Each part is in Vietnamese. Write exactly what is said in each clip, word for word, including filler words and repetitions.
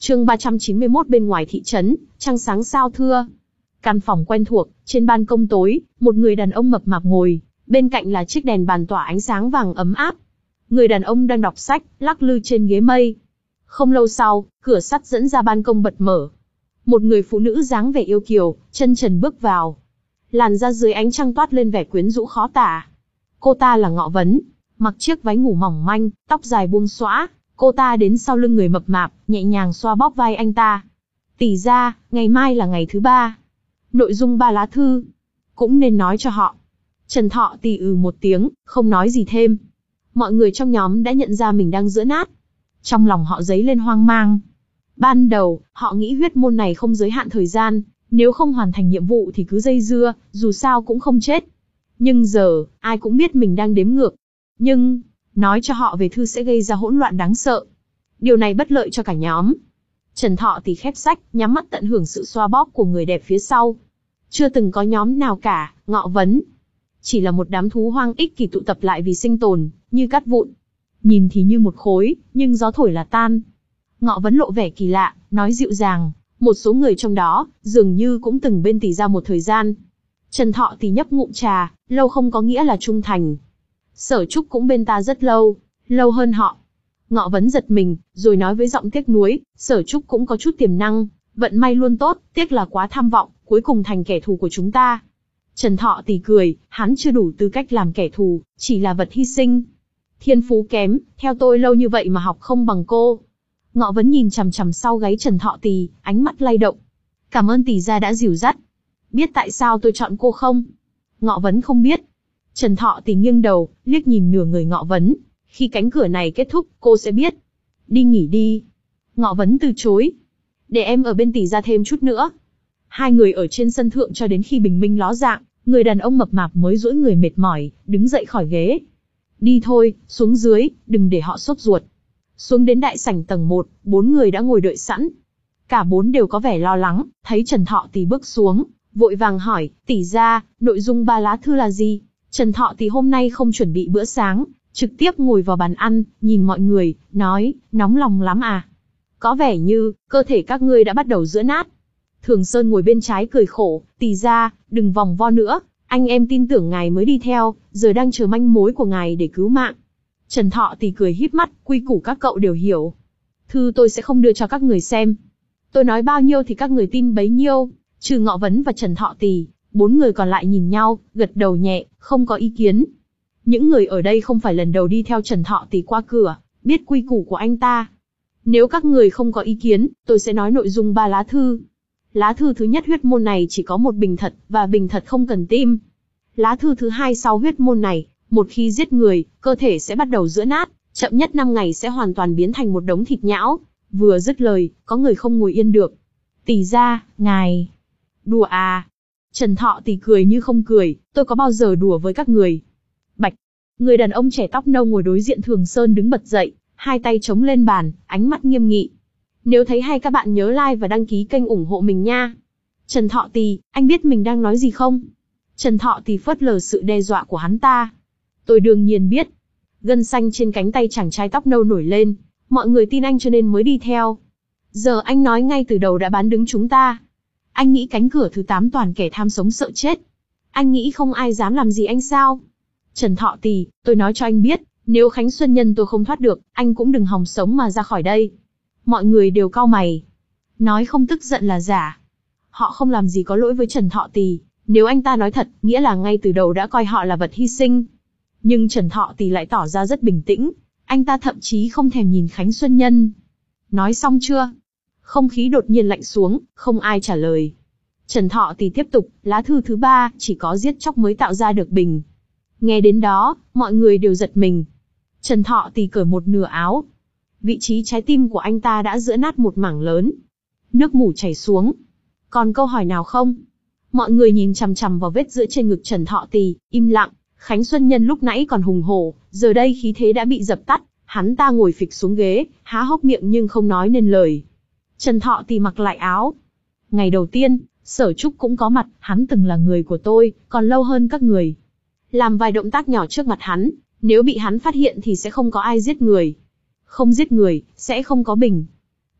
Chương ba trăm chín mươi mốt bên ngoài thị trấn, trăng sáng sao thưa. Căn phòng quen thuộc, trên ban công tối, một người đàn ông mập mạp ngồi, bên cạnh là chiếc đèn bàn tỏa ánh sáng vàng ấm áp. Người đàn ông đang đọc sách, lắc lư trên ghế mây. Không lâu sau, cửa sắt dẫn ra ban công bật mở. Một người phụ nữ dáng vẻ yêu kiều, chân trần bước vào. Làn da dưới ánh trăng toát lên vẻ quyến rũ khó tả. Cô ta là Ngọ Vấn, mặc chiếc váy ngủ mỏng manh, tóc dài buông xõa. Cô ta đến sau lưng người mập mạp, nhẹ nhàng xoa bóp vai anh ta. Tỷ ra, ngày mai là ngày thứ ba. Nội dung ba lá thư. Cũng nên nói cho họ. Trần Thọ tì ừ một tiếng, không nói gì thêm. Mọi người trong nhóm đã nhận ra mình đang giữa nát. Trong lòng họ dấy lên hoang mang. Ban đầu, họ nghĩ huyết môn này không giới hạn thời gian. Nếu không hoàn thành nhiệm vụ thì cứ dây dưa, dù sao cũng không chết. Nhưng giờ, ai cũng biết mình đang đếm ngược. Nhưng, nói cho họ về thư sẽ gây ra hỗn loạn đáng sợ. Điều này bất lợi cho cả nhóm. Trần Thọ thì khép sách, nhắm mắt tận hưởng sự xoa bóp của người đẹp phía sau. Chưa từng có nhóm nào cả, Ngọ Vấn. Chỉ là một đám thú hoang ích kỷ tụ tập lại vì sinh tồn, như cát vụn. Nhìn thì như một khối, nhưng gió thổi là tan. Ngọ Vấn lộ vẻ kỳ lạ, nói dịu dàng. Một số người trong đó, dường như cũng từng bên tỷ ra một thời gian. Trần Thọ thì nhấp ngụm trà, lâu không có nghĩa là trung thành. Sở Trúc cũng bên ta rất lâu, lâu hơn họ. Ngọ Vấn giật mình, rồi nói với giọng tiếc nuối, Sở Trúc cũng có chút tiềm năng, vận may luôn tốt, tiếc là quá tham vọng, cuối cùng thành kẻ thù của chúng ta. Trần Thọ thì cười, hắn chưa đủ tư cách làm kẻ thù, chỉ là vật hy sinh. Thiên phú kém, theo tôi lâu như vậy mà học không bằng cô. Ngọ Vấn nhìn chằm chằm sau gáy Trần Thọ Tì, ánh mắt lay động. Cảm ơn tỷ gia đã dìu dắt. Biết tại sao tôi chọn cô không? Ngọ Vấn không biết. Trần Thọ Tì nghiêng đầu, liếc nhìn nửa người Ngọ Vấn. Khi cánh cửa này kết thúc, cô sẽ biết. Đi nghỉ đi. Ngọ Vấn từ chối. Để em ở bên tỷ gia thêm chút nữa. Hai người ở trên sân thượng cho đến khi bình minh ló dạng, người đàn ông mập mạp mới duỗi người mệt mỏi, đứng dậy khỏi ghế. Đi thôi, xuống dưới, đừng để họ sốt ruột. Xuống đến đại sảnh tầng một, bốn người đã ngồi đợi sẵn. Cả bốn đều có vẻ lo lắng, thấy Trần Thọ Tì bước xuống, vội vàng hỏi, tỷ gia, nội dung ba lá thư là gì? Trần Thọ Tì hôm nay không chuẩn bị bữa sáng, trực tiếp ngồi vào bàn ăn, nhìn mọi người, nói, nóng lòng lắm à? Có vẻ như, cơ thể các ngươi đã bắt đầu giữa nát. Thường Sơn ngồi bên trái cười khổ, tỷ gia, đừng vòng vo nữa, anh em tin tưởng ngài mới đi theo, giờ đang chờ manh mối của ngài để cứu mạng. Trần Thọ Tì cười híp mắt, quy củ các cậu đều hiểu. Thư tôi sẽ không đưa cho các người xem. Tôi nói bao nhiêu thì các người tin bấy nhiêu, trừ Ngọ Vấn và Trần Thọ Tì, bốn người còn lại nhìn nhau, gật đầu nhẹ, không có ý kiến. Những người ở đây không phải lần đầu đi theo Trần Thọ Tì qua cửa, biết quy củ của anh ta. Nếu các người không có ý kiến, tôi sẽ nói nội dung ba lá thư. Lá thư thứ nhất huyết môn này chỉ có một bình thật, và bình thật không cần tim. Lá thư thứ hai sau huyết môn này, một khi giết người, cơ thể sẽ bắt đầu giữa nát, chậm nhất năm ngày sẽ hoàn toàn biến thành một đống thịt nhão. Vừa dứt lời, có người không ngồi yên được. Tỷ gia, ngài... Đùa à? Trần Thọ Tì cười như không cười, tôi có bao giờ đùa với các người. Bạch. Người đàn ông trẻ tóc nâu ngồi đối diện Thường Sơn đứng bật dậy, hai tay chống lên bàn, ánh mắt nghiêm nghị. Nếu thấy hay các bạn nhớ like và đăng ký kênh ủng hộ mình nha. Trần Thọ Tì, anh biết mình đang nói gì không? Trần Thọ Tì phớt lờ sự đe dọa của hắn ta. Tôi đương nhiên biết. Gân xanh trên cánh tay chàng trai tóc nâu nổi lên. Mọi người tin anh cho nên mới đi theo. Giờ anh nói ngay từ đầu đã bán đứng chúng ta. Anh nghĩ cánh cửa thứ tám toàn kẻ tham sống sợ chết. Anh nghĩ không ai dám làm gì anh sao? Trần Thọ Tì, tôi nói cho anh biết, nếu Khánh Xuân Nhân tôi không thoát được, anh cũng đừng hòng sống mà ra khỏi đây. Mọi người đều cau mày. Nói không tức giận là giả. Họ không làm gì có lỗi với Trần Thọ Tì. Nếu anh ta nói thật, nghĩa là ngay từ đầu đã coi họ là vật hy sinh. Nhưng Trần Thọ Tì lại tỏ ra rất bình tĩnh. Anh ta thậm chí không thèm nhìn Khánh Xuân Nhân. Nói xong chưa? Không khí đột nhiên lạnh xuống, không ai trả lời. Trần Thọ Tì tiếp tục, lá thư thứ ba, chỉ có giết chóc mới tạo ra được bình. Nghe đến đó, mọi người đều giật mình. Trần Thọ Tì cởi một nửa áo. Vị trí trái tim của anh ta đã giữa nát một mảng lớn. Nước mủ chảy xuống. Còn câu hỏi nào không? Mọi người nhìn chằm chằm vào vết giữa trên ngực Trần Thọ Tì, im lặng. Khánh Xuân Nhân lúc nãy còn hùng hổ, giờ đây khí thế đã bị dập tắt. Hắn ta ngồi phịch xuống ghế, há hốc miệng nhưng không nói nên lời. Trần Thọ Tì mặc lại áo. Ngày đầu tiên, Sở Trúc cũng có mặt, hắn từng là người của tôi, còn lâu hơn các người. Làm vài động tác nhỏ trước mặt hắn, nếu bị hắn phát hiện thì sẽ không có ai giết người. Không giết người, sẽ không có bình.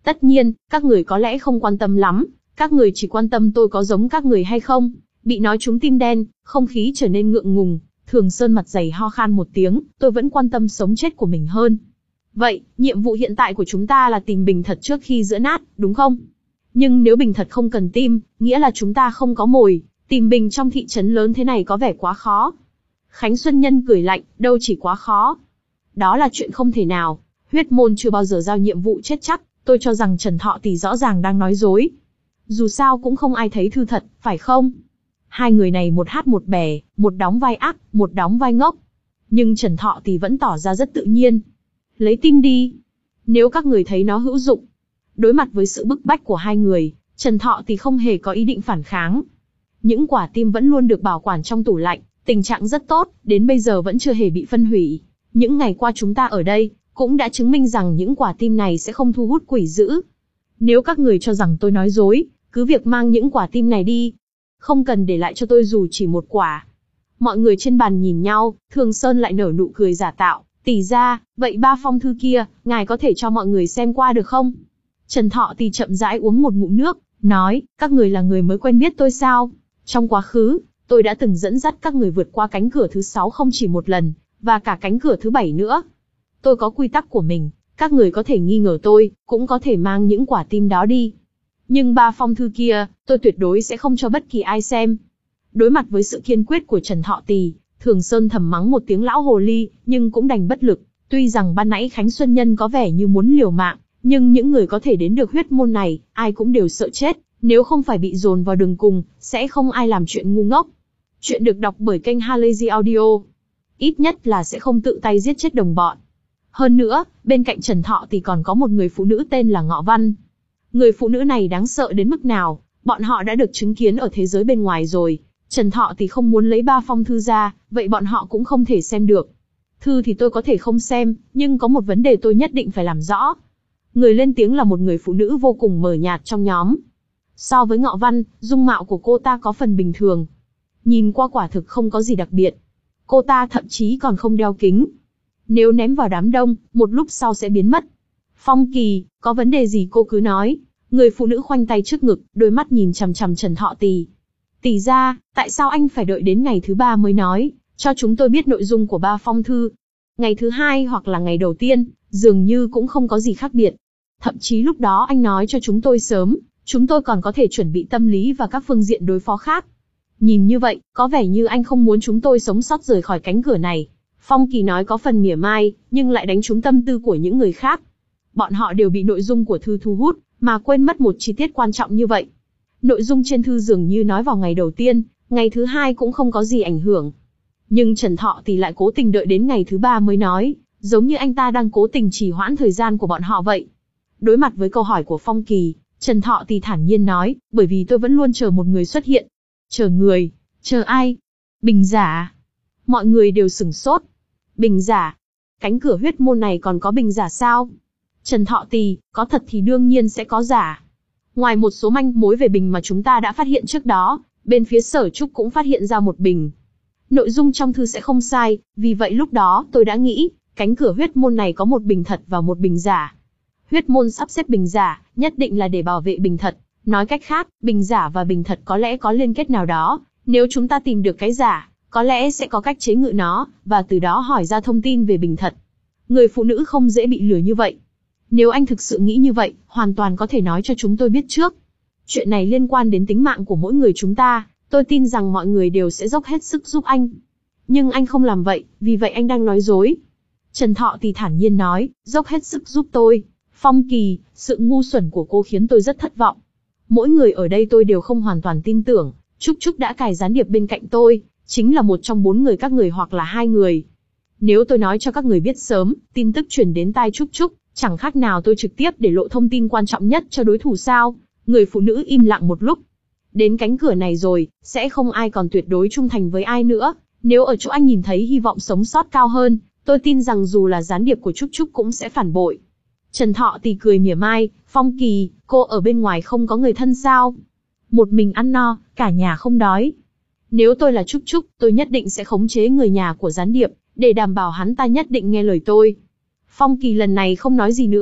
Tất nhiên, các người có lẽ không quan tâm lắm, các người chỉ quan tâm tôi có giống các người hay không. Bị nói trúng tim đen, không khí trở nên ngượng ngùng, Thường Sơn mặt dày ho khan một tiếng, tôi vẫn quan tâm sống chết của mình hơn. Vậy, nhiệm vụ hiện tại của chúng ta là tìm bình thật trước khi giữa nát, đúng không? Nhưng nếu bình thật không cần tim, nghĩa là chúng ta không có mồi, tìm bình trong thị trấn lớn thế này có vẻ quá khó. Khánh Xuân Nhân cười lạnh, đâu chỉ quá khó. Đó là chuyện không thể nào, huyết môn chưa bao giờ giao nhiệm vụ chết chắc, tôi cho rằng Trần Thọ Tỷ rõ ràng đang nói dối. Dù sao cũng không ai thấy thư thật, phải không? Hai người này một hát một bè, một đóng vai ác, một đóng vai ngốc. Nhưng Trần Thọ Tỷ vẫn tỏ ra rất tự nhiên. Lấy tim đi. Nếu các người thấy nó hữu dụng. Đối mặt với sự bức bách của hai người, Trần Thọ Tỷ không hề có ý định phản kháng. Những quả tim vẫn luôn được bảo quản trong tủ lạnh, tình trạng rất tốt, đến bây giờ vẫn chưa hề bị phân hủy. Những ngày qua chúng ta ở đây, cũng đã chứng minh rằng những quả tim này sẽ không thu hút quỷ dữ. Nếu các người cho rằng tôi nói dối, cứ việc mang những quả tim này đi. Không cần để lại cho tôi dù chỉ một quả. Mọi người trên bàn nhìn nhau, Thường Sơn lại nở nụ cười giả tạo. Tỷ ra, vậy ba phong thư kia, ngài có thể cho mọi người xem qua được không? Trần Thọ Tỷ chậm rãi uống một ngụm nước, nói, các người là người mới quen biết tôi sao? Trong quá khứ, tôi đã từng dẫn dắt các người vượt qua cánh cửa thứ sáu không chỉ một lần, và cả cánh cửa thứ bảy nữa. Tôi có quy tắc của mình, các người có thể nghi ngờ tôi, cũng có thể mang những quả tim đó đi. Nhưng ba phong thư kia, tôi tuyệt đối sẽ không cho bất kỳ ai xem. Đối mặt với sự kiên quyết của Trần Thọ Tỷ, Thường Sơn thầm mắng một tiếng lão hồ ly, nhưng cũng đành bất lực. Tuy rằng ban nãy Khánh Xuân Nhân có vẻ như muốn liều mạng, nhưng những người có thể đến được huyết môn này, ai cũng đều sợ chết. Nếu không phải bị dồn vào đường cùng, sẽ không ai làm chuyện ngu ngốc. Chuyện được đọc bởi kênh Halazy Audio. Ít nhất là sẽ không tự tay giết chết đồng bọn. Hơn nữa, bên cạnh Trần Thọ thì còn có một người phụ nữ tên là Ngọ Văn. Người phụ nữ này đáng sợ đến mức nào, bọn họ đã được chứng kiến ở thế giới bên ngoài rồi. Trần Thọ thì không muốn lấy ba phong thư ra, vậy bọn họ cũng không thể xem được. Thư thì tôi có thể không xem, nhưng có một vấn đề tôi nhất định phải làm rõ. Người lên tiếng là một người phụ nữ vô cùng mờ nhạt trong nhóm. So với Ngọ Văn, dung mạo của cô ta có phần bình thường. Nhìn qua quả thực không có gì đặc biệt. Cô ta thậm chí còn không đeo kính. Nếu ném vào đám đông, một lúc sau sẽ biến mất. Phong Kỳ, có vấn đề gì cô cứ nói. Người phụ nữ khoanh tay trước ngực, đôi mắt nhìn chằm chằm Trần Thọ Tỷ. Tỷ ra, tại sao anh phải đợi đến ngày thứ ba mới nói, cho chúng tôi biết nội dung của ba phong thư? Ngày thứ hai hoặc là ngày đầu tiên, dường như cũng không có gì khác biệt. Thậm chí lúc đó anh nói cho chúng tôi sớm, chúng tôi còn có thể chuẩn bị tâm lý và các phương diện đối phó khác. Nhìn như vậy, có vẻ như anh không muốn chúng tôi sống sót rời khỏi cánh cửa này. Phong Kỳ nói có phần mỉa mai, nhưng lại đánh trúng tâm tư của những người khác. Bọn họ đều bị nội dung của thư thu hút, mà quên mất một chi tiết quan trọng như vậy. Nội dung trên thư dường như nói vào ngày đầu tiên, ngày thứ hai cũng không có gì ảnh hưởng. Nhưng Trần Thọ thì lại cố tình đợi đến ngày thứ ba mới nói, giống như anh ta đang cố tình trì hoãn thời gian của bọn họ vậy. Đối mặt với câu hỏi của Phong Kỳ, Trần Thọ thì thản nhiên nói, bởi vì tôi vẫn luôn chờ một người xuất hiện. Chờ người? Chờ ai? Bình giả. Mọi người đều sửng sốt. Bình giả? Cánh cửa huyết môn này còn có bình giả sao? Trần Thọ Tì, có thật thì đương nhiên sẽ có giả. Ngoài một số manh mối về bình mà chúng ta đã phát hiện trước đó, bên phía Sở Trúc cũng phát hiện ra một bình. Nội dung trong thư sẽ không sai, vì vậy lúc đó tôi đã nghĩ, cánh cửa huyết môn này có một bình thật và một bình giả. Huyết môn sắp xếp bình giả, nhất định là để bảo vệ bình thật. Nói cách khác, bình giả và bình thật có lẽ có liên kết nào đó. Nếu chúng ta tìm được cái giả, có lẽ sẽ có cách chế ngự nó, và từ đó hỏi ra thông tin về bình thật. Người phụ nữ không dễ bị lừa như vậy. Nếu anh thực sự nghĩ như vậy, hoàn toàn có thể nói cho chúng tôi biết trước. Chuyện này liên quan đến tính mạng của mỗi người chúng ta, tôi tin rằng mọi người đều sẽ dốc hết sức giúp anh. Nhưng anh không làm vậy, vì vậy anh đang nói dối. Trần Thọ thì thản nhiên nói, dốc hết sức giúp tôi. Phong Kỳ, sự ngu xuẩn của cô khiến tôi rất thất vọng. Mỗi người ở đây tôi đều không hoàn toàn tin tưởng, Trúc Trúc đã cài gián điệp bên cạnh tôi, chính là một trong bốn người các người hoặc là hai người. Nếu tôi nói cho các người biết sớm, tin tức truyền đến tai Trúc Trúc, chẳng khác nào tôi trực tiếp để lộ thông tin quan trọng nhất cho đối thủ sao? Người phụ nữ im lặng một lúc. Đến cánh cửa này rồi, sẽ không ai còn tuyệt đối trung thành với ai nữa. Nếu ở chỗ anh nhìn thấy hy vọng sống sót cao hơn, tôi tin rằng dù là gián điệp của Trúc Trúc cũng sẽ phản bội. Trần Thọ thì cười mỉa mai, Phong Kỳ, cô ở bên ngoài không có người thân sao? Một mình ăn no, cả nhà không đói. Nếu tôi là Trúc Trúc, tôi nhất định sẽ khống chế người nhà của gián điệp, để đảm bảo hắn ta nhất định nghe lời tôi. Phong Kỳ lần này không nói gì nữa.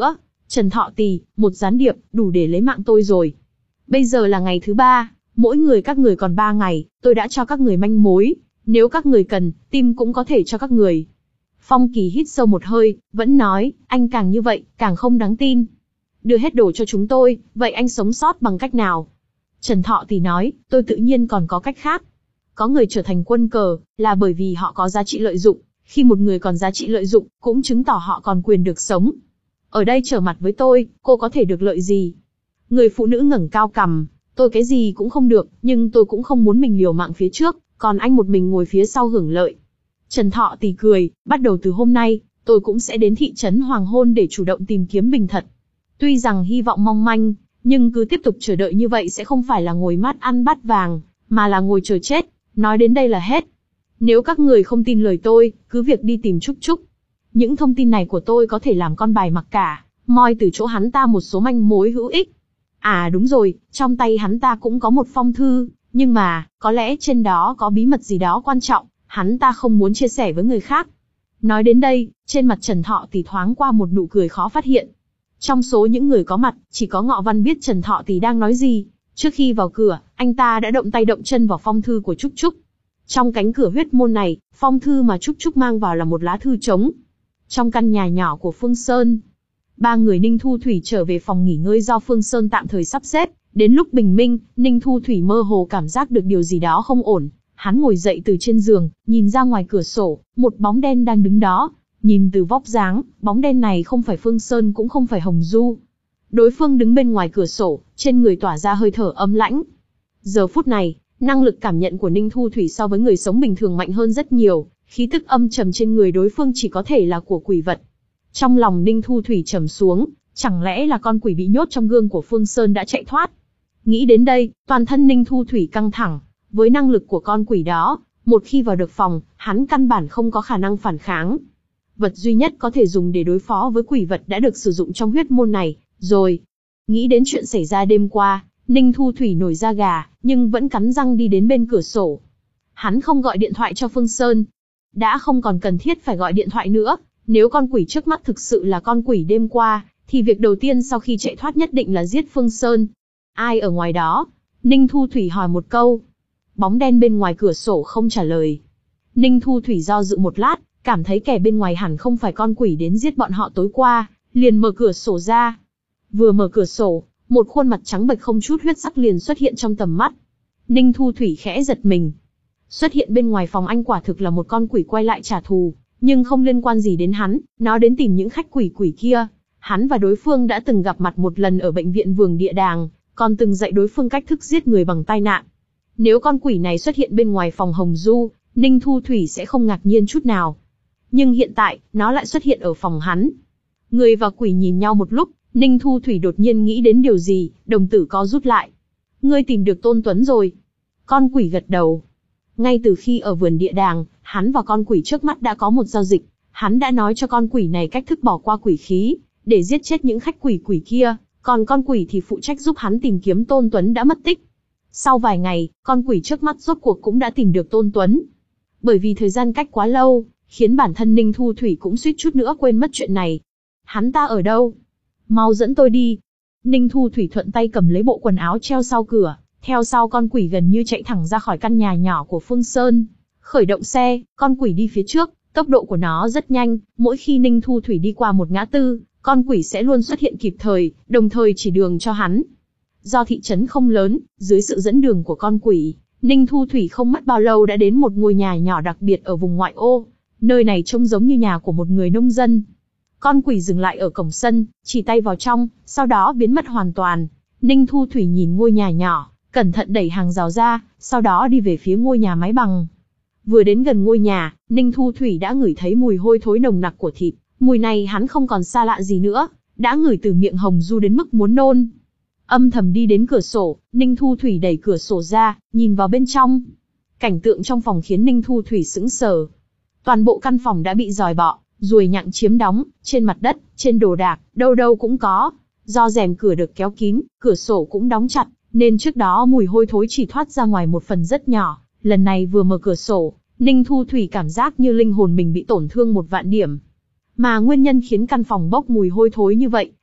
Trần Thọ Tỳ, một gián điệp, đủ để lấy mạng tôi rồi. Bây giờ là ngày thứ ba, mỗi người các người còn ba ngày, tôi đã cho các người manh mối, nếu các người cần, tim cũng có thể cho các người. Phong Kỳ hít sâu một hơi, vẫn nói, anh càng như vậy, càng không đáng tin. Đưa hết đồ cho chúng tôi, vậy anh sống sót bằng cách nào? Trần Thọ Tỳ nói, tôi tự nhiên còn có cách khác. Có người trở thành quân cờ, là bởi vì họ có giá trị lợi dụng. Khi một người còn giá trị lợi dụng, cũng chứng tỏ họ còn quyền được sống. Ở đây trở mặt với tôi, cô có thể được lợi gì? Người phụ nữ ngẩng cao cằm, tôi cái gì cũng không được, nhưng tôi cũng không muốn mình liều mạng phía trước, còn anh một mình ngồi phía sau hưởng lợi. Trần Thọ Tỳ cười, bắt đầu từ hôm nay, tôi cũng sẽ đến thị trấn Hoàng Hôn để chủ động tìm kiếm Bình Thật. Tuy rằng hy vọng mong manh, nhưng cứ tiếp tục chờ đợi như vậy sẽ không phải là ngồi mát ăn bát vàng, mà là ngồi chờ chết. Nói đến đây là hết. Nếu các người không tin lời tôi, cứ việc đi tìm Trúc Trúc. Những thông tin này của tôi có thể làm con bài mặc cả, moi từ chỗ hắn ta một số manh mối hữu ích. À đúng rồi, trong tay hắn ta cũng có một phong thư, nhưng mà, có lẽ trên đó có bí mật gì đó quan trọng, hắn ta không muốn chia sẻ với người khác. Nói đến đây, trên mặt Trần Thọ Tỳ thoáng qua một nụ cười khó phát hiện. Trong số những người có mặt, chỉ có Ngọ Văn biết Trần Thọ Tỳ đang nói gì. Trước khi vào cửa, anh ta đã động tay động chân vào phong thư của Trúc Trúc. Trong cánh cửa huyết môn này, phong thư mà Trúc Trúc mang vào là một lá thư trống. Trong căn nhà nhỏ của Phương Sơn, ba người Ninh Thu Thủy trở về phòng nghỉ ngơi do Phương Sơn tạm thời sắp xếp. Đến lúc bình minh, Ninh Thu Thủy mơ hồ cảm giác được điều gì đó không ổn. Hắn ngồi dậy từ trên giường, nhìn ra ngoài cửa sổ, một bóng đen đang đứng đó. Nhìn từ vóc dáng, bóng đen này không phải Phương Sơn cũng không phải Hồng Du. Đối phương đứng bên ngoài cửa sổ, trên người tỏa ra hơi thở âm lãnh. Giờ phút này, năng lực cảm nhận của Ninh Thu Thủy so với người sống bình thường mạnh hơn rất nhiều, khí tức âm trầm trên người đối phương chỉ có thể là của quỷ vật. Trong lòng Ninh Thu Thủy trầm xuống, chẳng lẽ là con quỷ bị nhốt trong gương của Phương Sơn đã chạy thoát? Nghĩ đến đây, toàn thân Ninh Thu Thủy căng thẳng, với năng lực của con quỷ đó, một khi vào được phòng, hắn căn bản không có khả năng phản kháng. Vật duy nhất có thể dùng để đối phó với quỷ vật đã được sử dụng trong huyết môn này, rồi. Nghĩ đến chuyện xảy ra đêm qua, Ninh Thu Thủy nổi da gà, nhưng vẫn cắn răng đi đến bên cửa sổ. Hắn không gọi điện thoại cho Phương Sơn. Đã không còn cần thiết phải gọi điện thoại nữa, nếu con quỷ trước mắt thực sự là con quỷ đêm qua, thì việc đầu tiên sau khi chạy thoát nhất định là giết Phương Sơn. Ai ở ngoài đó? Ninh Thu Thủy hỏi một câu. Bóng đen bên ngoài cửa sổ không trả lời. Ninh Thu Thủy do dự một lát, cảm thấy kẻ bên ngoài hẳn không phải con quỷ đến giết bọn họ tối qua, liền mở cửa sổ ra. Vừa mở cửa sổ, một khuôn mặt trắng bệch không chút huyết sắc liền xuất hiện trong tầm mắt. Ninh Thu Thủy khẽ giật mình. Xuất hiện bên ngoài phòng anh quả thực là một con quỷ quay lại trả thù, nhưng không liên quan gì đến hắn, nó đến tìm những khách quỷ quỷ kia. Hắn và đối phương đã từng gặp mặt một lần ở bệnh viện Vườn Địa Đàng, còn từng dạy đối phương cách thức giết người bằng tai nạn. Nếu con quỷ này xuất hiện bên ngoài phòng Hồng Du, Ninh Thu Thủy sẽ không ngạc nhiên chút nào. Nhưng hiện tại, nó lại xuất hiện ở phòng hắn. Người và quỷ nhìn nhau một lúc, Ninh Thu Thủy đột nhiên nghĩ đến điều gì, đồng tử co rút lại. Ngươi tìm được Tôn Tuấn rồi. Con quỷ gật đầu. Ngay từ khi ở Vườn Địa Đàng, hắn và con quỷ trước mắt đã có một giao dịch. Hắn đã nói cho con quỷ này cách thức bỏ qua quỷ khí, để giết chết những khách quỷ quỷ kia, còn con quỷ thì phụ trách giúp hắn tìm kiếm Tôn Tuấn đã mất tích. Sau vài ngày, con quỷ trước mắt rốt cuộc cũng đã tìm được Tôn Tuấn. Bởi vì thời gian cách quá lâu, khiến bản thân Ninh Thu Thủy cũng suýt chút nữa quên mất chuyện này. Hắn ta ở đâu? Mau dẫn tôi đi. Ninh Thu Thủy thuận tay cầm lấy bộ quần áo treo sau cửa, theo sau con quỷ gần như chạy thẳng ra khỏi căn nhà nhỏ của Phương Sơn. Khởi động xe, con quỷ đi phía trước, tốc độ của nó rất nhanh, mỗi khi Ninh Thu Thủy đi qua một ngã tư, con quỷ sẽ luôn xuất hiện kịp thời, đồng thời chỉ đường cho hắn. Do thị trấn không lớn, dưới sự dẫn đường của con quỷ, Ninh Thu Thủy không mất bao lâu đã đến một ngôi nhà nhỏ đặc biệt ở vùng ngoại ô. Nơi này trông giống như nhà của một người nông dân. Con quỷ dừng lại ở cổng sân, chỉ tay vào trong, sau đó biến mất hoàn toàn. Ninh Thu Thủy nhìn ngôi nhà nhỏ, cẩn thận đẩy hàng rào ra, sau đó đi về phía ngôi nhà mái bằng. Vừa đến gần ngôi nhà, Ninh Thu Thủy đã ngửi thấy mùi hôi thối nồng nặc của thịt. Mùi này hắn không còn xa lạ gì nữa, đã ngửi từ miệng Hồng Du đến mức muốn nôn. Âm thầm đi đến cửa sổ, Ninh Thu Thủy đẩy cửa sổ ra, nhìn vào bên trong. Cảnh tượng trong phòng khiến Ninh Thu Thủy sững sờ. Toàn bộ căn phòng đã bị giòi bọ, ruồi nhặng chiếm đóng, trên mặt đất, trên đồ đạc, đâu đâu cũng có. Do rèm cửa được kéo kín, cửa sổ cũng đóng chặt, nên trước đó mùi hôi thối chỉ thoát ra ngoài một phần rất nhỏ. Lần này vừa mở cửa sổ, Ninh Thu Thủy cảm giác như linh hồn mình bị tổn thương một vạn điểm. Mà nguyên nhân khiến căn phòng bốc mùi hôi thối như vậy,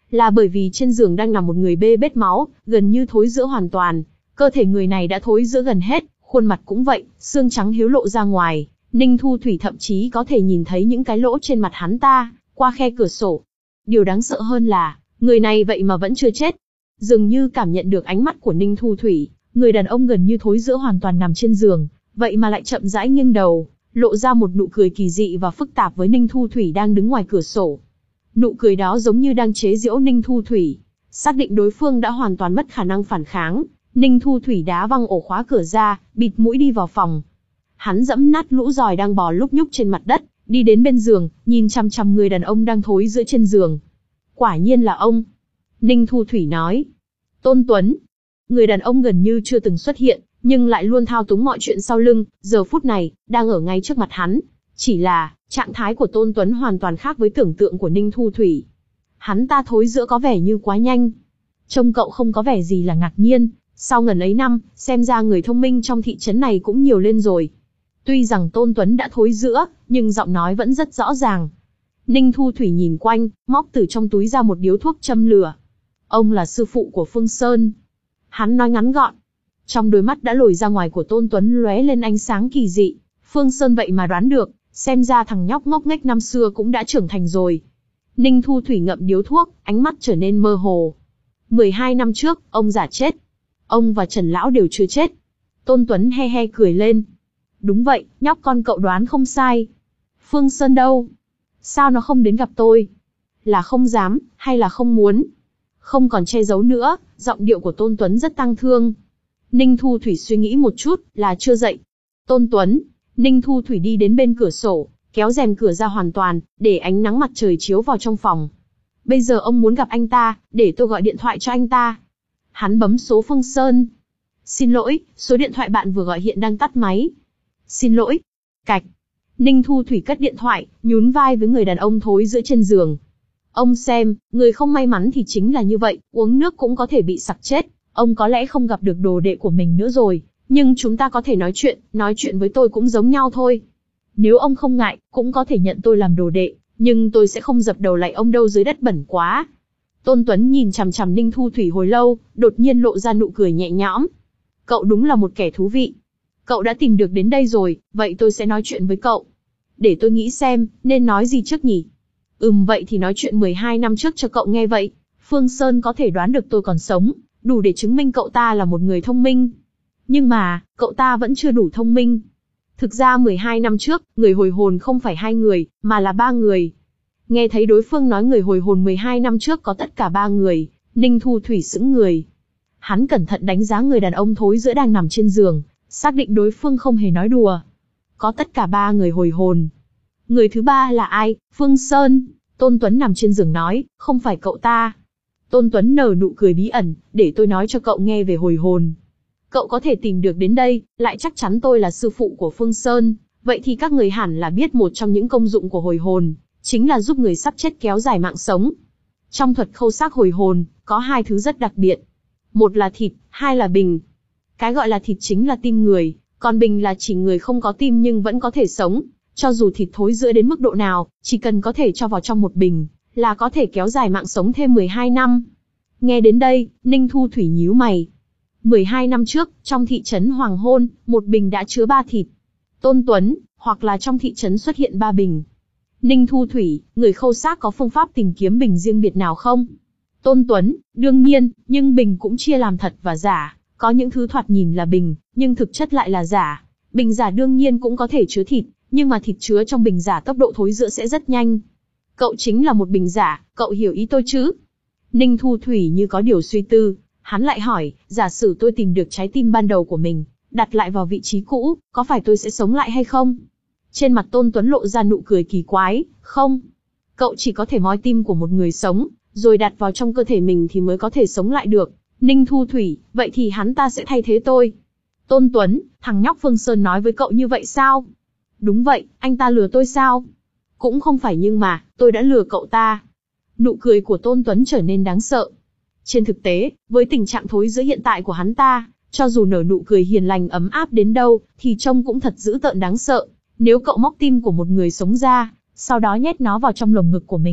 là bởi vì trên giường đang nằm một người bê bết máu, gần như thối rữa hoàn toàn. Cơ thể người này đã thối rữa gần hết, khuôn mặt cũng vậy, xương trắng hiếu lộ ra ngoài. Ninh Thu Thủy thậm chí có thể nhìn thấy những cái lỗ trên mặt hắn ta, qua khe cửa sổ. Điều đáng sợ hơn là, người này vậy mà vẫn chưa chết. Dường như cảm nhận được ánh mắt của Ninh Thu Thủy, người đàn ông gần như thối rữa hoàn toàn nằm trên giường, vậy mà lại chậm rãi nghiêng đầu, lộ ra một nụ cười kỳ dị và phức tạp với Ninh Thu Thủy đang đứng ngoài cửa sổ. Nụ cười đó giống như đang chế giễu Ninh Thu Thủy. Xác định đối phương đã hoàn toàn mất khả năng phản kháng, Ninh Thu Thủy đá văng ổ khóa cửa ra, bịt mũi đi vào phòng. Hắn dẫm nát lũ giòi đang bò lúc nhúc trên mặt đất, đi đến bên giường, nhìn chằm chằm người đàn ông đang thối rữa trên giường. Quả nhiên là ông. Ninh Thu Thủy nói. Tôn Tuấn. Người đàn ông gần như chưa từng xuất hiện, nhưng lại luôn thao túng mọi chuyện sau lưng, giờ phút này, đang ở ngay trước mặt hắn. Chỉ là, trạng thái của Tôn Tuấn hoàn toàn khác với tưởng tượng của Ninh Thu Thủy. Hắn ta thối rữa có vẻ như quá nhanh. Trông cậu không có vẻ gì là ngạc nhiên, sau ngần ấy năm, xem ra người thông minh trong thị trấn này cũng nhiều lên rồi. Tuy rằng Tôn Tuấn đã thối rữa, nhưng giọng nói vẫn rất rõ ràng. Ninh Thu Thủy nhìn quanh, móc từ trong túi ra một điếu thuốc châm lửa. Ông là sư phụ của Phương Sơn. Hắn nói ngắn gọn. Trong đôi mắt đã lồi ra ngoài của Tôn Tuấn lóe lên ánh sáng kỳ dị. Phương Sơn vậy mà đoán được, xem ra thằng nhóc ngốc nghếch năm xưa cũng đã trưởng thành rồi. Ninh Thu Thủy ngậm điếu thuốc, ánh mắt trở nên mơ hồ. mười hai năm trước, ông già chết. Ông và Trần Lão đều chưa chết. Tôn Tuấn he he cười lên. Đúng vậy, nhóc con cậu đoán không sai. Phương Sơn đâu? Sao nó không đến gặp tôi? Là không dám, hay là không muốn? Không còn che giấu nữa, giọng điệu của Tôn Tuấn rất tang thương. Ninh Thu Thủy suy nghĩ một chút, là chưa dậy. Tôn Tuấn. Ninh Thu Thủy đi đến bên cửa sổ, kéo rèm cửa ra hoàn toàn, để ánh nắng mặt trời chiếu vào trong phòng. Bây giờ ông muốn gặp anh ta, để tôi gọi điện thoại cho anh ta. Hắn bấm số Phương Sơn. Xin lỗi, số điện thoại bạn vừa gọi hiện đang tắt máy. Xin lỗi. Cạch. Ninh Thu Thủy cất điện thoại, nhún vai với người đàn ông thối rữa trên giường. Ông xem, người không may mắn thì chính là như vậy, uống nước cũng có thể bị sặc chết. Ông có lẽ không gặp được đồ đệ của mình nữa rồi, nhưng chúng ta có thể nói chuyện, nói chuyện với tôi cũng giống nhau thôi. Nếu ông không ngại, cũng có thể nhận tôi làm đồ đệ, nhưng tôi sẽ không dập đầu lạy ông đâu, dưới đất bẩn quá. Tôn Tuấn nhìn chằm chằm Ninh Thu Thủy hồi lâu, đột nhiên lộ ra nụ cười nhẹ nhõm. Cậu đúng là một kẻ thú vị. Cậu đã tìm được đến đây rồi, vậy tôi sẽ nói chuyện với cậu. Để tôi nghĩ xem, nên nói gì trước nhỉ? Ừm vậy thì nói chuyện mười hai năm trước cho cậu nghe vậy. Phương Sơn có thể đoán được tôi còn sống, đủ để chứng minh cậu ta là một người thông minh. Nhưng mà, cậu ta vẫn chưa đủ thông minh. Thực ra mười hai năm trước, người hồi hồn không phải hai người, mà là ba người. Nghe thấy đối phương nói người hồi hồn mười hai năm trước có tất cả ba người, Ninh Thu Thủy sững người. Hắn cẩn thận đánh giá người đàn ông thối rữa đang nằm trên giường, xác định đối phương không hề nói đùa. Có tất cả ba người hồi hồn. Người thứ ba là ai? Phương Sơn. Tôn Tuấn nằm trên giường nói, không phải cậu ta. Tôn Tuấn nở nụ cười bí ẩn, để tôi nói cho cậu nghe về hồi hồn. Cậu có thể tìm được đến đây, lại chắc chắn tôi là sư phụ của Phương Sơn, vậy thì các người hẳn là biết một trong những công dụng của hồi hồn, chính là giúp người sắp chết kéo dài mạng sống. Trong thuật khâu xác hồi hồn, có hai thứ rất đặc biệt. Một là thịt, hai là bình. Cái gọi là thịt chính là tim người, còn bình là chỉ người không có tim nhưng vẫn có thể sống. Cho dù thịt thối rữa đến mức độ nào, chỉ cần có thể cho vào trong một bình, là có thể kéo dài mạng sống thêm mười hai năm. Nghe đến đây, Ninh Thu Thủy nhíu mày. mười hai năm trước, trong thị trấn Hoàng Hôn, một bình đã chứa ba thịt. Tôn Tuấn, hoặc là trong thị trấn xuất hiện ba bình. Ninh Thu Thủy, người khâu xác có phương pháp tìm kiếm bình riêng biệt nào không? Tôn Tuấn, đương nhiên, nhưng bình cũng chia làm thật và giả. Có những thứ thoạt nhìn là bình, nhưng thực chất lại là giả. Bình giả đương nhiên cũng có thể chứa thịt, nhưng mà thịt chứa trong bình giả tốc độ thối rữa sẽ rất nhanh. Cậu chính là một bình giả, cậu hiểu ý tôi chứ? Ninh Thu Thủy như có điều suy tư, hắn lại hỏi, giả sử tôi tìm được trái tim ban đầu của mình, đặt lại vào vị trí cũ, có phải tôi sẽ sống lại hay không? Trên mặt Tôn Tuấn lộ ra nụ cười kỳ quái, không. Cậu chỉ có thể moi tim của một người sống, rồi đặt vào trong cơ thể mình thì mới có thể sống lại được. Ninh Thu Thủy, vậy thì hắn ta sẽ thay thế tôi. Tôn Tuấn, thằng nhóc Phương Sơn nói với cậu như vậy sao? Đúng vậy, anh ta lừa tôi sao? Cũng không phải nhưng mà, tôi đã lừa cậu ta. Nụ cười của Tôn Tuấn trở nên đáng sợ. Trên thực tế, với tình trạng thối rữa hiện tại của hắn ta, cho dù nở nụ cười hiền lành ấm áp đến đâu, thì trông cũng thật dữ tợn đáng sợ. Nếu cậu móc tim của một người sống ra, sau đó nhét nó vào trong lồng ngực của mình,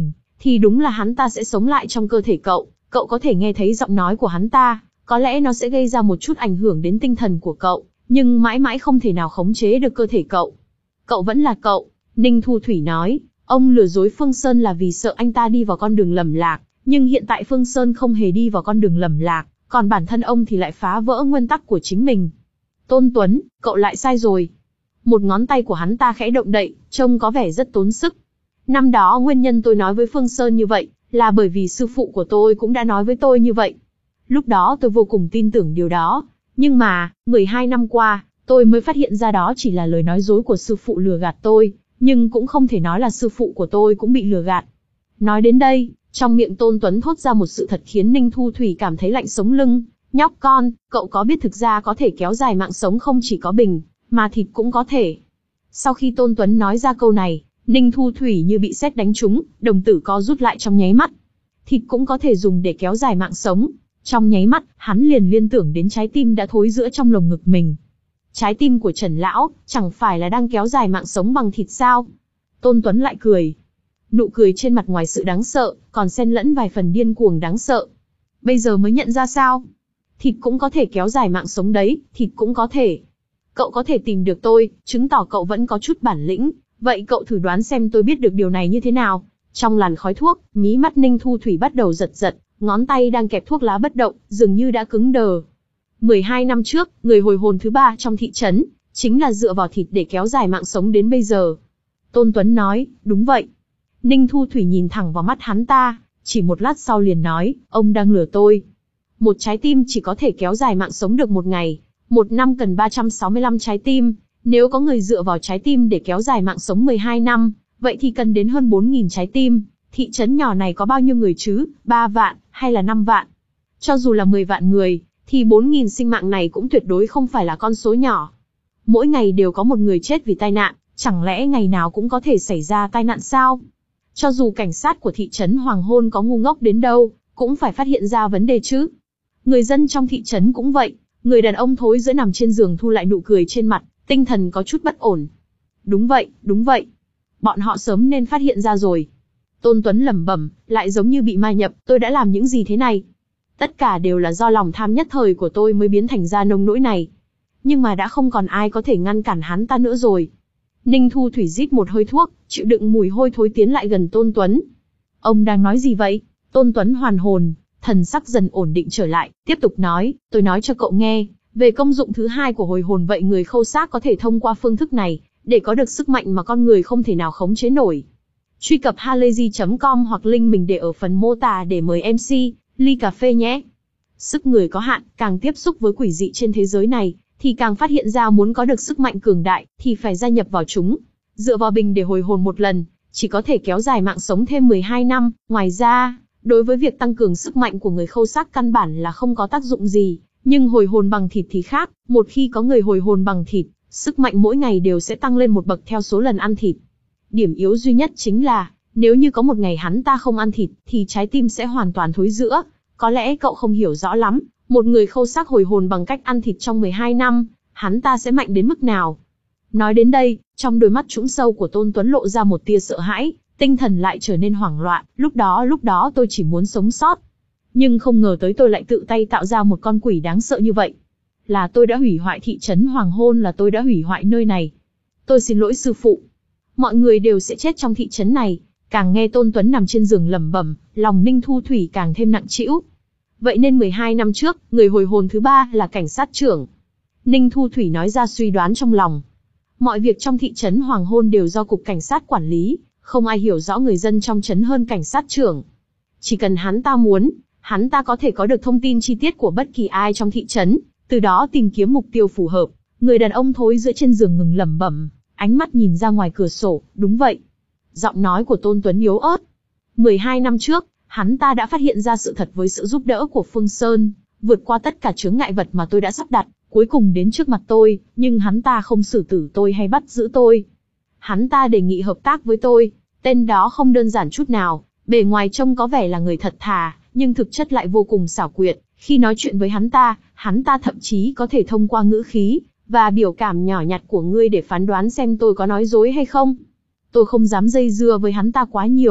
thì đúng là hắn ta sẽ sống lại trong cơ thể cậu, cậu có thể nghe thấy giọng nói của hắn ta, có lẽ nó sẽ gây ra một chút ảnh hưởng đến tinh thần của cậu, nhưng mãi mãi không thể nào khống chế được cơ thể cậu. Cậu vẫn là cậu, Ninh Thu Thủy nói, ông lừa dối Phương Sơn là vì sợ anh ta đi vào con đường lầm lạc, nhưng hiện tại Phương Sơn không hề đi vào con đường lầm lạc, còn bản thân ông thì lại phá vỡ nguyên tắc của chính mình. Tôn Tuấn, cậu lại sai rồi. Một ngón tay của hắn ta khẽ động đậy, trông có vẻ rất tốn sức. Năm đó nguyên nhân tôi nói với Phương Sơn như vậy, là bởi vì sư phụ của tôi cũng đã nói với tôi như vậy. Lúc đó tôi vô cùng tin tưởng điều đó, nhưng mà, mười hai năm qua, tôi mới phát hiện ra đó chỉ là lời nói dối của sư phụ lừa gạt tôi, nhưng cũng không thể nói là sư phụ của tôi cũng bị lừa gạt. Nói đến đây, trong miệng Tôn Tuấn thốt ra một sự thật khiến Ninh Thu Thủy cảm thấy lạnh sống lưng. Nhóc con, cậu có biết thực ra có thể kéo dài mạng sống không chỉ có bình, mà thịt cũng có thể. Sau khi Tôn Tuấn nói ra câu này, Ninh Thu Thủy như bị sét đánh trúng, đồng tử co rút lại trong nháy mắt. Thịt cũng có thể dùng để kéo dài mạng sống. Trong nháy mắt, hắn liền liên tưởng đến trái tim đã thối rữa trong lồng ngực mình. Trái tim của Trần Lão, chẳng phải là đang kéo dài mạng sống bằng thịt sao? Tôn Tuấn lại cười. Nụ cười trên mặt ngoài sự đáng sợ, còn xen lẫn vài phần điên cuồng đáng sợ. Bây giờ mới nhận ra sao? Thịt cũng có thể kéo dài mạng sống đấy, thịt cũng có thể. Cậu có thể tìm được tôi, chứng tỏ cậu vẫn có chút bản lĩnh. Vậy cậu thử đoán xem tôi biết được điều này như thế nào? Trong làn khói thuốc, mí mắt Ninh Thu Thủy bắt đầu giật giật, ngón tay đang kẹp thuốc lá bất động, dường như đã cứng đờ. mười hai năm trước, người hồi hồn thứ ba trong thị trấn, chính là dựa vào thịt để kéo dài mạng sống đến bây giờ. Tôn Tuấn nói, đúng vậy. Ninh Thu Thủy nhìn thẳng vào mắt hắn ta, chỉ một lát sau liền nói, ông đang lừa tôi. Một trái tim chỉ có thể kéo dài mạng sống được một ngày, một năm cần ba trăm sáu mươi lăm trái tim. Nếu có người dựa vào trái tim để kéo dài mạng sống mười hai năm, vậy thì cần đến hơn bốn nghìn trái tim. Thị trấn nhỏ này có bao nhiêu người chứ, ba vạn, hay là năm vạn? Cho dù là mười vạn người, thì bốn nghìn sinh mạng này cũng tuyệt đối không phải là con số nhỏ. Mỗi ngày đều có một người chết vì tai nạn, chẳng lẽ ngày nào cũng có thể xảy ra tai nạn sao? Cho dù cảnh sát của thị trấn Hoàng Hôn có ngu ngốc đến đâu, cũng phải phát hiện ra vấn đề chứ. Người dân trong thị trấn cũng vậy, người đàn ông thối rữa nằm trên giường thu lại nụ cười trên mặt, tinh thần có chút bất ổn. Đúng vậy, đúng vậy. Bọn họ sớm nên phát hiện ra rồi. Tôn Tuấn lẩm bẩm, lại giống như bị ma nhập, tôi đã làm những gì thế này? Tất cả đều là do lòng tham nhất thời của tôi mới biến thành ra nông nỗi này. Nhưng mà đã không còn ai có thể ngăn cản hắn ta nữa rồi. Ninh Thu Thủy rít một hơi thuốc, chịu đựng mùi hôi thối tiến lại gần Tôn Tuấn. Ông đang nói gì vậy? Tôn Tuấn hoàn hồn, thần sắc dần ổn định trở lại, tiếp tục nói, tôi nói cho cậu nghe, về công dụng thứ hai của hồi hồn vậy người khâu xác có thể thông qua phương thức này, để có được sức mạnh mà con người không thể nào khống chế nổi. Truy cập halayzi chấm com hoặc link mình để ở phần mô tả để mời em xê, ly cà phê nhé. Sức người có hạn, càng tiếp xúc với quỷ dị trên thế giới này, thì càng phát hiện ra muốn có được sức mạnh cường đại, thì phải gia nhập vào chúng. Dựa vào bình để hồi hồn một lần, chỉ có thể kéo dài mạng sống thêm mười hai năm. Ngoài ra, đối với việc tăng cường sức mạnh của người khâu xác căn bản là không có tác dụng gì. Nhưng hồi hồn bằng thịt thì khác, một khi có người hồi hồn bằng thịt, sức mạnh mỗi ngày đều sẽ tăng lên một bậc theo số lần ăn thịt. Điểm yếu duy nhất chính là, nếu như có một ngày hắn ta không ăn thịt, thì trái tim sẽ hoàn toàn thối rữa. Có lẽ cậu không hiểu rõ lắm, một người khâu xác hồi hồn bằng cách ăn thịt trong mười hai năm, hắn ta sẽ mạnh đến mức nào. Nói đến đây, trong đôi mắt trũng sâu của Tôn Tuấn lộ ra một tia sợ hãi, tinh thần lại trở nên hoảng loạn, lúc đó lúc đó tôi chỉ muốn sống sót. Nhưng không ngờ tới tôi lại tự tay tạo ra một con quỷ đáng sợ như vậy. Là tôi đã hủy hoại thị trấn Hoàng Hôn, là tôi đã hủy hoại nơi này. Tôi xin lỗi sư phụ. Mọi người đều sẽ chết trong thị trấn này. Càng nghe Tôn Tuấn nằm trên giường lẩm bẩm, lòng Ninh Thu Thủy càng thêm nặng trĩu. Vậy nên mười hai năm trước, người hồi hồn thứ ba là cảnh sát trưởng. Ninh Thu Thủy nói ra suy đoán trong lòng. Mọi việc trong thị trấn Hoàng Hôn đều do cục cảnh sát quản lý, không ai hiểu rõ người dân trong trấn hơn cảnh sát trưởng. Chỉ cần hắn ta muốn, hắn ta có thể có được thông tin chi tiết của bất kỳ ai trong thị trấn, từ đó tìm kiếm mục tiêu phù hợp. Người đàn ông thối giữa trên giường ngừng lẩm bẩm, ánh mắt nhìn ra ngoài cửa sổ, đúng vậy. Giọng nói của Tôn Tuấn yếu ớt. mười hai năm trước, hắn ta đã phát hiện ra sự thật với sự giúp đỡ của Phương Sơn, vượt qua tất cả chướng ngại vật mà tôi đã sắp đặt, cuối cùng đến trước mặt tôi, nhưng hắn ta không xử tử tôi hay bắt giữ tôi. Hắn ta đề nghị hợp tác với tôi, tên đó không đơn giản chút nào, bề ngoài trông có vẻ là người thật thà, nhưng thực chất lại vô cùng xảo quyệt. Khi nói chuyện với hắn ta, hắn ta thậm chí có thể thông qua ngữ khí và biểu cảm nhỏ nhặt của ngươi để phán đoán xem tôi có nói dối hay không. Tôi không dám dây dưa với hắn ta quá nhiều,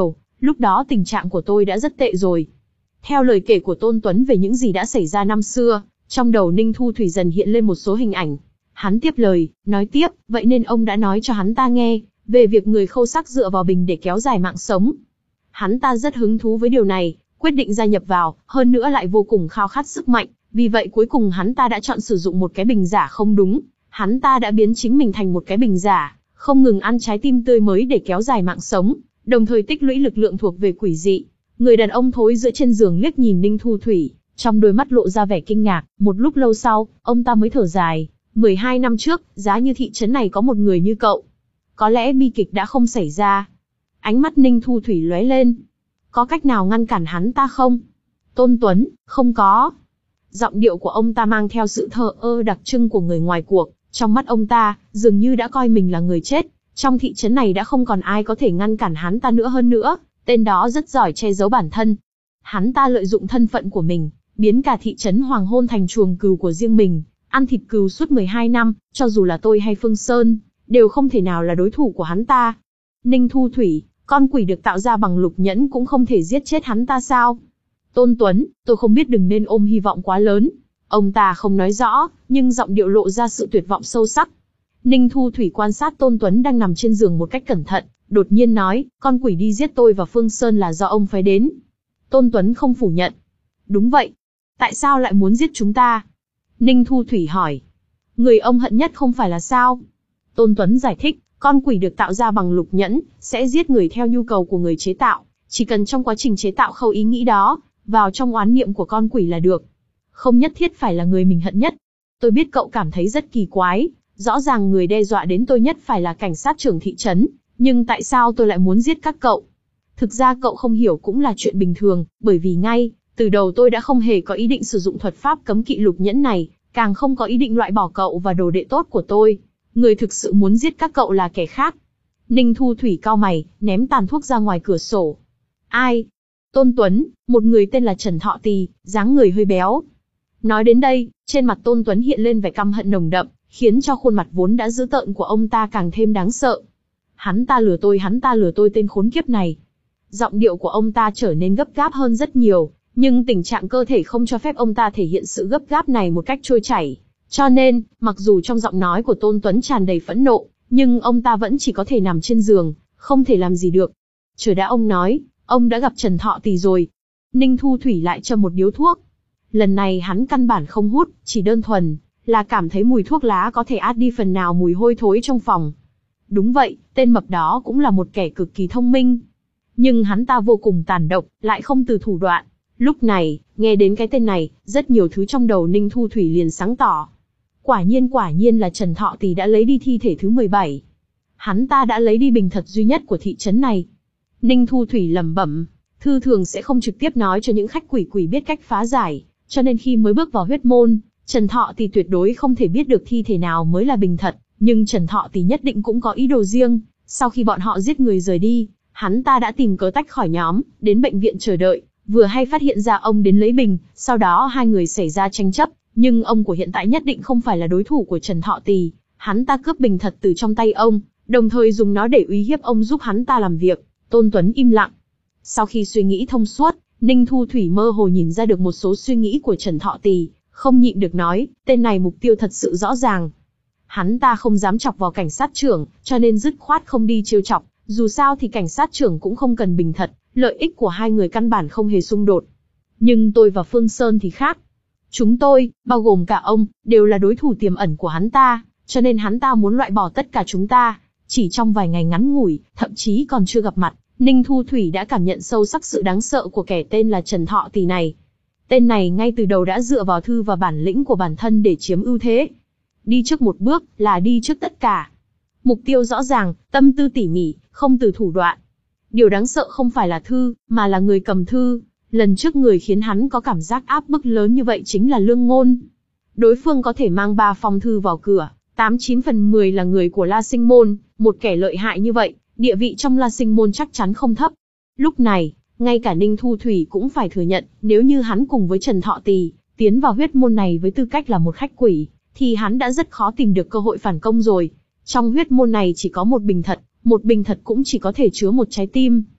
Lúc đó tình trạng của tôi đã rất tệ rồi. Theo lời kể của Tôn Tuấn về những gì đã xảy ra năm xưa, trong đầu Ninh Thu Thủy dần hiện lên một số hình ảnh. Hắn tiếp lời, nói tiếp, vậy nên ông đã nói cho hắn ta nghe, về việc người Khâu Sắc dựa vào bình để kéo dài mạng sống. Hắn ta rất hứng thú với điều này, quyết định gia nhập vào, hơn nữa lại vô cùng khao khát sức mạnh, vì vậy cuối cùng hắn ta đã chọn sử dụng một cái bình giả không đúng. Hắn ta đã biến chính mình thành một cái bình giả, không ngừng ăn trái tim tươi mới để kéo dài mạng sống, đồng thời tích lũy lực lượng thuộc về quỷ dị. Người đàn ông thối giữa trên giường liếc nhìn Ninh Thu Thủy, trong đôi mắt lộ ra vẻ kinh ngạc, một lúc lâu sau, ông ta mới thở dài. mười hai năm trước, giá như thị trấn này có một người như cậu, có lẽ bi kịch đã không xảy ra. Ánh mắt Ninh Thu Thủy lóe lên. Có cách nào ngăn cản hắn ta không? Tôn Tuấn, không có. Giọng điệu của ông ta mang theo sự thờ ơ đặc trưng của người ngoài cuộc, trong mắt ông ta, dường như đã coi mình là người chết. Trong thị trấn này đã không còn ai có thể ngăn cản hắn ta nữa hơn nữa, tên đó rất giỏi che giấu bản thân. Hắn ta lợi dụng thân phận của mình, biến cả thị trấn Hoàng Hôn thành chuồng cừu của riêng mình, ăn thịt cừu suốt mười hai năm, cho dù là tôi hay Phương Sơn, đều không thể nào là đối thủ của hắn ta. Ninh Thu Thủy, con quỷ được tạo ra bằng lục nhẫn cũng không thể giết chết hắn ta sao? Tôn Tuấn, tôi không biết, đừng nên ôm hy vọng quá lớn. Ông ta không nói rõ, nhưng giọng điệu lộ ra sự tuyệt vọng sâu sắc. Ninh Thu Thủy quan sát Tôn Tuấn đang nằm trên giường một cách cẩn thận, đột nhiên nói, con quỷ đi giết tôi và Phương Sơn là do ông phái đến. Tôn Tuấn không phủ nhận. Đúng vậy. Tại sao lại muốn giết chúng ta? Ninh Thu Thủy hỏi. Người ông hận nhất không phải là sao? Tôn Tuấn giải thích, con quỷ được tạo ra bằng lục nhẫn, sẽ giết người theo nhu cầu của người chế tạo. Chỉ cần trong quá trình chế tạo khâu ý nghĩ đó, vào trong oán niệm của con quỷ là được. Không nhất thiết phải là người mình hận nhất. Tôi biết cậu cảm thấy rất kỳ quái, rõ ràng người đe dọa đến tôi nhất phải là cảnh sát trưởng thị trấn, nhưng tại sao tôi lại muốn giết các cậu? Thực ra cậu không hiểu cũng là chuyện bình thường, bởi vì ngay từ đầu tôi đã không hề có ý định sử dụng thuật pháp cấm kỵ lục nhẫn này, càng không có ý định loại bỏ cậu và đồ đệ tốt của tôi. Người thực sự muốn giết các cậu là kẻ khác. Ninh Thu Thủy cau mày, ném tàn thuốc ra ngoài cửa sổ. Ai? Tôn Tuấn, một người tên là Trần Thọ Tì, dáng người hơi béo. Nói đến đây, trên mặt Tôn Tuấn hiện lên vẻ căm hận nồng đậm, khiến cho khuôn mặt vốn đã dữ tợn của ông ta càng thêm đáng sợ. Hắn ta lừa tôi, hắn ta lừa tôi, tên khốn kiếp này. Giọng điệu của ông ta trở nên gấp gáp hơn rất nhiều, nhưng tình trạng cơ thể không cho phép ông ta thể hiện sự gấp gáp này một cách trôi chảy. Cho nên, mặc dù trong giọng nói của Tôn Tuấn tràn đầy phẫn nộ, nhưng ông ta vẫn chỉ có thể nằm trên giường, không thể làm gì được. Chờ đã, ông nói, ông đã gặp Trần Thọ Tì rồi. Ninh Thu Thủy lại châm một điếu thuốc. Lần này hắn căn bản không hút, chỉ đơn thuần là cảm thấy mùi thuốc lá có thể át đi phần nào mùi hôi thối trong phòng. Đúng vậy, tên mập đó cũng là một kẻ cực kỳ thông minh. Nhưng hắn ta vô cùng tàn độc, lại không từ thủ đoạn. Lúc này, nghe đến cái tên này, rất nhiều thứ trong đầu Ninh Thu Thủy liền sáng tỏ. Quả nhiên quả nhiên là Trần Thọ Tì đã lấy đi thi thể thứ mười bảy. Hắn ta đã lấy đi bình thật duy nhất của thị trấn này. Ninh Thu Thủy lẩm bẩm, Thư thường sẽ không trực tiếp nói cho những khách quỷ quỷ biết cách phá giải, cho nên khi mới bước vào huyết môn, Trần Thọ Tì tuyệt đối không thể biết được thi thể nào mới là bình thật, nhưng Trần Thọ Tì nhất định cũng có ý đồ riêng. Sau khi bọn họ giết người rời đi, hắn ta đã tìm cớ tách khỏi nhóm, đến bệnh viện chờ đợi, vừa hay phát hiện ra ông đến lấy bình, sau đó hai người xảy ra tranh chấp, nhưng ông của hiện tại nhất định không phải là đối thủ của Trần Thọ Tì, hắn ta cướp bình thật từ trong tay ông, đồng thời dùng nó để uy hiếp ông giúp hắn ta làm việc. Tôn Tuấn im lặng. Sau khi suy nghĩ thông suốt, Ninh Thu Thủy mơ hồ nhìn ra được một số suy nghĩ của Trần Thọ Tì, không nhịn được nói, tên này mục tiêu thật sự rõ ràng. Hắn ta không dám chọc vào cảnh sát trưởng, cho nên dứt khoát không đi trêu chọc, dù sao thì cảnh sát trưởng cũng không cần bình thật, lợi ích của hai người căn bản không hề xung đột. Nhưng tôi và Phương Sơn thì khác. Chúng tôi, bao gồm cả ông, đều là đối thủ tiềm ẩn của hắn ta, cho nên hắn ta muốn loại bỏ tất cả chúng ta. Chỉ trong vài ngày ngắn ngủi, thậm chí còn chưa gặp mặt, Ninh Thu Thủy đã cảm nhận sâu sắc sự đáng sợ của kẻ tên là Trần Thọ Tì này. Tên này ngay từ đầu đã dựa vào thư và bản lĩnh của bản thân để chiếm ưu thế. Đi trước một bước là đi trước tất cả. Mục tiêu rõ ràng, tâm tư tỉ mỉ, không từ thủ đoạn. Điều đáng sợ không phải là thư, mà là người cầm thư. Lần trước người khiến hắn có cảm giác áp bức lớn như vậy chính là Lương Ngôn. Đối phương có thể mang ba phong thư vào cửa, tám chín phần mười là người của La Sinh Môn, một kẻ lợi hại như vậy, địa vị trong La Sinh Môn chắc chắn không thấp. Lúc này, ngay cả Ninh Thu Thủy cũng phải thừa nhận, nếu như hắn cùng với Trần Thọ Tì, tiến vào huyết môn này với tư cách là một khách quỷ, thì hắn đã rất khó tìm được cơ hội phản công rồi. Trong huyết môn này chỉ có một bình thật, một bình thật cũng chỉ có thể chứa một trái tim.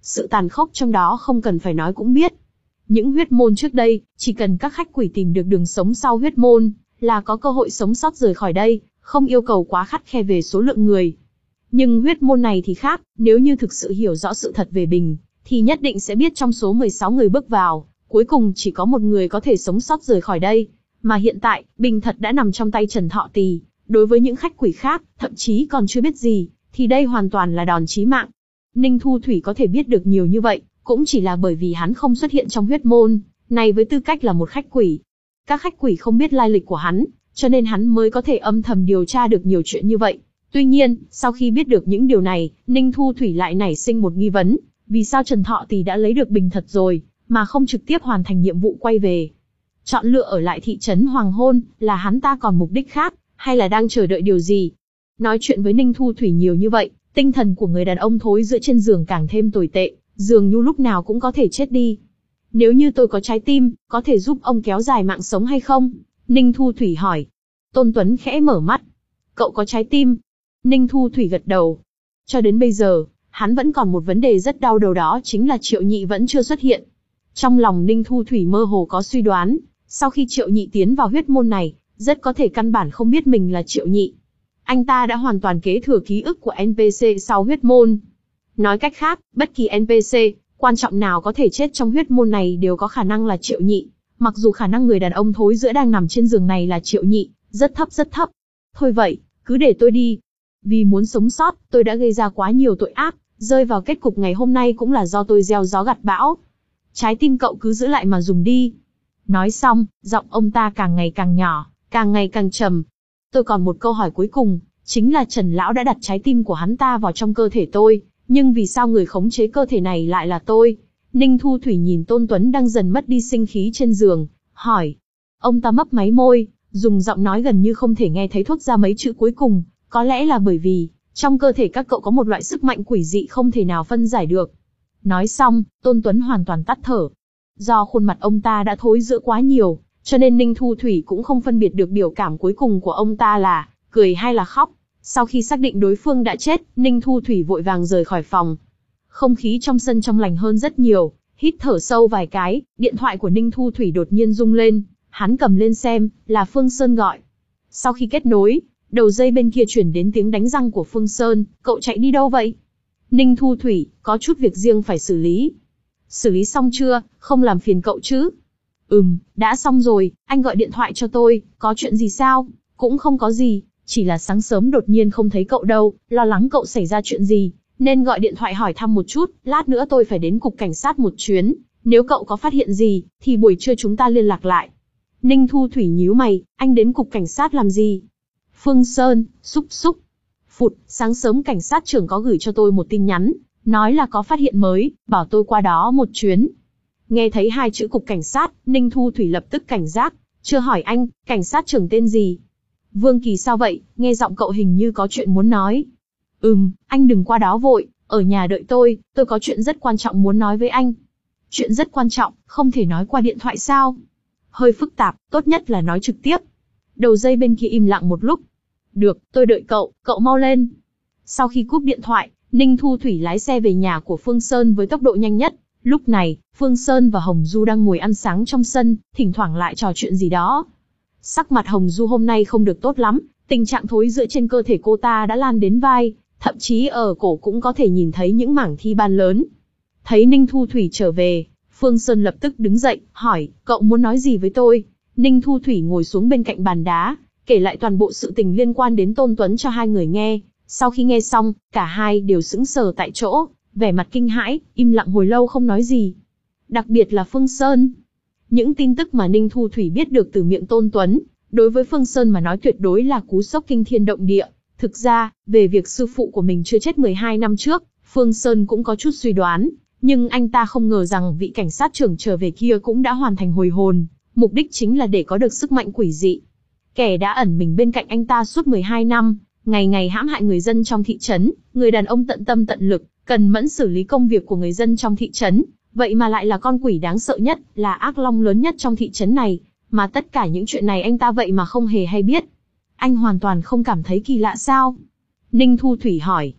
Sự tàn khốc trong đó không cần phải nói cũng biết. Những huyết môn trước đây, chỉ cần các khách quỷ tìm được đường sống sau huyết môn, là có cơ hội sống sót rời khỏi đây, không yêu cầu quá khắt khe về số lượng người. Nhưng huyết môn này thì khác, nếu như thực sự hiểu rõ sự thật về Bình, thì nhất định sẽ biết trong số mười sáu người bước vào, cuối cùng chỉ có một người có thể sống sót rời khỏi đây. Mà hiện tại, Bình thật đã nằm trong tay Trần Thọ Tỳ, đối với những khách quỷ khác, thậm chí còn chưa biết gì, thì đây hoàn toàn là đòn chí mạng. Ninh Thu Thủy có thể biết được nhiều như vậy, cũng chỉ là bởi vì hắn không xuất hiện trong huyết môn, này với tư cách là một khách quỷ. Các khách quỷ không biết lai lịch của hắn, cho nên hắn mới có thể âm thầm điều tra được nhiều chuyện như vậy. Tuy nhiên, sau khi biết được những điều này, Ninh Thu Thủy lại nảy sinh một nghi vấn, vì sao Trần Thọ Tỳ đã lấy được Bình thật rồi, mà không trực tiếp hoàn thành nhiệm vụ quay về. Chọn lựa ở lại thị trấn Hoàng Hôn, là hắn ta còn mục đích khác, hay là đang chờ đợi điều gì? Nói chuyện với Ninh Thu Thủy nhiều như vậy, tinh thần của người đàn ông thối giữa trên giường càng thêm tồi tệ, dường như lúc nào cũng có thể chết đi. Nếu như tôi có trái tim, có thể giúp ông kéo dài mạng sống hay không? Ninh Thu Thủy hỏi. Tôn Tuấn khẽ mở mắt. Cậu có trái tim? Ninh Thu Thủy gật đầu. Cho đến bây giờ, hắn vẫn còn một vấn đề rất đau đầu, đó chính là Triệu Nhị vẫn chưa xuất hiện. Trong lòng Ninh Thu Thủy mơ hồ có suy đoán, sau khi Triệu Nhị tiến vào huyết môn này, rất có thể căn bản không biết mình là Triệu Nhị. Anh ta đã hoàn toàn kế thừa ký ức của en pê xê sau huyết môn. Nói cách khác, bất kỳ en pê xê, quan trọng nào có thể chết trong huyết môn này đều có khả năng là Triệu Nhị. Mặc dù khả năng người đàn ông thối giữa đang nằm trên giường này là Triệu Nhị, rất thấp rất thấp. Thôi vậy, cứ để tôi đi. Vì muốn sống sót, tôi đã gây ra quá nhiều tội ác, rơi vào kết cục ngày hôm nay cũng là do tôi gieo gió gặt bão. Trái tim cậu cứ giữ lại mà dùng đi. Nói xong, giọng ông ta càng ngày càng nhỏ, càng ngày càng trầm. Tôi còn một câu hỏi cuối cùng, chính là Trần Lão đã đặt trái tim của hắn ta vào trong cơ thể tôi, nhưng vì sao người khống chế cơ thể này lại là tôi? Ninh Thu Thủy nhìn Tôn Tuấn đang dần mất đi sinh khí trên giường, hỏi. Ông ta mấp máy môi, dùng giọng nói gần như không thể nghe thấy thốt ra mấy chữ cuối cùng, có lẽ là bởi vì, trong cơ thể các cậu có một loại sức mạnh quỷ dị không thể nào phân giải được. Nói xong, Tôn Tuấn hoàn toàn tắt thở. Do khuôn mặt ông ta đã thối rữa quá nhiều, cho nên Ninh Thu Thủy cũng không phân biệt được biểu cảm cuối cùng của ông ta là cười hay là khóc. Sau khi xác định đối phương đã chết, Ninh Thu Thủy vội vàng rời khỏi phòng. Không khí trong sân trong lành hơn rất nhiều, hít thở sâu vài cái, điện thoại của Ninh Thu Thủy đột nhiên rung lên, hắn cầm lên xem, là Phương Sơn gọi. Sau khi kết nối, đầu dây bên kia chuyển đến tiếng đánh răng của Phương Sơn, cậu chạy đi đâu vậy? Ninh Thu Thủy, có chút việc riêng phải xử lý. Xử lý xong chưa, không làm phiền cậu chứ? Ừm, đã xong rồi, anh gọi điện thoại cho tôi, có chuyện gì sao? Cũng không có gì, chỉ là sáng sớm đột nhiên không thấy cậu đâu, lo lắng cậu xảy ra chuyện gì, nên gọi điện thoại hỏi thăm một chút, lát nữa tôi phải đến cục cảnh sát một chuyến, nếu cậu có phát hiện gì, thì buổi trưa chúng ta liên lạc lại. Ninh Thu Thủy nhíu mày, anh đến cục cảnh sát làm gì? Phương Sơn, xúc xúc. Phụt, sáng sớm cảnh sát trưởng có gửi cho tôi một tin nhắn, nói là có phát hiện mới, bảo tôi qua đó một chuyến. Nghe thấy hai chữ cục cảnh sát, Ninh Thu Thủy lập tức cảnh giác, chưa hỏi anh, cảnh sát trưởng tên gì? Vương Kỳ. Sao vậy, nghe giọng cậu hình như có chuyện muốn nói. Ừm, anh đừng qua đó vội, ở nhà đợi tôi, tôi có chuyện rất quan trọng muốn nói với anh. Chuyện rất quan trọng, không thể nói qua điện thoại sao? Hơi phức tạp, tốt nhất là nói trực tiếp. Đầu dây bên kia im lặng một lúc. Được, tôi đợi cậu, cậu mau lên. Sau khi cúp điện thoại, Ninh Thu Thủy lái xe về nhà của Phương Sơn với tốc độ nhanh nhất. Lúc này, Phương Sơn và Hồng Du đang ngồi ăn sáng trong sân, thỉnh thoảng lại trò chuyện gì đó. Sắc mặt Hồng Du hôm nay không được tốt lắm, tình trạng thối rữa trên cơ thể cô ta đã lan đến vai, thậm chí ở cổ cũng có thể nhìn thấy những mảng thi ban lớn. Thấy Ninh Thu Thủy trở về, Phương Sơn lập tức đứng dậy, hỏi, cậu muốn nói gì với tôi? Ninh Thu Thủy ngồi xuống bên cạnh bàn đá, kể lại toàn bộ sự tình liên quan đến Tôn Tuấn cho hai người nghe. Sau khi nghe xong, cả hai đều sững sờ tại chỗ, vẻ mặt kinh hãi, im lặng hồi lâu không nói gì. Đặc biệt là Phương Sơn. Những tin tức mà Ninh Thu Thủy biết được từ miệng Tôn Tuấn, đối với Phương Sơn mà nói tuyệt đối là cú sốc kinh thiên động địa. Thực ra, về việc sư phụ của mình chưa chết mười hai năm trước, Phương Sơn cũng có chút suy đoán, nhưng anh ta không ngờ rằng vị cảnh sát trưởng trở về kia cũng đã hoàn thành hồi hồn, mục đích chính là để có được sức mạnh quỷ dị. Kẻ đã ẩn mình bên cạnh anh ta suốt mười hai năm, ngày ngày hãm hại người dân trong thị trấn, người đàn ông tận tâm tận lực, cần mẫn xử lý công việc của người dân trong thị trấn, vậy mà lại là con quỷ đáng sợ nhất, là ác long lớn nhất trong thị trấn này, mà tất cả những chuyện này anh ta vậy mà không hề hay biết. Anh hoàn toàn không cảm thấy kỳ lạ sao? Ninh Thu Thủy hỏi.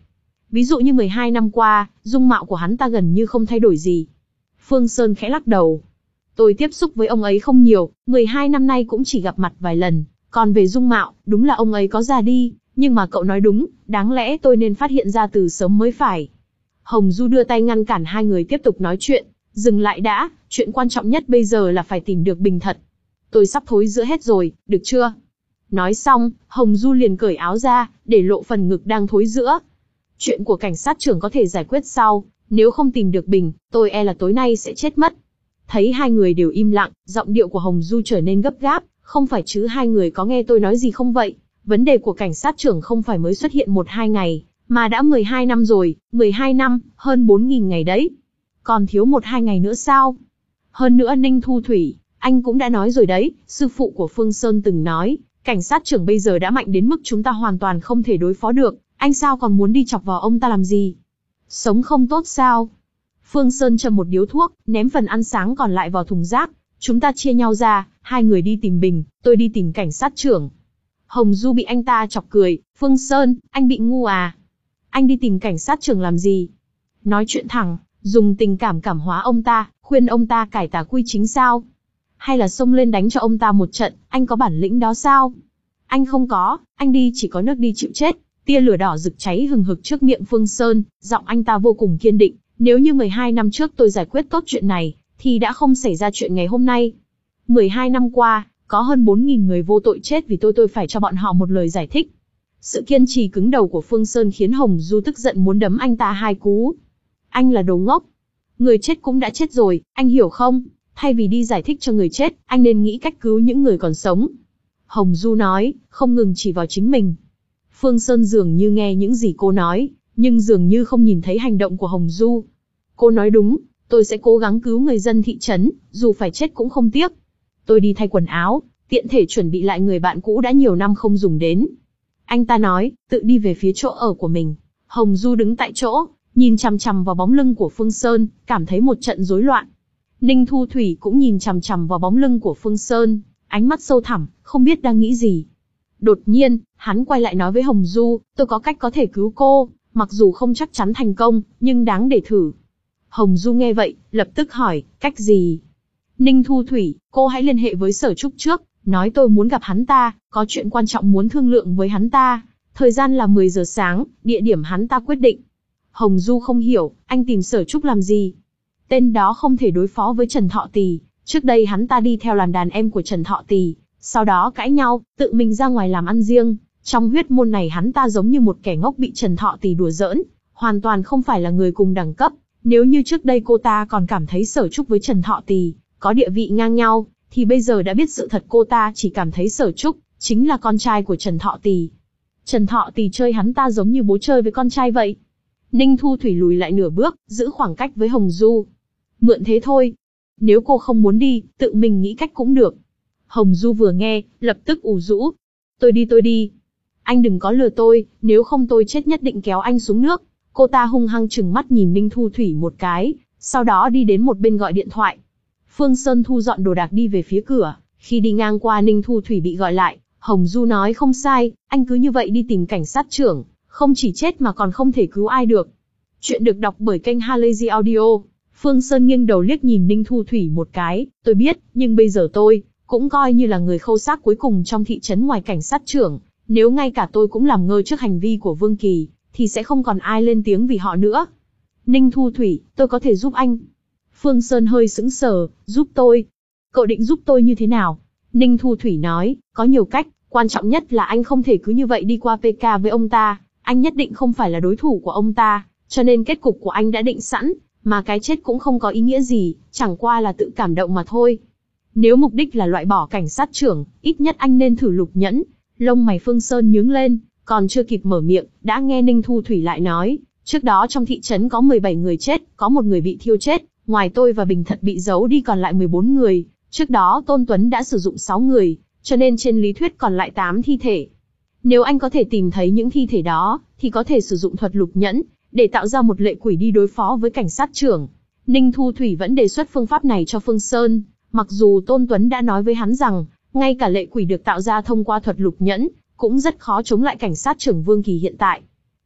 Ví dụ như mười hai năm qua, dung mạo của hắn ta gần như không thay đổi gì. Phương Sơn khẽ lắc đầu. Tôi tiếp xúc với ông ấy không nhiều, mười hai năm nay cũng chỉ gặp mặt vài lần. Còn về dung mạo, đúng là ông ấy có già đi, nhưng mà cậu nói đúng, đáng lẽ tôi nên phát hiện ra từ sớm mới phải. Hồng Du đưa tay ngăn cản hai người tiếp tục nói chuyện. Dừng lại đã, chuyện quan trọng nhất bây giờ là phải tìm được Bình thật. Tôi sắp thối rữa hết rồi, được chưa? Nói xong, Hồng Du liền cởi áo ra, để lộ phần ngực đang thối rữa. Chuyện của cảnh sát trưởng có thể giải quyết sau, nếu không tìm được Bình, tôi e là tối nay sẽ chết mất. Thấy hai người đều im lặng, giọng điệu của Hồng Du trở nên gấp gáp, không phải chứ hai người có nghe tôi nói gì không vậy? Vấn đề của cảnh sát trưởng không phải mới xuất hiện một hai ngày, mà đã mười hai năm rồi, mười hai năm, hơn bốn nghìn ngày đấy. Còn thiếu một hai ngày nữa sao? Hơn nữa Ninh Thu Thủy, anh cũng đã nói rồi đấy, sư phụ của Phương Sơn từng nói, cảnh sát trưởng bây giờ đã mạnh đến mức chúng ta hoàn toàn không thể đối phó được, anh sao còn muốn đi chọc vào ông ta làm gì? Sống không tốt sao? Phương Sơn châm một điếu thuốc, ném phần ăn sáng còn lại vào thùng rác, chúng ta chia nhau ra, hai người đi tìm Bình, tôi đi tìm cảnh sát trưởng. Hồng Du bị anh ta chọc cười, Phương Sơn, anh bị ngu à? Anh đi tìm cảnh sát trưởng làm gì? Nói chuyện thẳng, dùng tình cảm cảm hóa ông ta, khuyên ông ta cải tà quy chính sao? Hay là xông lên đánh cho ông ta một trận, anh có bản lĩnh đó sao? Anh không có, anh đi chỉ có nước đi chịu chết. Tia lửa đỏ rực cháy hừng hực trước miệng Phương Sơn, giọng anh ta vô cùng kiên định, nếu như mười hai năm trước tôi giải quyết tốt chuyện này, thì đã không xảy ra chuyện ngày hôm nay. mười hai năm qua, có hơn bốn nghìn người vô tội chết vì tôi tôi phải cho bọn họ một lời giải thích. Sự kiên trì cứng đầu của Phương Sơn khiến Hồng Du tức giận muốn đấm anh ta hai cú. Anh là đồ ngốc. Người chết cũng đã chết rồi, anh hiểu không? Thay vì đi giải thích cho người chết, anh nên nghĩ cách cứu những người còn sống. Hồng Du nói, không ngừng chỉ vào chính mình. Phương Sơn dường như nghe những gì cô nói, nhưng dường như không nhìn thấy hành động của Hồng Du. Cô nói đúng, tôi sẽ cố gắng cứu người dân thị trấn, dù phải chết cũng không tiếc. Tôi đi thay quần áo, tiện thể chuẩn bị lại người bạn cũ đã nhiều năm không dùng đến. Anh ta nói, tự đi về phía chỗ ở của mình. Hồng Du đứng tại chỗ, nhìn chằm chằm vào bóng lưng của Phương Sơn, cảm thấy một trận rối loạn. Ninh Thu Thủy cũng nhìn chằm chằm vào bóng lưng của Phương Sơn, ánh mắt sâu thẳm, không biết đang nghĩ gì. Đột nhiên, hắn quay lại nói với Hồng Du, tôi có cách có thể cứu cô, mặc dù không chắc chắn thành công, nhưng đáng để thử. Hồng Du nghe vậy, lập tức hỏi, cách gì? Ninh Thu Thủy, cô hãy liên hệ với Sở Trúc trước, nói tôi muốn gặp hắn ta, có chuyện quan trọng muốn thương lượng với hắn ta. Thời gian là mười giờ sáng, địa điểm hắn ta quyết định. Hồng Du không hiểu, anh tìm Sở Trúc làm gì? Tên đó không thể đối phó với Trần Thọ Tỳ, trước đây hắn ta đi theo làm đàn em của Trần Thọ Tỳ, sau đó cãi nhau, tự mình ra ngoài làm ăn riêng. Trong huyết môn này hắn ta giống như một kẻ ngốc bị Trần Thọ Tỳ đùa giỡn, hoàn toàn không phải là người cùng đẳng cấp. Nếu như trước đây cô ta còn cảm thấy Sở Trúc với Trần Thọ Tỳ có địa vị ngang nhau, thì bây giờ đã biết sự thật cô ta chỉ cảm thấy Sở Trúc chính là con trai của Trần Thọ Tỳ. Trần Thọ Tỳ chơi hắn ta giống như bố chơi với con trai vậy. Ninh Thu Thủy lùi lại nửa bước, giữ khoảng cách với Hồng Du. Mượn thế thôi. Nếu cô không muốn đi, tự mình nghĩ cách cũng được. Hồng Du vừa nghe, lập tức ủ rũ. Tôi đi tôi đi. Anh đừng có lừa tôi, nếu không tôi chết nhất định kéo anh xuống nước. Cô ta hung hăng trừng mắt nhìn Ninh Thu Thủy một cái, sau đó đi đến một bên gọi điện thoại. Phương Sơn thu dọn đồ đạc đi về phía cửa, khi đi ngang qua Ninh Thu Thủy bị gọi lại, Hồng Du nói không sai, anh cứ như vậy đi tìm cảnh sát trưởng, không chỉ chết mà còn không thể cứu ai được. Chuyện được đọc bởi kênh Halazy Audio. Phương Sơn nghiêng đầu liếc nhìn Ninh Thu Thủy một cái, tôi biết, nhưng bây giờ tôi cũng coi như là người khâu xác cuối cùng trong thị trấn ngoài cảnh sát trưởng, nếu ngay cả tôi cũng làm ngơ trước hành vi của Vương Kỳ, thì sẽ không còn ai lên tiếng vì họ nữa. Ninh Thu Thủy, tôi có thể giúp anh. Phương Sơn hơi sững sờ, giúp tôi. Cậu định giúp tôi như thế nào? Ninh Thu Thủy nói, có nhiều cách, quan trọng nhất là anh không thể cứ như vậy đi qua pê ca với ông ta, anh nhất định không phải là đối thủ của ông ta, cho nên kết cục của anh đã định sẵn, mà cái chết cũng không có ý nghĩa gì, chẳng qua là tự cảm động mà thôi. Nếu mục đích là loại bỏ cảnh sát trưởng, ít nhất anh nên thử lục nhẫn. Lông mày Phương Sơn nhướng lên, còn chưa kịp mở miệng, đã nghe Ninh Thu Thủy lại nói, trước đó trong thị trấn có mười bảy người chết, có một người bị thiêu chết, ngoài tôi và Bình Thật bị giấu đi còn lại mười bốn người, trước đó Tôn Tuấn đã sử dụng sáu người, cho nên trên lý thuyết còn lại tám thi thể. Nếu anh có thể tìm thấy những thi thể đó, thì có thể sử dụng thuật lục nhẫn, để tạo ra một lệ quỷ đi đối phó với cảnh sát trưởng. Ninh Thu Thủy vẫn đề xuất phương pháp này cho Phương Sơn, mặc dù Tôn Tuấn đã nói với hắn rằng, ngay cả lệ quỷ được tạo ra thông qua thuật lục nhẫn, cũng rất khó chống lại cảnh sát trưởng Vương Kỳ hiện tại.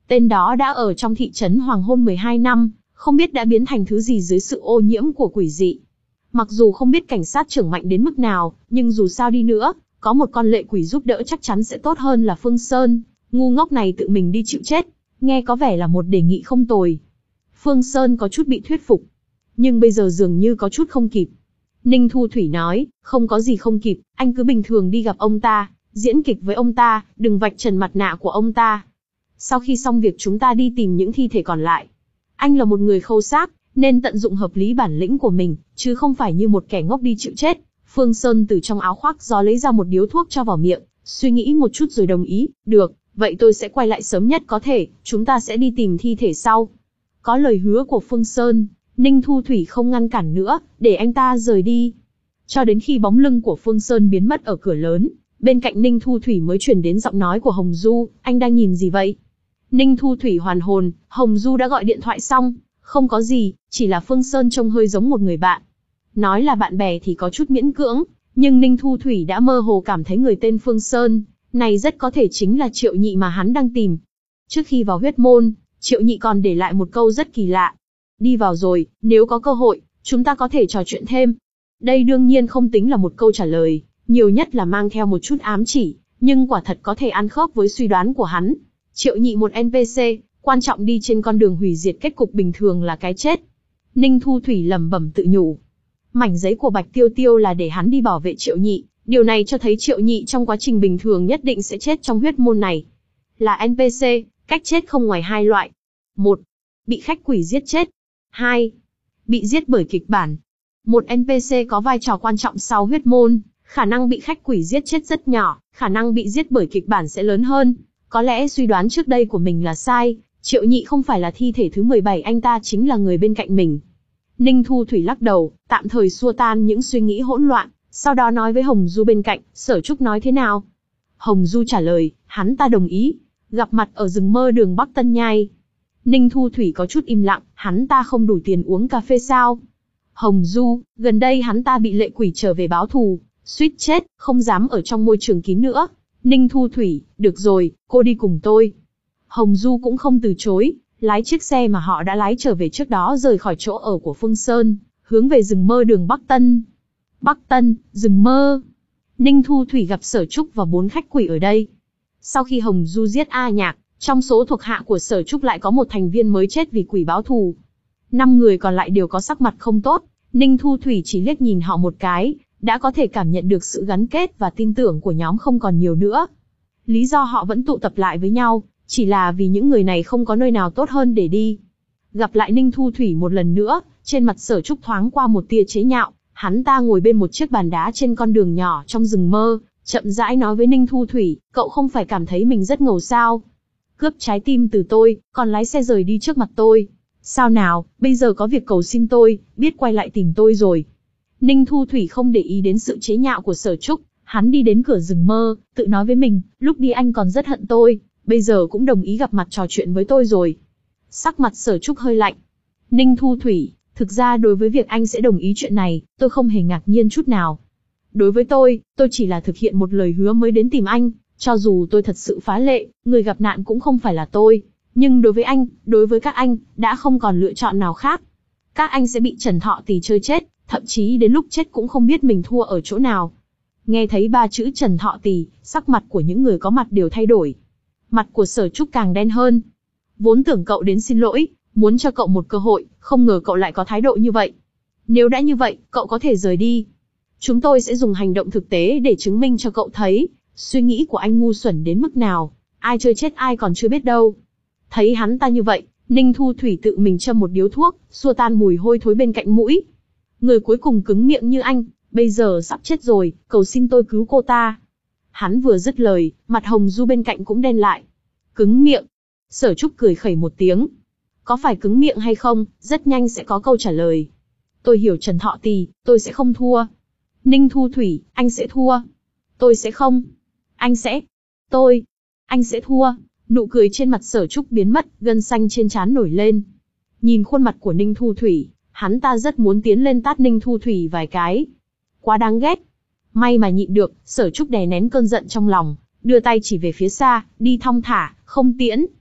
Tên đó đã ở trong thị trấn hoàng hôn mười hai năm, không biết đã biến thành thứ gì dưới sự ô nhiễm của quỷ dị. Mặc dù không biết cảnh sát trưởng mạnh đến mức nào, nhưng dù sao đi nữa, có một con lệ quỷ giúp đỡ chắc chắn sẽ tốt hơn là Phương Sơn, ngu ngốc này tự mình đi chịu chết. Nghe có vẻ là một đề nghị không tồi. Phương Sơn có chút bị thuyết phục, nhưng bây giờ dường như có chút không kịp. Ninh Thu Thủy nói, không có gì không kịp, anh cứ bình thường đi gặp ông ta, diễn kịch với ông ta, đừng vạch trần mặt nạ của ông ta. Sau khi xong việc chúng ta đi tìm những thi thể còn lại. Anh là một người khâu xác, nên tận dụng hợp lý bản lĩnh của mình, chứ không phải như một kẻ ngốc đi chịu chết. Phương Sơn từ trong áo khoác gió lấy ra một điếu thuốc cho vào miệng, suy nghĩ một chút rồi đồng ý, được, vậy tôi sẽ quay lại sớm nhất có thể, chúng ta sẽ đi tìm thi thể sau. Có lời hứa của Phương Sơn, Ninh Thu Thủy không ngăn cản nữa, để anh ta rời đi. Cho đến khi bóng lưng của Phương Sơn biến mất ở cửa lớn, bên cạnh Ninh Thu Thủy mới truyền đến giọng nói của Hồng Du, anh đang nhìn gì vậy? Ninh Thu Thủy hoàn hồn, Hồng Du đã gọi điện thoại xong, không có gì, chỉ là Phương Sơn trông hơi giống một người bạn. Nói là bạn bè thì có chút miễn cưỡng, nhưng Ninh Thu Thủy đã mơ hồ cảm thấy người tên Phương Sơn này rất có thể chính là Triệu Nhị mà hắn đang tìm. Trước khi vào huyết môn, Triệu Nhị còn để lại một câu rất kỳ lạ. Đi vào rồi, nếu có cơ hội, chúng ta có thể trò chuyện thêm. Đây đương nhiên không tính là một câu trả lời, nhiều nhất là mang theo một chút ám chỉ, nhưng quả thật có thể ăn khớp với suy đoán của hắn. Triệu Nhị một en pê xê, quan trọng đi trên con đường hủy diệt kết cục bình thường là cái chết. Ninh Thu Thủy lẩm bẩm tự nhủ. Mảnh giấy của Bạch Tiêu Tiêu là để hắn đi bảo vệ Triệu Nhị, điều này cho thấy Triệu Nhị trong quá trình bình thường nhất định sẽ chết trong huyết môn này. Là en pê xê, cách chết không ngoài hai loại. Một, bị khách quỷ giết chết. Hai, bị giết bởi kịch bản. Một en pê xê có vai trò quan trọng sau huyết môn, khả năng bị khách quỷ giết chết rất nhỏ, khả năng bị giết bởi kịch bản sẽ lớn hơn. Có lẽ suy đoán trước đây của mình là sai, Triệu Nhị không phải là thi thể thứ mười bảy, anh ta chính là người bên cạnh mình. Ninh Thu Thủy lắc đầu, tạm thời xua tan những suy nghĩ hỗn loạn, sau đó nói với Hồng Du bên cạnh, Sở Trúc nói thế nào? Hồng Du trả lời, hắn ta đồng ý, gặp mặt ở rừng mơ đường Bắc Tân Nhai. Ninh Thu Thủy có chút im lặng, hắn ta không đủ tiền uống cà phê sao? Hồng Du, gần đây hắn ta bị lệ quỷ trở về báo thù, suýt chết, không dám ở trong môi trường kín nữa. Ninh Thu Thủy, được rồi, cô đi cùng tôi. Hồng Du cũng không từ chối, lái chiếc xe mà họ đã lái trở về trước đó rời khỏi chỗ ở của Phương Sơn, hướng về rừng mơ đường Bắc Tân. Bắc Tân, rừng mơ. Ninh Thu Thủy gặp Sở Trúc và bốn khách quỷ ở đây. Sau khi Hồng Du giết A Nhạc, trong số thuộc hạ của Sở Trúc lại có một thành viên mới chết vì quỷ báo thù. Năm người còn lại đều có sắc mặt không tốt, Ninh Thu Thủy chỉ liếc nhìn họ một cái, đã có thể cảm nhận được sự gắn kết và tin tưởng của nhóm không còn nhiều nữa. Lý do họ vẫn tụ tập lại với nhau, chỉ là vì những người này không có nơi nào tốt hơn để đi. Gặp lại Ninh Thu Thủy một lần nữa, trên mặt Sở Trúc thoáng qua một tia chế nhạo, hắn ta ngồi bên một chiếc bàn đá trên con đường nhỏ trong rừng mơ, chậm rãi nói với Ninh Thu Thủy, cậu không phải cảm thấy mình rất ngầu sao? Cướp trái tim từ tôi, còn lái xe rời đi trước mặt tôi. Sao nào, bây giờ có việc cầu xin tôi, biết quay lại tìm tôi rồi. Ninh Thu Thủy không để ý đến sự chế nhạo của Sở Trúc, hắn đi đến cửa rừng mơ, tự nói với mình, lúc đi anh còn rất hận tôi, bây giờ cũng đồng ý gặp mặt trò chuyện với tôi rồi. Sắc mặt Sở Trúc hơi lạnh. Ninh Thu Thủy, thực ra đối với việc anh sẽ đồng ý chuyện này, tôi không hề ngạc nhiên chút nào. Đối với tôi, tôi chỉ là thực hiện một lời hứa mới đến tìm anh, cho dù tôi thật sự phá lệ, người gặp nạn cũng không phải là tôi. Nhưng đối với anh, đối với các anh, đã không còn lựa chọn nào khác. Các anh sẽ bị Trần Thọ Tỳ chơi chết, thậm chí đến lúc chết cũng không biết mình thua ở chỗ nào. Nghe thấy ba chữ Trần Thọ Tỳ, sắc mặt của những người có mặt đều thay đổi. Mặt của Sở Trúc càng đen hơn. Vốn tưởng cậu đến xin lỗi, muốn cho cậu một cơ hội, không ngờ cậu lại có thái độ như vậy. Nếu đã như vậy, cậu có thể rời đi. Chúng tôi sẽ dùng hành động thực tế để chứng minh cho cậu thấy, suy nghĩ của anh ngu xuẩn đến mức nào, ai chơi chết ai còn chưa biết đâu. Thấy hắn ta như vậy, Ninh Thu Thủy tự mình châm một điếu thuốc, xua tan mùi hôi thối bên cạnh mũi. Người cuối cùng cứng miệng như anh, bây giờ sắp chết rồi, cầu xin tôi cứu cô ta. Hắn vừa dứt lời, mặt Hồng Du bên cạnh cũng đen lại. Cứng miệng. Sở Trúc cười khẩy một tiếng. Có phải cứng miệng hay không, rất nhanh sẽ có câu trả lời. Tôi hiểu Trần Thọ Tỳ, tôi sẽ không thua. Ninh Thu Thủy, anh sẽ thua. Tôi sẽ không. Anh sẽ. Tôi. Anh sẽ thua. Nụ cười trên mặt Sở Trúc biến mất, gân xanh trên trán nổi lên. Nhìn khuôn mặt của Ninh Thu Thủy, hắn ta rất muốn tiến lên tát Ninh Thu Thủy vài cái. Quá đáng ghét. May mà nhịn được, Sở Trúc đè nén cơn giận trong lòng, đưa tay chỉ về phía xa, đi thong thả, không tiễn.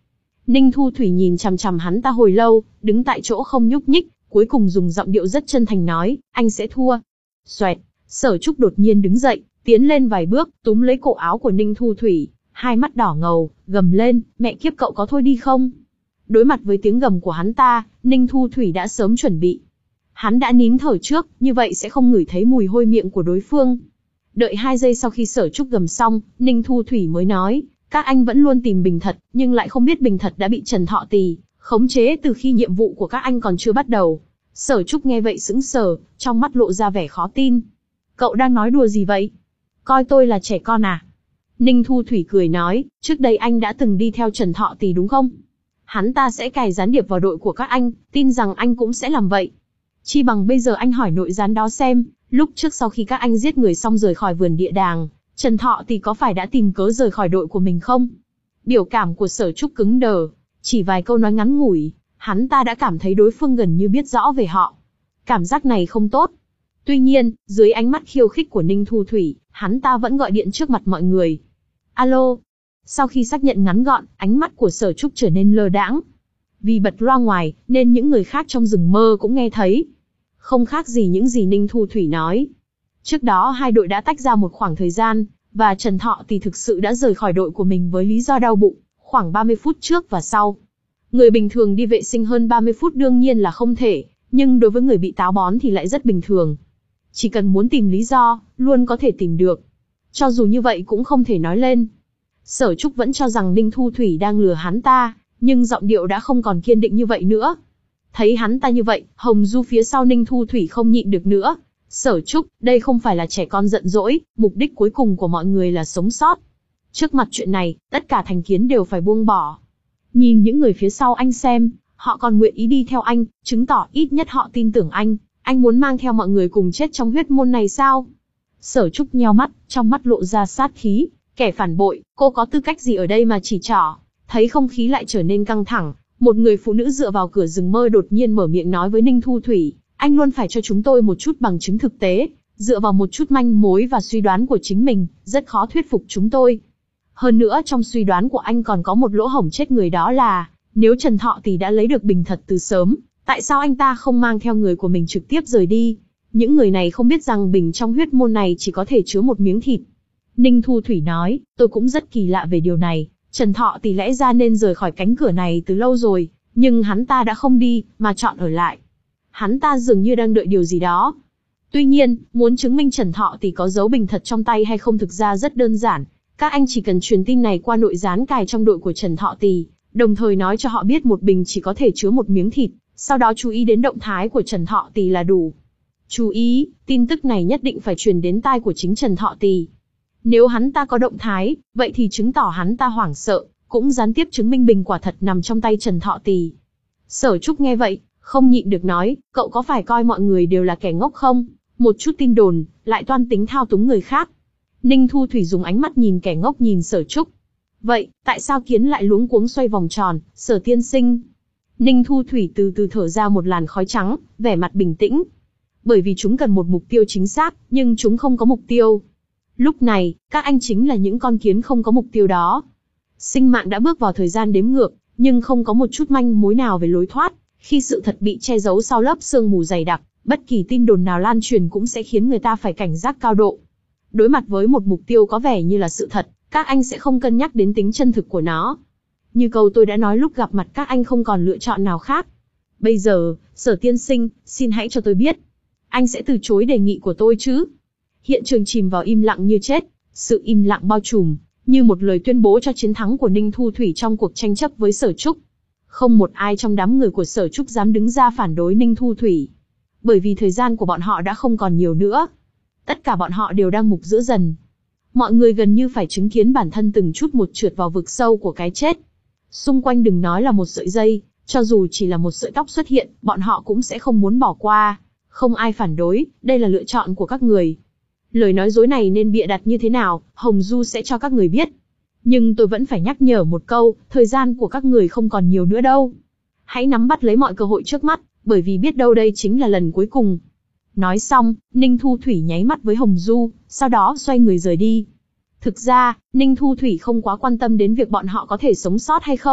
Ninh Thu Thủy nhìn chằm chằm hắn ta hồi lâu, đứng tại chỗ không nhúc nhích, cuối cùng dùng giọng điệu rất chân thành nói, anh sẽ thua. Xoẹt, Sở Trúc đột nhiên đứng dậy, tiến lên vài bước, túm lấy cổ áo của Ninh Thu Thủy, hai mắt đỏ ngầu, gầm lên, mẹ kiếp cậu có thôi đi không? Đối mặt với tiếng gầm của hắn ta, Ninh Thu Thủy đã sớm chuẩn bị. Hắn đã nín thở trước, như vậy sẽ không ngửi thấy mùi hôi miệng của đối phương. Đợi hai giây sau khi Sở Trúc gầm xong, Ninh Thu Thủy mới nói, các anh vẫn luôn tìm Bình Thật, nhưng lại không biết Bình Thật đã bị Trần Thọ Tỳ khống chế từ khi nhiệm vụ của các anh còn chưa bắt đầu. Sở Trúc nghe vậy sững sờ, trong mắt lộ ra vẻ khó tin. Cậu đang nói đùa gì vậy? Coi tôi là trẻ con à? Ninh Thu Thủy cười nói, trước đây anh đã từng đi theo Trần Thọ Tỳ đúng không? Hắn ta sẽ cài gián điệp vào đội của các anh, tin rằng anh cũng sẽ làm vậy. Chi bằng bây giờ anh hỏi nội gián đó xem, lúc trước sau khi các anh giết người xong rời khỏi vườn địa đàng, Trần Thọ Tỳ có phải đã tìm cớ rời khỏi đội của mình không? Biểu cảm của Sở Trúc cứng đờ, chỉ vài câu nói ngắn ngủi, hắn ta đã cảm thấy đối phương gần như biết rõ về họ. Cảm giác này không tốt. Tuy nhiên, dưới ánh mắt khiêu khích của Ninh Thu Thủy, hắn ta vẫn gọi điện trước mặt mọi người. Alo. Sau khi xác nhận ngắn gọn, ánh mắt của Sở Trúc trở nên lơ đãng. Vì bật loa ngoài, nên những người khác trong rừng mơ cũng nghe thấy. Không khác gì những gì Ninh Thu Thủy nói. Trước đó hai đội đã tách ra một khoảng thời gian, và Trần Thọ Tỳ thực sự đã rời khỏi đội của mình với lý do đau bụng, khoảng ba mươi phút trước và sau. Người bình thường đi vệ sinh hơn ba mươi phút đương nhiên là không thể, nhưng đối với người bị táo bón thì lại rất bình thường. Chỉ cần muốn tìm lý do, luôn có thể tìm được. Cho dù như vậy cũng không thể nói lên. Sở Trúc vẫn cho rằng Ninh Thu Thủy đang lừa hắn ta, nhưng giọng điệu đã không còn kiên định như vậy nữa. Thấy hắn ta như vậy, Hồng Du phía sau Ninh Thu Thủy không nhịn được nữa. Sở Trúc, đây không phải là trẻ con giận dỗi, mục đích cuối cùng của mọi người là sống sót. Trước mặt chuyện này, tất cả thành kiến đều phải buông bỏ. Nhìn những người phía sau anh xem, họ còn nguyện ý đi theo anh, chứng tỏ ít nhất họ tin tưởng anh. Anh muốn mang theo mọi người cùng chết trong huyết môn này sao? Sở Trúc nheo mắt, trong mắt lộ ra sát khí. Kẻ phản bội, cô có tư cách gì ở đây mà chỉ trỏ? Thấy không khí lại trở nên căng thẳng, một người phụ nữ dựa vào cửa rừng mơ đột nhiên mở miệng nói với Ninh Thu Thủy, anh luôn phải cho chúng tôi một chút bằng chứng thực tế, dựa vào một chút manh mối và suy đoán của chính mình, rất khó thuyết phục chúng tôi. Hơn nữa trong suy đoán của anh còn có một lỗ hổng chết người, đó là, nếu Trần Thọ Tỳ đã lấy được Bình Thật từ sớm, tại sao anh ta không mang theo người của mình trực tiếp rời đi? Những người này không biết rằng bình trong huyết môn này chỉ có thể chứa một miếng thịt. Ninh Thu Thủy nói, tôi cũng rất kỳ lạ về điều này, Trần Thọ Tỳ lẽ ra nên rời khỏi cánh cửa này từ lâu rồi, nhưng hắn ta đã không đi, mà chọn ở lại. Hắn ta dường như đang đợi điều gì đó. Tuy nhiên, muốn chứng minh Trần Thọ Tỳ có giấu Bình Thật trong tay hay không thực ra rất đơn giản. Các anh chỉ cần truyền tin này qua nội gián cài trong đội của Trần Thọ Tỳ, đồng thời nói cho họ biết một bình chỉ có thể chứa một miếng thịt, sau đó chú ý đến động thái của Trần Thọ Tỳ là đủ. Chú ý, tin tức này nhất định phải truyền đến tai của chính Trần Thọ Tỳ. Nếu hắn ta có động thái, vậy thì chứng tỏ hắn ta hoảng sợ, cũng gián tiếp chứng minh bình quả thật nằm trong tay Trần Thọ Tỳ. Sở Trúc nghe vậy, không nhịn được nói, cậu có phải coi mọi người đều là kẻ ngốc không? Một chút tin đồn, lại toan tính thao túng người khác. Ninh Thu Thủy dùng ánh mắt nhìn kẻ ngốc nhìn Sở Trúc. Vậy, tại sao Kiến lại luống cuống xoay vòng tròn, Sở tiên sinh? Ninh Thu Thủy từ từ thở ra một làn khói trắng, vẻ mặt bình tĩnh. Bởi vì chúng cần một mục tiêu chính xác, nhưng chúng không có mục tiêu. Lúc này, các anh chính là những con kiến không có mục tiêu đó. Sinh mạng đã bước vào thời gian đếm ngược, nhưng không có một chút manh mối nào về lối thoát. Khi sự thật bị che giấu sau lớp sương mù dày đặc, bất kỳ tin đồn nào lan truyền cũng sẽ khiến người ta phải cảnh giác cao độ. Đối mặt với một mục tiêu có vẻ như là sự thật, các anh sẽ không cân nhắc đến tính chân thực của nó. Như câu tôi đã nói lúc gặp mặt, các anh không còn lựa chọn nào khác. Bây giờ, Sở tiên sinh, xin hãy cho tôi biết. Anh sẽ từ chối đề nghị của tôi chứ? Hiện trường chìm vào im lặng như chết, sự im lặng bao trùm, như một lời tuyên bố cho chiến thắng của Ninh Thu Thủy trong cuộc tranh chấp với Sở Trúc. Không một ai trong đám người của Sở Trúc dám đứng ra phản đối Ninh Thu Thủy. Bởi vì thời gian của bọn họ đã không còn nhiều nữa. Tất cả bọn họ đều đang mục giữa dần. Mọi người gần như phải chứng kiến bản thân từng chút một trượt vào vực sâu của cái chết. Xung quanh đừng nói là một sợi dây, cho dù chỉ là một sợi tóc xuất hiện, bọn họ cũng sẽ không muốn bỏ qua. Không ai phản đối, đây là lựa chọn của các người. Lời nói dối này nên bịa đặt như thế nào, Hồng Du sẽ cho các người biết. Nhưng tôi vẫn phải nhắc nhở một câu, thời gian của các người không còn nhiều nữa đâu. Hãy nắm bắt lấy mọi cơ hội trước mắt, bởi vì biết đâu đây chính là lần cuối cùng. Nói xong, Ninh Thu Thủy nháy mắt với Hồng Du, sau đó xoay người rời đi. Thực ra, Ninh Thu Thủy không quá quan tâm đến việc bọn họ có thể sống sót hay không.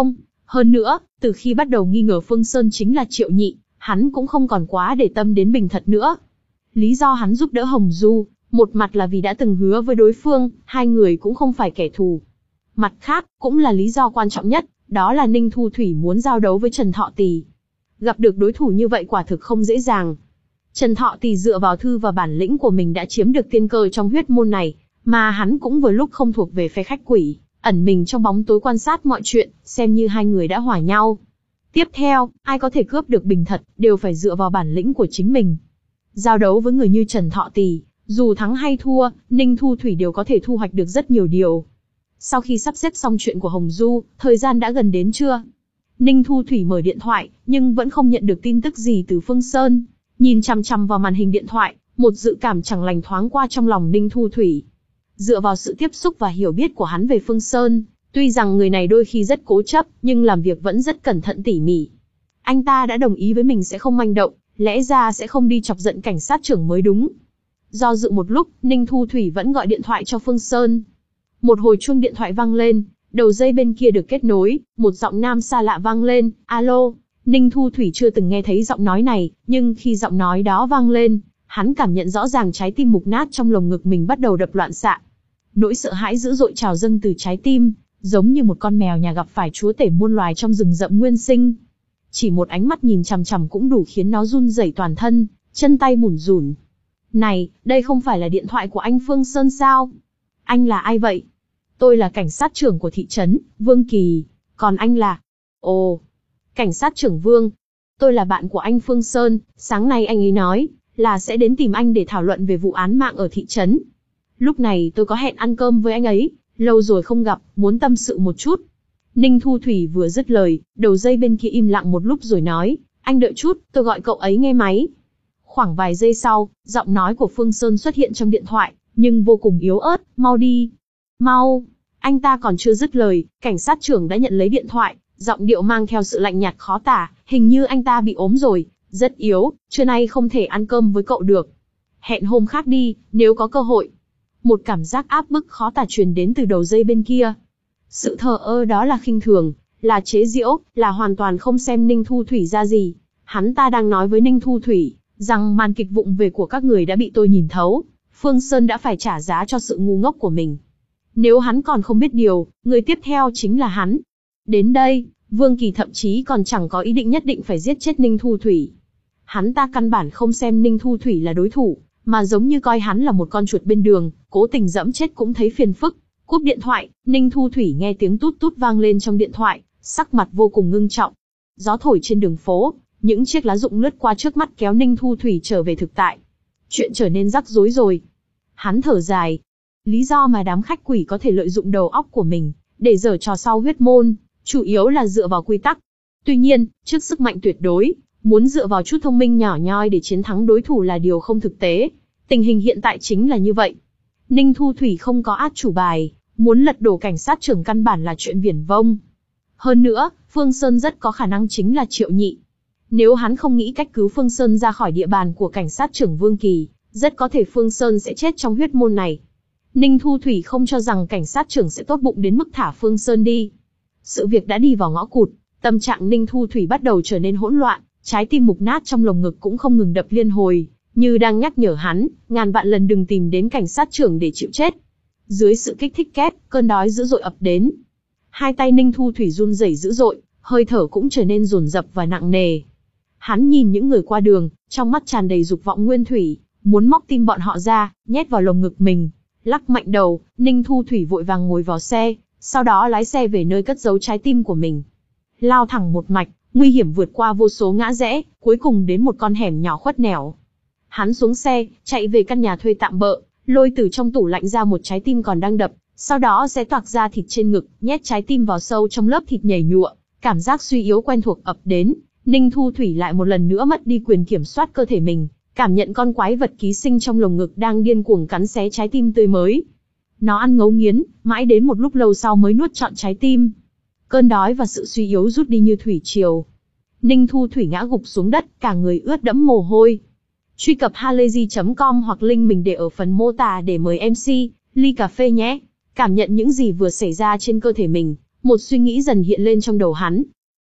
Hơn nữa, từ khi bắt đầu nghi ngờ Phương Sơn chính là Triệu Nhị, hắn cũng không còn quá để tâm đến Bình Thật nữa. Lý do hắn giúp đỡ Hồng Du, một mặt là vì đã từng hứa với đối phương, hai người cũng không phải kẻ thù. Mặt khác, cũng là lý do quan trọng nhất, đó là Ninh Thu Thủy muốn giao đấu với Trần Thọ Tỳ. Gặp được đối thủ như vậy quả thực không dễ dàng. Trần Thọ Tỳ dựa vào thư và bản lĩnh của mình đã chiếm được tiên cơ trong huyết môn này, mà hắn cũng vừa lúc không thuộc về phe khách quỷ, ẩn mình trong bóng tối quan sát mọi chuyện, xem như hai người đã hòa nhau. Tiếp theo, ai có thể cướp được Bình Thật, đều phải dựa vào bản lĩnh của chính mình. Giao đấu với người như Trần Thọ Tỳ, dù thắng hay thua, Ninh Thu Thủy đều có thể thu hoạch được rất nhiều điều. Sau khi sắp xếp xong chuyện của Hồng Du, thời gian đã gần đến trưa. Ninh Thu Thủy mở điện thoại, nhưng vẫn không nhận được tin tức gì từ Phương Sơn. Nhìn chằm chằm vào màn hình điện thoại, một dự cảm chẳng lành thoáng qua trong lòng Ninh Thu Thủy. Dựa vào sự tiếp xúc và hiểu biết của hắn về Phương Sơn, tuy rằng người này đôi khi rất cố chấp, nhưng làm việc vẫn rất cẩn thận tỉ mỉ. Anh ta đã đồng ý với mình sẽ không manh động, lẽ ra sẽ không đi chọc giận cảnh sát trưởng mới đúng. Do dự một lúc, Ninh Thu Thủy vẫn gọi điện thoại cho Phương Sơn. Một hồi chuông điện thoại vang lên, đầu dây bên kia được kết nối, một giọng nam xa lạ vang lên, alo. Ninh Thu Thủy chưa từng nghe thấy giọng nói này, nhưng khi giọng nói đó vang lên, hắn cảm nhận rõ ràng trái tim mục nát trong lồng ngực mình bắt đầu đập loạn xạ. Nỗi sợ hãi dữ dội trào dâng từ trái tim, giống như một con mèo nhà gặp phải chúa tể muôn loài trong rừng rậm nguyên sinh. Chỉ một ánh mắt nhìn chằm chằm cũng đủ khiến nó run rẩy toàn thân, chân tay bủn rủn. Này, đây không phải là điện thoại của anh Phương Sơn sao? Anh là ai vậy? Tôi là cảnh sát trưởng của thị trấn, Vương Kỳ. Còn anh là... Ồ, cảnh sát trưởng Vương. Tôi là bạn của anh Phương Sơn, sáng nay anh ấy nói là sẽ đến tìm anh để thảo luận về vụ án mạng ở thị trấn. Lúc này tôi có hẹn ăn cơm với anh ấy, lâu rồi không gặp, muốn tâm sự một chút. Ninh Thu Thủy vừa dứt lời, đầu dây bên kia im lặng một lúc rồi nói, anh đợi chút, tôi gọi cậu ấy nghe máy. Khoảng vài giây sau, giọng nói của Phương Sơn xuất hiện trong điện thoại, nhưng vô cùng yếu ớt, mau đi. Mau. Anh ta còn chưa dứt lời, cảnh sát trưởng đã nhận lấy điện thoại, giọng điệu mang theo sự lạnh nhạt khó tả, hình như anh ta bị ốm rồi, rất yếu, trưa nay không thể ăn cơm với cậu được. Hẹn hôm khác đi, nếu có cơ hội. Một cảm giác áp bức khó tả truyền đến từ đầu dây bên kia. Sự thờ ơ đó là khinh thường, là chế giễu, là hoàn toàn không xem Ninh Thu Thủy ra gì. Hắn ta đang nói với Ninh Thu Thủy, rằng màn kịch vụng về của các người đã bị tôi nhìn thấu, Phương Sơn đã phải trả giá cho sự ngu ngốc của mình. Nếu hắn còn không biết điều, người tiếp theo chính là hắn. Đến đây, Vương Kỳ thậm chí còn chẳng có ý định nhất định phải giết chết Ninh Thu Thủy. Hắn ta căn bản không xem Ninh Thu Thủy là đối thủ, mà giống như coi hắn là một con chuột bên đường, cố tình dẫm chết cũng thấy phiền phức. Cúp điện thoại, Ninh Thu Thủy nghe tiếng tút tút vang lên trong điện thoại, sắc mặt vô cùng ngưng trọng. Gió thổi trên đường phố, những chiếc lá rụng lướt qua trước mắt kéo Ninh Thu Thủy trở về thực tại. Chuyện trở nên rắc rối rồi. Hắn thở dài. Lý do mà đám khách quỷ có thể lợi dụng đầu óc của mình, để giở trò sau huyết môn, chủ yếu là dựa vào quy tắc. Tuy nhiên, trước sức mạnh tuyệt đối, muốn dựa vào chút thông minh nhỏ nhoi để chiến thắng đối thủ là điều không thực tế. Tình hình hiện tại chính là như vậy. Ninh Thu Thủy không có át chủ bài, muốn lật đổ cảnh sát trưởng căn bản là chuyện viển vông. Hơn nữa, Phương Sơn rất có khả năng chính là Triệu Nhị. Nếu hắn không nghĩ cách cứu Phương Sơn ra khỏi địa bàn của cảnh sát trưởng Vương Kỳ, rất có thể Phương Sơn sẽ chết trong huyết môn này. Ninh Thu Thủy không cho rằng cảnh sát trưởng sẽ tốt bụng đến mức thả Phương Sơn đi. Sự việc đã đi vào ngõ cụt, tâm trạng Ninh Thu Thủy bắt đầu trở nên hỗn loạn, trái tim mục nát trong lồng ngực cũng không ngừng đập liên hồi, như đang nhắc nhở hắn, ngàn vạn lần đừng tìm đến cảnh sát trưởng để chịu chết. Dưới sự kích thích kép, cơn đói dữ dội ập đến. Hai tay Ninh Thu Thủy run rẩy dữ dội, hơi thở cũng trở nên dồn dập và nặng nề. Hắn nhìn những người qua đường, trong mắt tràn đầy dục vọng nguyên thủy, muốn móc tim bọn họ ra, nhét vào lồng ngực mình. Lắc mạnh đầu, Ninh Thu Thủy vội vàng ngồi vào xe, sau đó lái xe về nơi cất giấu trái tim của mình. Lao thẳng một mạch, nguy hiểm vượt qua vô số ngã rẽ, cuối cùng đến một con hẻm nhỏ khuất nẻo. Hắn xuống xe, chạy về căn nhà thuê tạm bợ, lôi từ trong tủ lạnh ra một trái tim còn đang đập, sau đó sẽ toạc ra thịt trên ngực, nhét trái tim vào sâu trong lớp thịt nhầy nhụa. Cảm giác suy yếu quen thuộc ập đến, Ninh Thu Thủy lại một lần nữa mất đi quyền kiểm soát cơ thể mình, cảm nhận con quái vật ký sinh trong lồng ngực đang điên cuồng cắn xé trái tim tươi mới. Nó ăn ngấu nghiến, mãi đến một lúc lâu sau mới nuốt trọn trái tim. Cơn đói và sự suy yếu rút đi như thủy triều. Ninh Thu Thủy ngã gục xuống đất, cả người ướt đẫm mồ hôi. Truy cập halayzi chấm com hoặc link mình để ở phần mô tả để mời em xê, ly cà phê nhé. Cảm nhận những gì vừa xảy ra trên cơ thể mình, một suy nghĩ dần hiện lên trong đầu hắn,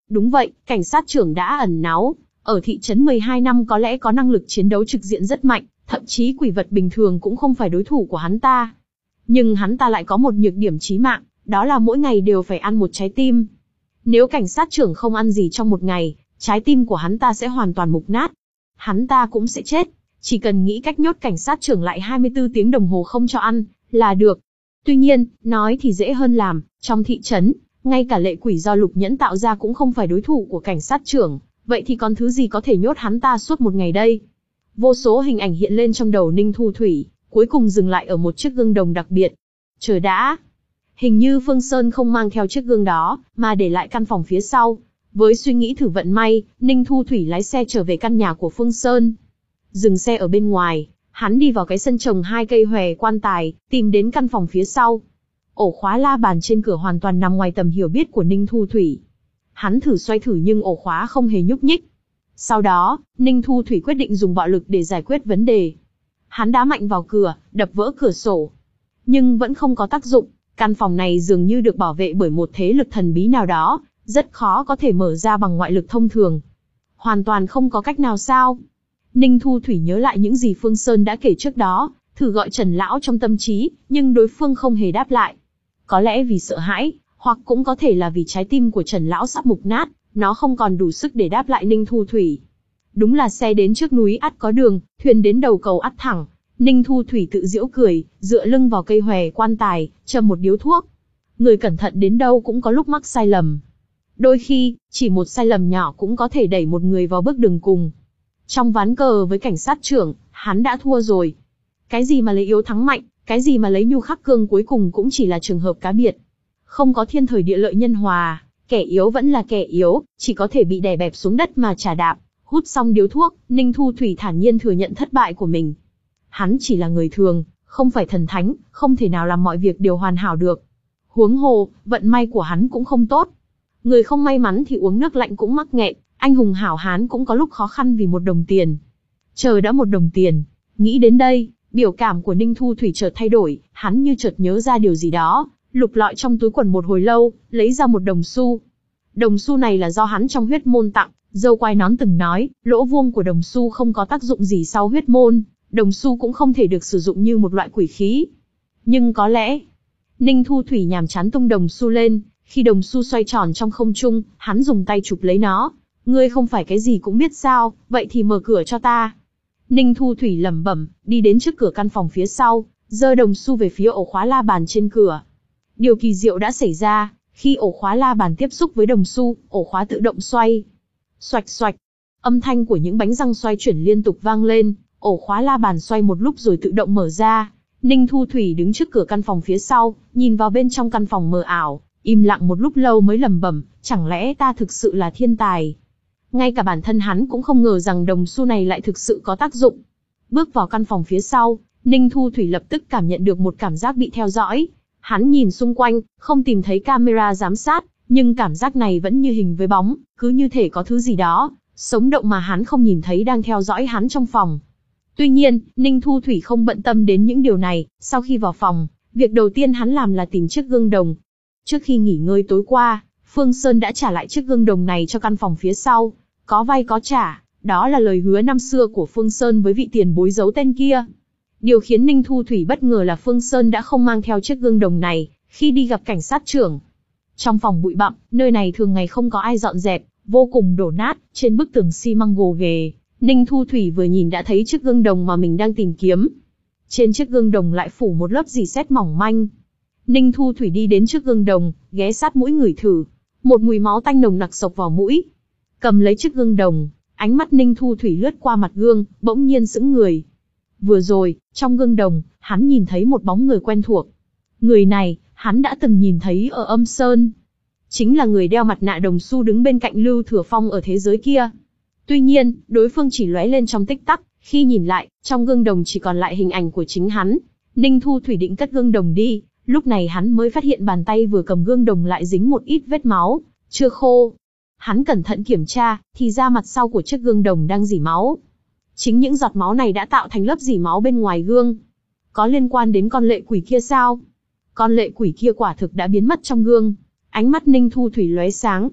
Đúng vậy, cảnh sát trưởng đã ẩn náu. Ở thị trấn mười hai năm có lẽ có năng lực chiến đấu trực diện rất mạnh, thậm chí quỷ vật bình thường cũng không phải đối thủ của hắn ta. Nhưng hắn ta lại có một nhược điểm chí mạng, đó là mỗi ngày đều phải ăn một trái tim. Nếu cảnh sát trưởng không ăn gì trong một ngày, trái tim của hắn ta sẽ hoàn toàn mục nát. Hắn ta cũng sẽ chết. Chỉ cần nghĩ cách nhốt cảnh sát trưởng lại hai mươi tư tiếng đồng hồ không cho ăn, là được. Tuy nhiên, nói thì dễ hơn làm, trong thị trấn, ngay cả lệ quỷ do Lục Nhẫn tạo ra cũng không phải đối thủ của cảnh sát trưởng, vậy thì còn thứ gì có thể nhốt hắn ta suốt một ngày đây? Vô số hình ảnh hiện lên trong đầu Ninh Thu Thủy, cuối cùng dừng lại ở một chiếc gương đồng đặc biệt. Chờ đã. Hình như Phương Sơn không mang theo chiếc gương đó, mà để lại căn phòng phía sau. Với suy nghĩ thử vận may, Ninh Thu Thủy lái xe trở về căn nhà của Phương Sơn. Dừng xe ở bên ngoài, hắn đi vào cái sân trồng hai cây hòe quan tài, tìm đến căn phòng phía sau. Ổ khóa la bàn trên cửa hoàn toàn nằm ngoài tầm hiểu biết của Ninh Thu Thủy. Hắn thử xoay thử nhưng ổ khóa không hề nhúc nhích. Sau đó, Ninh Thu Thủy quyết định dùng bạo lực để giải quyết vấn đề. Hắn đá mạnh vào cửa, đập vỡ cửa sổ. Nhưng vẫn không có tác dụng, căn phòng này dường như được bảo vệ bởi một thế lực thần bí nào đó, rất khó có thể mở ra bằng ngoại lực thông thường. Hoàn toàn không có cách nào sao? Ninh Thu Thủy nhớ lại những gì Phương Sơn đã kể trước đó, thử gọi Trần Lão trong tâm trí, nhưng đối phương không hề đáp lại. Có lẽ vì sợ hãi, hoặc cũng có thể là vì trái tim của Trần Lão sắp mục nát, nó không còn đủ sức để đáp lại Ninh Thu Thủy. Đúng là xe đến trước núi ắt có đường, thuyền đến đầu cầu ắt thẳng. Ninh Thu Thủy tự giễu cười, dựa lưng vào cây hòe quan tài, châm một điếu thuốc. Người cẩn thận đến đâu cũng có lúc mắc sai lầm. Đôi khi, chỉ một sai lầm nhỏ cũng có thể đẩy một người vào bước đường cùng. Trong ván cờ với cảnh sát trưởng, hắn đã thua rồi. Cái gì mà lấy yếu thắng mạnh, cái gì mà lấy nhu khắc cương cuối cùng cũng chỉ là trường hợp cá biệt. Không có thiên thời địa lợi nhân hòa, kẻ yếu vẫn là kẻ yếu, chỉ có thể bị đè bẹp xuống đất mà chà đạp. Hút xong điếu thuốc, Ninh Thu Thủy thản nhiên thừa nhận thất bại của mình. Hắn chỉ là người thường, không phải thần thánh, không thể nào làm mọi việc đều hoàn hảo được. Huống hồ, vận may của hắn cũng không tốt. Người không may mắn thì uống nước lạnh cũng mắc nghẹn, anh hùng hảo hán cũng có lúc khó khăn vì một đồng tiền. Chờ đã một đồng tiền, nghĩ đến đây, biểu cảm của Ninh Thu Thủy chợt thay đổi, hắn như chợt nhớ ra điều gì đó, lục lọi trong túi quần một hồi lâu, lấy ra một đồng xu. Đồng xu này là do hắn trong huyết môn tặng, dâu quai nón từng nói, lỗ vuông của đồng xu không có tác dụng gì sau huyết môn, đồng xu cũng không thể được sử dụng như một loại quỷ khí. Nhưng có lẽ, Ninh Thu Thủy nhàm chán tung đồng xu lên, khi đồng xu xoay tròn trong không trung, hắn dùng tay chụp lấy nó. Ngươi không phải cái gì cũng biết sao, vậy thì mở cửa cho ta. Ninh Thu Thủy lẩm bẩm, đi đến trước cửa căn phòng phía sau, giơ đồng xu về phía ổ khóa la bàn trên cửa. Điều kỳ diệu đã xảy ra, khi ổ khóa la bàn tiếp xúc với đồng xu, ổ khóa tự động xoay. Xoạch xoạch, âm thanh của những bánh răng xoay chuyển liên tục vang lên, ổ khóa la bàn xoay một lúc rồi tự động mở ra. Ninh Thu Thủy đứng trước cửa căn phòng phía sau, nhìn vào bên trong căn phòng mờ ảo, im lặng một lúc lâu mới lẩm bẩm, chẳng lẽ ta thực sự là thiên tài? Ngay cả bản thân hắn cũng không ngờ rằng đồng xu này lại thực sự có tác dụng. Bước vào căn phòng phía sau, Ninh Thu Thủy lập tức cảm nhận được một cảm giác bị theo dõi. Hắn nhìn xung quanh, không tìm thấy camera giám sát, nhưng cảm giác này vẫn như hình với bóng, cứ như thể có thứ gì đó, sống động mà hắn không nhìn thấy đang theo dõi hắn trong phòng. Tuy nhiên, Ninh Thu Thủy không bận tâm đến những điều này, sau khi vào phòng, việc đầu tiên hắn làm là tìm chiếc gương đồng. Trước khi nghỉ ngơi tối qua, Phương Sơn đã trả lại chiếc gương đồng này cho căn phòng phía sau. Có vay có trả, đó là lời hứa năm xưa của Phương Sơn với vị tiền bối giấu tên kia. Điều khiến Ninh Thu Thủy bất ngờ là Phương Sơn đã không mang theo chiếc gương đồng này khi đi gặp cảnh sát trưởng. Trong phòng bụi bặm, nơi này thường ngày không có ai dọn dẹp, vô cùng đổ nát, trên bức tường xi măng gồ ghề. Ninh Thu Thủy vừa nhìn đã thấy chiếc gương đồng mà mình đang tìm kiếm. Trên chiếc gương đồng lại phủ một lớp rỉ sét mỏng manh. Ninh Thu Thủy đi đến trước gương đồng, ghé sát mũi ngửi thử. Một mùi máu tanh nồng nặc xộc vào mũi. Cầm lấy chiếc gương đồng, ánh mắt Ninh Thu Thủy lướt qua mặt gương, bỗng nhiên sững người. Vừa rồi, trong gương đồng, hắn nhìn thấy một bóng người quen thuộc. Người này, hắn đã từng nhìn thấy ở Âm Sơn. Chính là người đeo mặt nạ đồng xu đứng bên cạnh Lưu Thừa Phong ở thế giới kia. Tuy nhiên, đối phương chỉ lóe lên trong tích tắc, khi nhìn lại, trong gương đồng chỉ còn lại hình ảnh của chính hắn. Ninh Thu Thủy định cất gương đồng đi, lúc này hắn mới phát hiện bàn tay vừa cầm gương đồng lại dính một ít vết máu, chưa khô. Hắn cẩn thận kiểm tra, thì ra mặt sau của chiếc gương đồng đang rỉ máu. Chính những giọt máu này đã tạo thành lớp rỉ máu bên ngoài gương. Có liên quan đến con lệ quỷ kia sao? Con lệ quỷ kia quả thực đã biến mất trong gương. Ánh mắt Ninh Thu Thủy lóe sáng.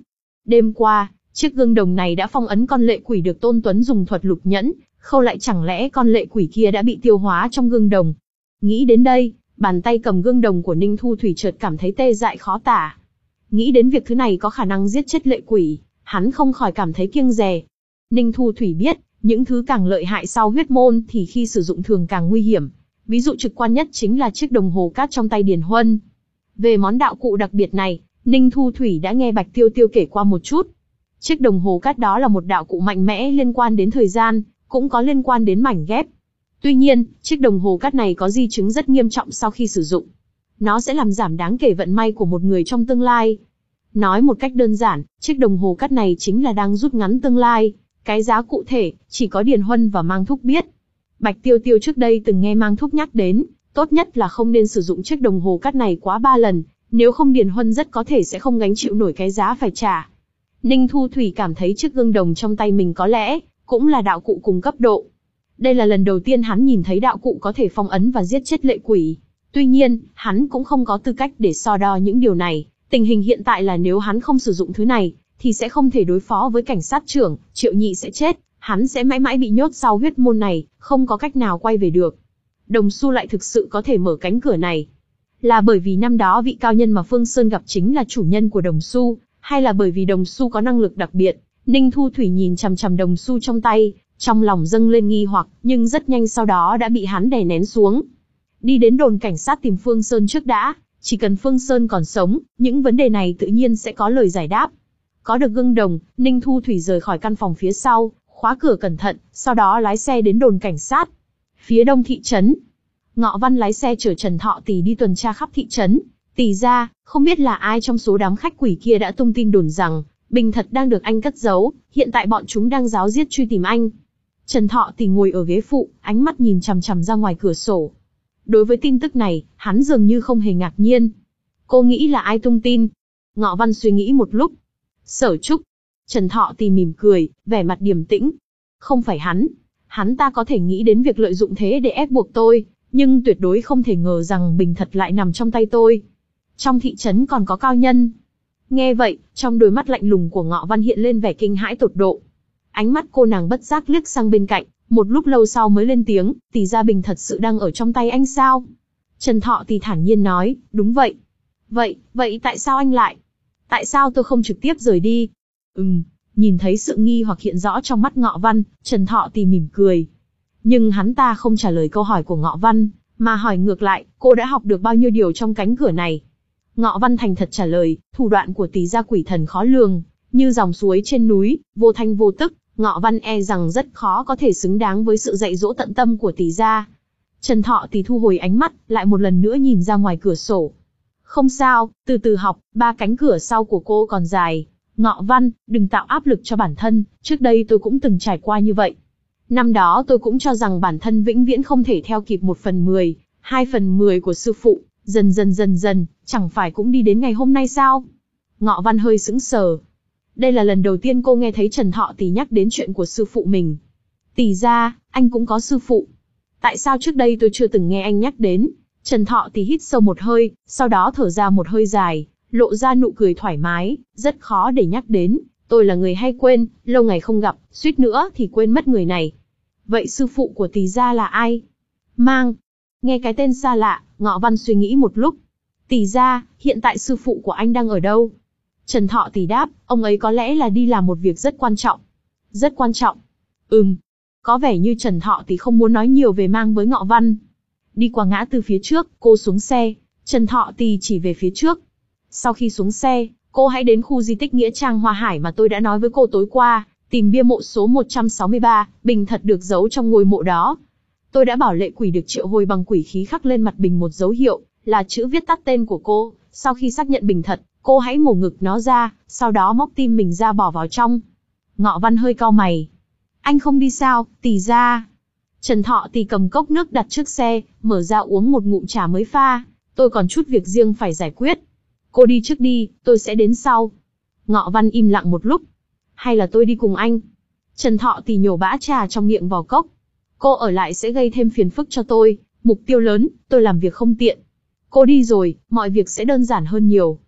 Đêm qua, chiếc gương đồng này đã phong ấn con lệ quỷ được Tôn Tuấn dùng thuật lục nhẫn, khâu lại, chẳng lẽ con lệ quỷ kia đã bị tiêu hóa trong gương đồng. Nghĩ đến đây, bàn tay cầm gương đồng của Ninh Thu Thủy chợt cảm thấy tê dại khó tả. Nghĩ đến việc thứ này có khả năng giết chết lệ quỷ, hắn không khỏi cảm thấy kiêng dè. Ninh Thu Thủy biết, những thứ càng lợi hại sau huyết môn thì khi sử dụng thường càng nguy hiểm. Ví dụ trực quan nhất chính là chiếc đồng hồ cát trong tay Điền Huân. Về món đạo cụ đặc biệt này, Ninh Thu Thủy đã nghe Bạch Tiêu Tiêu kể qua một chút. Chiếc đồng hồ cát đó là một đạo cụ mạnh mẽ liên quan đến thời gian, cũng có liên quan đến mảnh ghép. Tuy nhiên, chiếc đồng hồ cát này có di chứng rất nghiêm trọng sau khi sử dụng. Nó sẽ làm giảm đáng kể vận may của một người trong tương lai. Nói một cách đơn giản, chiếc đồng hồ cát này chính là đang rút ngắn tương lai. Cái giá cụ thể, chỉ có Điền Huân và Mang Thúc biết. Bạch Tiêu Tiêu trước đây từng nghe Mang Thúc nhắc đến, tốt nhất là không nên sử dụng chiếc đồng hồ cát này quá ba lần, nếu không Điền Huân rất có thể sẽ không gánh chịu nổi cái giá phải trả. Ninh Thu Thủy cảm thấy chiếc gương đồng trong tay mình có lẽ cũng là đạo cụ cùng cấp độ. Đây là lần đầu tiên hắn nhìn thấy đạo cụ có thể phong ấn và giết chết lệ quỷ. Tuy nhiên, hắn cũng không có tư cách để so đo những điều này. Tình hình hiện tại là nếu hắn không sử dụng thứ này, thì sẽ không thể đối phó với cảnh sát trưởng, Triệu Nhị sẽ chết, hắn sẽ mãi mãi bị nhốt sau huyết môn này, không có cách nào quay về được. Đồng Xu lại thực sự có thể mở cánh cửa này. Là bởi vì năm đó vị cao nhân mà Phương Sơn gặp chính là chủ nhân của Đồng Xu, hay là bởi vì Đồng Xu có năng lực đặc biệt? Ninh Thu Thủy nhìn chằm chằm Đồng Xu trong tay, trong lòng dâng lên nghi hoặc, nhưng rất nhanh sau đó đã bị hắn đè nén xuống. Đi đến đồn cảnh sát tìm Phương Sơn trước đã, chỉ cần Phương Sơn còn sống, những vấn đề này tự nhiên sẽ có lời giải đáp. Có được gương đồng, Ninh Thu Thủy rời khỏi căn phòng phía sau, khóa cửa cẩn thận, sau đó lái xe đến đồn cảnh sát. Phía đông thị trấn, Ngọ Văn lái xe chở Trần Thọ Tỷ đi tuần tra khắp thị trấn. Tỷ ra, không biết là ai trong số đám khách quỷ kia đã tung tin đồn rằng Bình Thật đang được anh cất giấu, hiện tại bọn chúng đang ráo riết truy tìm anh. Trần Thọ Tỷ ngồi ở ghế phụ, ánh mắt nhìn chằm chằm ra ngoài cửa sổ. Đối với tin tức này, hắn dường như không hề ngạc nhiên. Cô nghĩ là ai tung tin? Ngọ Văn suy nghĩ một lúc. Sở Trúc. Trần Thọ Tỷ mỉm cười, vẻ mặt điềm tĩnh. Không phải hắn. Hắn ta có thể nghĩ đến việc lợi dụng thế để ép buộc tôi, nhưng tuyệt đối không thể ngờ rằng Bình Thật lại nằm trong tay tôi. Trong thị trấn còn có cao nhân. Nghe vậy, trong đôi mắt lạnh lùng của Ngọ Văn hiện lên vẻ kinh hãi tột độ. Ánh mắt cô nàng bất giác liếc sang bên cạnh, một lúc lâu sau mới lên tiếng, tỷ ra Bình thật sự đang ở trong tay anh sao? Trần Thọ Tỷ thản nhiên nói, đúng vậy. Vậy, vậy tại sao anh lại? Tại sao tôi không trực tiếp rời đi? Ừm, nhìn thấy sự nghi hoặc hiện rõ trong mắt Ngọ Văn, Trần Thọ Tỷ mỉm cười. Nhưng hắn ta không trả lời câu hỏi của Ngọ Văn, mà hỏi ngược lại, cô đã học được bao nhiêu điều trong cánh cửa này? Ngọ Văn thành thật trả lời, thủ đoạn của tỷ gia quỷ thần khó lường, như dòng suối trên núi, vô thanh vô tức, Ngọ Văn e rằng rất khó có thể xứng đáng với sự dạy dỗ tận tâm của tỷ gia. Trần Thọ Tỷ thu hồi ánh mắt, lại một lần nữa nhìn ra ngoài cửa sổ. Không sao, từ từ học, ba cánh cửa sau của cô còn dài. Ngọ Văn, đừng tạo áp lực cho bản thân, trước đây tôi cũng từng trải qua như vậy. Năm đó tôi cũng cho rằng bản thân vĩnh viễn không thể theo kịp một phần mười, hai phần mười của sư phụ, dần dần dần dần, chẳng phải cũng đi đến ngày hôm nay sao? Ngọ Văn hơi sững sờ. Đây là lần đầu tiên cô nghe thấy Trần Thọ Tỷ nhắc đến chuyện của sư phụ mình. Tỷ ra, anh cũng có sư phụ. Tại sao trước đây tôi chưa từng nghe anh nhắc đến? Trần Thọ Tỷ hít sâu một hơi, sau đó thở ra một hơi dài, lộ ra nụ cười thoải mái, rất khó để nhắc đến. Tôi là người hay quên, lâu ngày không gặp, suýt nữa thì quên mất người này. Vậy sư phụ của tỷ gia là ai? Mang. Nghe cái tên xa lạ, Ngọ Văn suy nghĩ một lúc. Tỷ gia, hiện tại sư phụ của anh đang ở đâu? Trần Thọ Tỷ đáp, ông ấy có lẽ là đi làm một việc rất quan trọng. Rất quan trọng? Ừm. Có vẻ như Trần Thọ Tỷ không muốn nói nhiều về Mang với Ngọ Văn. Đi qua ngã tư phía trước, cô xuống xe. Trần Thọ Tỷ chỉ về phía trước. Sau khi xuống xe, cô hãy đến khu di tích Nghĩa Trang Hoa Hải mà tôi đã nói với cô tối qua, tìm bia mộ số một trăm sáu mươi ba, Bình Thật được giấu trong ngôi mộ đó. Tôi đã bảo lệ quỷ được triệu hồi bằng quỷ khí khắc lên mặt bình một dấu hiệu, là chữ viết tắt tên của cô. Sau khi xác nhận Bình Thật, cô hãy mổ ngực nó ra, sau đó móc tim mình ra bỏ vào trong. Ngọ Văn hơi cau mày. Anh không đi sao, tỷ ra? Trần Thọ Tỷ cầm cốc nước đặt trước xe, mở ra uống một ngụm trà mới pha. Tôi còn chút việc riêng phải giải quyết. Cô đi trước đi, tôi sẽ đến sau. Ngọ Văn im lặng một lúc. Hay là tôi đi cùng anh? Trần Thọ Tỷ nhổ bã trà trong miệng vào cốc. Cô ở lại sẽ gây thêm phiền phức cho tôi, mục tiêu lớn, tôi làm việc không tiện. Cô đi rồi, mọi việc sẽ đơn giản hơn nhiều.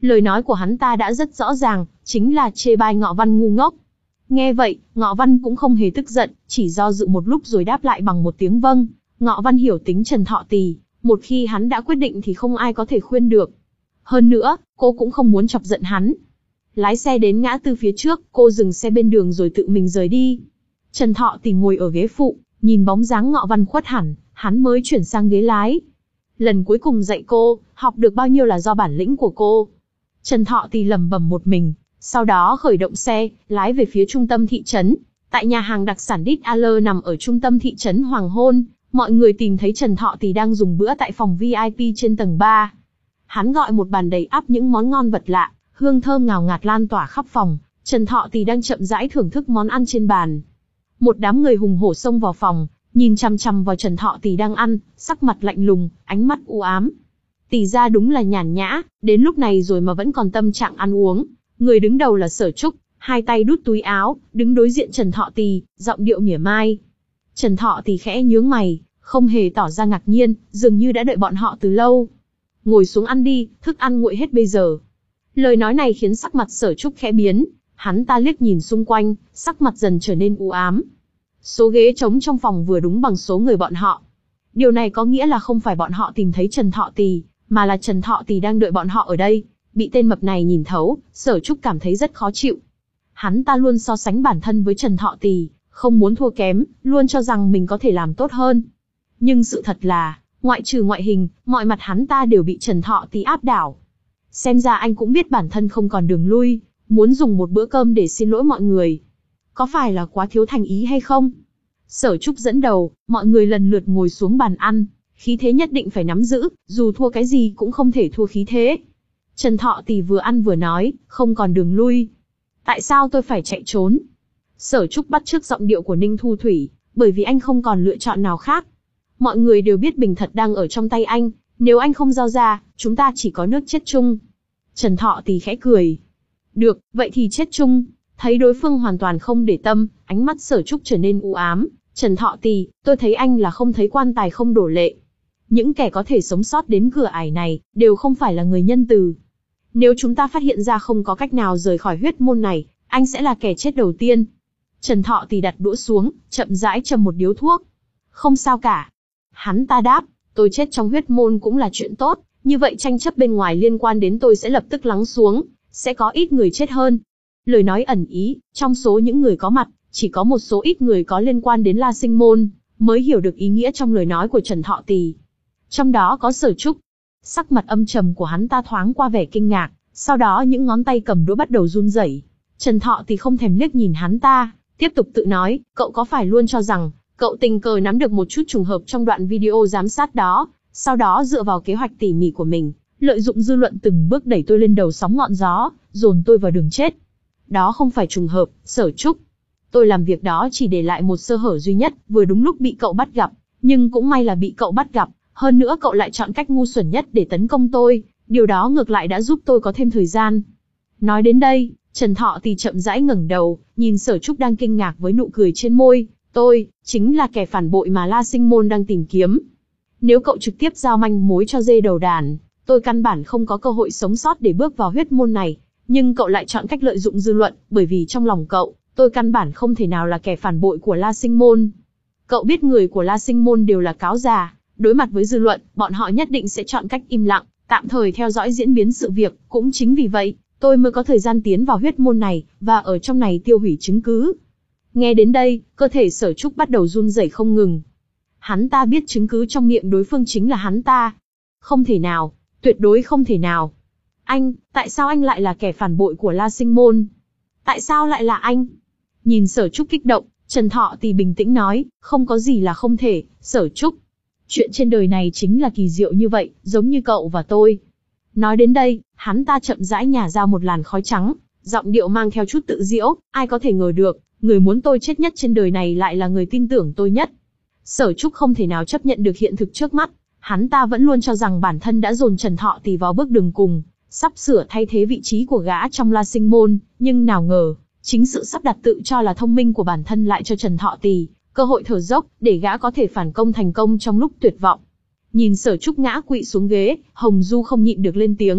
Lời nói của hắn ta đã rất rõ ràng, chính là chê bai Ngọ Văn ngu ngốc. Nghe vậy, Ngọ Văn cũng không hề tức giận, chỉ do dự một lúc rồi đáp lại bằng một tiếng vâng. Ngọ Văn hiểu tính Trần Thọ Tì, một khi hắn đã quyết định thì không ai có thể khuyên được. Hơn nữa, cô cũng không muốn chọc giận hắn. Lái xe đến ngã tư phía trước, cô dừng xe bên đường rồi tự mình rời đi. Trần Thọ Tì ngồi ở ghế phụ, nhìn bóng dáng Ngọ Văn khuất hẳn, hắn mới chuyển sang ghế lái. Lần cuối cùng dạy cô, học được bao nhiêu là do bản lĩnh của cô. Trần Thọ Tì lẩm bẩm một mình, sau đó khởi động xe, lái về phía trung tâm thị trấn. Tại nhà hàng đặc sản Đít A Lơ nằm ở trung tâm thị trấn hoàng hôn, mọi người tìm thấy Trần Thọ Tì đang dùng bữa tại phòng vi ai pi trên tầng ba. Hắn gọi một bàn đầy ắp những món ngon vật lạ, hương thơm ngào ngạt lan tỏa khắp phòng. Trần Thọ Tì đang chậm rãi thưởng thức món ăn trên bàn. Một đám người hùng hổ xông vào phòng, nhìn chằm chằm vào Trần Thọ Tì đang ăn, sắc mặt lạnh lùng, ánh mắt u ám. Tì ra đúng là nhàn nhã, đến lúc này rồi mà vẫn còn tâm trạng ăn uống. Người đứng đầu là Sở Trúc, hai tay đút túi áo, đứng đối diện Trần Thọ Tì, giọng điệu mỉa mai. Trần Thọ Tì khẽ nhướng mày, không hề tỏ ra ngạc nhiên, dường như đã đợi bọn họ từ lâu. Ngồi xuống ăn đi, thức ăn nguội hết bây giờ. Lời nói này khiến sắc mặt Sở Trúc khẽ biến, hắn ta liếc nhìn xung quanh, sắc mặt dần trở nên u ám. Số ghế trống trong phòng vừa đúng bằng số người bọn họ. Điều này có nghĩa là không phải bọn họ tìm thấy Trần Thọ Tì, mà là Trần Thọ Tì đang đợi bọn họ ở đây. Bị tên mập này nhìn thấu, Sở Trúc cảm thấy rất khó chịu. Hắn ta luôn so sánh bản thân với Trần Thọ Tì, không muốn thua kém, luôn cho rằng mình có thể làm tốt hơn. Nhưng sự thật là, ngoại trừ ngoại hình, mọi mặt hắn ta đều bị Trần Thọ Tì áp đảo. Xem ra anh cũng biết bản thân không còn đường lui, muốn dùng một bữa cơm để xin lỗi mọi người. Có phải là quá thiếu thành ý hay không? Sở Trúc dẫn đầu, mọi người lần lượt ngồi xuống bàn ăn, khí thế nhất định phải nắm giữ, dù thua cái gì cũng không thể thua khí thế. Trần Thọ Tì vừa ăn vừa nói, không còn đường lui. Tại sao tôi phải chạy trốn? Sở Trúc bắt chước giọng điệu của Ninh Thu Thủy, bởi vì anh không còn lựa chọn nào khác. Mọi người đều biết bình thật đang ở trong tay anh, nếu anh không giao ra, chúng ta chỉ có nước chết chung. Trần Thọ Tì khẽ cười. Được, vậy thì chết chung. Thấy đối phương hoàn toàn không để tâm, ánh mắt Sở Trúc trở nên u ám. Trần Thọ Tì, tôi thấy anh là không thấy quan tài không đổ lệ. Những kẻ có thể sống sót đến cửa ải này, đều không phải là người nhân từ. Nếu chúng ta phát hiện ra không có cách nào rời khỏi huyết môn này, anh sẽ là kẻ chết đầu tiên. Trần Thọ Tì đặt đũa xuống, chậm rãi châm một điếu thuốc. Không sao cả. Hắn ta đáp, tôi chết trong huyết môn cũng là chuyện tốt, như vậy tranh chấp bên ngoài liên quan đến tôi sẽ lập tức lắng xuống, sẽ có ít người chết hơn. Lời nói ẩn ý, trong số những người có mặt, chỉ có một số ít người có liên quan đến La Sinh Môn, mới hiểu được ý nghĩa trong lời nói của Trần Thọ Tì. Trong đó có Sở Trúc. Sắc mặt âm trầm của hắn ta thoáng qua vẻ kinh ngạc, sau đó những ngón tay cầm đũa bắt đầu run rẩy. Trần Thọ Tì không thèm liếc nhìn hắn ta, tiếp tục tự nói, cậu có phải luôn cho rằng, cậu tình cờ nắm được một chút trùng hợp trong đoạn video giám sát đó, sau đó dựa vào kế hoạch tỉ mỉ của mình, lợi dụng dư luận từng bước đẩy tôi lên đầu sóng ngọn gió, dồn tôi vào đường chết. Đó không phải trùng hợp, Sở Trúc. Tôi làm việc đó chỉ để lại một sơ hở duy nhất, vừa đúng lúc bị cậu bắt gặp, nhưng cũng may là bị cậu bắt gặp, hơn nữa cậu lại chọn cách ngu xuẩn nhất để tấn công tôi, điều đó ngược lại đã giúp tôi có thêm thời gian. Nói đến đây, Trần Thọ Tì chậm rãi ngẩng đầu, nhìn Sở Trúc đang kinh ngạc với nụ cười trên môi, tôi, chính là kẻ phản bội mà La Sinh Môn đang tìm kiếm. Nếu cậu trực tiếp giao manh mối cho dê đầu đàn, tôi căn bản không có cơ hội sống sót để bước vào huyết môn này, nhưng cậu lại chọn cách lợi dụng dư luận, bởi vì trong lòng cậu, tôi căn bản không thể nào là kẻ phản bội của La Sinh Môn. Cậu biết người của La Sinh Môn đều là cáo già, đối mặt với dư luận, bọn họ nhất định sẽ chọn cách im lặng, tạm thời theo dõi diễn biến sự việc, cũng chính vì vậy, tôi mới có thời gian tiến vào huyết môn này, và ở trong này tiêu hủy chứng cứ. Nghe đến đây, cơ thể Sở Trúc bắt đầu run rẩy không ngừng. Hắn ta biết chứng cứ trong miệng đối phương chính là hắn ta. Không thể nào, tuyệt đối không thể nào. Anh, tại sao anh lại là kẻ phản bội của La Sinh Môn? Tại sao lại là anh? Nhìn Sở Trúc kích động, Trần Thọ Tì bình tĩnh nói, không có gì là không thể, Sở Trúc. Chuyện trên đời này chính là kỳ diệu như vậy, giống như cậu và tôi. Nói đến đây, hắn ta chậm rãi nhả ra một làn khói trắng, giọng điệu mang theo chút tự giễu, ai có thể ngờ được, người muốn tôi chết nhất trên đời này lại là người tin tưởng tôi nhất. Sở Trúc không thể nào chấp nhận được hiện thực trước mắt, hắn ta vẫn luôn cho rằng bản thân đã dồn Trần Thọ Tì vào bước đường cùng, sắp sửa thay thế vị trí của gã trong La Sinh Môn, nhưng nào ngờ, chính sự sắp đặt tự cho là thông minh của bản thân lại cho Trần Thọ Tì cơ hội thở dốc, để gã có thể phản công thành công trong lúc tuyệt vọng. Nhìn Sở Trúc ngã quỵ xuống ghế, Hồng Du không nhịn được lên tiếng.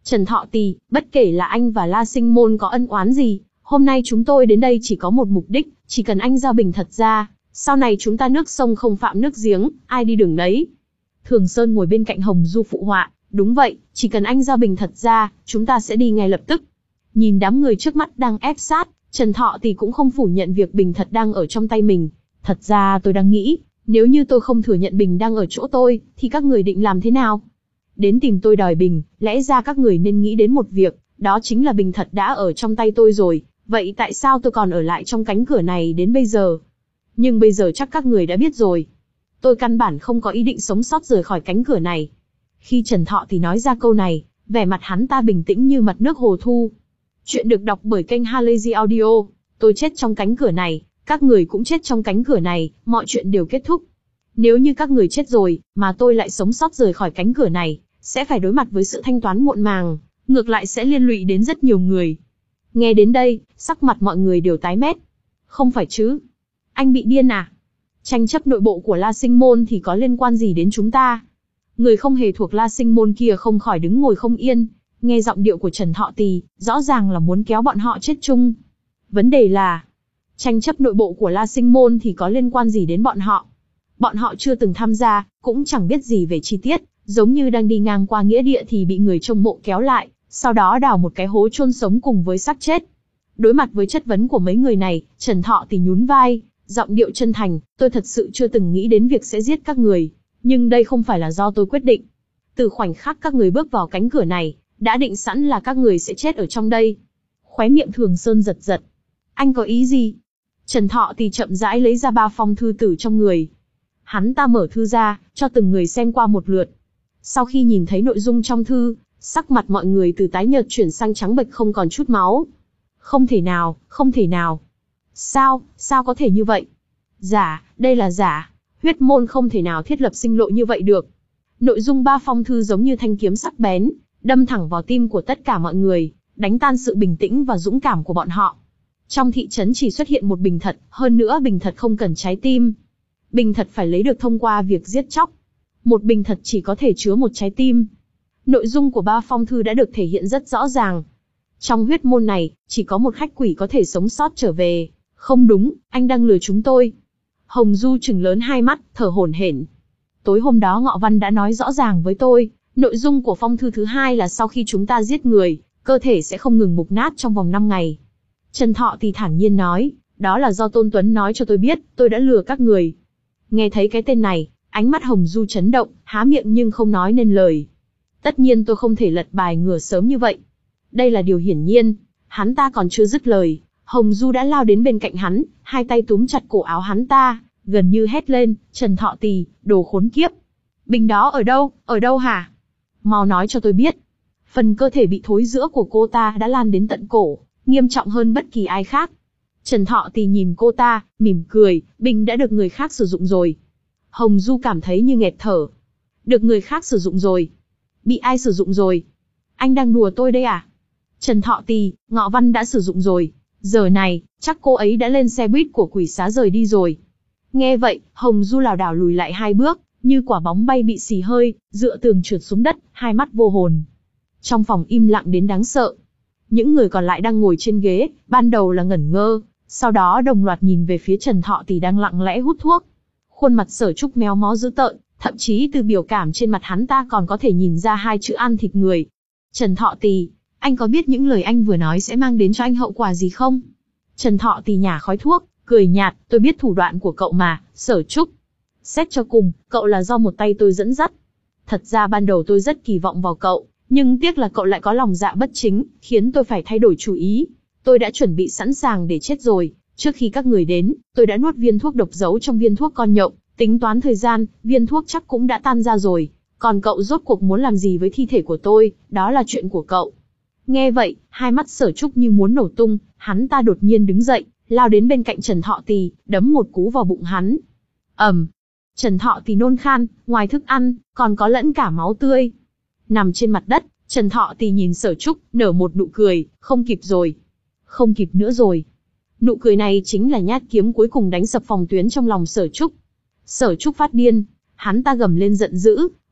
Trần Thọ Tì, bất kể là anh và La Sinh Môn có ân oán gì, hôm nay chúng tôi đến đây chỉ có một mục đích, chỉ cần anh giao Bình Thật ra, sau này chúng ta nước sông không phạm nước giếng, ai đi đường đấy. Thường Sơn ngồi bên cạnh Hồng Du phụ họa, đúng vậy, chỉ cần anh giao Bình Thật ra, chúng ta sẽ đi ngay lập tức. Nhìn đám người trước mắt đang ép sát, Trần Thọ Tì cũng không phủ nhận việc Bình Thật đang ở trong tay mình. Thật ra tôi đang nghĩ, nếu như tôi không thừa nhận Bình đang ở chỗ tôi, thì các người định làm thế nào? Đến tìm tôi đòi Bình, lẽ ra các người nên nghĩ đến một việc, đó chính là Bình Thật đã ở trong tay tôi rồi, vậy tại sao tôi còn ở lại trong cánh cửa này đến bây giờ? Nhưng bây giờ chắc các người đã biết rồi. Tôi căn bản không có ý định sống sót rời khỏi cánh cửa này. Khi Trần Thọ Tì nói ra câu này, vẻ mặt hắn ta bình tĩnh như mặt nước hồ thu. Chuyện được đọc bởi kênh Halazy Audio. Tôi chết trong cánh cửa này, các người cũng chết trong cánh cửa này, mọi chuyện đều kết thúc. Nếu như các người chết rồi, mà tôi lại sống sót rời khỏi cánh cửa này, sẽ phải đối mặt với sự thanh toán muộn màng, ngược lại sẽ liên lụy đến rất nhiều người. Nghe đến đây, sắc mặt mọi người đều tái mét. Không phải chứ? Anh bị điên à? Tranh chấp nội bộ của La Sinh Môn thì có liên quan gì đến chúng ta? Người không hề thuộc La Sinh Môn kia không khỏi đứng ngồi không yên, nghe giọng điệu của Trần Thọ Tì, rõ ràng là muốn kéo bọn họ chết chung. Vấn đề là, tranh chấp nội bộ của La Sinh Môn thì có liên quan gì đến bọn họ? Bọn họ chưa từng tham gia, cũng chẳng biết gì về chi tiết, giống như đang đi ngang qua nghĩa địa thì bị người trông mộ kéo lại, sau đó đào một cái hố chôn sống cùng với xác chết. Đối mặt với chất vấn của mấy người này, Trần Thọ Tì nhún vai, giọng điệu chân thành, tôi thật sự chưa từng nghĩ đến việc sẽ giết các người, nhưng đây không phải là do tôi quyết định. Từ khoảnh khắc các người bước vào cánh cửa này, đã định sẵn là các người sẽ chết ở trong đây. Khóe miệng Thường Sơn giật giật. Anh có ý gì? Trần Thọ Tì chậm rãi lấy ra ba phong thư tử trong người. Hắn ta mở thư ra, cho từng người xem qua một lượt. Sau khi nhìn thấy nội dung trong thư, sắc mặt mọi người từ tái nhợt chuyển sang trắng bệch không còn chút máu. Không thể nào, không thể nào. Sao, sao có thể như vậy? Giả, đây là giả. Huyết môn không thể nào thiết lập sinh lộ như vậy được. Nội dung ba phong thư giống như thanh kiếm sắc bén, đâm thẳng vào tim của tất cả mọi người, đánh tan sự bình tĩnh và dũng cảm của bọn họ. Trong thị trấn chỉ xuất hiện một Bình Thật, hơn nữa Bình Thật không cần trái tim. Bình Thật phải lấy được thông qua việc giết chóc. Một Bình Thật chỉ có thể chứa một trái tim. Nội dung của ba phong thư đã được thể hiện rất rõ ràng. Trong huyết môn này, chỉ có một khách quỷ có thể sống sót trở về. Không đúng, anh đang lừa chúng tôi. Hồng Du trừng lớn hai mắt, thở hổn hển. Tối hôm đó Ngọ Văn đã nói rõ ràng với tôi, nội dung của phong thư thứ hai là sau khi chúng ta giết người, cơ thể sẽ không ngừng mục nát trong vòng năm ngày. Trần Thọ Tì thản nhiên nói, đó là do Tôn Tuấn nói cho tôi biết, tôi đã lừa các người. Nghe thấy cái tên này, ánh mắt Hồng Du chấn động, há miệng nhưng không nói nên lời. Tất nhiên tôi không thể lật bài ngửa sớm như vậy. Đây là điều hiển nhiên. Hắn ta còn chưa dứt lời, Hồng Du đã lao đến bên cạnh hắn, hai tay túm chặt cổ áo hắn ta, gần như hét lên, Trần Thọ Tì, đồ khốn kiếp. Bình đó ở đâu, ở đâu hả? Mau nói cho tôi biết. Phần cơ thể bị thối rữa của cô ta đã lan đến tận cổ, nghiêm trọng hơn bất kỳ ai khác. Trần Thọ Tì nhìn cô ta, mỉm cười, bình đã được người khác sử dụng rồi. Hồng Du cảm thấy như nghẹt thở. Được người khác sử dụng rồi? Bị ai sử dụng rồi? Anh đang đùa tôi đây à? Trần Thọ Tì, Ngọ Văn đã sử dụng rồi. Giờ này, chắc cô ấy đã lên xe buýt của quỷ xá rời đi rồi. Nghe vậy, Hồng Du lảo đảo lùi lại hai bước, như quả bóng bay bị xì hơi, dựa tường trượt xuống đất, hai mắt vô hồn. Trong phòng im lặng đến đáng sợ. Những người còn lại đang ngồi trên ghế, ban đầu là ngẩn ngơ, sau đó đồng loạt nhìn về phía Trần Thọ Tì đang lặng lẽ hút thuốc. Khuôn mặt Sở Trúc méo mó dữ tợn, thậm chí từ biểu cảm trên mặt hắn ta còn có thể nhìn ra hai chữ ăn thịt người. Trần Thọ Tì, anh có biết những lời anh vừa nói sẽ mang đến cho anh hậu quả gì không? Trần Thọ Tì nhả khói thuốc, cười nhạt, tôi biết thủ đoạn của cậu mà, Sở Trúc. Xét cho cùng, cậu là do một tay tôi dẫn dắt. Thật ra ban đầu tôi rất kỳ vọng vào cậu, nhưng tiếc là cậu lại có lòng dạ bất chính, khiến tôi phải thay đổi chủ ý. Tôi đã chuẩn bị sẵn sàng để chết rồi, trước khi các người đến, tôi đã nuốt viên thuốc độc giấu trong viên thuốc con nhộng, tính toán thời gian, viên thuốc chắc cũng đã tan ra rồi. Còn cậu rốt cuộc muốn làm gì với thi thể của tôi, đó là chuyện của cậu. Nghe vậy, hai mắt Sở Trúc như muốn nổ tung, hắn ta đột nhiên đứng dậy, lao đến bên cạnh Trần Thọ Tì, đấm một cú vào bụng hắn. ầm, um, Trần Thọ Tì nôn khan, ngoài thức ăn, còn có lẫn cả máu tươi. Nằm trên mặt đất, Trần Thọ Tì nhìn Sở Trúc, nở một nụ cười, không kịp rồi. Không kịp nữa rồi. Nụ cười này chính là nhát kiếm cuối cùng đánh sập phòng tuyến trong lòng Sở Trúc. Sở Trúc phát điên, hắn ta gầm lên giận dữ,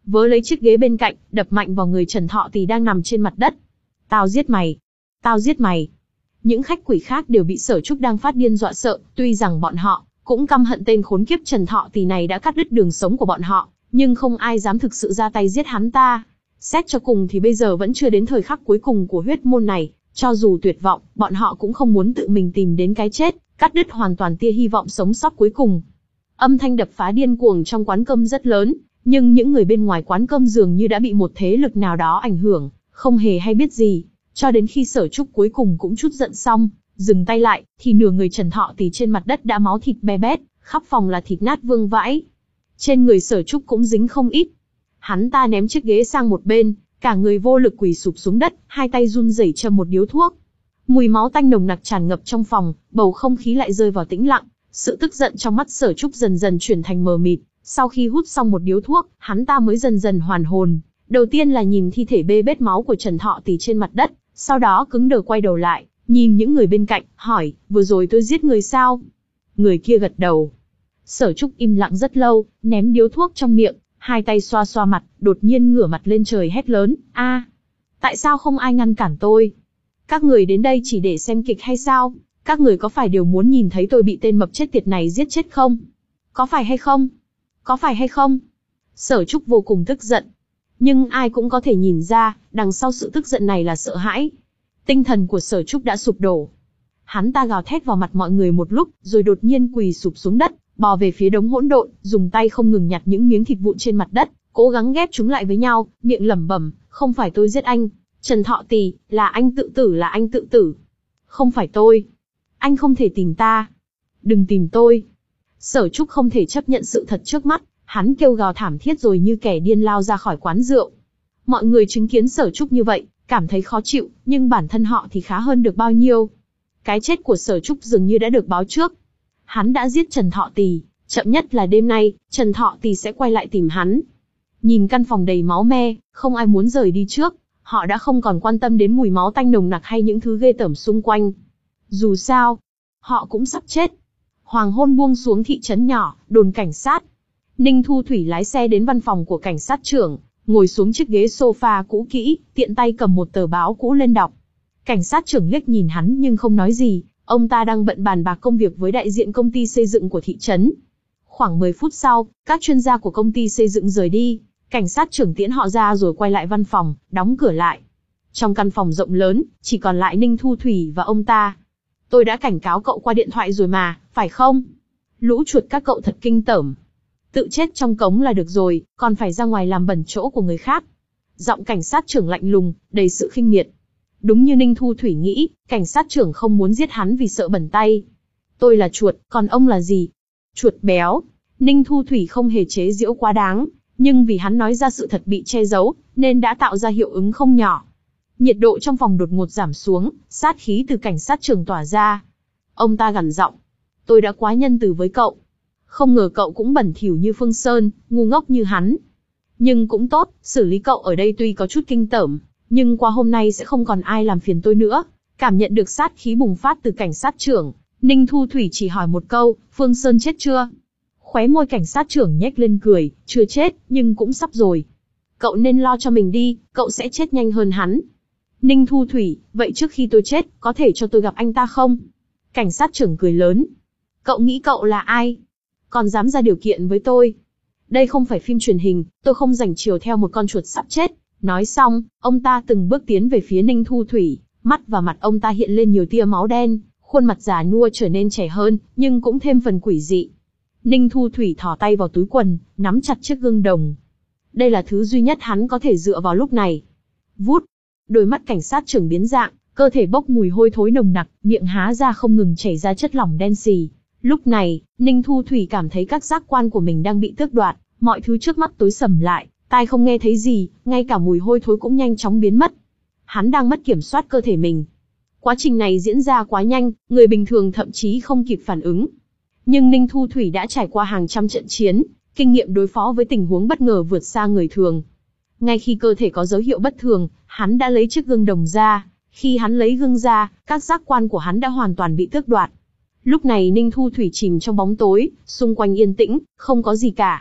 vớ lấy chiếc ghế bên cạnh, đập mạnh vào người Trần Thọ Tỳ đang nằm trên mặt đất. Tao giết mày! Tao giết mày! Những khách quỷ khác đều bị Sở Trúc đang phát điên dọa sợ, tuy rằng bọn họ cũng căm hận tên khốn kiếp Trần Thọ Tỳ này đã cắt đứt đường sống của bọn họ, nhưng không ai dám thực sự ra tay giết hắn ta. Xét cho cùng thì bây giờ vẫn chưa đến thời khắc cuối cùng của huyết môn này, cho dù tuyệt vọng, bọn họ cũng không muốn tự mình tìm đến cái chết, cắt đứt hoàn toàn tia hy vọng sống sót cuối cùng. Âm thanh đập phá điên cuồng trong quán cơm rất lớn, nhưng những người bên ngoài quán cơm dường như đã bị một thế lực nào đó ảnh hưởng, không hề hay biết gì, cho đến khi Sở Trúc cuối cùng cũng chút giận xong, dừng tay lại, thì nửa người Trần Thọ Tỳ trên mặt đất đã máu thịt be bét, khắp phòng là thịt nát vương vãi. Trên người Sở Trúc cũng dính không ít. Hắn ta ném chiếc ghế sang một bên, cả người vô lực quỳ sụp xuống đất, hai tay run rẩy châm một điếu thuốc. Mùi máu tanh nồng nặc tràn ngập trong phòng, bầu không khí lại rơi vào tĩnh lặng, sự tức giận trong mắt Sở Trúc dần dần chuyển thành mờ mịt. Sau khi hút xong một điếu thuốc, hắn ta mới dần dần hoàn hồn. Đầu tiên là nhìn thi thể bê bết máu của Trần Thọ Tỳ trên mặt đất, sau đó cứng đờ quay đầu lại, nhìn những người bên cạnh, hỏi, vừa rồi tôi giết người sao? Người kia gật đầu. Sở Trúc im lặng rất lâu, ném điếu thuốc trong miệng, hai tay xoa xoa mặt, đột nhiên ngửa mặt lên trời hét lớn, a, tại sao không ai ngăn cản tôi? Các người đến đây chỉ để xem kịch hay sao? Các người có phải đều muốn nhìn thấy tôi bị tên mập chết tiệt này giết chết không? Có phải hay không? Có phải hay không? Sở Trúc vô cùng tức giận. Nhưng ai cũng có thể nhìn ra, đằng sau sự tức giận này là sợ hãi. Tinh thần của Sở Trúc đã sụp đổ. Hắn ta gào thét vào mặt mọi người một lúc, rồi đột nhiên quỳ sụp xuống đất, bò về phía đống hỗn độn, dùng tay không ngừng nhặt những miếng thịt vụn trên mặt đất, cố gắng ghép chúng lại với nhau, miệng lẩm bẩm, không phải tôi giết anh, Trần Thọ Tỳ, là anh tự tử, là anh tự tử. Không phải tôi. Anh không thể tìm ta. Đừng tìm tôi. Sở Trúc không thể chấp nhận sự thật trước mắt, hắn kêu gào thảm thiết rồi như kẻ điên lao ra khỏi quán rượu. Mọi người chứng kiến Sở Trúc như vậy, cảm thấy khó chịu, nhưng bản thân họ thì khá hơn được bao nhiêu. Cái chết của Sở Trúc dường như đã được báo trước. Hắn đã giết Trần Thọ Tỳ, chậm nhất là đêm nay, Trần Thọ Tỳ sẽ quay lại tìm hắn. Nhìn căn phòng đầy máu me, không ai muốn rời đi trước, họ đã không còn quan tâm đến mùi máu tanh nồng nặc hay những thứ ghê tởm xung quanh. Dù sao, họ cũng sắp chết. Hoàng hôn buông xuống thị trấn nhỏ, đồn cảnh sát. Ninh Thu Thủy lái xe đến văn phòng của cảnh sát trưởng, ngồi xuống chiếc ghế sofa cũ kỹ, tiện tay cầm một tờ báo cũ lên đọc. Cảnh sát trưởng liếc nhìn hắn nhưng không nói gì, ông ta đang bận bàn bạc công việc với đại diện công ty xây dựng của thị trấn. Khoảng mười phút sau, các chuyên gia của công ty xây dựng rời đi, cảnh sát trưởng tiễn họ ra rồi quay lại văn phòng, đóng cửa lại. Trong căn phòng rộng lớn, chỉ còn lại Ninh Thu Thủy và ông ta. Tôi đã cảnh cáo cậu qua điện thoại rồi mà, phải không? Lũ chuột các cậu thật kinh tởm. Tự chết trong cống là được rồi, còn phải ra ngoài làm bẩn chỗ của người khác. Giọng cảnh sát trưởng lạnh lùng, đầy sự khinh miệt. Đúng như Ninh Thu Thủy nghĩ, cảnh sát trưởng không muốn giết hắn vì sợ bẩn tay. Tôi là chuột, còn ông là gì? Chuột béo. Ninh Thu Thủy không hề chế giễu quá đáng, nhưng vì hắn nói ra sự thật bị che giấu, nên đã tạo ra hiệu ứng không nhỏ. Nhiệt độ trong phòng đột ngột giảm xuống, sát khí từ cảnh sát trưởng tỏa ra. Ông ta gằn giọng. Tôi đã quá nhân từ với cậu. Không ngờ cậu cũng bẩn thỉu như Phương Sơn, ngu ngốc như hắn. Nhưng cũng tốt, xử lý cậu ở đây tuy có chút kinh tởm, nhưng qua hôm nay sẽ không còn ai làm phiền tôi nữa. Cảm nhận được sát khí bùng phát từ cảnh sát trưởng, Ninh Thu Thủy chỉ hỏi một câu, Phương Sơn chết chưa? Khóe môi cảnh sát trưởng nhếch lên cười, chưa chết, nhưng cũng sắp rồi. Cậu nên lo cho mình đi, cậu sẽ chết nhanh hơn hắn. Ninh Thu Thủy, vậy trước khi tôi chết, có thể cho tôi gặp anh ta không? Cảnh sát trưởng cười lớn. Cậu nghĩ cậu là ai? Còn dám ra điều kiện với tôi? Đây không phải phim truyền hình, tôi không rảnh chiều theo một con chuột sắp chết. Nói xong, ông ta từng bước tiến về phía Ninh Thu Thủy, mắt và mặt ông ta hiện lên nhiều tia máu đen, khuôn mặt già nua trở nên trẻ hơn, nhưng cũng thêm phần quỷ dị. Ninh Thu Thủy thò tay vào túi quần, nắm chặt chiếc gương đồng. Đây là thứ duy nhất hắn có thể dựa vào lúc này. Vút, đôi mắt cảnh sát trưởng biến dạng, cơ thể bốc mùi hôi thối nồng nặc, miệng há ra không ngừng chảy ra chất lỏng đen xì. Lúc này, Ninh Thu Thủy cảm thấy các giác quan của mình đang bị tước đoạt, mọi thứ trước mắt tối sầm lại, tai không nghe thấy gì, ngay cả mùi hôi thối cũng nhanh chóng biến mất. Hắn đang mất kiểm soát cơ thể mình. Quá trình này diễn ra quá nhanh, người bình thường thậm chí không kịp phản ứng. Nhưng Ninh Thu Thủy đã trải qua hàng trăm trận chiến, kinh nghiệm đối phó với tình huống bất ngờ vượt xa người thường. Ngay khi cơ thể có dấu hiệu bất thường, hắn đã lấy chiếc gương đồng ra. Khi hắn lấy gương ra, các giác quan của hắn đã hoàn toàn bị tước đoạt. Lúc này Ninh Thu Thủy chìm trong bóng tối, xung quanh yên tĩnh, không có gì cả.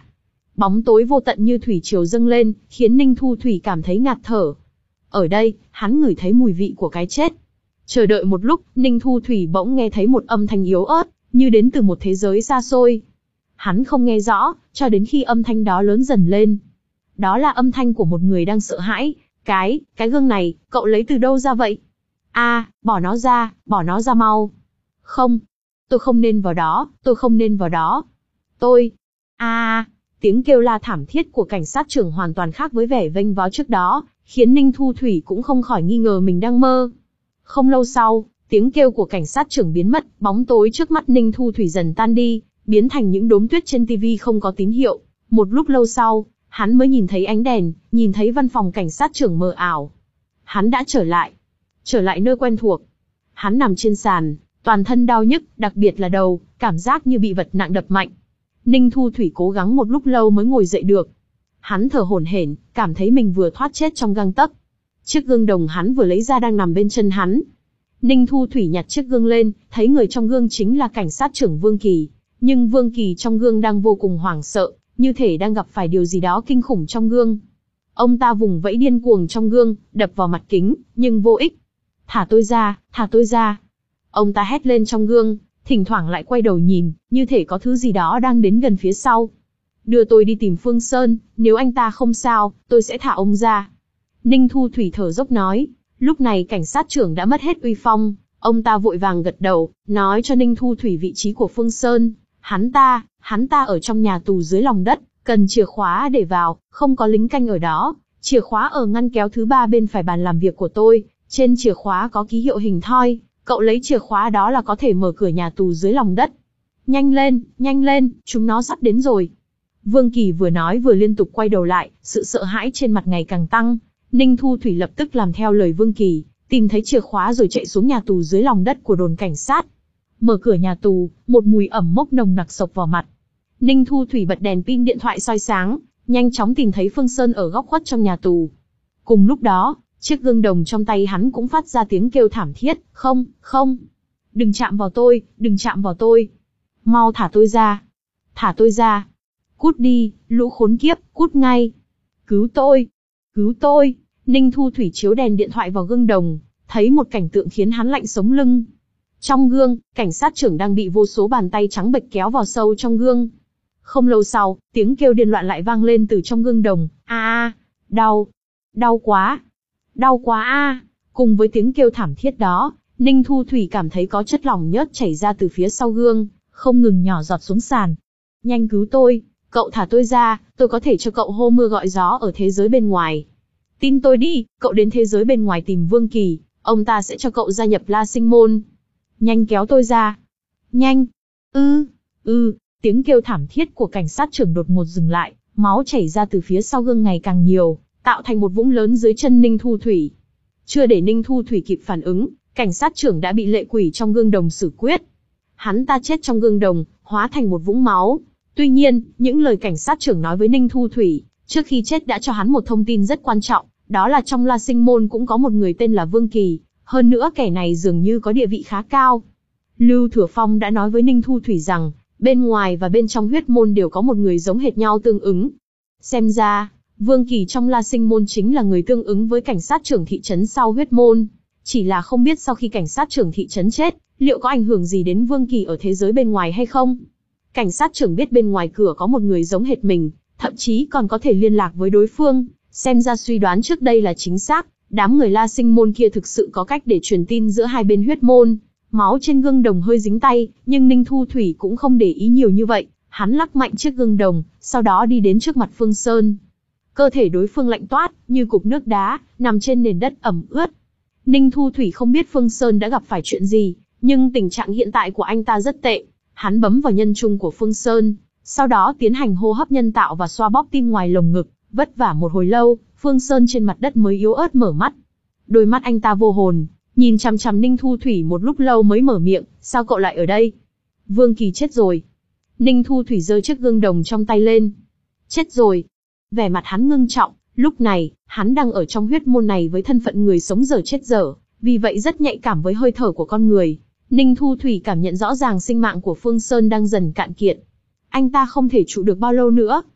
Bóng tối vô tận như thủy triều dâng lên, khiến Ninh Thu Thủy cảm thấy ngạt thở. Ở đây, hắn ngửi thấy mùi vị của cái chết. Chờ đợi một lúc, Ninh Thu Thủy bỗng nghe thấy một âm thanh yếu ớt, như đến từ một thế giới xa xôi. Hắn không nghe rõ, cho đến khi âm thanh đó lớn dần lên. Đó là âm thanh của một người đang sợ hãi. Cái, cái gương này, cậu lấy từ đâu ra vậy? A, à, bỏ nó ra, bỏ nó ra mau. Không, tôi không nên vào đó, tôi không nên vào đó. Tôi, a, à, tiếng kêu la thảm thiết của cảnh sát trưởng hoàn toàn khác với vẻ vênh váo trước đó, khiến Ninh Thu Thủy cũng không khỏi nghi ngờ mình đang mơ. Không lâu sau, tiếng kêu của cảnh sát trưởng biến mất, bóng tối trước mắt Ninh Thu Thủy dần tan đi, biến thành những đốm tuyết trên tivi không có tín hiệu. Một lúc lâu sau, hắn mới nhìn thấy ánh đèn, nhìn thấy văn phòng cảnh sát trưởng mờ ảo. Hắn đã trở lại. Trở lại nơi quen thuộc. Hắn nằm trên sàn, toàn thân đau nhức, đặc biệt là đầu, cảm giác như bị vật nặng đập mạnh. Ninh Thu Thủy cố gắng một lúc lâu mới ngồi dậy được. Hắn thở hổn hển, cảm thấy mình vừa thoát chết trong gang tấc. Chiếc gương đồng hắn vừa lấy ra đang nằm bên chân hắn. Ninh Thu Thủy nhặt chiếc gương lên, thấy người trong gương chính là cảnh sát trưởng Vương Kỳ. Nhưng Vương Kỳ trong gương đang vô cùng hoảng sợ, như thể đang gặp phải điều gì đó kinh khủng trong gương. Ông ta vùng vẫy điên cuồng trong gương, đập vào mặt kính, nhưng vô ích. Thả tôi ra, thả tôi ra. Ông ta hét lên trong gương, thỉnh thoảng lại quay đầu nhìn, như thể có thứ gì đó đang đến gần phía sau. Đưa tôi đi tìm Phương Sơn, nếu anh ta không sao, tôi sẽ thả ông ra. Ninh Thu Thủy thở dốc nói. Lúc này cảnh sát trưởng đã mất hết uy phong, ông ta vội vàng gật đầu, nói cho Ninh Thu Thủy vị trí của Phương Sơn. Hắn ta, hắn ta ở trong nhà tù dưới lòng đất, cần chìa khóa để vào, không có lính canh ở đó. Chìa khóa ở ngăn kéo thứ ba bên phải bàn làm việc của tôi, trên chìa khóa có ký hiệu hình thoi, cậu lấy chìa khóa đó là có thể mở cửa nhà tù dưới lòng đất. Nhanh lên, nhanh lên, chúng nó sắp đến rồi. Vương Kỳ vừa nói vừa liên tục quay đầu lại, sự sợ hãi trên mặt ngày càng tăng. Ninh Thu Thủy lập tức làm theo lời Vương Kỳ, tìm thấy chìa khóa rồi chạy xuống nhà tù dưới lòng đất của đồn cảnh sát. Mở cửa nhà tù, một mùi ẩm mốc nồng nặc xộc vào mặt. Ninh Thu Thủy bật đèn pin điện thoại soi sáng, nhanh chóng tìm thấy Phương Sơn ở góc khuất trong nhà tù. Cùng lúc đó, chiếc gương đồng trong tay hắn cũng phát ra tiếng kêu thảm thiết, không, không. Đừng chạm vào tôi, đừng chạm vào tôi. Mau thả tôi ra. Thả tôi ra. Cút đi, lũ khốn kiếp, cút ngay. Cứu tôi. Cứu tôi. Ninh Thu Thủy chiếu đèn điện thoại vào gương đồng, thấy một cảnh tượng khiến hắn lạnh sống lưng. Trong gương, cảnh sát trưởng đang bị vô số bàn tay trắng bệch kéo vào sâu trong gương. Không lâu sau, tiếng kêu điên loạn lại vang lên từ trong gương đồng. A a, đau, đau quá, đau quá a. Cùng với tiếng kêu thảm thiết đó, Ninh Thu Thủy cảm thấy có chất lỏng nhớt chảy ra từ phía sau gương, không ngừng nhỏ giọt xuống sàn. Nhanh cứu tôi, cậu thả tôi ra, tôi có thể cho cậu hô mưa gọi gió ở thế giới bên ngoài. Tin tôi đi, cậu đến thế giới bên ngoài tìm Vương Kỳ, ông ta sẽ cho cậu gia nhập La Sinh Môn. Nhanh kéo tôi ra. Nhanh. Ư, ư, tiếng kêu thảm thiết của cảnh sát trưởng đột ngột dừng lại, máu chảy ra từ phía sau gương ngày càng nhiều, tạo thành một vũng lớn dưới chân Ninh Thu Thủy. Chưa để Ninh Thu Thủy kịp phản ứng, cảnh sát trưởng đã bị lệ quỷ trong gương đồng xử quyết. Hắn ta chết trong gương đồng, hóa thành một vũng máu. Tuy nhiên, những lời cảnh sát trưởng nói với Ninh Thu Thủy, trước khi chết đã cho hắn một thông tin rất quan trọng, đó là trong La Sinh Môn cũng có một người tên là Vương Kỳ, hơn nữa kẻ này dường như có địa vị khá cao. Lưu Thừa Phong đã nói với Ninh Thu Thủy rằng, bên ngoài và bên trong huyết môn đều có một người giống hệt nhau tương ứng. Xem ra, Vương Kỳ trong La Sinh Môn chính là người tương ứng với cảnh sát trưởng thị trấn sau huyết môn. Chỉ là không biết sau khi cảnh sát trưởng thị trấn chết, liệu có ảnh hưởng gì đến Vương Kỳ ở thế giới bên ngoài hay không? Cảnh sát trưởng biết bên ngoài cửa có một người giống hệt mình, thậm chí còn có thể liên lạc với đối phương, xem ra suy đoán trước đây là chính xác, đám người La Sinh Môn kia thực sự có cách để truyền tin giữa hai bên huyết môn. Máu trên gương đồng hơi dính tay, nhưng Ninh Thu Thủy cũng không để ý nhiều như vậy, hắn lắc mạnh chiếc gương đồng, sau đó đi đến trước mặt Phương Sơn. Cơ thể đối phương lạnh toát, như cục nước đá, nằm trên nền đất ẩm ướt. Ninh Thu Thủy không biết Phương Sơn đã gặp phải chuyện gì, nhưng tình trạng hiện tại của anh ta rất tệ. Hắn bấm vào nhân trung của Phương Sơn, sau đó tiến hành hô hấp nhân tạo và xoa bóp tim ngoài lồng ngực. Vất vả một hồi lâu, Phương Sơn trên mặt đất mới yếu ớt mở mắt. Đôi mắt anh ta vô hồn, nhìn chằm chằm Ninh Thu Thủy một lúc lâu mới mở miệng, sao cậu lại ở đây? Vương Kỳ chết rồi. Ninh Thu Thủy giơ chiếc gương đồng trong tay lên. Chết rồi. Vẻ mặt hắn ngưng trọng, lúc này, hắn đang ở trong huyết môn này với thân phận người sống dở chết dở, vì vậy rất nhạy cảm với hơi thở của con người. Ninh Thu Thủy cảm nhận rõ ràng sinh mạng của Phương Sơn đang dần cạn kiệt. Anh ta không thể trụ được bao lâu nữa.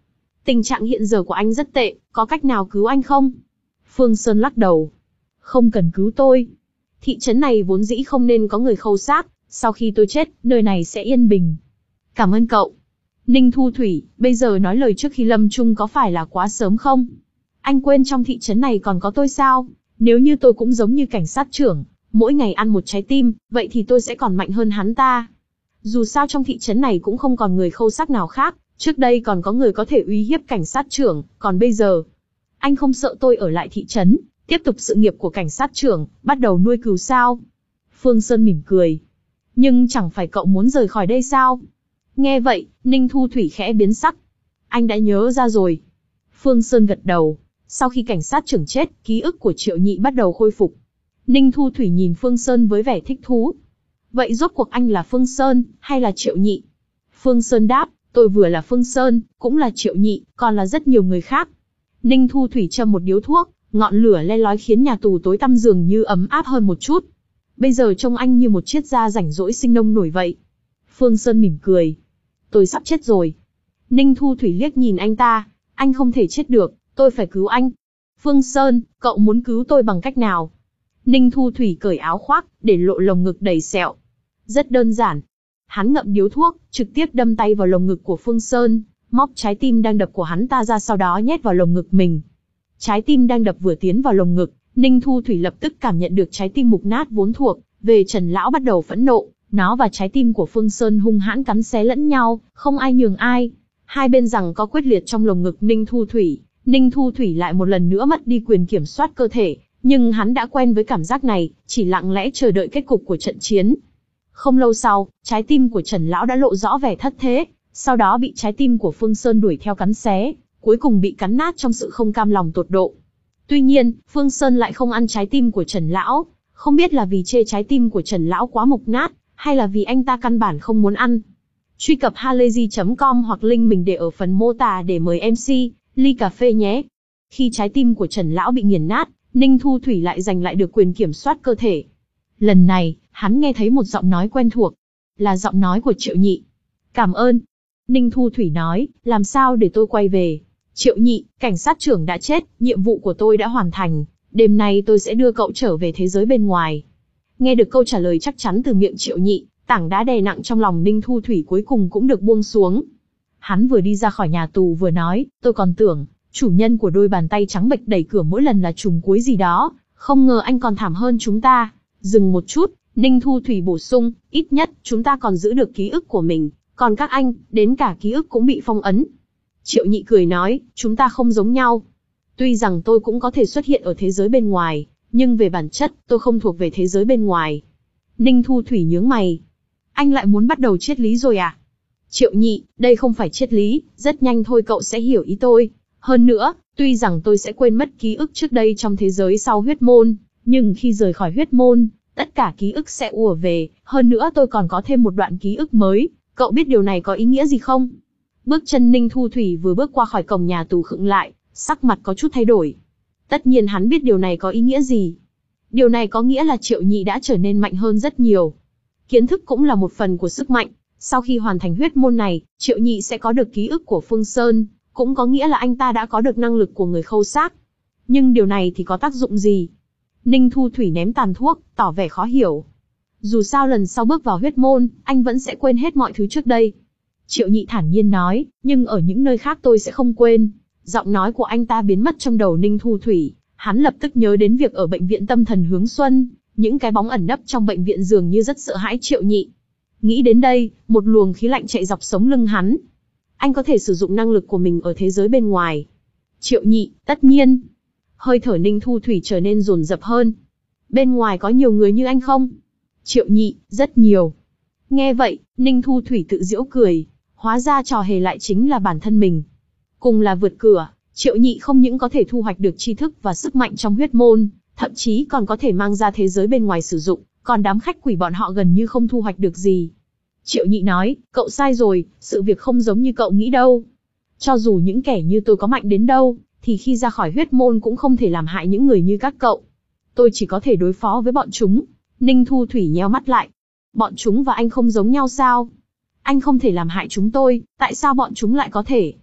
Tình trạng hiện giờ của anh rất tệ, có cách nào cứu anh không? Phương Sơn lắc đầu. Không cần cứu tôi. Thị trấn này vốn dĩ không nên có người khâu xác, sau khi tôi chết, nơi này sẽ yên bình. Cảm ơn cậu. Ninh Thu Thủy, bây giờ nói lời trước khi lâm chung có phải là quá sớm không? Anh quên trong thị trấn này còn có tôi sao? Nếu như tôi cũng giống như cảnh sát trưởng, mỗi ngày ăn một trái tim, vậy thì tôi sẽ còn mạnh hơn hắn ta. Dù sao trong thị trấn này cũng không còn người khâu xác nào khác, trước đây còn có người có thể uy hiếp cảnh sát trưởng, còn bây giờ, anh không sợ tôi ở lại thị trấn, tiếp tục sự nghiệp của cảnh sát trưởng, bắt đầu nuôi cừu sao? Phương Sơn mỉm cười. Nhưng chẳng phải cậu muốn rời khỏi đây sao? Nghe vậy, Ninh Thu Thủy khẽ biến sắc. Anh đã nhớ ra rồi. Phương Sơn gật đầu. Sau khi cảnh sát trưởng chết, ký ức của Triệu Nhị bắt đầu khôi phục. Ninh Thu Thủy nhìn Phương Sơn với vẻ thích thú. Vậy rốt cuộc anh là Phương Sơn, hay là Triệu Nhị? Phương Sơn đáp, tôi vừa là Phương Sơn, cũng là Triệu Nhị, còn là rất nhiều người khác. Ninh Thu Thủy châm một điếu thuốc, ngọn lửa le lói khiến nhà tù tối tăm dường như ấm áp hơn một chút. Bây giờ trông anh như một triết gia rảnh rỗi sinh nông nổi vậy. Phương Sơn mỉm cười. Tôi sắp chết rồi. Ninh Thu Thủy liếc nhìn anh ta. Anh không thể chết được, tôi phải cứu anh. Phương Sơn, cậu muốn cứu tôi bằng cách nào? Ninh Thu Thủy cởi áo khoác, để lộ lồng ngực đầy sẹo. Rất đơn giản. Hắn ngậm điếu thuốc, trực tiếp đâm tay vào lồng ngực của Phương Sơn, móc trái tim đang đập của hắn ta ra, sau đó nhét vào lồng ngực mình. Trái tim đang đập vừa tiến vào lồng ngực, Ninh Thu Thủy lập tức cảm nhận được trái tim mục nát vốn thuộc về Trần Lão bắt đầu phẫn nộ. Nó và trái tim của Phương Sơn hung hãn cắn xé lẫn nhau, không ai nhường ai. Hai bên giằng co quyết liệt trong lồng ngực Ninh Thu Thủy. Ninh Thu Thủy lại một lần nữa mất đi quyền kiểm soát cơ thể, nhưng hắn đã quen với cảm giác này, chỉ lặng lẽ chờ đợi kết cục của trận chiến. Không lâu sau, trái tim của Trần Lão đã lộ rõ vẻ thất thế, sau đó bị trái tim của Phương Sơn đuổi theo cắn xé, cuối cùng bị cắn nát trong sự không cam lòng tột độ. Tuy nhiên, Phương Sơn lại không ăn trái tim của Trần Lão, không biết là vì chê trái tim của Trần Lão quá mục nát, hay là vì anh ta căn bản không muốn ăn. Truy cập halayzi chấm com hoặc link mình để ở phần mô tả để mời em xê, ly cà phê nhé. Khi trái tim của Trần Lão bị nghiền nát, Ninh Thu Thủy lại giành lại được quyền kiểm soát cơ thể. Lần này, hắn nghe thấy một giọng nói quen thuộc. Là giọng nói của Triệu Nhị. Cảm ơn. Ninh Thu Thủy nói, làm sao để tôi quay về? Triệu Nhị, cảnh sát trưởng đã chết, nhiệm vụ của tôi đã hoàn thành. Đêm nay tôi sẽ đưa cậu trở về thế giới bên ngoài. Nghe được câu trả lời chắc chắn từ miệng Triệu Nhị, tảng đá đè nặng trong lòng Ninh Thu Thủy cuối cùng cũng được buông xuống. Hắn vừa đi ra khỏi nhà tù vừa nói, tôi còn tưởng, chủ nhân của đôi bàn tay trắng bệch đẩy cửa mỗi lần là trùng cuối gì đó, không ngờ anh còn thảm hơn chúng ta. Dừng một chút, Ninh Thu Thủy bổ sung, ít nhất, chúng ta còn giữ được ký ức của mình, còn các anh, đến cả ký ức cũng bị phong ấn. Triệu Nhị cười nói, chúng ta không giống nhau. Tuy rằng tôi cũng có thể xuất hiện ở thế giới bên ngoài, nhưng về bản chất, tôi không thuộc về thế giới bên ngoài. Ninh Thu Thủy nhướng mày. Anh lại muốn bắt đầu triết lý rồi à? Triệu Nhị, đây không phải triết lý, rất nhanh thôi cậu sẽ hiểu ý tôi. Hơn nữa, tuy rằng tôi sẽ quên mất ký ức trước đây trong thế giới sau huyết môn, nhưng khi rời khỏi huyết môn, tất cả ký ức sẽ ùa về, hơn nữa tôi còn có thêm một đoạn ký ức mới, cậu biết điều này có ý nghĩa gì không? Bước chân Ninh Thu Thủy vừa bước qua khỏi cổng nhà tù khựng lại, sắc mặt có chút thay đổi. Tất nhiên hắn biết điều này có ý nghĩa gì. Điều này có nghĩa là Triệu Nhị đã trở nên mạnh hơn rất nhiều. Kiến thức cũng là một phần của sức mạnh, sau khi hoàn thành huyết môn này, Triệu Nhị sẽ có được ký ức của Phương Sơn, cũng có nghĩa là anh ta đã có được năng lực của người khâu xác. Nhưng điều này thì có tác dụng gì? Ninh Thu Thủy ném tàn thuốc, tỏ vẻ khó hiểu. Dù sao lần sau bước vào huyết môn, anh vẫn sẽ quên hết mọi thứ trước đây. Triệu Nhị thản nhiên nói, nhưng ở những nơi khác tôi sẽ không quên. Giọng nói của anh ta biến mất trong đầu Ninh Thu Thủy, hắn lập tức nhớ đến việc ở bệnh viện tâm thần Hướng Xuân, những cái bóng ẩn nấp trong bệnh viện dường như rất sợ hãi Triệu Nhị. Nghĩ đến đây, một luồng khí lạnh chạy dọc sống lưng hắn. Anh có thể sử dụng năng lực của mình ở thế giới bên ngoài. Triệu Nhị, tất nhiên. Hơi thở Ninh Thu Thủy trở nên dồn dập hơn. Bên ngoài có nhiều người như anh không? Triệu Nhị, rất nhiều. Nghe vậy, Ninh Thu Thủy tự giễu cười. Hóa ra trò hề lại chính là bản thân mình. Cùng là vượt cửa, Triệu Nhị không những có thể thu hoạch được tri thức và sức mạnh trong huyết môn, thậm chí còn có thể mang ra thế giới bên ngoài sử dụng, còn đám khách quỷ bọn họ gần như không thu hoạch được gì. Triệu Nhị nói, cậu sai rồi, sự việc không giống như cậu nghĩ đâu. Cho dù những kẻ như tôi có mạnh đến đâu, thì khi ra khỏi huyết môn cũng không thể làm hại những người như các cậu. Tôi chỉ có thể đối phó với bọn chúng. Ninh Thu Thủy nheo mắt lại. Bọn chúng và anh không giống nhau sao? Anh không thể làm hại chúng tôi, tại sao bọn chúng lại có thể?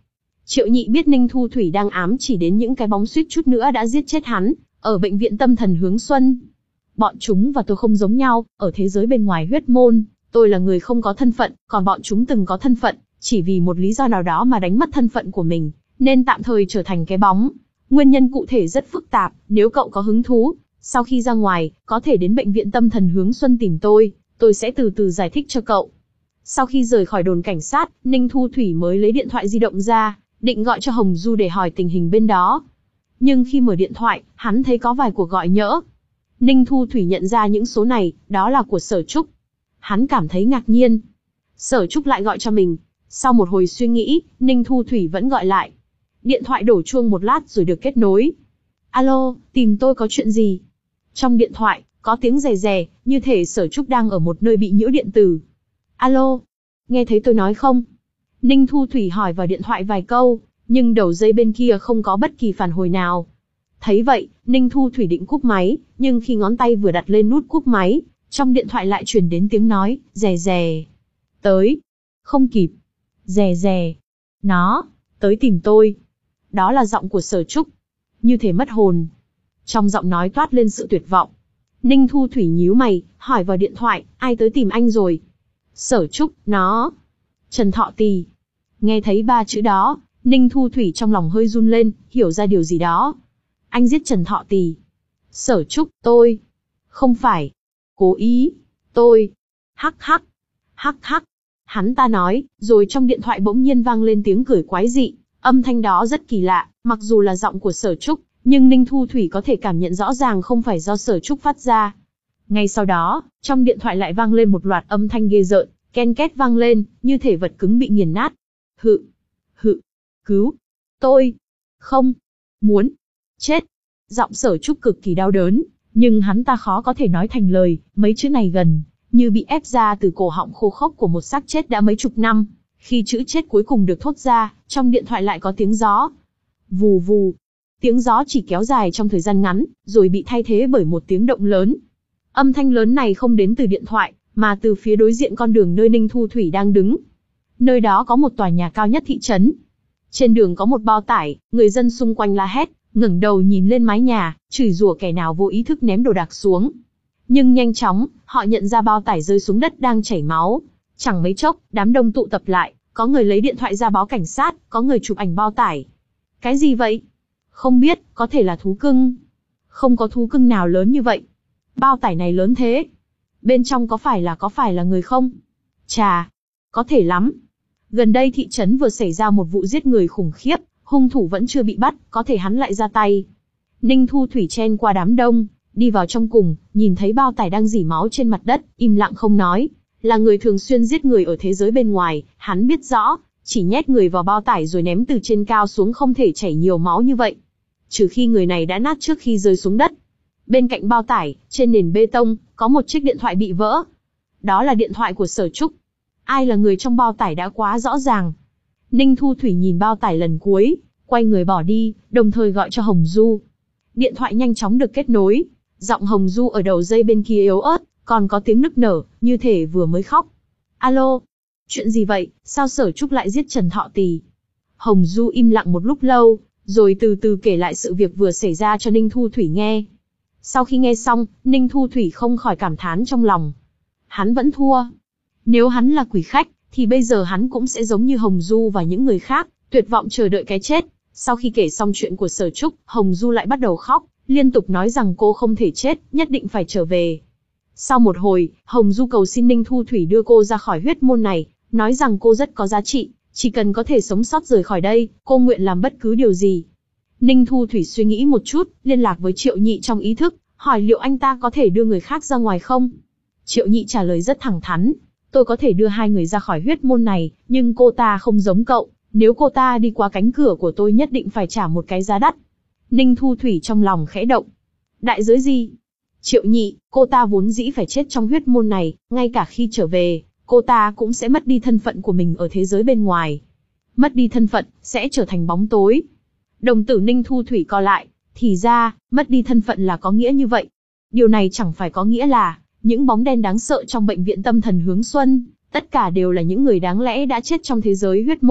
Triệu Nhị biết Ninh Thu Thủy đang ám chỉ đến những cái bóng suýt chút nữa đã giết chết hắn, ở bệnh viện tâm thần Hướng Xuân. Bọn chúng và tôi không giống nhau, ở thế giới bên ngoài huyết môn, tôi là người không có thân phận, còn bọn chúng từng có thân phận, chỉ vì một lý do nào đó mà đánh mất thân phận của mình, nên tạm thời trở thành cái bóng. Nguyên nhân cụ thể rất phức tạp, nếu cậu có hứng thú, sau khi ra ngoài, có thể đến bệnh viện tâm thần Hướng Xuân tìm tôi, tôi sẽ từ từ giải thích cho cậu. Sau khi rời khỏi đồn cảnh sát, Ninh Thu Thủy mới lấy điện thoại di động ra, định gọi cho Hồng Du để hỏi tình hình bên đó. Nhưng khi mở điện thoại, hắn thấy có vài cuộc gọi nhỡ. Ninh Thu Thủy nhận ra những số này, đó là của Sở Trúc. Hắn cảm thấy ngạc nhiên. Sở Trúc lại gọi cho mình. Sau một hồi suy nghĩ, Ninh Thu Thủy vẫn gọi lại. Điện thoại đổ chuông một lát rồi được kết nối. Alo, tìm tôi có chuyện gì? Trong điện thoại, có tiếng rè rè, như thể Sở Trúc đang ở một nơi bị nhiễu điện tử. Alo, nghe thấy tôi nói không? Ninh Thu Thủy hỏi vào điện thoại vài câu, nhưng đầu dây bên kia không có bất kỳ phản hồi nào. Thấy vậy, Ninh Thu Thủy định cúp máy, nhưng khi ngón tay vừa đặt lên nút cúp máy, trong điện thoại lại truyền đến tiếng nói, rè rè. Tới. Không kịp. Rè rè. Nó. Tới tìm tôi. Đó là giọng của Sở Trúc. Như thể mất hồn. Trong giọng nói toát lên sự tuyệt vọng. Ninh Thu Thủy nhíu mày, hỏi vào điện thoại, ai tới tìm anh rồi? Sở Trúc, nó. Trần Thọ Tì. Nghe thấy ba chữ đó, Ninh Thu Thủy trong lòng hơi run lên, hiểu ra điều gì đó. Anh giết Trần Thọ Tì. Sở Trúc, tôi. Không phải. Cố ý. Tôi. Hắc hắc. Hắc hắc. Hắn ta nói, rồi trong điện thoại bỗng nhiên vang lên tiếng cười quái dị. Âm thanh đó rất kỳ lạ, mặc dù là giọng của Sở Trúc, nhưng Ninh Thu Thủy có thể cảm nhận rõ ràng không phải do Sở Trúc phát ra. Ngay sau đó, trong điện thoại lại vang lên một loạt âm thanh ghê rợn, ken két vang lên, như thể vật cứng bị nghiền nát. Hự. Hự. Cứu. Tôi. Không. Muốn. Chết. Giọng Sở Trúc cực kỳ đau đớn, nhưng hắn ta khó có thể nói thành lời, mấy chữ này gần như bị ép ra từ cổ họng khô khốc của một xác chết đã mấy chục năm. Khi chữ chết cuối cùng được thốt ra, trong điện thoại lại có tiếng gió. Vù vù. Tiếng gió chỉ kéo dài trong thời gian ngắn, rồi bị thay thế bởi một tiếng động lớn. Âm thanh lớn này không đến từ điện thoại, mà từ phía đối diện con đường nơi Ninh Thu Thủy đang đứng. Nơi đó có một tòa nhà cao nhất thị trấn. Trên đường có một bao tải, người dân xung quanh la hét, ngẩng đầu nhìn lên mái nhà, chửi rủa kẻ nào vô ý thức ném đồ đạc xuống. Nhưng nhanh chóng, họ nhận ra bao tải rơi xuống đất đang chảy máu. Chẳng mấy chốc, đám đông tụ tập lại, có người lấy điện thoại ra báo cảnh sát, có người chụp ảnh bao tải. Cái gì vậy? Không biết, có thể là thú cưng. Không có thú cưng nào lớn như vậy. Bao tải này lớn thế. Bên trong có phải là có phải là người không? Chà, có thể lắm. Gần đây thị trấn vừa xảy ra một vụ giết người khủng khiếp, hung thủ vẫn chưa bị bắt, có thể hắn lại ra tay. Ninh Thu Thủy chen qua đám đông, đi vào trong cùng, nhìn thấy bao tải đang rỉ máu trên mặt đất, im lặng không nói. Là người thường xuyên giết người ở thế giới bên ngoài, hắn biết rõ, chỉ nhét người vào bao tải rồi ném từ trên cao xuống không thể chảy nhiều máu như vậy. Trừ khi người này đã nát trước khi rơi xuống đất. Bên cạnh bao tải, trên nền bê tông, có một chiếc điện thoại bị vỡ. Đó là điện thoại của Sở Trúc. Ai là người trong bao tải đã quá rõ ràng. Ninh Thu Thủy nhìn bao tải lần cuối, quay người bỏ đi, đồng thời gọi cho Hồng Du. Điện thoại nhanh chóng được kết nối. Giọng Hồng Du ở đầu dây bên kia yếu ớt, còn có tiếng nức nở, như thể vừa mới khóc. Alo, chuyện gì vậy, sao Sở Trúc lại giết Trần Thọ Tì? Hồng Du im lặng một lúc lâu, rồi từ từ kể lại sự việc vừa xảy ra cho Ninh Thu Thủy nghe. Sau khi nghe xong, Ninh Thu Thủy không khỏi cảm thán trong lòng. Hắn vẫn thua. Nếu hắn là quỷ khách, thì bây giờ hắn cũng sẽ giống như Hồng Du và những người khác, tuyệt vọng chờ đợi cái chết. Sau khi kể xong chuyện của Sở Trúc, Hồng Du lại bắt đầu khóc, liên tục nói rằng cô không thể chết, nhất định phải trở về. Sau một hồi, Hồng Du cầu xin Ninh Thu Thủy đưa cô ra khỏi huyết môn này, nói rằng cô rất có giá trị, chỉ cần có thể sống sót rời khỏi đây, cô nguyện làm bất cứ điều gì. Ninh Thu Thủy suy nghĩ một chút, liên lạc với Triệu Nhị trong ý thức, hỏi liệu anh ta có thể đưa người khác ra ngoài không? Triệu Nhị trả lời rất thẳng thắn, tôi có thể đưa hai người ra khỏi huyết môn này, nhưng cô ta không giống cậu, nếu cô ta đi qua cánh cửa của tôi nhất định phải trả một cái giá đắt. Ninh Thu Thủy trong lòng khẽ động. Đại giới gì? Triệu Nhị, cô ta vốn dĩ phải chết trong huyết môn này, ngay cả khi trở về, cô ta cũng sẽ mất đi thân phận của mình ở thế giới bên ngoài. Mất đi thân phận, sẽ trở thành bóng tối. Đồng tử Ninh Thu Thủy co lại, thì ra, mất đi thân phận là có nghĩa như vậy. Điều này chẳng phải có nghĩa là, những bóng đen đáng sợ trong bệnh viện tâm thần Hướng Xuân, tất cả đều là những người đáng lẽ đã chết trong thế giới huyết môn,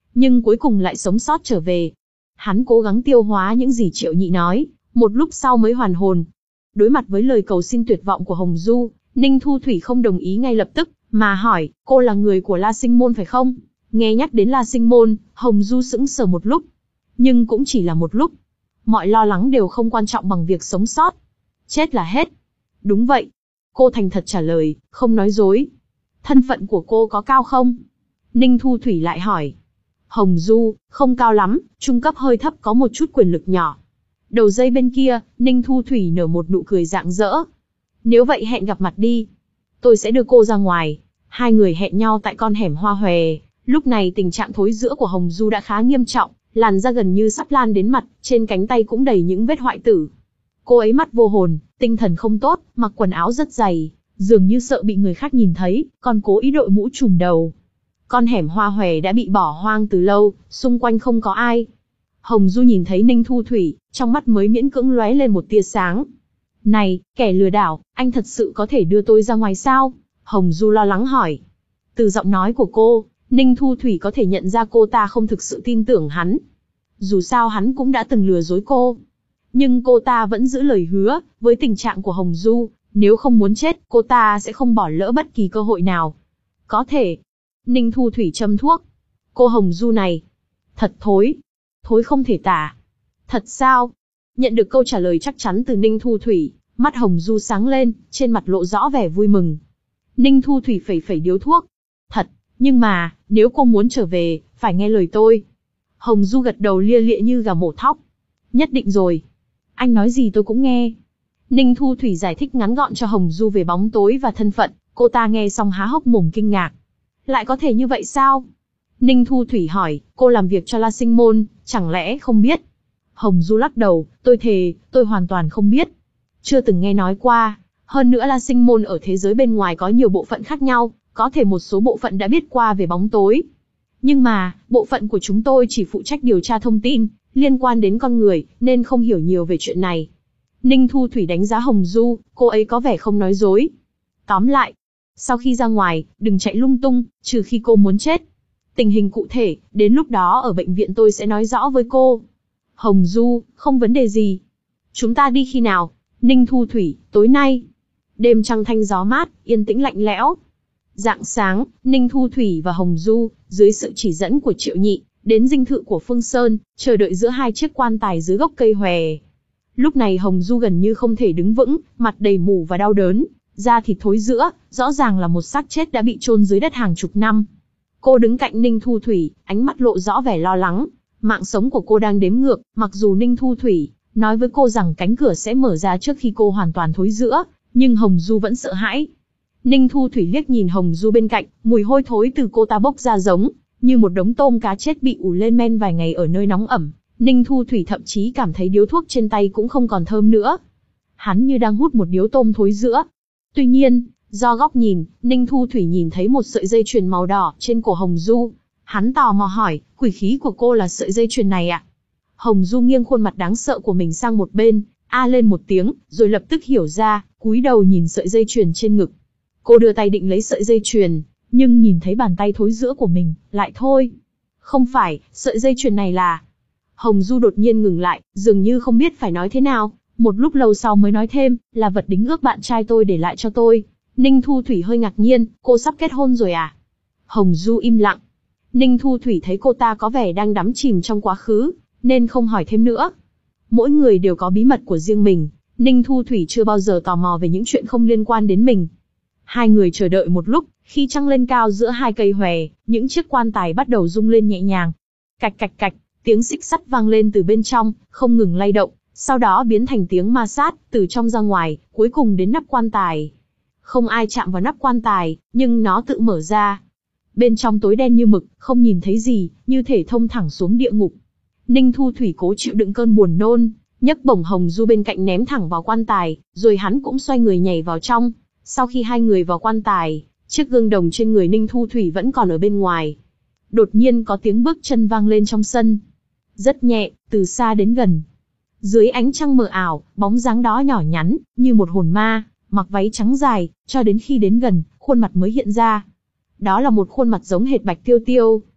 nhưng cuối cùng lại sống sót trở về. Hắn cố gắng tiêu hóa những gì Triệu Nhị nói, một lúc sau mới hoàn hồn. Đối mặt với lời cầu xin tuyệt vọng của Hồng Du, Ninh Thu Thủy không đồng ý ngay lập tức, mà hỏi, cô là người của La Sinh Môn phải không? Nghe nhắc đến La Sinh Môn, Hồng Du sững sờ một lúc. Nhưng cũng chỉ là một lúc. Mọi lo lắng đều không quan trọng bằng việc sống sót. Chết là hết. Đúng vậy. Cô thành thật trả lời, không nói dối. Thân phận của cô có cao không? Ninh Thu Thủy lại hỏi. Hồng Du, không cao lắm, trung cấp hơi thấp, có một chút quyền lực nhỏ. Đầu dây bên kia, Ninh Thu Thủy nở một nụ cười rạng rỡ. Nếu vậy hẹn gặp mặt đi. Tôi sẽ đưa cô ra ngoài. Hai người hẹn nhau tại con hẻm Hoa Hòe. Lúc này tình trạng thối rữa của Hồng Du đã khá nghiêm trọng, làn da gần như sắp lan đến mặt, trên cánh tay cũng đầy những vết hoại tử. Cô ấy mắt vô hồn, tinh thần không tốt, mặc quần áo rất dày, dường như sợ bị người khác nhìn thấy, còn cố ý đội mũ trùm đầu. Con hẻm Hoa Hòe đã bị bỏ hoang từ lâu, xung quanh không có ai. Hồng Du nhìn thấy Ninh Thu Thủy, trong mắt mới miễn cưỡng lóe lên một tia sáng. Này, kẻ lừa đảo, anh thật sự có thể đưa tôi ra ngoài sao? Hồng Du lo lắng hỏi. Từ giọng nói của cô, Ninh Thu Thủy có thể nhận ra cô ta không thực sự tin tưởng hắn. Dù sao hắn cũng đã từng lừa dối cô. Nhưng cô ta vẫn giữ lời hứa, với tình trạng của Hồng Du, nếu không muốn chết, cô ta sẽ không bỏ lỡ bất kỳ cơ hội nào. Có thể. Ninh Thu Thủy châm thuốc. Cô Hồng Du này. Thật thối. Thối không thể tả. Thật sao? Nhận được câu trả lời chắc chắn từ Ninh Thu Thủy, mắt Hồng Du sáng lên, trên mặt lộ rõ vẻ vui mừng. Ninh Thu Thủy phẩy phẩy điếu thuốc. Thật, nhưng mà, nếu cô muốn trở về, phải nghe lời tôi. Hồng Du gật đầu lia lịa như gà mổ thóc. Nhất định rồi. Anh nói gì tôi cũng nghe. Ninh Thu Thủy giải thích ngắn gọn cho Hồng Du về bóng tối và thân phận, cô ta nghe xong há hốc mồm kinh ngạc. Lại có thể như vậy sao? Ninh Thu Thủy hỏi, cô làm việc cho La Sinh Môn, chẳng lẽ không biết? Hồng Du lắc đầu, tôi thề, tôi hoàn toàn không biết. Chưa từng nghe nói qua. Hơn nữa La Sinh Môn ở thế giới bên ngoài có nhiều bộ phận khác nhau, có thể một số bộ phận đã biết qua về bóng tối. Nhưng mà, bộ phận của chúng tôi chỉ phụ trách điều tra thông tin, liên quan đến con người, nên không hiểu nhiều về chuyện này. Ninh Thu Thủy đánh giá Hồng Du, cô ấy có vẻ không nói dối. Tóm lại, sau khi ra ngoài, đừng chạy lung tung, trừ khi cô muốn chết. Tình hình cụ thể, đến lúc đó ở bệnh viện tôi sẽ nói rõ với cô. Hồng Du, không vấn đề gì. Chúng ta đi khi nào? Ninh Thu Thủy, tối nay. Đêm trăng thanh gió mát, yên tĩnh lạnh lẽo. Rạng sáng, Ninh Thu Thủy và Hồng Du, dưới sự chỉ dẫn của Triệu Nhị, đến dinh thự của Phương Sơn, chờ đợi giữa hai chiếc quan tài dưới gốc cây hòe. Lúc này Hồng Du gần như không thể đứng vững, mặt đầy mủ và đau đớn, da thịt thối rữa, rõ ràng là một xác chết đã bị chôn dưới đất hàng chục năm. Cô đứng cạnh Ninh Thu Thủy, ánh mắt lộ rõ vẻ lo lắng. Mạng sống của cô đang đếm ngược, mặc dù Ninh Thu Thủy nói với cô rằng cánh cửa sẽ mở ra trước khi cô hoàn toàn thối rữa, nhưng Hồng Du vẫn sợ hãi. Ninh Thu Thủy liếc nhìn Hồng Du bên cạnh, mùi hôi thối từ cô ta bốc ra giống như một đống tôm cá chết bị ủ lên men vài ngày ở nơi nóng ẩm. Ninh Thu Thủy thậm chí cảm thấy điếu thuốc trên tay cũng không còn thơm nữa. Hắn như đang hút một điếu tôm thối rữa. Tuy nhiên, do góc nhìn, Ninh Thu Thủy nhìn thấy một sợi dây chuyền màu đỏ trên cổ Hồng Du. Hắn tò mò hỏi, quỷ khí của cô là sợi dây chuyền này ạ? Hồng Du nghiêng khuôn mặt đáng sợ của mình sang một bên, a lên một tiếng, rồi lập tức hiểu ra, cúi đầu nhìn sợi dây chuyền trên ngực. Cô đưa tay định lấy sợi dây chuyền, nhưng nhìn thấy bàn tay thối rữa của mình, lại thôi. Không phải, sợi dây chuyền này là... Hồng Du đột nhiên ngừng lại, dường như không biết phải nói thế nào, một lúc lâu sau mới nói thêm, là vật đính ước bạn trai tôi để lại cho tôi. Ninh Thu Thủy hơi ngạc nhiên, cô sắp kết hôn rồi à? Hồng Du im lặng. Ninh Thu Thủy thấy cô ta có vẻ đang đắm chìm trong quá khứ, nên không hỏi thêm nữa. Mỗi người đều có bí mật của riêng mình, Ninh Thu Thủy chưa bao giờ tò mò về những chuyện không liên quan đến mình. Hai người chờ đợi một lúc, khi trăng lên cao giữa hai cây hòe, những chiếc quan tài bắt đầu rung lên nhẹ nhàng. Cạch cạch cạch, tiếng xích sắt vang lên từ bên trong, không ngừng lay động, sau đó biến thành tiếng ma sát, từ trong ra ngoài, cuối cùng đến nắp quan tài. Không ai chạm vào nắp quan tài, nhưng nó tự mở ra. Bên trong tối đen như mực, không nhìn thấy gì, như thể thông thẳng xuống địa ngục. Ninh Thu Thủy cố chịu đựng cơn buồn nôn, nhấc bổng Hồng Du bên cạnh ném thẳng vào quan tài, rồi hắn cũng xoay người nhảy vào trong. Sau khi hai người vào quan tài, chiếc gương đồng trên người Ninh Thu Thủy vẫn còn ở bên ngoài. Đột nhiên có tiếng bước chân vang lên trong sân. Rất nhẹ, từ xa đến gần. Dưới ánh trăng mờ ảo, bóng dáng đó nhỏ nhắn, như một hồn ma, mặc váy trắng dài, cho đến khi đến gần, khuôn mặt mới hiện ra. Đó là một khuôn mặt giống hệt Bạch Tiêu Tiêu.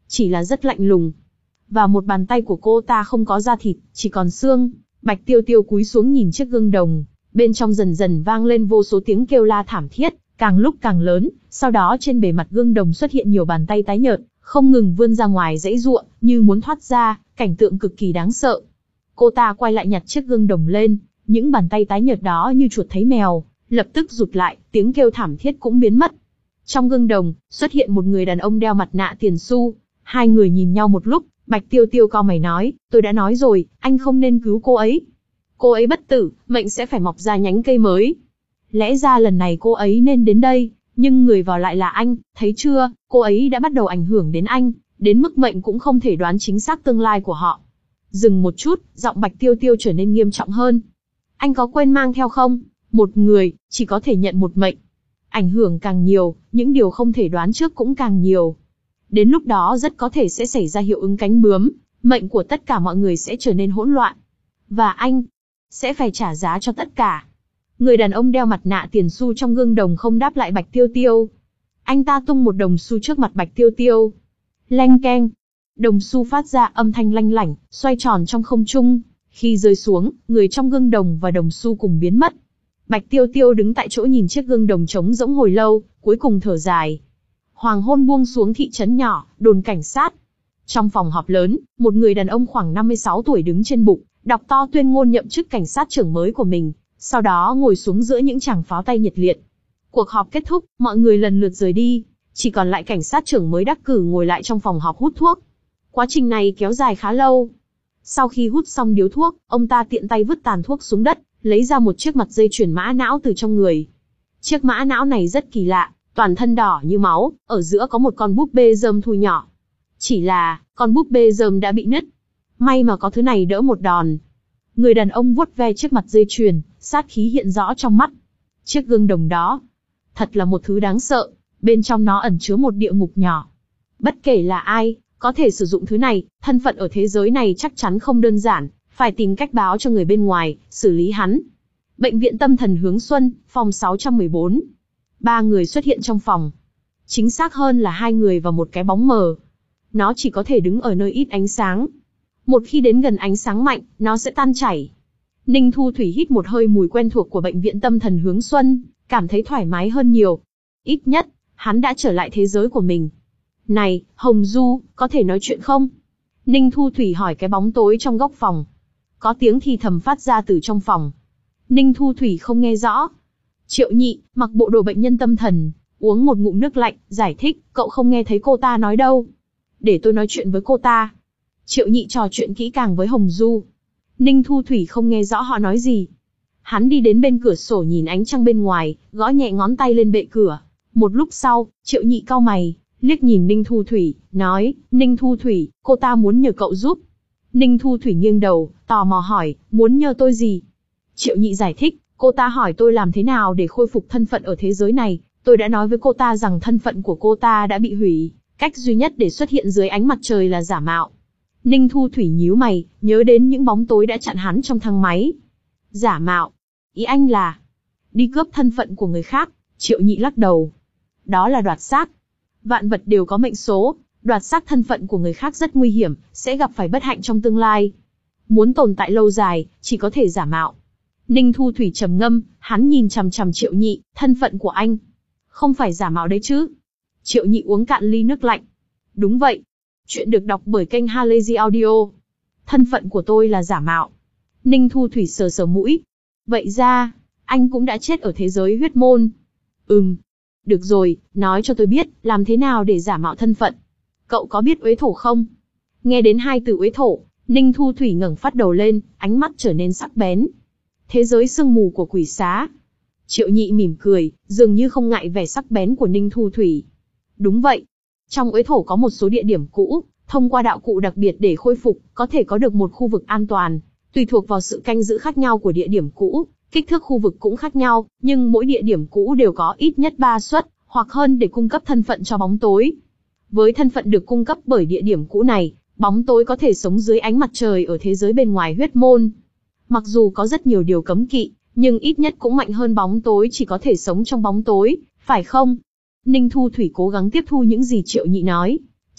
chỉ là rất lạnh lùng. Và một bàn tay của cô ta không có da thịt, chỉ còn xương. Bạch Tiêu Tiêu cúi xuống nhìn chiếc gương đồng, bên trong dần dần vang lên vô số tiếng kêu la thảm thiết, càng lúc càng lớn, sau đó trên bề mặt gương đồng xuất hiện nhiều bàn tay tái nhợt, không ngừng vươn ra ngoài giãy giụa, như muốn thoát ra, cảnh tượng cực kỳ đáng sợ. Cô ta quay lại nhặt chiếc gương đồng lên, những bàn tay tái nhợt đó như chuột thấy mèo, lập tức rụt lại, tiếng kêu thảm thiết cũng biến mất. Trong gương đồng, xuất hiện một người đàn ông đeo mặt nạ tiền xu, hai người nhìn nhau một lúc, Bạch Tiêu Tiêu cau mày nói, tôi đã nói rồi, anh không nên cứu cô ấy. Cô ấy bất tử, mệnh sẽ phải mọc ra nhánh cây mới. Lẽ ra lần này cô ấy nên đến đây, nhưng người vào lại là anh, thấy chưa, cô ấy đã bắt đầu ảnh hưởng đến anh, đến mức mệnh cũng không thể đoán chính xác tương lai của họ. Dừng một chút, giọng Bạch Tiêu Tiêu trở nên nghiêm trọng hơn. Anh có quên mang theo không? Một người, chỉ có thể nhận một mệnh. Ảnh hưởng càng nhiều, những điều không thể đoán trước cũng càng nhiều. Đến lúc đó rất có thể sẽ xảy ra hiệu ứng cánh bướm, mệnh của tất cả mọi người sẽ trở nên hỗn loạn. Và anh, sẽ phải trả giá cho tất cả. Người đàn ông đeo mặt nạ tiền xu trong gương đồng không đáp lại Bạch Tiêu Tiêu. Anh ta tung một đồng xu trước mặt Bạch Tiêu Tiêu. Leng keng. Đồng xu phát ra âm thanh lanh lảnh, xoay tròn trong không trung. Khi rơi xuống, người trong gương đồng và đồng xu cùng biến mất. Bạch Tiêu Tiêu đứng tại chỗ nhìn chiếc gương đồng trống rỗng hồi lâu, cuối cùng thở dài. Hoàng hôn buông xuống thị trấn nhỏ, đồn cảnh sát. Trong phòng họp lớn, một người đàn ông khoảng năm mươi sáu tuổi đứng trên bục, đọc to tuyên ngôn nhậm chức cảnh sát trưởng mới của mình, sau đó ngồi xuống giữa những tràng pháo tay nhiệt liệt. Cuộc họp kết thúc, mọi người lần lượt rời đi, chỉ còn lại cảnh sát trưởng mới đắc cử ngồi lại trong phòng họp hút thuốc. Quá trình này kéo dài khá lâu. Sau khi hút xong điếu thuốc, ông ta tiện tay vứt tàn thuốc xuống đất, lấy ra một chiếc mặt dây chuyền mã não từ trong người. Chiếc mã não này rất kỳ lạ, toàn thân đỏ như máu, ở giữa có một con búp bê rơm thui nhỏ. Chỉ là, con búp bê rơm đã bị nứt. May mà có thứ này đỡ một đòn. Người đàn ông vuốt ve chiếc mặt dây chuyền, sát khí hiện rõ trong mắt. Chiếc gương đồng đó, thật là một thứ đáng sợ, bên trong nó ẩn chứa một địa ngục nhỏ. Bất kể là ai, có thể sử dụng thứ này, thân phận ở thế giới này chắc chắn không đơn giản, phải tìm cách báo cho người bên ngoài, xử lý hắn. Bệnh viện tâm thần Hướng Xuân, phòng sáu trăm mười bốn. Ba người xuất hiện trong phòng. Chính xác hơn là hai người và một cái bóng mờ. Nó chỉ có thể đứng ở nơi ít ánh sáng. Một khi đến gần ánh sáng mạnh, nó sẽ tan chảy. Ninh Thu Thủy hít một hơi mùi quen thuộc của bệnh viện tâm thần Hướng Xuân, cảm thấy thoải mái hơn nhiều. Ít nhất, hắn đã trở lại thế giới của mình. Này, Hồng Du, có thể nói chuyện không? Ninh Thu Thủy hỏi cái bóng tối trong góc phòng. Có tiếng thì thầm phát ra từ trong phòng. Ninh Thu Thủy không nghe rõ. Triệu Nhị, mặc bộ đồ bệnh nhân tâm thần, uống một ngụm nước lạnh, giải thích, cậu không nghe thấy cô ta nói đâu. Để tôi nói chuyện với cô ta. Triệu Nhị trò chuyện kỹ càng với Hồng Du. Ninh Thu Thủy không nghe rõ họ nói gì. Hắn đi đến bên cửa sổ nhìn ánh trăng bên ngoài, gõ nhẹ ngón tay lên bệ cửa. Một lúc sau, Triệu Nhị cau mày, liếc nhìn Ninh Thu Thủy, nói, Ninh Thu Thủy, cô ta muốn nhờ cậu giúp. Ninh Thu Thủy nghiêng đầu, tò mò hỏi, muốn nhờ tôi gì? Triệu Nhị giải thích, cô ta hỏi tôi làm thế nào để khôi phục thân phận ở thế giới này. Tôi đã nói với cô ta rằng thân phận của cô ta đã bị hủy, cách duy nhất để xuất hiện dưới ánh mặt trời là giả mạo. Ninh Thu Thủy nhíu mày, nhớ đến những bóng tối đã chặn hắn trong thang máy. Giả mạo? Ý anh là đi cướp thân phận của người khác? Triệu Nhị lắc đầu. Đó là đoạt xác. Vạn vật đều có mệnh số, đoạt xác thân phận của người khác rất nguy hiểm, sẽ gặp phải bất hạnh trong tương lai. Muốn tồn tại lâu dài, chỉ có thể giả mạo. Ninh Thu Thủy trầm ngâm, hắn nhìn chằm chằm Triệu Nhị, thân phận của anh không phải giả mạo đấy chứ? Triệu Nhị uống cạn ly nước lạnh. Đúng vậy. Chuyện được đọc bởi kênh Halazy Audio. Thân phận của tôi là giả mạo. Ninh Thu Thủy sờ sờ mũi. Vậy ra, anh cũng đã chết ở thế giới huyết môn. Ừm. Được rồi, nói cho tôi biết, làm thế nào để giả mạo thân phận. Cậu có biết uế thổ không? Nghe đến hai từ uế thổ, Ninh Thu Thủy ngẩng phát đầu lên, ánh mắt trở nên sắc bén. Thế giới sương mù của quỷ xá. Triệu Nhị mỉm cười, dường như không ngại vẻ sắc bén của Ninh Thu Thủy. Đúng vậy. Trong uế thổ có một số địa điểm cũ, thông qua đạo cụ đặc biệt để khôi phục, có thể có được một khu vực an toàn. Tùy thuộc vào sự canh giữ khác nhau của địa điểm cũ, kích thước khu vực cũng khác nhau, nhưng mỗi địa điểm cũ đều có ít nhất ba suất, hoặc hơn để cung cấp thân phận cho bóng tối. Với thân phận được cung cấp bởi địa điểm cũ này, bóng tối có thể sống dưới ánh mặt trời ở thế giới bên ngoài huyết môn. Mặc dù có rất nhiều điều cấm kỵ, nhưng ít nhất cũng mạnh hơn bóng tối chỉ có thể sống trong bóng tối, phải không? Ninh Thu Thủy cố gắng tiếp thu những gì Triệu Nhị nói.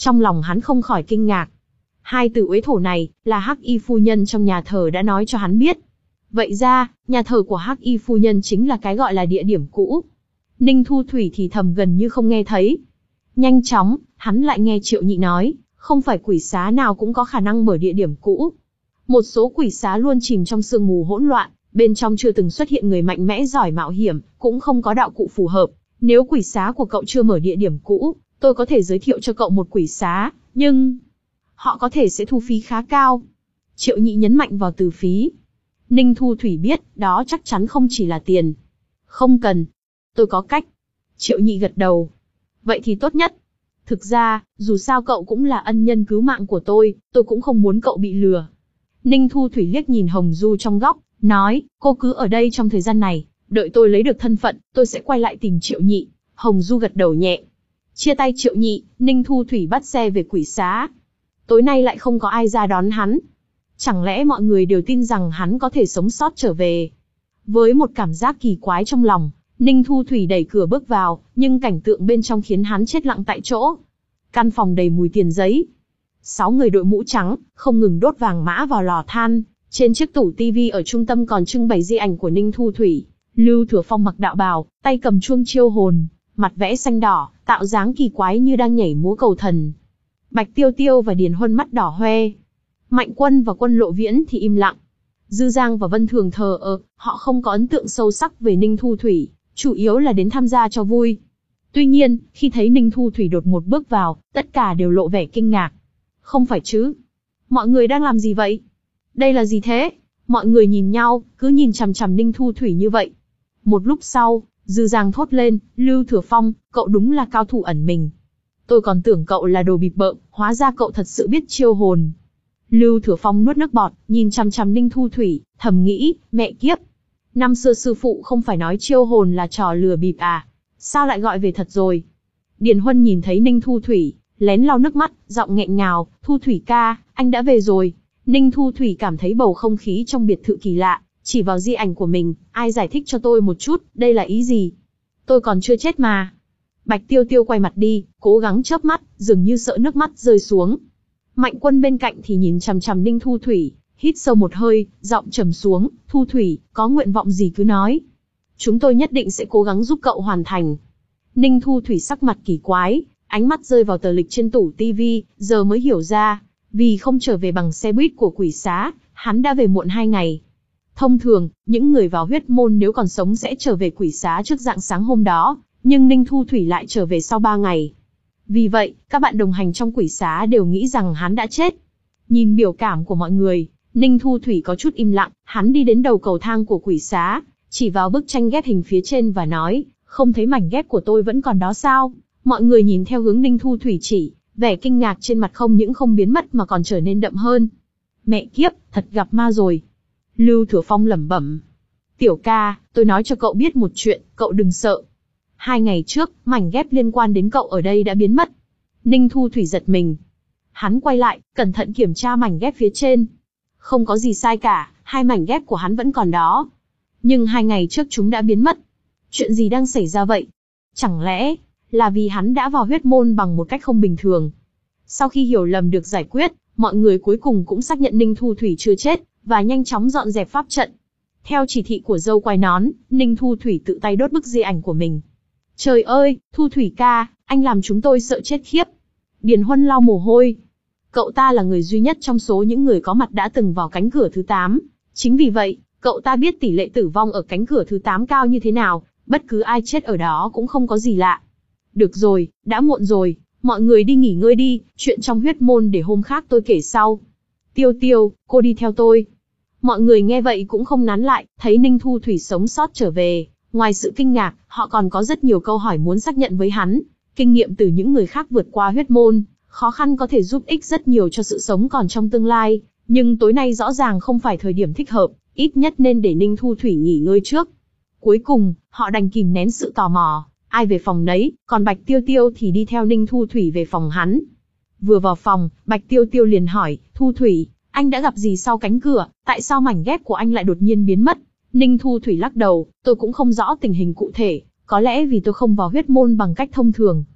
Trong lòng hắn không khỏi kinh ngạc. Hai từ uế thổ này, là Hắc Y phu nhân trong nhà thờ đã nói cho hắn biết. Vậy ra, nhà thờ của Hắc Y phu nhân chính là cái gọi là địa điểm cũ. Ninh Thu Thủy thì thầm gần như không nghe thấy. Nhanh chóng, hắn lại nghe Triệu Nhị nói, không phải quỷ xá nào cũng có khả năng mở địa điểm cũ. Một số quỷ xá luôn chìm trong sương mù hỗn loạn, bên trong chưa từng xuất hiện người mạnh mẽ giỏi mạo hiểm, cũng không có đạo cụ phù hợp. Nếu quỷ xá của cậu chưa mở địa điểm cũ, tôi có thể giới thiệu cho cậu một quỷ xá, nhưng họ có thể sẽ thu phí khá cao. Triệu Nhị nhấn mạnh vào từ phí. Ninh Thu Thủy biết, đó chắc chắn không chỉ là tiền. Không cần. Tôi có cách. Triệu Nhị gật đầu. Vậy thì tốt nhất. Thực ra, dù sao cậu cũng là ân nhân cứu mạng của tôi, tôi cũng không muốn cậu bị lừa. Ninh Thu Thủy liếc nhìn Hồng Du trong góc, nói, cô cứ ở đây trong thời gian này, đợi tôi lấy được thân phận, tôi sẽ quay lại tìm Triệu Nhị. Hồng Du gật đầu nhẹ. Chia tay Triệu Nhị, Ninh Thu Thủy bắt xe về quỷ xá. Tối nay lại không có ai ra đón hắn. Chẳng lẽ mọi người đều tin rằng hắn có thể sống sót trở về? Với một cảm giác kỳ quái trong lòng, Ninh Thu Thủy đẩy cửa bước vào, nhưng cảnh tượng bên trong khiến hắn chết lặng tại chỗ. Căn phòng đầy mùi tiền giấy. Sáu người đội mũ trắng, không ngừng đốt vàng mã vào lò than. Trên chiếc tủ tivi ở trung tâm còn trưng bày di ảnh của Ninh Thu Thủy. Lưu Thừa Phong mặc đạo bào, tay cầm chuông chiêu hồn, mặt vẽ xanh đỏ, tạo dáng kỳ quái như đang nhảy múa cầu thần. Bạch Tiêu Tiêu và Điền Huân mắt đỏ hoe. Mạnh Quân và Quân Lộ Viễn thì im lặng. Dư Giang và Vân Thường thờ ơ, họ không có ấn tượng sâu sắc về Ninh Thu Thủy, chủ yếu là đến tham gia cho vui. Tuy nhiên, khi thấy Ninh Thu Thủy đột ngột bước vào, tất cả đều lộ vẻ kinh ngạc. Không phải chứ? Mọi người đang làm gì vậy? Đây là gì thế? Mọi người nhìn nhau, cứ nhìn chằm chằm Ninh Thu Thủy như vậy. Một lúc sau, Dư Giang thốt lên, Lưu Thừa Phong, cậu đúng là cao thủ ẩn mình. Tôi còn tưởng cậu là đồ bịp bợm, hóa ra cậu thật sự biết chiêu hồn. Lưu Thừa Phong nuốt nước bọt, nhìn chằm chằm Ninh Thu Thủy, thầm nghĩ, mẹ kiếp. Năm xưa sư phụ không phải nói chiêu hồn là trò lừa bịp à? Sao lại gọi về thật rồi? Điền Huân nhìn thấy Ninh Thu Thủy, lén lau nước mắt, giọng nghẹn ngào, Thu Thủy ca, anh đã về rồi. Ninh Thu Thủy cảm thấy bầu không khí trong biệt thự kỳ lạ, chỉ vào di ảnh của mình, ai giải thích cho tôi một chút, đây là ý gì? Tôi còn chưa chết mà. Bạch Tiêu Tiêu quay mặt đi, cố gắng chớp mắt, dường như sợ nước mắt rơi xuống. Mạnh Quân bên cạnh thì nhìn chằm chằm Ninh Thu Thủy, hít sâu một hơi, giọng trầm xuống, Thu Thủy, có nguyện vọng gì cứ nói. Chúng tôi nhất định sẽ cố gắng giúp cậu hoàn thành. Ninh Thu Thủy sắc mặt kỳ quái, ánh mắt rơi vào tờ lịch trên tủ tivi, giờ mới hiểu ra, vì không trở về bằng xe buýt của quỷ xá, hắn đã về muộn hai ngày. Thông thường, những người vào huyết môn nếu còn sống sẽ trở về quỷ xá trước rạng sáng hôm đó, nhưng Ninh Thu Thủy lại trở về sau ba ngày. Vì vậy, các bạn đồng hành trong quỷ xá đều nghĩ rằng hắn đã chết. Nhìn biểu cảm của mọi người, Ninh Thu Thủy có chút im lặng, hắn đi đến đầu cầu thang của quỷ xá, chỉ vào bức tranh ghép hình phía trên và nói, không thấy mảnh ghép của tôi vẫn còn đó sao? Mọi người nhìn theo hướng Ninh Thu Thủy chỉ, vẻ kinh ngạc trên mặt không những không biến mất mà còn trở nên đậm hơn. Mẹ kiếp, thật gặp ma rồi. Lưu Thừa Phong lẩm bẩm. Tiểu ca, tôi nói cho cậu biết một chuyện, cậu đừng sợ. Hai ngày trước, mảnh ghép liên quan đến cậu ở đây đã biến mất. Ninh Thu Thủy giật mình. Hắn quay lại, cẩn thận kiểm tra mảnh ghép phía trên. Không có gì sai cả, hai mảnh ghép của hắn vẫn còn đó. Nhưng hai ngày trước chúng đã biến mất. Chuyện gì đang xảy ra vậy? Chẳng lẽ là vì hắn đã vào huyết môn bằng một cách không bình thường? Sau khi hiểu lầm được giải quyết, mọi người cuối cùng cũng xác nhận Ninh Thu Thủy chưa chết, và nhanh chóng dọn dẹp pháp trận. Theo chỉ thị của dâu quai nón, Ninh Thu Thủy tự tay đốt bức di ảnh của mình. Trời ơi, Thu Thủy ca, anh làm chúng tôi sợ chết khiếp. Điền Huân lau mồ hôi. Cậu ta là người duy nhất trong số những người có mặt đã từng vào cánh cửa thứ tám. Chính vì vậy, cậu ta biết tỷ lệ tử vong ở cánh cửa thứ tám cao như thế nào, bất cứ ai chết ở đó cũng không có gì lạ. Được rồi, đã muộn rồi, mọi người đi nghỉ ngơi đi, chuyện trong huyết môn để hôm khác tôi kể sau. Tiêu Tiêu, cô đi theo tôi. Mọi người nghe vậy cũng không nán lại, thấy Ninh Thu Thủy sống sót trở về. Ngoài sự kinh ngạc, họ còn có rất nhiều câu hỏi muốn xác nhận với hắn. Kinh nghiệm từ những người khác vượt qua huyết môn, khó khăn có thể giúp ích rất nhiều cho sự sống còn trong tương lai. Nhưng tối nay rõ ràng không phải thời điểm thích hợp, ít nhất nên để Ninh Thu Thủy nghỉ ngơi trước. Cuối cùng, họ đành kìm nén sự tò mò, ai về phòng nấy, còn Bạch Tiêu Tiêu thì đi theo Ninh Thu Thủy về phòng hắn. Vừa vào phòng, Bạch Tiêu Tiêu liền hỏi, Thu Thủy, anh đã gặp gì sau cánh cửa, tại sao mảnh ghép của anh lại đột nhiên biến mất? Ninh Thu Thủy lắc đầu, tôi cũng không rõ tình hình cụ thể, có lẽ vì tôi không vào huyết môn bằng cách thông thường.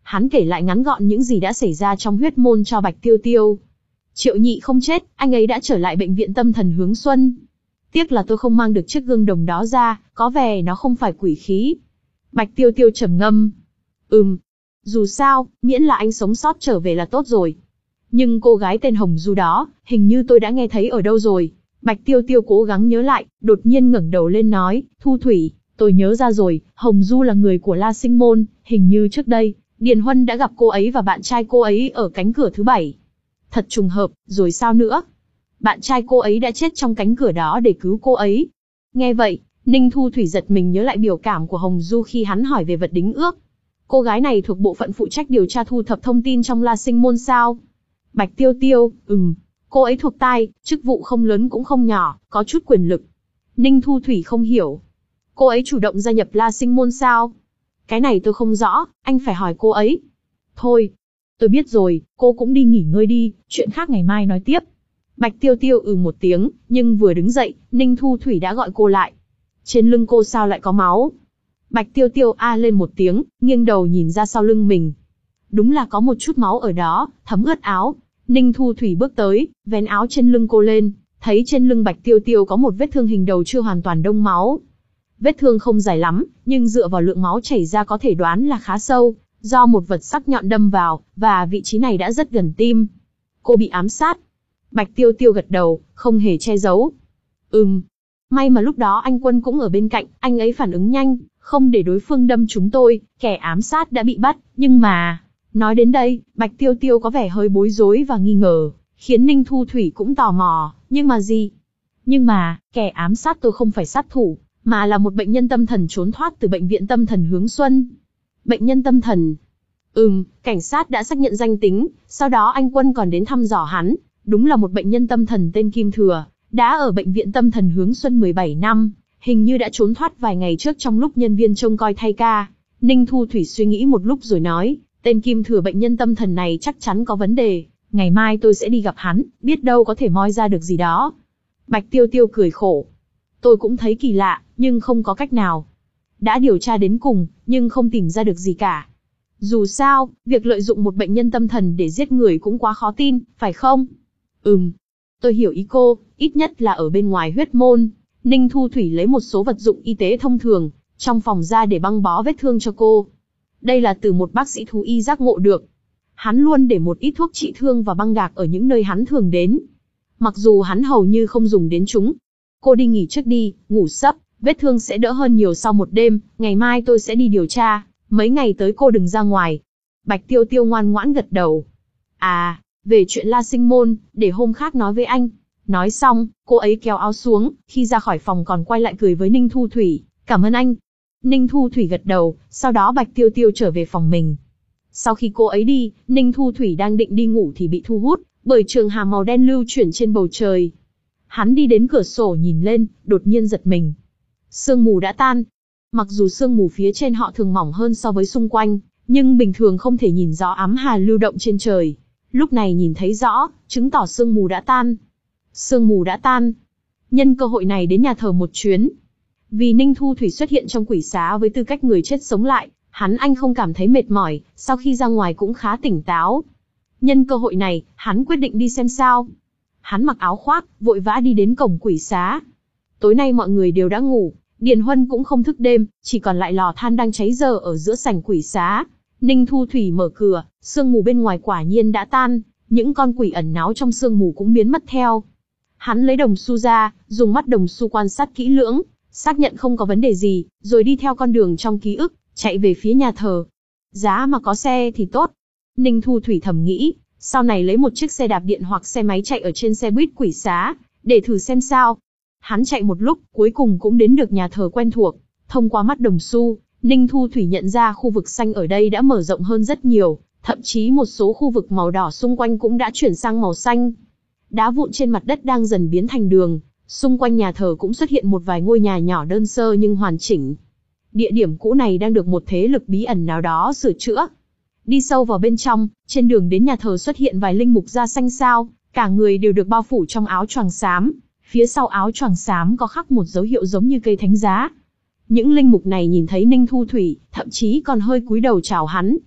Hắn kể lại ngắn gọn những gì đã xảy ra trong huyết môn cho Bạch Tiêu Tiêu. Triệu Nhị không chết, anh ấy đã trở lại bệnh viện tâm thần Hướng Xuân. Tiếc là tôi không mang được chiếc gương đồng đó ra, có vẻ nó không phải quỷ khí. Bạch Tiêu Tiêu trầm ngâm. Ừm, dù sao, miễn là anh sống sót trở về là tốt rồi. Nhưng cô gái tên Hồng Du đó, hình như tôi đã nghe thấy ở đâu rồi. Bạch Tiêu Tiêu cố gắng nhớ lại, đột nhiên ngẩng đầu lên nói, Thu Thủy, tôi nhớ ra rồi, Hồng Du là người của La Sinh Môn, hình như trước đây, Điền Huân đã gặp cô ấy và bạn trai cô ấy ở cánh cửa thứ bảy. Thật trùng hợp, rồi sao nữa? Bạn trai cô ấy đã chết trong cánh cửa đó để cứu cô ấy. Nghe vậy, Ninh Thu Thủy giật mình nhớ lại biểu cảm của Hồng Du khi hắn hỏi về vật đính ước. Cô gái này thuộc bộ phận phụ trách điều tra thu thập thông tin trong La Sinh Môn sao? Bạch Tiêu Tiêu, ừm, cô ấy thuộc tai, chức vụ không lớn cũng không nhỏ, có chút quyền lực. Ninh Thu Thủy không hiểu. Cô ấy chủ động gia nhập La Sinh Môn sao? Cái này tôi không rõ, anh phải hỏi cô ấy. Thôi, tôi biết rồi, cô cũng đi nghỉ ngơi đi, chuyện khác ngày mai nói tiếp. Bạch Tiêu Tiêu ừ một tiếng, nhưng vừa đứng dậy, Ninh Thu Thủy đã gọi cô lại. Trên lưng cô sao lại có máu? Bạch Tiêu Tiêu a lên một tiếng, nghiêng đầu nhìn ra sau lưng mình. Đúng là có một chút máu ở đó, thấm ướt áo. Ninh Thu Thủy bước tới, vén áo trên lưng cô lên, thấy trên lưng Bạch Tiêu Tiêu có một vết thương hình đầu chưa hoàn toàn đông máu. Vết thương không dài lắm, nhưng dựa vào lượng máu chảy ra có thể đoán là khá sâu, do một vật sắc nhọn đâm vào, và vị trí này đã rất gần tim. Cô bị ám sát. Bạch Tiêu Tiêu gật đầu, không hề che giấu. Ừm, may mà lúc đó anh Quân cũng ở bên cạnh, anh ấy phản ứng nhanh, không để đối phương đâm chúng tôi, kẻ ám sát đã bị bắt, nhưng mà... Nói đến đây, Bạch Tiêu Tiêu có vẻ hơi bối rối và nghi ngờ, khiến Ninh Thu Thủy cũng tò mò, nhưng mà gì? Nhưng mà, kẻ ám sát tôi không phải sát thủ, mà là một bệnh nhân tâm thần trốn thoát từ bệnh viện tâm thần Hướng Xuân. Bệnh nhân tâm thần? Ừm, cảnh sát đã xác nhận danh tính, sau đó anh Quân còn đến thăm dò hắn, đúng là một bệnh nhân tâm thần tên Kim Thừa, đã ở bệnh viện tâm thần Hướng Xuân mười bảy năm, hình như đã trốn thoát vài ngày trước trong lúc nhân viên trông coi thay ca. Ninh Thu Thủy suy nghĩ một lúc rồi nói, tên Kim Thừa bệnh nhân tâm thần này chắc chắn có vấn đề, ngày mai tôi sẽ đi gặp hắn, biết đâu có thể moi ra được gì đó. Bạch Tiêu Tiêu cười khổ. Tôi cũng thấy kỳ lạ, nhưng không có cách nào. Đã điều tra đến cùng, nhưng không tìm ra được gì cả. Dù sao, việc lợi dụng một bệnh nhân tâm thần để giết người cũng quá khó tin, phải không? Ừm, tôi hiểu ý cô, ít nhất là ở bên ngoài huyết môn. Ninh Thu Thủy lấy một số vật dụng y tế thông thường, trong phòng ra để băng bó vết thương cho cô. Đây là từ một bác sĩ thú y giác ngộ được. Hắn luôn để một ít thuốc trị thương và băng gạc ở những nơi hắn thường đến. Mặc dù hắn hầu như không dùng đến chúng. Cô đi nghỉ trước đi, ngủ sấp, vết thương sẽ đỡ hơn nhiều sau một đêm, ngày mai tôi sẽ đi điều tra, mấy ngày tới cô đừng ra ngoài. Bạch Tiêu Tiêu ngoan ngoãn gật đầu. À, về chuyện La Sinh Môn, để hôm khác nói với anh. Nói xong, cô ấy kéo áo xuống, khi ra khỏi phòng còn quay lại cười với Ninh Thu Thủy, cảm ơn anh. Ninh Thu Thủy gật đầu, sau đó Bạch Tiêu Tiêu trở về phòng mình. Sau khi cô ấy đi, Ninh Thu Thủy đang định đi ngủ thì bị thu hút bởi trường hào màu đen lưu chuyển trên bầu trời. Hắn đi đến cửa sổ nhìn lên, đột nhiên giật mình. Sương mù đã tan. Mặc dù sương mù phía trên họ thường mỏng hơn so với xung quanh, nhưng bình thường không thể nhìn rõ ám hà lưu động trên trời. Lúc này nhìn thấy rõ, chứng tỏ sương mù đã tan. Sương mù đã tan. Nhân cơ hội này đến nhà thờ một chuyến. Vì Ninh Thu Thủy xuất hiện trong quỷ xá với tư cách người chết sống lại, hắn anh không cảm thấy mệt mỏi, sau khi ra ngoài cũng khá tỉnh táo. Nhân cơ hội này, hắn quyết định đi xem sao. Hắn mặc áo khoác, vội vã đi đến cổng quỷ xá. Tối nay mọi người đều đã ngủ, Điền Huân cũng không thức đêm, chỉ còn lại lò than đang cháy dở ở giữa sảnh quỷ xá. Ninh Thu Thủy mở cửa, sương mù bên ngoài quả nhiên đã tan, những con quỷ ẩn náu trong sương mù cũng biến mất theo. Hắn lấy đồng xu ra, dùng mắt đồng xu quan sát kỹ lưỡng, xác nhận không có vấn đề gì, rồi đi theo con đường trong ký ức, chạy về phía nhà thờ. Giá mà có xe thì tốt. Ninh Thu Thủy thầm nghĩ, sau này lấy một chiếc xe đạp điện hoặc xe máy chạy ở trên xe buýt quỷ xá, để thử xem sao. Hắn chạy một lúc, cuối cùng cũng đến được nhà thờ quen thuộc. Thông qua mắt đồng xu, Ninh Thu Thủy nhận ra khu vực xanh ở đây đã mở rộng hơn rất nhiều, thậm chí một số khu vực màu đỏ xung quanh cũng đã chuyển sang màu xanh. Đá vụn trên mặt đất đang dần biến thành đường, xung quanh nhà thờ cũng xuất hiện một vài ngôi nhà nhỏ đơn sơ nhưng hoàn chỉnh. Địa điểm cũ này đang được một thế lực bí ẩn nào đó sửa chữa. Đi sâu vào bên trong, trên đường đến nhà thờ xuất hiện vài linh mục da xanh xao, cả người đều được bao phủ trong áo choàng xám. Phía sau áo choàng xám có khắc một dấu hiệu giống như cây thánh giá. Những linh mục này nhìn thấy Ninh Thu Thủy, thậm chí còn hơi cúi đầu chào hắn.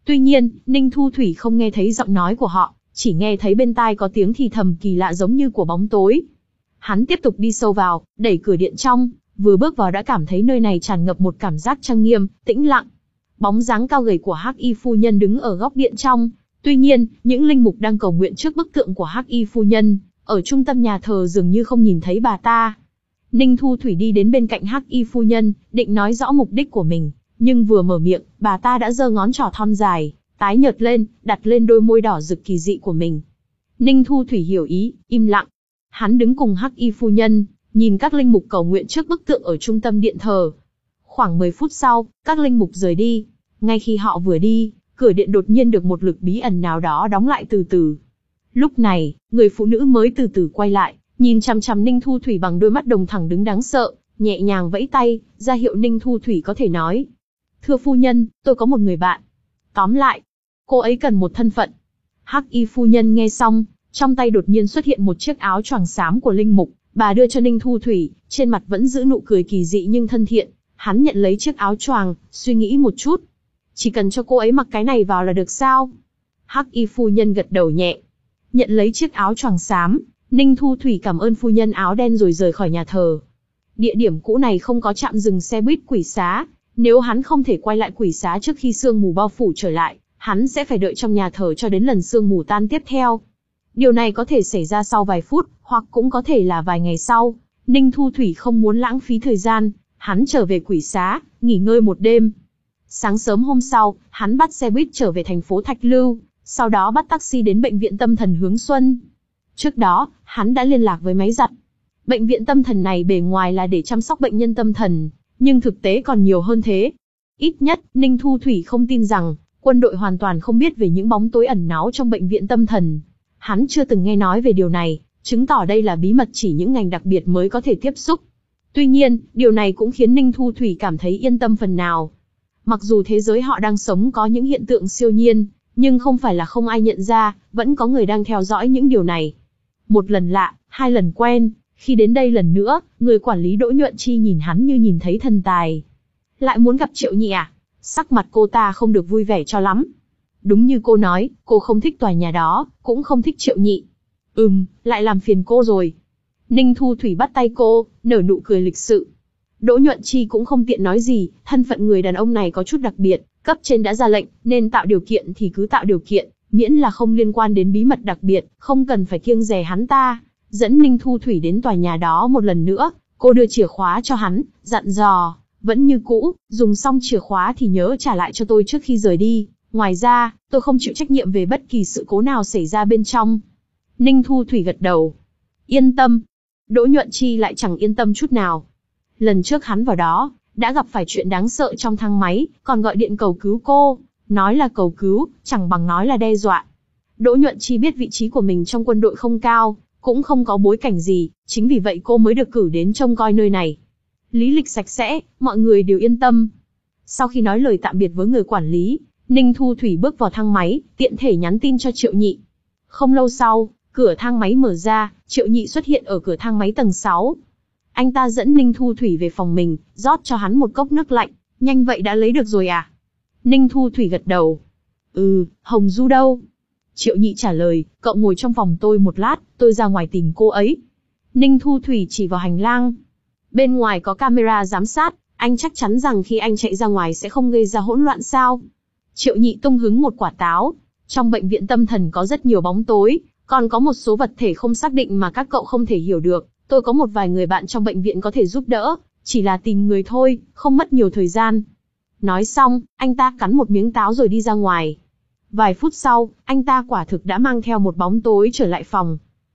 Tuy nhiên, Ninh Thu Thủy không nghe thấy giọng nói của họ, chỉ nghe thấy bên tai có tiếng thì thầm kỳ lạ giống như của bóng tối. Hắn tiếp tục đi sâu vào, đẩy cửa điện trong, vừa bước vào đã cảm thấy nơi này tràn ngập một cảm giác trang nghiêm, tĩnh lặng. Bóng dáng cao gầy của Hắc Y phu nhân đứng ở góc điện trong. Tuy nhiên, những linh mục đang cầu nguyện trước bức tượng của Hắc Y phu nhân, ở trung tâm nhà thờ dường như không nhìn thấy bà ta. Ninh Thu Thủy đi đến bên cạnh Hắc Y phu nhân, định nói rõ mục đích của mình, nhưng vừa mở miệng, bà ta đã giơ ngón trỏ thon dài, tái nhợt lên, đặt lên đôi môi đỏ rực kỳ dị của mình. Ninh Thu Thủy hiểu ý, im lặng. Hắn đứng cùng Hắc Y phu nhân, nhìn các linh mục cầu nguyện trước bức tượng ở trung tâm điện thờ. Khoảng mười phút sau, các linh mục rời đi. Ngay khi họ vừa đi, cửa điện đột nhiên được một lực bí ẩn nào đó đóng lại từ từ. Lúc này, người phụ nữ mới từ từ quay lại, nhìn chằm chằm Ninh Thu Thủy bằng đôi mắt đồng thẳng đứng đáng sợ, nhẹ nhàng vẫy tay, ra hiệu Ninh Thu Thủy có thể nói. Thưa phu nhân, tôi có một người bạn. Tóm lại, cô ấy cần một thân phận. Hắc Y phu nhân nghe xong, trong tay đột nhiên xuất hiện một chiếc áo choàng xám của linh mục, bà đưa cho Ninh Thu Thủy, trên mặt vẫn giữ nụ cười kỳ dị nhưng thân thiện. Hắn nhận lấy chiếc áo choàng, suy nghĩ một chút. Chỉ cần cho cô ấy mặc cái này vào là được sao? Hắc Y phu nhân gật đầu nhẹ. Nhận lấy chiếc áo choàng xám, Ninh Thu Thủy cảm ơn phu nhân áo đen rồi rời khỏi nhà thờ. Địa điểm cũ này không có trạm dừng xe buýt quỷ xá. Nếu hắn không thể quay lại quỷ xá trước khi sương mù bao phủ trở lại, hắn sẽ phải đợi trong nhà thờ cho đến lần sương mù tan tiếp theo. Điều này có thể xảy ra sau vài phút, hoặc cũng có thể là vài ngày sau. Ninh Thu Thủy không muốn lãng phí thời gian, hắn trở về quỷ xá, nghỉ ngơi một đêm. Sáng sớm hôm sau, hắn bắt xe buýt trở về thành phố Thạch Lưu, sau đó bắt taxi đến bệnh viện tâm thần Hướng Xuân. Trước đó, hắn đã liên lạc với máy giặt. Bệnh viện tâm thần này bề ngoài là để chăm sóc bệnh nhân tâm thần, nhưng thực tế còn nhiều hơn thế. Ít nhất, Ninh Thu Thủy không tin rằng, quân đội hoàn toàn không biết về những bóng tối ẩn náu trong bệnh viện tâm thần. Hắn chưa từng nghe nói về điều này, chứng tỏ đây là bí mật chỉ những ngành đặc biệt mới có thể tiếp xúc. Tuy nhiên, điều này cũng khiến Ninh Thu Thủy cảm thấy yên tâm phần nào. Mặc dù thế giới họ đang sống có những hiện tượng siêu nhiên, nhưng không phải là không ai nhận ra, vẫn có người đang theo dõi những điều này. Một lần lạ, hai lần quen, khi đến đây lần nữa, người quản lý Đỗ Nhuận Chi nhìn hắn như nhìn thấy thần tài. Lại muốn gặp Triệu Nhị à? Sắc mặt cô ta không được vui vẻ cho lắm. Đúng như cô nói, cô không thích tòa nhà đó, cũng không thích Triệu Nhị. Ừm, lại làm phiền cô rồi. Ninh Thu Thủy bắt tay cô, nở nụ cười lịch sự. Đỗ Nhuận Chi cũng không tiện nói gì, thân phận người đàn ông này có chút đặc biệt, cấp trên đã ra lệnh, nên tạo điều kiện thì cứ tạo điều kiện, miễn là không liên quan đến bí mật đặc biệt, không cần phải kiêng dè hắn ta. Dẫn Ninh Thu Thủy đến tòa nhà đó một lần nữa, cô đưa chìa khóa cho hắn, dặn dò, vẫn như cũ, dùng xong chìa khóa thì nhớ trả lại cho tôi trước khi rời đi, ngoài ra, tôi không chịu trách nhiệm về bất kỳ sự cố nào xảy ra bên trong. Ninh Thu Thủy gật đầu. Yên tâm. Đỗ Nhuận Chi lại chẳng yên tâm chút nào. Lần trước hắn vào đó, đã gặp phải chuyện đáng sợ trong thang máy, còn gọi điện cầu cứu cô, nói là cầu cứu, chẳng bằng nói là đe dọa. Đỗ Nhuận Chi biết vị trí của mình trong quân đội không cao, cũng không có bối cảnh gì, chính vì vậy cô mới được cử đến trông coi nơi này. Lý lịch sạch sẽ, mọi người đều yên tâm. Sau khi nói lời tạm biệt với người quản lý, Ninh Thu Thủy bước vào thang máy, tiện thể nhắn tin cho Triệu Nhị. Không lâu sau, cửa thang máy mở ra, Triệu Nhị xuất hiện ở cửa thang máy tầng sáu. Anh ta dẫn Ninh Thu Thủy về phòng mình, rót cho hắn một cốc nước lạnh. Nhanh vậy đã lấy được rồi à? Ninh Thu Thủy gật đầu. Ừ, Hồng Du đâu? Triệu Nhị trả lời, cậu ngồi trong phòng tôi một lát, tôi ra ngoài tìm cô ấy. Ninh Thu Thủy chỉ vào hành lang. Bên ngoài có camera giám sát, anh chắc chắn rằng khi anh chạy ra ngoài sẽ không gây ra hỗn loạn sao? Triệu Nhị tung hứng một quả táo. Trong bệnh viện tâm thần có rất nhiều bóng tối, còn có một số vật thể không xác định mà các cậu không thể hiểu được. Tôi có một vài người bạn trong bệnh viện có thể giúp đỡ, chỉ là tìm người thôi, không mất nhiều thời gian. Nói xong, anh ta cắn một miếng táo rồi đi ra ngoài. Vài phút sau, anh ta quả thực đã mang theo một bóng tối trở lại phòng.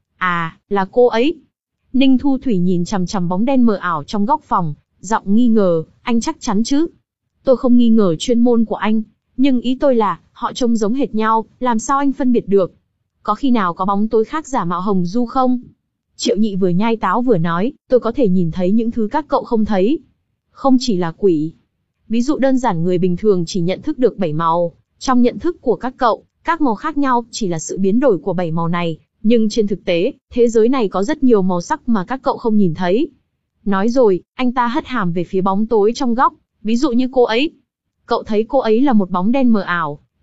À, là cô ấy. Ninh Thu Thủy nhìn chằm chằm bóng đen mờ ảo trong góc phòng, giọng nghi ngờ, anh chắc chắn chứ? Tôi không nghi ngờ chuyên môn của anh, nhưng ý tôi là, họ trông giống hệt nhau, làm sao anh phân biệt được? Có khi nào có bóng tối khác giả mạo Hồng Du không? Triệu Nhị vừa nhai táo vừa nói, tôi có thể nhìn thấy những thứ các cậu không thấy. Không chỉ là quỷ. Ví dụ đơn giản người bình thường chỉ nhận thức được bảy màu. Trong nhận thức của các cậu, các màu khác nhau chỉ là sự biến đổi của bảy màu này. Nhưng trên thực tế, thế giới này có rất nhiều màu sắc mà các cậu không nhìn thấy. Nói rồi, anh ta hất hàm về phía bóng tối trong góc. Ví dụ như cô ấy. Cậu thấy cô ấy là một bóng đen mờ ảo,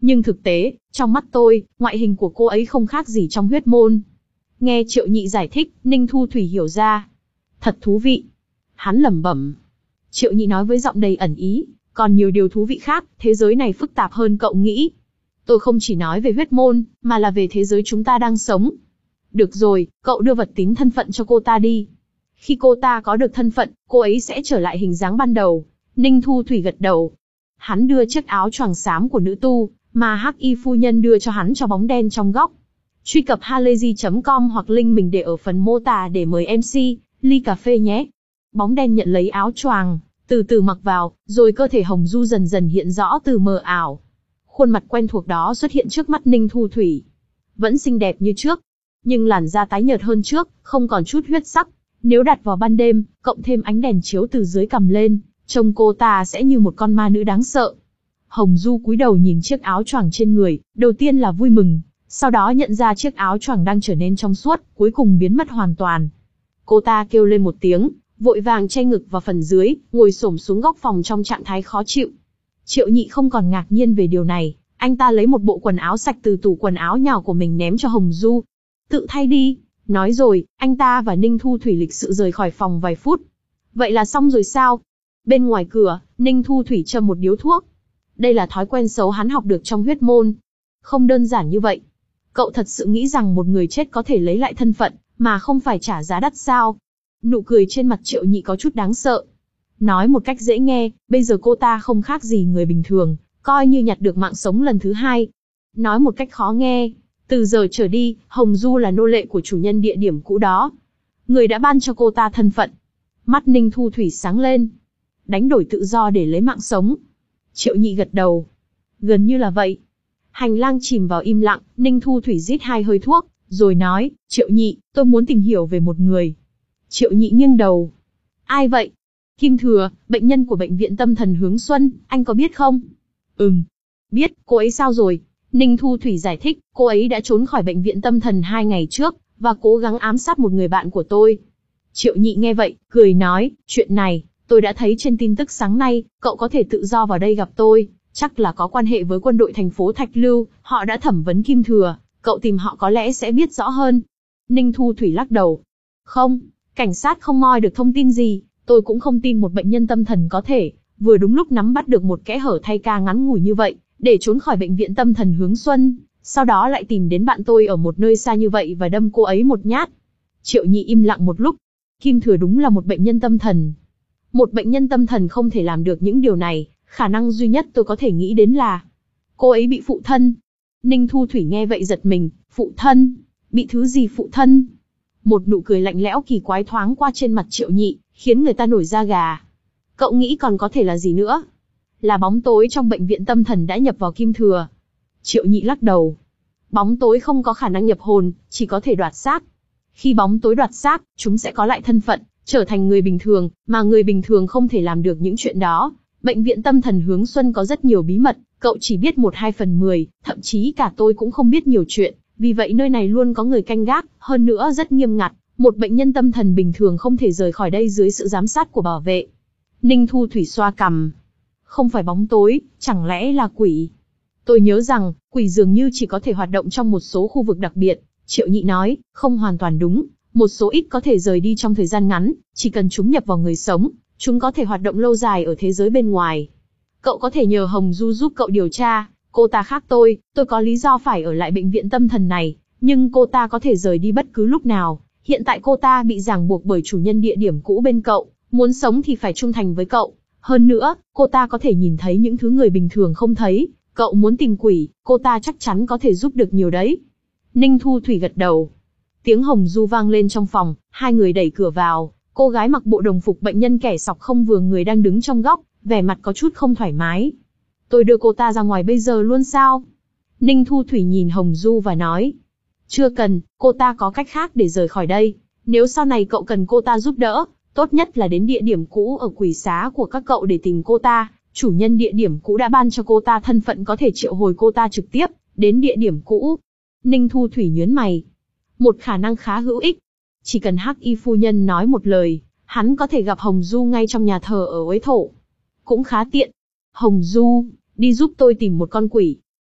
Nhưng thực tế, trong mắt tôi, ngoại hình của cô ấy không khác gì trong huyết môn. Nghe Triệu Nhị giải thích, Ninh Thu Thủy hiểu ra. Thật thú vị. Hắn lẩm bẩm. Triệu Nhị nói với giọng đầy ẩn ý, còn nhiều điều thú vị khác, thế giới này phức tạp hơn cậu nghĩ. Tôi không chỉ nói về huyết môn, mà là về thế giới chúng ta đang sống. Được rồi, cậu đưa vật tín thân phận cho cô ta đi. Khi cô ta có được thân phận, cô ấy sẽ trở lại hình dáng ban đầu. Ninh Thu Thủy gật đầu. Hắn đưa chiếc áo choàng xám của nữ tu, mà Hắc Y phu nhân đưa cho hắn cho bóng đen trong góc. Truy cập halayzi chấm com hoặc link mình để ở phần mô tả để mời em xê, ly cà phê nhé. Bóng đen nhận lấy áo choàng, từ từ mặc vào, rồi cơ thể Hồng Du dần dần hiện rõ từ mờ ảo. Khuôn mặt quen thuộc đó xuất hiện trước mắt Ninh Thu Thủy. Vẫn xinh đẹp như trước, nhưng làn da tái nhợt hơn trước, không còn chút huyết sắc. Nếu đặt vào ban đêm, cộng thêm ánh đèn chiếu từ dưới cằm lên, trông cô ta sẽ như một con ma nữ đáng sợ. Hồng Du cúi đầu nhìn chiếc áo choàng trên người, đầu tiên là vui mừng, sau đó nhận ra chiếc áo choàng đang trở nên trong suốt, cuối cùng biến mất hoàn toàn. Cô ta kêu lên một tiếng, vội vàng che ngực vào phần dưới, ngồi xổm xuống góc phòng trong trạng thái khó chịu. Triệu Nhị không còn ngạc nhiên về điều này, anh ta lấy một bộ quần áo sạch từ tủ quần áo nhỏ của mình ném cho Hồng Du. Tự thay đi. Nói rồi, anh ta và Ninh Thu Thủy lịch sự rời khỏi phòng vài phút. Vậy là xong rồi sao? Bên ngoài cửa, Ninh Thu Thủy châm một điếu thuốc. Đây là thói quen xấu hắn học được trong huyết môn. Không đơn giản như vậy. Cậu thật sự nghĩ rằng một người chết có thể lấy lại thân phận, mà không phải trả giá đắt sao? Nụ cười trên mặt Triệu Nhị có chút đáng sợ. Nói một cách dễ nghe, bây giờ cô ta không khác gì người bình thường, coi như nhặt được mạng sống lần thứ hai. Nói một cách khó nghe, từ giờ trở đi, Hồng Du là nô lệ của chủ nhân địa điểm cũ đó. Người đã ban cho cô ta thân phận. Mắt Ninh Thu Thủy sáng lên. Đánh đổi tự do để lấy mạng sống. Triệu Nhị gật đầu. Gần như là vậy. Hành lang chìm vào im lặng, Ninh Thu Thủy rít hai hơi thuốc, rồi nói, Triệu Nhị, tôi muốn tìm hiểu về một người. Triệu Nhị nghiêng đầu. Ai vậy? Kim Thừa, bệnh nhân của bệnh viện tâm thần Hướng Xuân, anh có biết không? Ừm. Biết, cô ấy sao rồi? Ninh Thu Thủy giải thích, cô ấy đã trốn khỏi bệnh viện tâm thần hai ngày trước, và cố gắng ám sát một người bạn của tôi. Triệu Nhị nghe vậy, cười nói, chuyện này, tôi đã thấy trên tin tức sáng nay, cậu có thể tự do vào đây gặp tôi, chắc là có quan hệ với quân đội thành phố Thạch Lưu, họ đã thẩm vấn Kim Thừa, cậu tìm họ có lẽ sẽ biết rõ hơn. Ninh Thu Thủy lắc đầu. Không, cảnh sát không moi được thông tin gì, tôi cũng không tin một bệnh nhân tâm thần có thể, vừa đúng lúc nắm bắt được một kẽ hở thay ca ngắn ngủi như vậy, để trốn khỏi bệnh viện tâm thần Hướng Xuân, sau đó lại tìm đến bạn tôi ở một nơi xa như vậy và đâm cô ấy một nhát. Triệu Nhị im lặng một lúc. Kim Thừa đúng là một bệnh nhân tâm thần. Một bệnh nhân tâm thần không thể làm được những điều này, khả năng duy nhất tôi có thể nghĩ đến là cô ấy bị phụ thân. Ninh Thu Thủy nghe vậy giật mình, phụ thân? Bị thứ gì phụ thân? Một nụ cười lạnh lẽo kỳ quái thoáng qua trên mặt Triệu Nhị, khiến người ta nổi da gà. Cậu nghĩ còn có thể là gì nữa? Là bóng tối trong bệnh viện tâm thần đã nhập vào Kim Thừa. Triệu Nhị lắc đầu. Bóng tối không có khả năng nhập hồn, chỉ có thể đoạt xác. Khi bóng tối đoạt xác, chúng sẽ có lại thân phận, trở thành người bình thường, mà người bình thường không thể làm được những chuyện đó. Bệnh viện tâm thần Hướng Xuân có rất nhiều bí mật, cậu chỉ biết một hai phần mười, thậm chí cả tôi cũng không biết nhiều chuyện, vì vậy nơi này luôn có người canh gác, hơn nữa rất nghiêm ngặt, một bệnh nhân tâm thần bình thường không thể rời khỏi đây dưới sự giám sát của bảo vệ. Ninh Thu Thủy xoa cằm. Không phải bóng tối, chẳng lẽ là quỷ? Tôi nhớ rằng, quỷ dường như chỉ có thể hoạt động trong một số khu vực đặc biệt. Triệu Nhị nói, không hoàn toàn đúng, một số ít có thể rời đi trong thời gian ngắn, chỉ cần chúng nhập vào người sống, chúng có thể hoạt động lâu dài ở thế giới bên ngoài. Cậu có thể nhờ Hồng Du giúp cậu điều tra, cô ta khác tôi, tôi có lý do phải ở lại bệnh viện tâm thần này, nhưng cô ta có thể rời đi bất cứ lúc nào. Hiện tại cô ta bị ràng buộc bởi chủ nhân địa điểm cũ bên cậu, muốn sống thì phải trung thành với cậu. Hơn nữa, cô ta có thể nhìn thấy những thứ người bình thường không thấy, cậu muốn tìm quỷ, cô ta chắc chắn có thể giúp được nhiều đấy. Ninh Thu Thủy gật đầu. Tiếng Hồng Du vang lên trong phòng, hai người đẩy cửa vào, cô gái mặc bộ đồng phục bệnh nhân kẻ sọc không vừa người đang đứng trong góc, vẻ mặt có chút không thoải mái. Tôi đưa cô ta ra ngoài bây giờ luôn sao? Ninh Thu Thủy nhìn Hồng Du và nói. Chưa cần, cô ta có cách khác để rời khỏi đây. Nếu sau này cậu cần cô ta giúp đỡ, tốt nhất là đến địa điểm cũ ở quỷ xá của các cậu để tìm cô ta. Chủ nhân địa điểm cũ đã ban cho cô ta thân phận có thể triệu hồi cô ta trực tiếp đến địa điểm cũ. Ninh Thu Thủy nhướng mày. Một khả năng khá hữu ích. Chỉ cần Hắc Y phu nhân nói một lời, hắn có thể gặp Hồng Du ngay trong nhà thờ ở Uế Thổ. Cũng khá tiện. Hồng Du, đi giúp tôi tìm một con quỷ.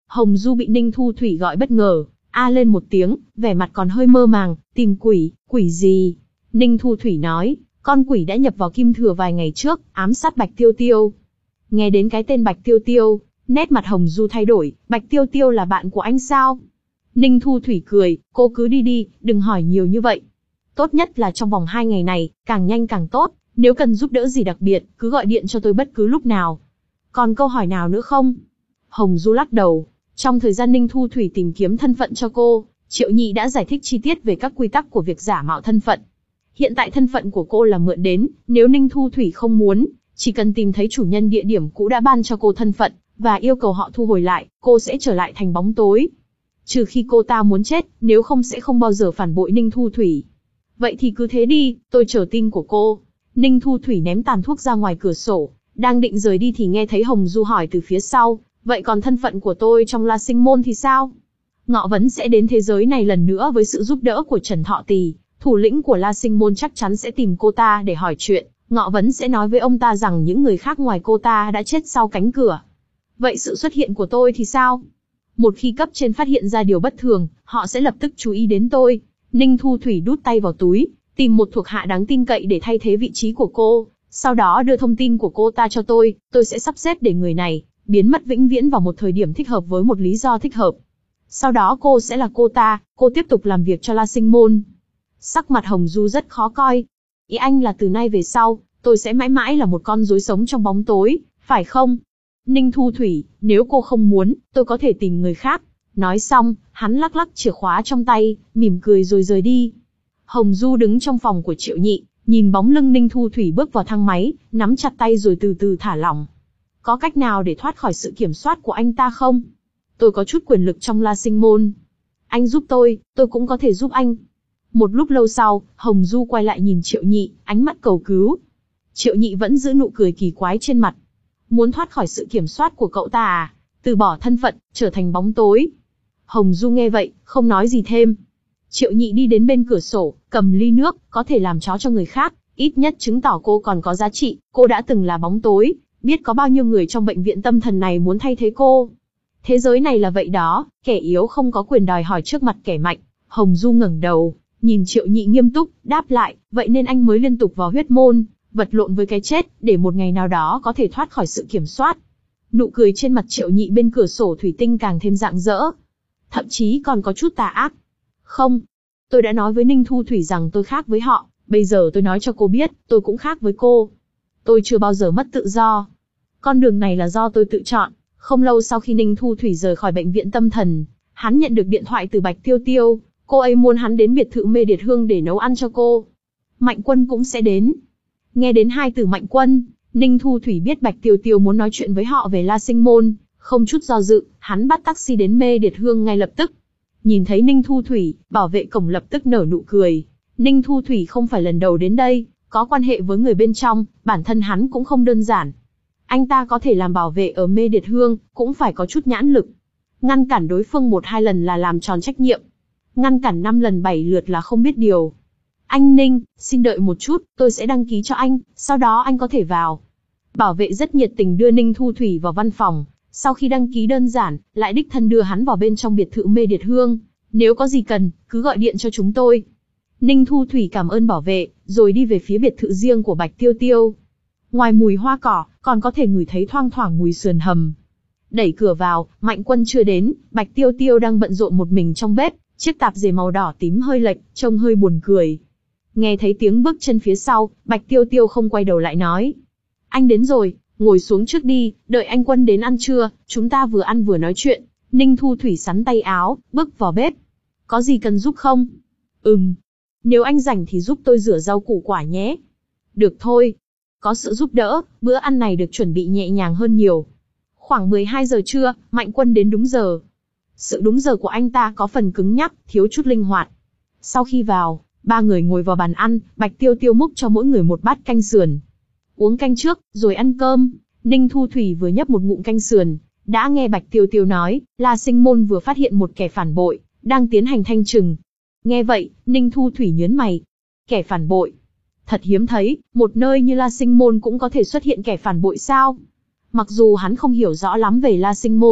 Hồng Du bị Ninh Thu Thủy gọi bất ngờ, a lên một tiếng, vẻ mặt còn hơi mơ màng, tìm quỷ, quỷ gì? Ninh Thu Thủy nói, con quỷ đã nhập vào Kim Thừa vài ngày trước, ám sát Bạch Tiêu Tiêu. Nghe đến cái tên Bạch Tiêu Tiêu, nét mặt Hồng Du thay đổi, Bạch Tiêu Tiêu là bạn của anh sao? Ninh Thu Thủy cười, cô cứ đi đi, đừng hỏi nhiều như vậy. Tốt nhất là trong vòng hai ngày này, càng nhanh càng tốt, nếu cần giúp đỡ gì đặc biệt, cứ gọi điện cho tôi bất cứ lúc nào. Còn câu hỏi nào nữa không? Hồng Du lắc đầu, trong thời gian Ninh Thu Thủy tìm kiếm thân phận cho cô, Triệu Nhị đã giải thích chi tiết về các quy tắc của việc giả mạo thân phận. Hiện tại thân phận của cô là mượn đến, nếu Ninh Thu Thủy không muốn, chỉ cần tìm thấy chủ nhân địa điểm cũ đã ban cho cô thân phận, và yêu cầu họ thu hồi lại, cô sẽ trở lại thành bóng tối. Trừ khi cô ta muốn chết, nếu không sẽ không bao giờ phản bội Ninh Thu Thủy. Vậy thì cứ thế đi, tôi chờ tin của cô. Ninh Thu Thủy ném tàn thuốc ra ngoài cửa sổ, đang định rời đi thì nghe thấy Hồng Du hỏi từ phía sau, vậy còn thân phận của tôi trong La Sinh Môn thì sao? Ngọ Vấn sẽ đến thế giới này lần nữa với sự giúp đỡ của Trần Thọ Tỳ, thủ lĩnh của La Sinh Môn chắc chắn sẽ tìm cô ta để hỏi chuyện. Ngọ Vấn sẽ nói với ông ta rằng những người khác ngoài cô ta đã chết sau cánh cửa. Vậy sự xuất hiện của tôi thì sao? Một khi cấp trên phát hiện ra điều bất thường, họ sẽ lập tức chú ý đến tôi. Ninh Thu Thủy đút tay vào túi, tìm một thuộc hạ đáng tin cậy để thay thế vị trí của cô, sau đó đưa thông tin của cô ta cho tôi, tôi sẽ sắp xếp để người này biến mất vĩnh viễn vào một thời điểm thích hợp với một lý do thích hợp. Sau đó cô sẽ là cô ta, cô tiếp tục làm việc cho La Sinh Môn. Sắc mặt Hồng Du rất khó coi. Ý anh là từ nay về sau, tôi sẽ mãi mãi là một con rối sống trong bóng tối, phải không? Ninh Thu Thủy, nếu cô không muốn, tôi có thể tìm người khác. Nói xong, hắn lắc lắc chìa khóa trong tay, mỉm cười rồi rời đi. Hồng Du đứng trong phòng của Triệu Nhị, nhìn bóng lưng Ninh Thu Thủy bước vào thang máy, nắm chặt tay rồi từ từ thả lỏng. Có cách nào để thoát khỏi sự kiểm soát của anh ta không? Tôi có chút quyền lực trong La Sinh Môn. Anh giúp tôi, tôi cũng có thể giúp anh. Một lúc lâu sau, Hồng Du quay lại nhìn Triệu Nhị, ánh mắt cầu cứu. Triệu Nhị vẫn giữ nụ cười kỳ quái trên mặt. Muốn thoát khỏi sự kiểm soát của cậu ta à? Từ bỏ thân phận, trở thành bóng tối. Hồng Du nghe vậy, không nói gì thêm. Triệu Nhị đi đến bên cửa sổ, cầm ly nước, có thể làm chó cho người khác, ít nhất chứng tỏ cô còn có giá trị, cô đã từng là bóng tối, biết có bao nhiêu người trong bệnh viện tâm thần này muốn thay thế cô. Thế giới này là vậy đó, kẻ yếu không có quyền đòi hỏi trước mặt kẻ mạnh. Hồng Du ngẩng đầu, nhìn Triệu Nhị nghiêm túc, đáp lại, vậy nên anh mới liên tục vào huyết môn, vật lộn với cái chết, để một ngày nào đó có thể thoát khỏi sự kiểm soát. Nụ cười trên mặt Triệu Nhị bên cửa sổ thủy tinh càng thêm rạng rỡ. Thậm chí còn có chút tà ác. Không, tôi đã nói với Ninh Thu Thủy rằng tôi khác với họ, bây giờ tôi nói cho cô biết, tôi cũng khác với cô. Tôi chưa bao giờ mất tự do. Con đường này là do tôi tự chọn. Không lâu sau khi Ninh Thu Thủy rời khỏi bệnh viện tâm thần, hắn nhận được điện thoại từ Bạch Tiêu Tiêu, cô ấy muốn hắn đến biệt thự Mê Điệt Hương để nấu ăn cho cô. Mạnh Quân cũng sẽ đến. Nghe đến hai từ Mạnh Quân, Ninh Thu Thủy biết Bạch Tiêu Tiêu muốn nói chuyện với họ về La Sinh Môn, không chút do dự, hắn bắt taxi đến Mê Điệt Hương ngay lập tức. Nhìn thấy Ninh Thu Thủy, bảo vệ cổng lập tức nở nụ cười. Ninh Thu Thủy không phải lần đầu đến đây, có quan hệ với người bên trong, bản thân hắn cũng không đơn giản. Anh ta có thể làm bảo vệ ở Mê Điệt Hương, cũng phải có chút nhãn lực. Ngăn cản đối phương một hai lần là làm tròn trách nhiệm. Ngăn cản năm lần bảy lượt là không biết điều. Anh Ninh, xin đợi một chút, tôi sẽ đăng ký cho anh, sau đó anh có thể vào. Bảo vệ rất nhiệt tình đưa Ninh Thu Thủy vào văn phòng. Sau khi đăng ký đơn giản, lại đích thân đưa hắn vào bên trong biệt thự Mê Điệt Hương. Nếu có gì cần, cứ gọi điện cho chúng tôi. Ninh Thu Thủy cảm ơn bảo vệ, rồi đi về phía biệt thự riêng của Bạch Tiêu Tiêu. Ngoài mùi hoa cỏ, còn có thể ngửi thấy thoang thoảng mùi sườn hầm. Đẩy cửa vào, Mạnh Quân chưa đến, Bạch Tiêu Tiêu đang bận rộn một mình trong bếp, chiếc tạp dề màu đỏ tím hơi lệch, trông hơi buồn cười. Nghe thấy tiếng bước chân phía sau, Bạch Tiêu Tiêu không quay đầu lại nói. Anh đến rồi, ngồi xuống trước đi, đợi anh Quân đến ăn trưa, chúng ta vừa ăn vừa nói chuyện. Ninh Thu Thủy sắn tay áo, bước vào bếp. Có gì cần giúp không? Ừm. Nếu anh rảnh thì giúp tôi rửa rau củ quả nhé. Được thôi. Có sự giúp đỡ, bữa ăn này được chuẩn bị nhẹ nhàng hơn nhiều. Khoảng mười hai giờ trưa, Mạnh Quân đến đúng giờ. Sự đúng giờ của anh ta có phần cứng nhắc, thiếu chút linh hoạt. Sau khi vào, ba người ngồi vào bàn ăn, Bạch Tiêu Tiêu múc cho mỗi người một bát canh sườn. Uống canh trước, rồi ăn cơm. Ninh Thu Thủy vừa nhấp một ngụm canh sườn, đã nghe Bạch Tiêu Tiêu nói, La Sinh Môn vừa phát hiện một kẻ phản bội, đang tiến hành thanh trừng. Nghe vậy, Ninh Thu Thủy nhớn mày. Kẻ phản bội? Thật hiếm thấy, một nơi như La Sinh Môn cũng có thể xuất hiện kẻ phản bội sao? Mặc dù hắn không hiểu rõ lắm về La Sinh Môn,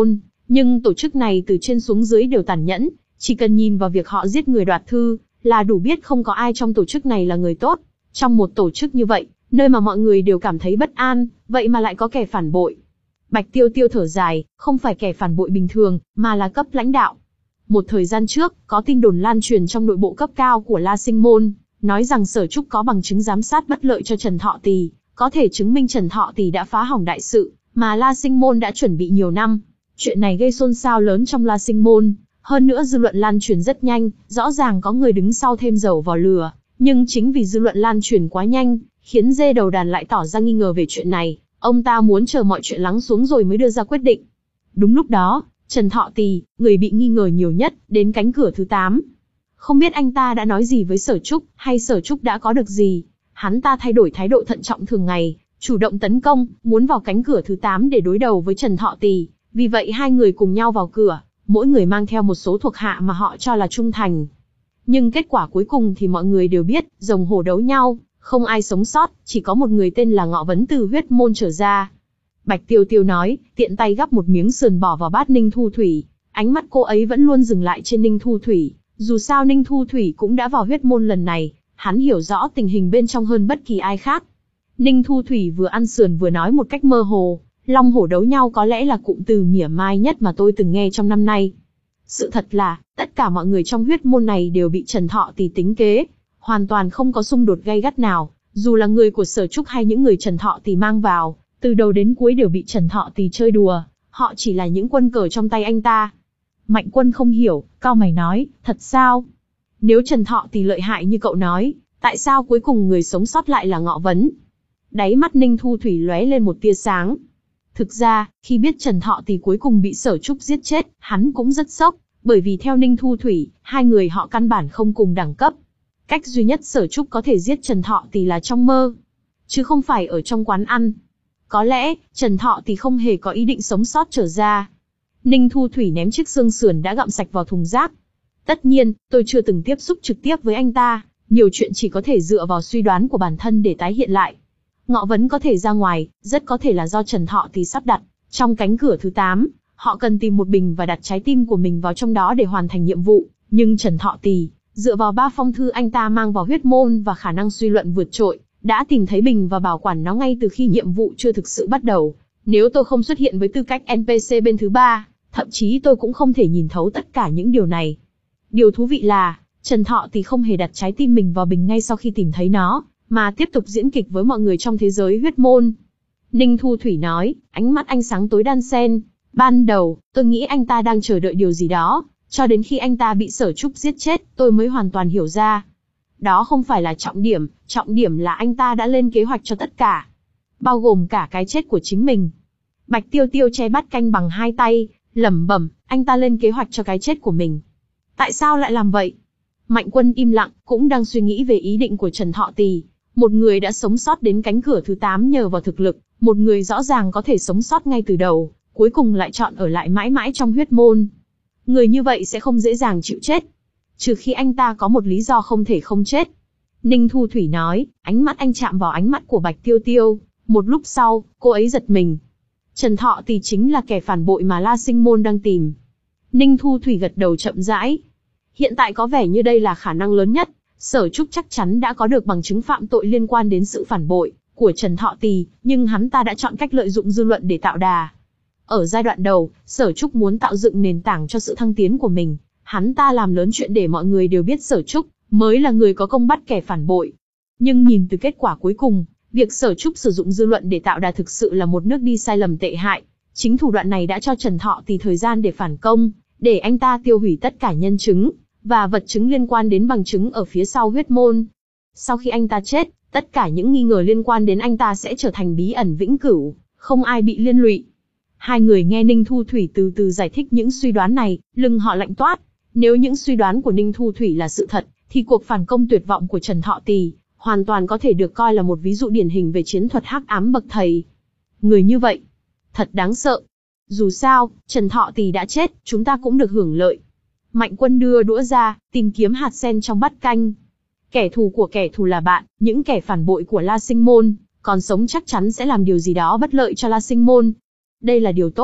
Nhưng tổ chức này từ trên xuống dưới đều tàn nhẫn, chỉ cần nhìn vào việc họ giết người đoạt thư, là đủ biết không có ai trong tổ chức này là người tốt. Trong một tổ chức như vậy, nơi mà mọi người đều cảm thấy bất an, vậy mà lại có kẻ phản bội. Bạch Tiêu Tiêu thở dài, không phải kẻ phản bội bình thường, mà là cấp lãnh đạo. Một thời gian trước, có tin đồn lan truyền trong nội bộ cấp cao của La Sinh Môn, nói rằng Sở Trúc có bằng chứng giám sát bất lợi cho Trần Thọ Tỳ, có thể chứng minh Trần Thọ Tỳ đã phá hỏng đại sự, mà La Sinh Môn đã chuẩn bị nhiều năm. Chuyện này gây xôn xao lớn trong La Sinh Môn, hơn nữa dư luận lan truyền rất nhanh, rõ ràng có người đứng sau thêm dầu vào lửa, nhưng chính vì dư luận lan truyền quá nhanh, khiến dê đầu đàn lại tỏ ra nghi ngờ về chuyện này, ông ta muốn chờ mọi chuyện lắng xuống rồi mới đưa ra quyết định. Đúng lúc đó, Trần Thọ Tỳ, người bị nghi ngờ nhiều nhất, đến cánh cửa thứ tám. Không biết anh ta đã nói gì với Sở Trúc, hay Sở Trúc đã có được gì. Hắn ta thay đổi thái độ thận trọng thường ngày, chủ động tấn công, muốn vào cánh cửa thứ tám để đối đầu với Trần Thọ Tỳ. Vì vậy hai người cùng nhau vào cửa, mỗi người mang theo một số thuộc hạ mà họ cho là trung thành. Nhưng kết quả cuối cùng thì mọi người đều biết, rồng hổ đấu nhau, không ai sống sót, chỉ có một người tên là Ngọ Vấn từ huyết môn trở ra. Bạch Tiêu Tiêu nói, tiện tay gắp một miếng sườn bỏ vào bát Ninh Thu Thủy. Ánh mắt cô ấy vẫn luôn dừng lại trên Ninh Thu Thủy. Dù sao Ninh Thu Thủy cũng đã vào huyết môn lần này, hắn hiểu rõ tình hình bên trong hơn bất kỳ ai khác. Ninh Thu Thủy vừa ăn sườn vừa nói một cách mơ hồ, long hổ đấu nhau có lẽ là cụm từ mỉa mai nhất mà tôi từng nghe trong năm nay. Sự thật là, tất cả mọi người trong huyết môn này đều bị Trần Thọ Tỳ tính kế, hoàn toàn không có xung đột gay gắt nào, dù là người của Sở Trúc hay những người Trần Thọ Tỳ mang vào, từ đầu đến cuối đều bị Trần Thọ Tỳ chơi đùa, họ chỉ là những quân cờ trong tay anh ta. Mạnh Quân không hiểu, cau mày nói, thật sao? Nếu Trần Thọ Tỳ lợi hại như cậu nói, tại sao cuối cùng người sống sót lại là Ngọ Vấn? Đáy mắt Ninh Thu Thủy lóe lên một tia sáng. Thực ra, khi biết Trần Thọ Tỳ cuối cùng bị Sở Trúc giết chết, hắn cũng rất sốc, bởi vì theo Ninh Thu Thủy, hai người họ căn bản không cùng đẳng cấp. Cách duy nhất Sở Trúc có thể giết Trần Thọ Tỳ là trong mơ, chứ không phải ở trong quán ăn. Có lẽ, Trần Thọ Tỳ không hề có ý định sống sót trở ra. Ninh Thu Thủy ném chiếc xương sườn đã gặm sạch vào thùng rác. Tất nhiên, tôi chưa từng tiếp xúc trực tiếp với anh ta, nhiều chuyện chỉ có thể dựa vào suy đoán của bản thân để tái hiện lại. Ngọ Vấn có thể ra ngoài, rất có thể là do Trần Thọ Tỳ sắp đặt. Trong cánh cửa thứ tám, họ cần tìm một bình và đặt trái tim của mình vào trong đó để hoàn thành nhiệm vụ. Nhưng Trần Thọ Tỳ, dựa vào ba phong thư anh ta mang vào huyết môn và khả năng suy luận vượt trội, đã tìm thấy bình và bảo quản nó ngay từ khi nhiệm vụ chưa thực sự bắt đầu. Nếu tôi không xuất hiện với tư cách en pê xê bên thứ ba, thậm chí tôi cũng không thể nhìn thấu tất cả những điều này. Điều thú vị là, Trần Thọ Tỳ không hề đặt trái tim mình vào bình ngay sau khi tìm thấy nó, mà tiếp tục diễn kịch với mọi người trong thế giới huyết môn. Ninh Thu Thủy nói, ánh mắt anh sáng tối đan xen. Ban đầu, tôi nghĩ anh ta đang chờ đợi điều gì đó, cho đến khi anh ta bị Sở Trúc giết chết, tôi mới hoàn toàn hiểu ra. Đó không phải là trọng điểm, trọng điểm là anh ta đã lên kế hoạch cho tất cả, bao gồm cả cái chết của chính mình. Bạch Tiêu Tiêu che bát canh bằng hai tay, lẩm bẩm, anh ta lên kế hoạch cho cái chết của mình. Tại sao lại làm vậy? Mạnh Quân im lặng, cũng đang suy nghĩ về ý định của Trần Thọ Tỳ. Một người đã sống sót đến cánh cửa thứ tám nhờ vào thực lực, một người rõ ràng có thể sống sót ngay từ đầu, cuối cùng lại chọn ở lại mãi mãi trong huyết môn. Người như vậy sẽ không dễ dàng chịu chết, trừ khi anh ta có một lý do không thể không chết. Ninh Thu Thủy nói, ánh mắt anh chạm vào ánh mắt của Bạch Tiêu Tiêu. Một lúc sau, cô ấy giật mình. Trần Thọ Tỳ chính là kẻ phản bội mà La Sinh Môn đang tìm. Ninh Thu Thủy gật đầu chậm rãi. Hiện tại có vẻ như đây là khả năng lớn nhất. Sở Trúc chắc chắn đã có được bằng chứng phạm tội liên quan đến sự phản bội của Trần Thọ Tỳ, nhưng hắn ta đã chọn cách lợi dụng dư luận để tạo đà. Ở giai đoạn đầu, Sở Trúc muốn tạo dựng nền tảng cho sự thăng tiến của mình. Hắn ta làm lớn chuyện để mọi người đều biết Sở Trúc mới là người có công bắt kẻ phản bội. Nhưng nhìn từ kết quả cuối cùng, việc Sở Trúc sử dụng dư luận để tạo đà thực sự là một nước đi sai lầm tệ hại. Chính thủ đoạn này đã cho Trần Thọ Tỳ thời gian để phản công, để anh ta tiêu hủy tất cả nhân chứng và vật chứng liên quan đến bằng chứng ở phía sau huyết môn. Sau khi anh ta chết, tất cả những nghi ngờ liên quan đến anh ta sẽ trở thành bí ẩn vĩnh cửu, không ai bị liên lụy. Hai người nghe Ninh Thu Thủy từ từ giải thích những suy đoán này, lưng họ lạnh toát. Nếu những suy đoán của Ninh Thu Thủy là sự thật, thì cuộc phản công tuyệt vọng của Trần Thọ Tỳ hoàn toàn có thể được coi là một ví dụ điển hình về chiến thuật hắc ám bậc thầy. Người như vậy, thật đáng sợ. Dù sao, Trần Thọ Tỳ đã chết, chúng ta cũng được hưởng lợi. Mạnh Quân đưa đũa ra, tìm kiếm hạt sen trong bát canh. Kẻ thù của kẻ thù là bạn, những kẻ phản bội của La Sinh Môn, còn sống chắc chắn sẽ làm điều gì đó bất lợi cho La Sinh Môn. Đây là điều tốt.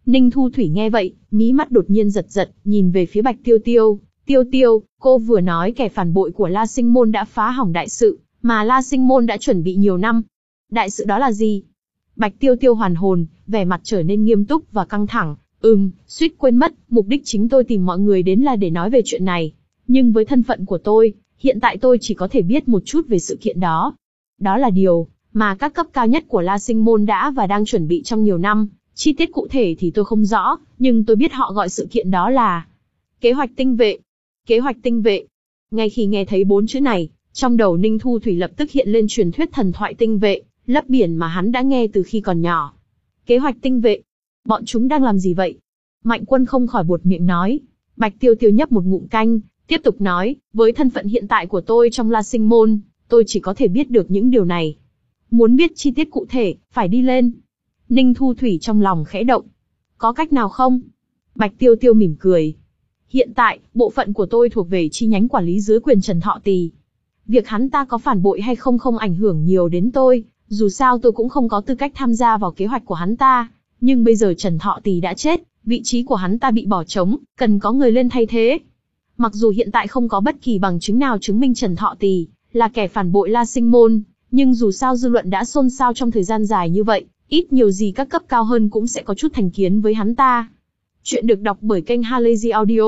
Ninh Thu Thủy nghe vậy, mí mắt đột nhiên giật giật, nhìn về phía Bạch Tiêu Tiêu. Tiêu Tiêu, cô vừa nói kẻ phản bội của La Sinh Môn đã phá hỏng đại sự, mà La Sinh Môn đã chuẩn bị nhiều năm. Đại sự đó là gì? Bạch Tiêu Tiêu hoàn hồn, vẻ mặt trở nên nghiêm túc và căng thẳng. Ừm, suýt quên mất, mục đích chính tôi tìm mọi người đến là để nói về chuyện này. Nhưng với thân phận của tôi, hiện tại tôi chỉ có thể biết một chút về sự kiện đó. Đó là điều mà các cấp cao nhất của La Sinh Môn đã và đang chuẩn bị trong nhiều năm. Chi tiết cụ thể thì tôi không rõ, nhưng tôi biết họ gọi sự kiện đó là kế hoạch tinh vệ. Kế hoạch tinh vệ. Ngay khi nghe thấy bốn chữ này, trong đầu Ninh Thu Thủy lập tức hiện lên truyền thuyết thần thoại tinh vệ, lấp biển mà hắn đã nghe từ khi còn nhỏ. Kế hoạch tinh vệ. Bọn chúng đang làm gì vậy? Mạnh Quân không khỏi buột miệng nói. Bạch Tiêu Tiêu nhấp một ngụm canh, tiếp tục nói, với thân phận hiện tại của tôi trong La Sinh Môn, tôi chỉ có thể biết được những điều này. Muốn biết chi tiết cụ thể, phải đi lên. Ninh Thu Thủy trong lòng khẽ động. Có cách nào không? Bạch Tiêu Tiêu mỉm cười. Hiện tại, bộ phận của tôi thuộc về chi nhánh quản lý dưới quyền Trần Thọ Tỳ. Việc hắn ta có phản bội hay không không ảnh hưởng nhiều đến tôi, dù sao tôi cũng không có tư cách tham gia vào kế hoạch của hắn ta. Nhưng bây giờ Trần Thọ Tỳ đã chết, vị trí của hắn ta bị bỏ trống, cần có người lên thay thế. Mặc dù hiện tại không có bất kỳ bằng chứng nào chứng minh Trần Thọ Tỳ là kẻ phản bội La Sinh Môn, nhưng dù sao dư luận đã xôn xao trong thời gian dài như vậy, ít nhiều gì các cấp cao hơn cũng sẽ có chút thành kiến với hắn ta. Chuyện được đọc bởi kênh Halazy Audio.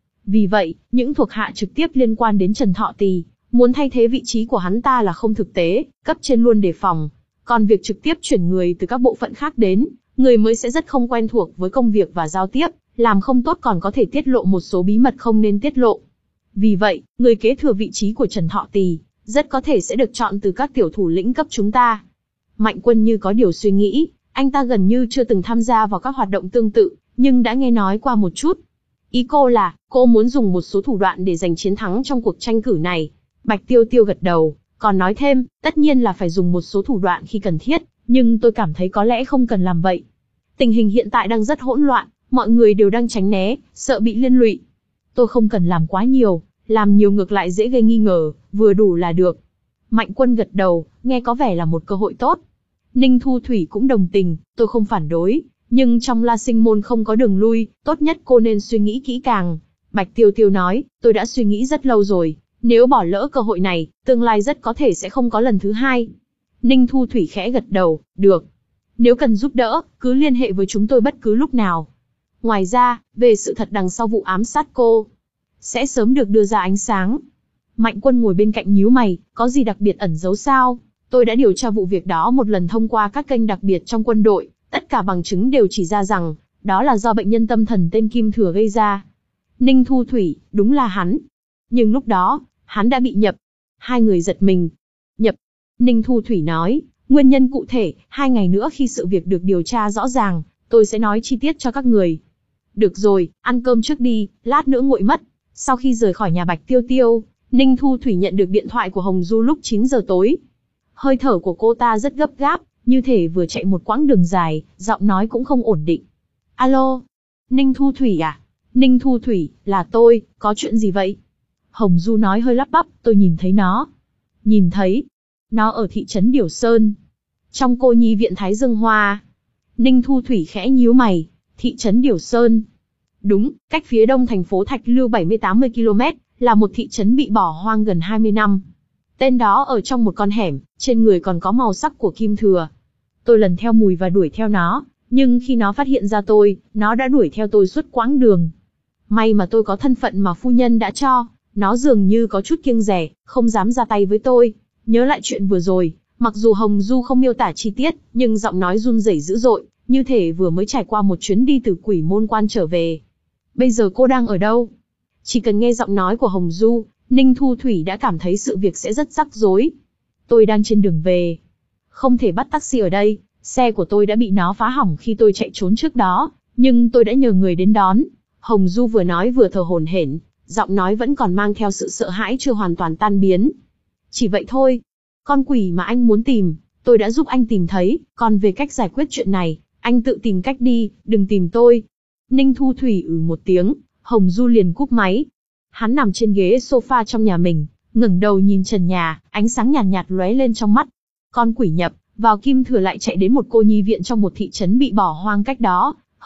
Vì vậy, những thuộc hạ trực tiếp liên quan đến Trần Thọ Tỳ, muốn thay thế vị trí của hắn ta là không thực tế, cấp trên luôn đề phòng. Còn việc trực tiếp chuyển người từ các bộ phận khác đến, người mới sẽ rất không quen thuộc với công việc và giao tiếp, làm không tốt còn có thể tiết lộ một số bí mật không nên tiết lộ. Vì vậy, người kế thừa vị trí của Trần Thọ Tỳ, rất có thể sẽ được chọn từ các tiểu thủ lĩnh cấp chúng ta. Mạnh Quân như có điều suy nghĩ, anh ta gần như chưa từng tham gia vào các hoạt động tương tự, nhưng đã nghe nói qua một chút. Ý cô là, cô muốn dùng một số thủ đoạn để giành chiến thắng trong cuộc tranh cử này. Bạch Tiêu Tiêu gật đầu, còn nói thêm, tất nhiên là phải dùng một số thủ đoạn khi cần thiết, nhưng tôi cảm thấy có lẽ không cần làm vậy. Tình hình hiện tại đang rất hỗn loạn, mọi người đều đang tránh né, sợ bị liên lụy. Tôi không cần làm quá nhiều, làm nhiều ngược lại dễ gây nghi ngờ, vừa đủ là được. Mạnh Quân gật đầu, nghe có vẻ là một cơ hội tốt. Ninh Thu Thủy cũng đồng tình, tôi không phản đối, nhưng trong La Sinh Môn không có đường lui, tốt nhất cô nên suy nghĩ kỹ càng. Bạch Tiêu Tiêu nói, tôi đã suy nghĩ rất lâu rồi, nếu bỏ lỡ cơ hội này, tương lai rất có thể sẽ không có lần thứ hai. Ninh Thu Thủy khẽ gật đầu, được. Nếu cần giúp đỡ, cứ liên hệ với chúng tôi bất cứ lúc nào. Ngoài ra, về sự thật đằng sau vụ ám sát cô, sẽ sớm được đưa ra ánh sáng. Mạnh Quân ngồi bên cạnh nhíu mày, có gì đặc biệt ẩn giấu sao? Tôi đã điều tra vụ việc đó một lần thông qua các kênh đặc biệt trong quân đội, tất cả bằng chứng đều chỉ ra rằng, đó là do bệnh nhân tâm thần tên Kim Thừa gây ra. Ninh Thu Thủy, đúng là hắn. Nhưng lúc đó, hắn đã bị nhập. Hai người giật mình. Nhập. Ninh Thu Thủy nói, nguyên nhân cụ thể, hai ngày nữa khi sự việc được điều tra rõ ràng, tôi sẽ nói chi tiết cho các người. Được rồi, ăn cơm trước đi, lát nữa nguội mất. Sau khi rời khỏi nhà Bạch Tiêu Tiêu, Ninh Thu Thủy nhận được điện thoại của Hồng Du lúc chín giờ tối. Hơi thở của cô ta rất gấp gáp, như thể vừa chạy một quãng đường dài, giọng nói cũng không ổn định. Alo? Ninh Thu Thủy à? Ninh Thu Thủy, là tôi, có chuyện gì vậy? Hồng Du nói hơi lắp bắp, tôi nhìn thấy nó. Nhìn thấy? Nó ở thị trấn Điểu Sơn. Trong cô nhi viện Thái Dương Hoa. Ninh Thu Thủy khẽ nhíu mày. Thị trấn Điểu Sơn. Đúng, cách phía đông thành phố Thạch Lưu bảy mươi tám mươi ki lô mét, là một thị trấn bị bỏ hoang gần hai mươi năm. Tên đó ở trong một con hẻm, trên người còn có màu sắc của Kim Thừa. Tôi lần theo mùi và đuổi theo nó, nhưng khi nó phát hiện ra tôi, nó đã đuổi theo tôi suốt quãng đường. May mà tôi có thân phận mà phu nhân đã cho, nó dường như có chút kiêng dè, không dám ra tay với tôi. Nhớ lại chuyện vừa rồi, mặc dù Hồng Du không miêu tả chi tiết, nhưng giọng nói run rẩy dữ dội, như thể vừa mới trải qua một chuyến đi từ Quỷ Môn Quan trở về. Bây giờ cô đang ở đâu? Chỉ cần nghe giọng nói của Hồng Du, Ninh Thu Thủy đã cảm thấy sự việc sẽ rất rắc rối. Tôi đang trên đường về. Không thể bắt taxi ở đây, xe của tôi đã bị nó phá hỏng khi tôi chạy trốn trước đó, nhưng tôi đã nhờ người đến đón. Hồng Du vừa nói vừa thở hổn hển, giọng nói vẫn còn mang theo sự sợ hãi chưa hoàn toàn tan biến. Chỉ vậy thôi. Con quỷ mà anh muốn tìm, tôi đã giúp anh tìm thấy, còn về cách giải quyết chuyện này, anh tự tìm cách đi, đừng tìm tôi. Ninh Thu Thủy ừ một tiếng, Hồng Du liền cúp máy. Hắn nằm trên ghế sofa trong nhà mình, ngẩng đầu nhìn trần nhà, ánh sáng nhàn nhạt, nhạt lóe lên trong mắt. Con quỷ nhập vào Kim Thừa lại chạy đến một cô nhi viện trong một thị trấn bị bỏ hoang cách đó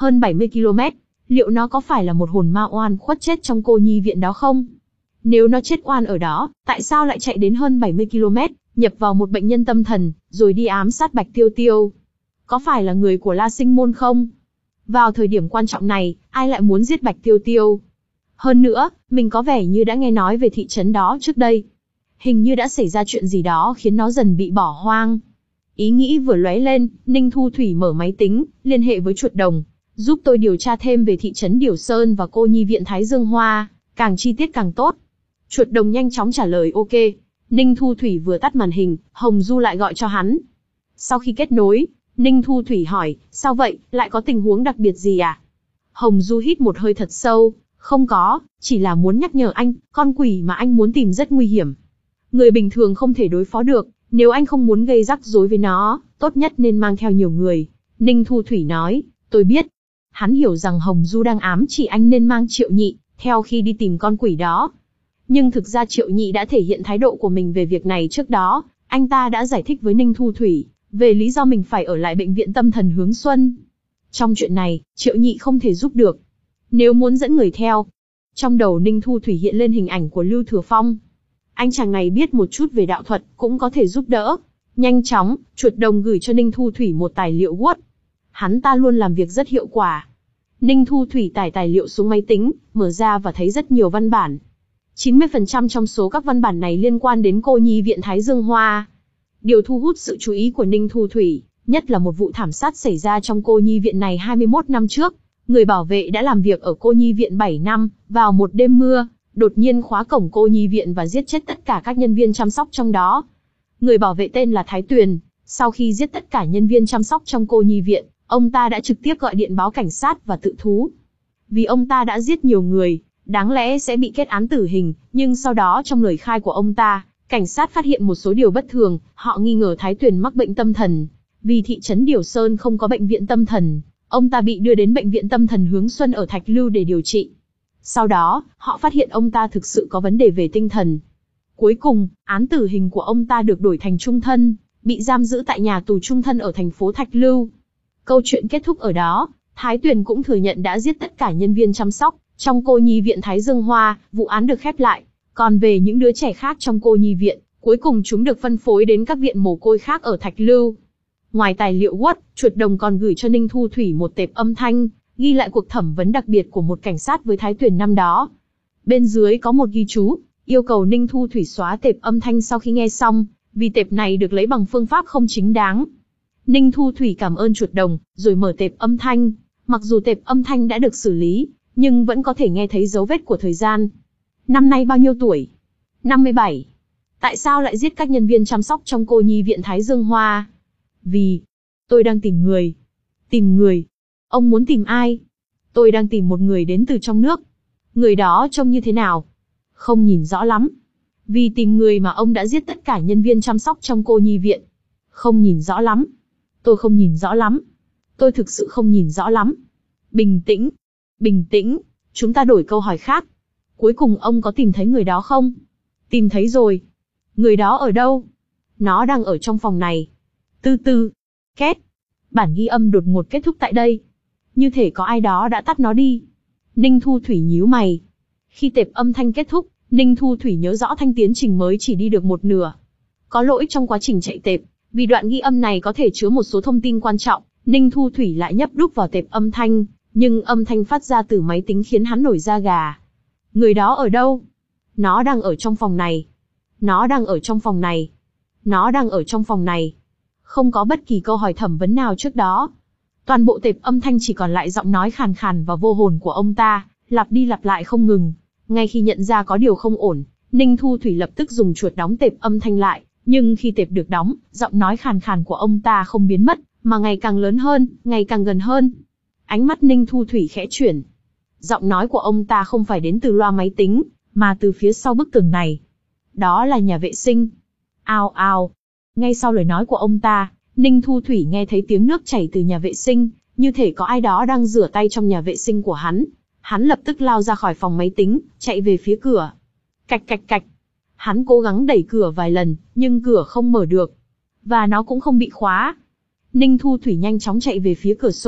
Hơn bảy mươi ki lô mét, liệu nó có phải là một hồn ma oan khuất chết trong cô nhi viện đó không? Nếu nó chết oan ở đó, tại sao lại chạy đến hơn bảy mươi ki lô mét, nhập vào một bệnh nhân tâm thần, rồi đi ám sát Bạch Tiêu Tiêu? Có phải là người của La Sinh Môn không? Vào thời điểm quan trọng này, ai lại muốn giết Bạch Tiêu Tiêu? Hơn nữa, mình có vẻ như đã nghe nói về thị trấn đó trước đây. Hình như đã xảy ra chuyện gì đó khiến nó dần bị bỏ hoang. Ý nghĩ vừa lóe lên, Ninh Thu Thủy mở máy tính, liên hệ với Chuột Đồng, giúp tôi điều tra thêm về thị trấn Điểu Sơn và cô nhi viện Thái Dương Hoa, càng chi tiết càng tốt. Chuột Đồng nhanh chóng trả lời ok. Ninh Thu Thủy vừa tắt màn hình, Hồng Du lại gọi cho hắn. Sau khi kết nối, Ninh Thu Thủy hỏi, sao vậy, lại có tình huống đặc biệt gì à? Hồng Du hít một hơi thật sâu, không có, chỉ là muốn nhắc nhở anh, con quỷ mà anh muốn tìm rất nguy hiểm. Người bình thường không thể đối phó được, nếu anh không muốn gây rắc rối với nó, tốt nhất nên mang theo nhiều người. Ninh Thu Thủy nói, tôi biết. Hắn hiểu rằng Hồng Du đang ám chỉ anh nên mang Triệu Nhị, theo khi đi tìm con quỷ đó. Nhưng thực ra Triệu Nhị đã thể hiện thái độ của mình về việc này trước đó, anh ta đã giải thích với Ninh Thu Thủy, về lý do mình phải ở lại bệnh viện tâm thần Hướng Xuân. Trong chuyện này, Triệu Nhị không thể giúp được. Nếu muốn dẫn người theo. Trong đầu Ninh Thu Thủy hiện lên hình ảnh của Lưu Thừa Phong. Anh chàng này biết một chút về đạo thuật, cũng có thể giúp đỡ. Nhanh chóng, Chuột Đồng gửi cho Ninh Thu Thủy một tài liệu Word. Hắn ta luôn làm việc rất hiệu quả. Ninh Thu Thủy tải tài liệu xuống máy tính, mở ra và thấy rất nhiều văn bản. chín mươi phần trăm trong số các văn bản này liên quan đến cô nhi viện Thái Dương Hoa. Điều thu hút sự chú ý của Ninh Thu Thủy, nhất là một vụ thảm sát xảy ra trong cô nhi viện này hai mươi mốt năm trước. Người bảo vệ đã làm việc ở cô nhi viện bảy năm, vào một đêm mưa, đột nhiên khóa cổng cô nhi viện và giết chết tất cả các nhân viên chăm sóc trong đó. Người bảo vệ tên là Thái Tuyền, sau khi giết tất cả nhân viên chăm sóc trong cô nhi viện, ông ta đã trực tiếp gọi điện báo cảnh sát và tự thú. Vì ông ta đã giết nhiều người, đáng lẽ sẽ bị kết án tử hình, nhưng sau đó trong lời khai của ông ta, cảnh sát phát hiện một số điều bất thường, họ nghi ngờ Thái Tuyền mắc bệnh tâm thần. Vì thị trấn Điểu Sơn không có bệnh viện tâm thần, ông ta bị đưa đến bệnh viện tâm thần Hướng Xuân ở Thạch Lưu để điều trị. Sau đó, họ phát hiện ông ta thực sự có vấn đề về tinh thần. Cuối cùng, án tử hình của ông ta được đổi thành chung thân, bị giam giữ tại nhà tù chung thân ở thành phố Thạch Lưu. Câu chuyện kết thúc ở đó, Thái Tuyền cũng thừa nhận đã giết tất cả nhân viên chăm sóc trong cô nhi viện Thái Dương Hoa, vụ án được khép lại. Còn về những đứa trẻ khác trong cô nhi viện, cuối cùng chúng được phân phối đến các viện mồ côi khác ở Thạch Lưu. Ngoài tài liệu Word, Chuột Đồng còn gửi cho Ninh Thu Thủy một tệp âm thanh, ghi lại cuộc thẩm vấn đặc biệt của một cảnh sát với Thái Tuyền năm đó. Bên dưới có một ghi chú, yêu cầu Ninh Thu Thủy xóa tệp âm thanh sau khi nghe xong, vì tệp này được lấy bằng phương pháp không chính đáng. Ninh Thu Thủy cảm ơn Chuột Đồng, rồi mở tệp âm thanh. Mặc dù tệp âm thanh đã được xử lý, nhưng vẫn có thể nghe thấy dấu vết của thời gian. Năm nay bao nhiêu tuổi? năm mươi bảy. Tại sao lại giết các nhân viên chăm sóc trong cô nhi viện Thái Dương Hoa? Vì, tôi đang tìm người. Tìm người? Ông muốn tìm ai? Tôi đang tìm một người đến từ trong nước. Người đó trông như thế nào? Không nhìn rõ lắm. Vì tìm người mà ông đã giết tất cả nhân viên chăm sóc trong cô nhi viện. Không nhìn rõ lắm. Tôi không nhìn rõ lắm. Tôi thực sự không nhìn rõ lắm. Bình tĩnh. Bình tĩnh. Chúng ta đổi câu hỏi khác. Cuối cùng ông có tìm thấy người đó không? Tìm thấy rồi. Người đó ở đâu? Nó đang ở trong phòng này. Từ từ. Két. Bản ghi âm đột ngột kết thúc tại đây. Như thể có ai đó đã tắt nó đi. Ninh Thu Thủy nhíu mày. Khi tệp âm thanh kết thúc, Ninh Thu Thủy nhớ rõ thanh tiến trình mới chỉ đi được một nửa. Có lỗi trong quá trình chạy tệp, vì đoạn ghi âm này có thể chứa một số thông tin quan trọng, Ninh Thu Thủy lại nhấp đúp vào tệp âm thanh, nhưng âm thanh phát ra từ máy tính khiến hắn nổi da gà. Người đó ở đâu? Nó đang ở trong phòng này. Nó đang ở trong phòng này. Nó đang ở trong phòng này. Không có bất kỳ câu hỏi thẩm vấn nào trước đó. Toàn bộ tệp âm thanh chỉ còn lại giọng nói khàn khàn và vô hồn của ông ta, lặp đi lặp lại không ngừng. Ngay khi nhận ra có điều không ổn, Ninh Thu Thủy lập tức dùng chuột đóng tệp âm thanh lại, nhưng khi tệp được đóng, giọng nói khàn khàn của ông ta không biến mất, mà ngày càng lớn hơn, ngày càng gần hơn. Ánh mắt Ninh Thu Thủy khẽ chuyển. Giọng nói của ông ta không phải đến từ loa máy tính, mà từ phía sau bức tường này. Đó là nhà vệ sinh. Ao ao. Ngay sau lời nói của ông ta, Ninh Thu Thủy nghe thấy tiếng nước chảy từ nhà vệ sinh, như thể có ai đó đang rửa tay trong nhà vệ sinh của hắn. Hắn lập tức lao ra khỏi phòng máy tính, chạy về phía cửa. Cạch cạch cạch. Hắn cố gắng đẩy cửa vài lần, nhưng cửa không mở được. Và nó cũng không bị khóa. Ninh Thu Thủy nhanh chóng chạy về phía cửa sổ,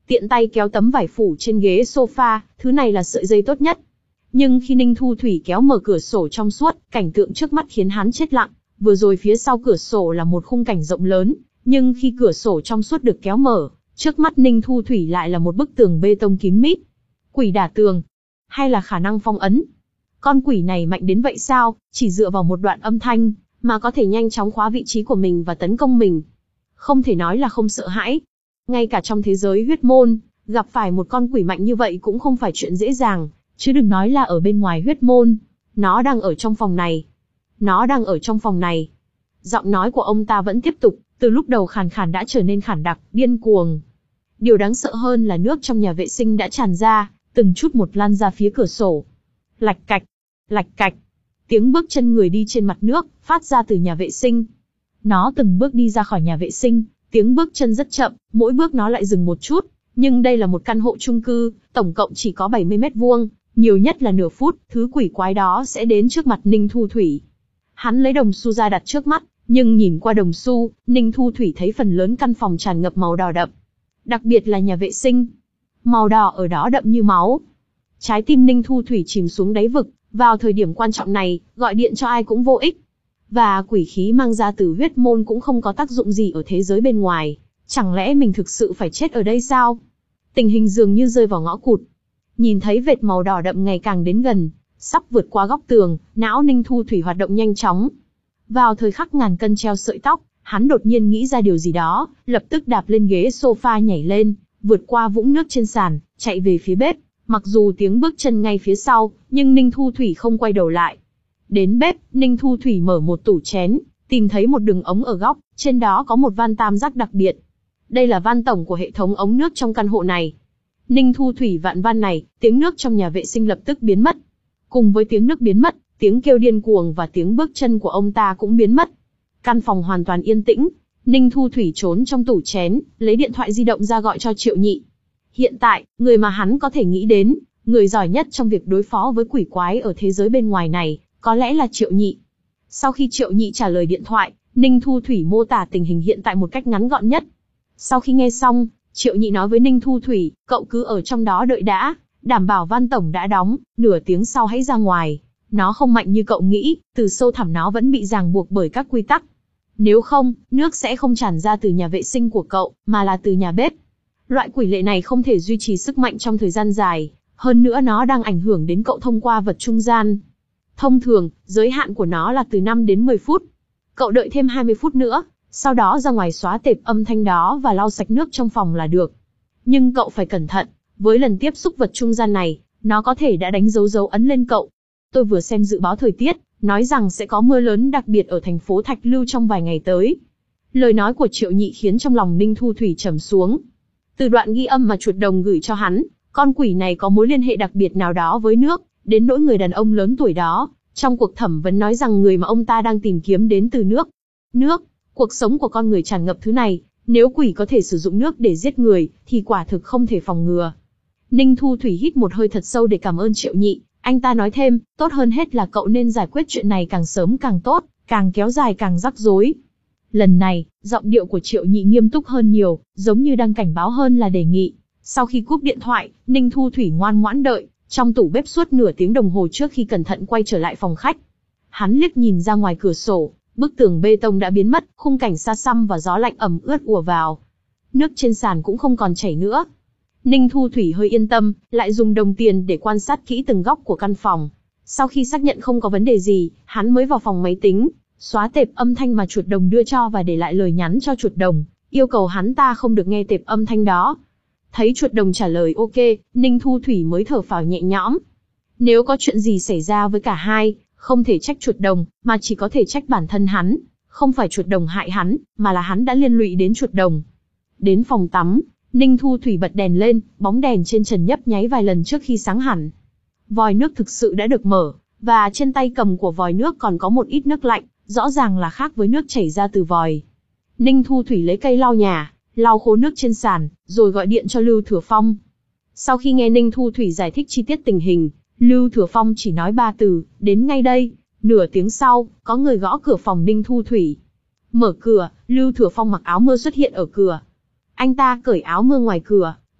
tiện tay kéo tấm vải phủ trên ghế sofa, thứ này là sợi dây tốt nhất. Nhưng khi Ninh Thu Thủy kéo mở cửa sổ trong suốt, cảnh tượng trước mắt khiến hắn chết lặng. Vừa rồi phía sau cửa sổ là một khung cảnh rộng lớn, nhưng khi cửa sổ trong suốt được kéo mở, trước mắt Ninh Thu Thủy lại là một bức tường bê tông kín mít. Quỷ đả tường, hay là khả năng phong ấn? Con quỷ này mạnh đến vậy sao, chỉ dựa vào một đoạn âm thanh, mà có thể nhanh chóng khóa vị trí của mình và tấn công mình. Không thể nói là không sợ hãi. Ngay cả trong thế giới huyết môn, gặp phải một con quỷ mạnh như vậy cũng không phải chuyện dễ dàng, chứ đừng nói là ở bên ngoài huyết môn. Nó đang ở trong phòng này. Nó đang ở trong phòng này. Giọng nói của ông ta vẫn tiếp tục, từ lúc đầu khàn khàn đã trở nên khản đặc, điên cuồng. Điều đáng sợ hơn là nước trong nhà vệ sinh đã tràn ra, từng chút một lan ra phía cửa sổ. Lạch cạch, lạch cạch. Tiếng bước chân người đi trên mặt nước, phát ra từ nhà vệ sinh. Nó từng bước đi ra khỏi nhà vệ sinh, tiếng bước chân rất chậm, mỗi bước nó lại dừng một chút. Nhưng đây là một căn hộ chung cư, tổng cộng chỉ có bảy mươi mét vuông, nhiều nhất là nửa phút, thứ quỷ quái đó sẽ đến trước mặt Ninh Thu Thủy. Hắn lấy đồng xu ra đặt trước mắt, nhưng nhìn qua đồng xu, Ninh Thu Thủy thấy phần lớn căn phòng tràn ngập màu đỏ đậm. Đặc biệt là nhà vệ sinh. Màu đỏ ở đó đậm như máu. Trái tim Ninh Thu Thủy chìm xuống đáy vực, vào thời điểm quan trọng này, gọi điện cho ai cũng vô ích. Và quỷ khí mang ra từ huyết môn cũng không có tác dụng gì ở thế giới bên ngoài. Chẳng lẽ mình thực sự phải chết ở đây sao? Tình hình dường như rơi vào ngõ cụt. Nhìn thấy vệt màu đỏ đậm ngày càng đến gần, sắp vượt qua góc tường, não Ninh Thu Thủy hoạt động nhanh chóng. Vào thời khắc ngàn cân treo sợi tóc, hắn đột nhiên nghĩ ra điều gì đó, lập tức đạp lên ghế sofa nhảy lên, vượt qua vũng nước trên sàn, chạy về phía bếp. Mặc dù tiếng bước chân ngay phía sau, nhưng Ninh Thu Thủy không quay đầu lại. Đến bếp, Ninh Thu Thủy mở một tủ chén, tìm thấy một đường ống ở góc, trên đó có một van tam giác đặc biệt. Đây là van tổng của hệ thống ống nước trong căn hộ này. Ninh Thu Thủy vặn van này, tiếng nước trong nhà vệ sinh lập tức biến mất. Cùng với tiếng nước biến mất, tiếng kêu điên cuồng và tiếng bước chân của ông ta cũng biến mất. Căn phòng hoàn toàn yên tĩnh. Ninh Thu Thủy trốn trong tủ chén, lấy điện thoại di động ra gọi cho Triệu Nhị. Hiện tại, người mà hắn có thể nghĩ đến, người giỏi nhất trong việc đối phó với quỷ quái ở thế giới bên ngoài này, có lẽ là Triệu Nhị. Sau khi Triệu Nhị trả lời điện thoại, Ninh Thu Thủy mô tả tình hình hiện tại một cách ngắn gọn nhất. Sau khi nghe xong, Triệu Nhị nói với Ninh Thu Thủy, cậu cứ ở trong đó đợi đã, đảm bảo van tổng đã đóng, nửa tiếng sau hãy ra ngoài. Nó không mạnh như cậu nghĩ, từ sâu thẳm nó vẫn bị ràng buộc bởi các quy tắc. Nếu không, nước sẽ không tràn ra từ nhà vệ sinh của cậu, mà là từ nhà bếp. Loại quỷ lệ này không thể duy trì sức mạnh trong thời gian dài, hơn nữa nó đang ảnh hưởng đến cậu thông qua vật trung gian. Thông thường, giới hạn của nó là từ năm đến mười phút. Cậu đợi thêm hai mươi phút nữa, sau đó ra ngoài xóa tệp âm thanh đó và lau sạch nước trong phòng là được. Nhưng cậu phải cẩn thận, với lần tiếp xúc vật trung gian này, nó có thể đã đánh dấu dấu ấn lên cậu. Tôi vừa xem dự báo thời tiết, nói rằng sẽ có mưa lớn đặc biệt ở thành phố Thạch Lưu trong vài ngày tới. Lời nói của Triệu Nhị khiến trong lòng Ninh Thu Thủy trầm xuống. Từ đoạn ghi âm mà chuột đồng gửi cho hắn, con quỷ này có mối liên hệ đặc biệt nào đó với nước, đến nỗi người đàn ông lớn tuổi đó, trong cuộc thẩm vấn nói rằng người mà ông ta đang tìm kiếm đến từ nước. Nước, cuộc sống của con người tràn ngập thứ này, nếu quỷ có thể sử dụng nước để giết người, thì quả thực không thể phòng ngừa. Ninh Thu Thủy hít một hơi thật sâu để cảm ơn Triệu Nhị, anh ta nói thêm, tốt hơn hết là cậu nên giải quyết chuyện này càng sớm càng tốt, càng kéo dài càng rắc rối. Lần này, giọng điệu của Triệu Nhị nghiêm túc hơn nhiều, giống như đang cảnh báo hơn là đề nghị. Sau khi cúp điện thoại, Ninh Thu Thủy ngoan ngoãn đợi trong tủ bếp suốt nửa tiếng đồng hồ trước khi cẩn thận quay trở lại phòng khách. Hắn liếc nhìn ra ngoài cửa sổ, bức tường bê tông đã biến mất, khung cảnh xa xăm và gió lạnh ẩm ướt ùa vào. Nước trên sàn cũng không còn chảy nữa. Ninh Thu Thủy hơi yên tâm, lại dùng đồng tiền để quan sát kỹ từng góc của căn phòng. Sau khi xác nhận không có vấn đề gì, hắn mới vào phòng máy tính, xóa tệp âm thanh mà chuột đồng đưa cho và để lại lời nhắn cho chuột đồng, yêu cầu hắn ta không được nghe tệp âm thanh đó. Thấy chuột đồng trả lời ok, Ninh Thu Thủy mới thở phào nhẹ nhõm. Nếu có chuyện gì xảy ra với cả hai, không thể trách chuột đồng, mà chỉ có thể trách bản thân hắn. Không phải chuột đồng hại hắn, mà là hắn đã liên lụy đến chuột đồng. Đến phòng tắm, Ninh Thu Thủy bật đèn lên, bóng đèn trên trần nhấp nháy vài lần trước khi sáng hẳn. Vòi nước thực sự đã được mở, và trên tay cầm của vòi nước còn có một ít nước lạnh, rõ ràng là khác với nước chảy ra từ vòi. Ninh Thu Thủy lấy cây lau nhà, lau khô nước trên sàn, rồi gọi điện cho Lưu Thừa Phong. Sau khi nghe Ninh Thu Thủy giải thích chi tiết tình hình, Lưu Thừa Phong chỉ nói ba từ, đến ngay đây. Nửa tiếng sau, có người gõ cửa phòng Ninh Thu Thủy. Mở cửa, Lưu Thừa Phong mặc áo mưa xuất hiện ở cửa. Anh ta cởi áo mưa ngoài cửa,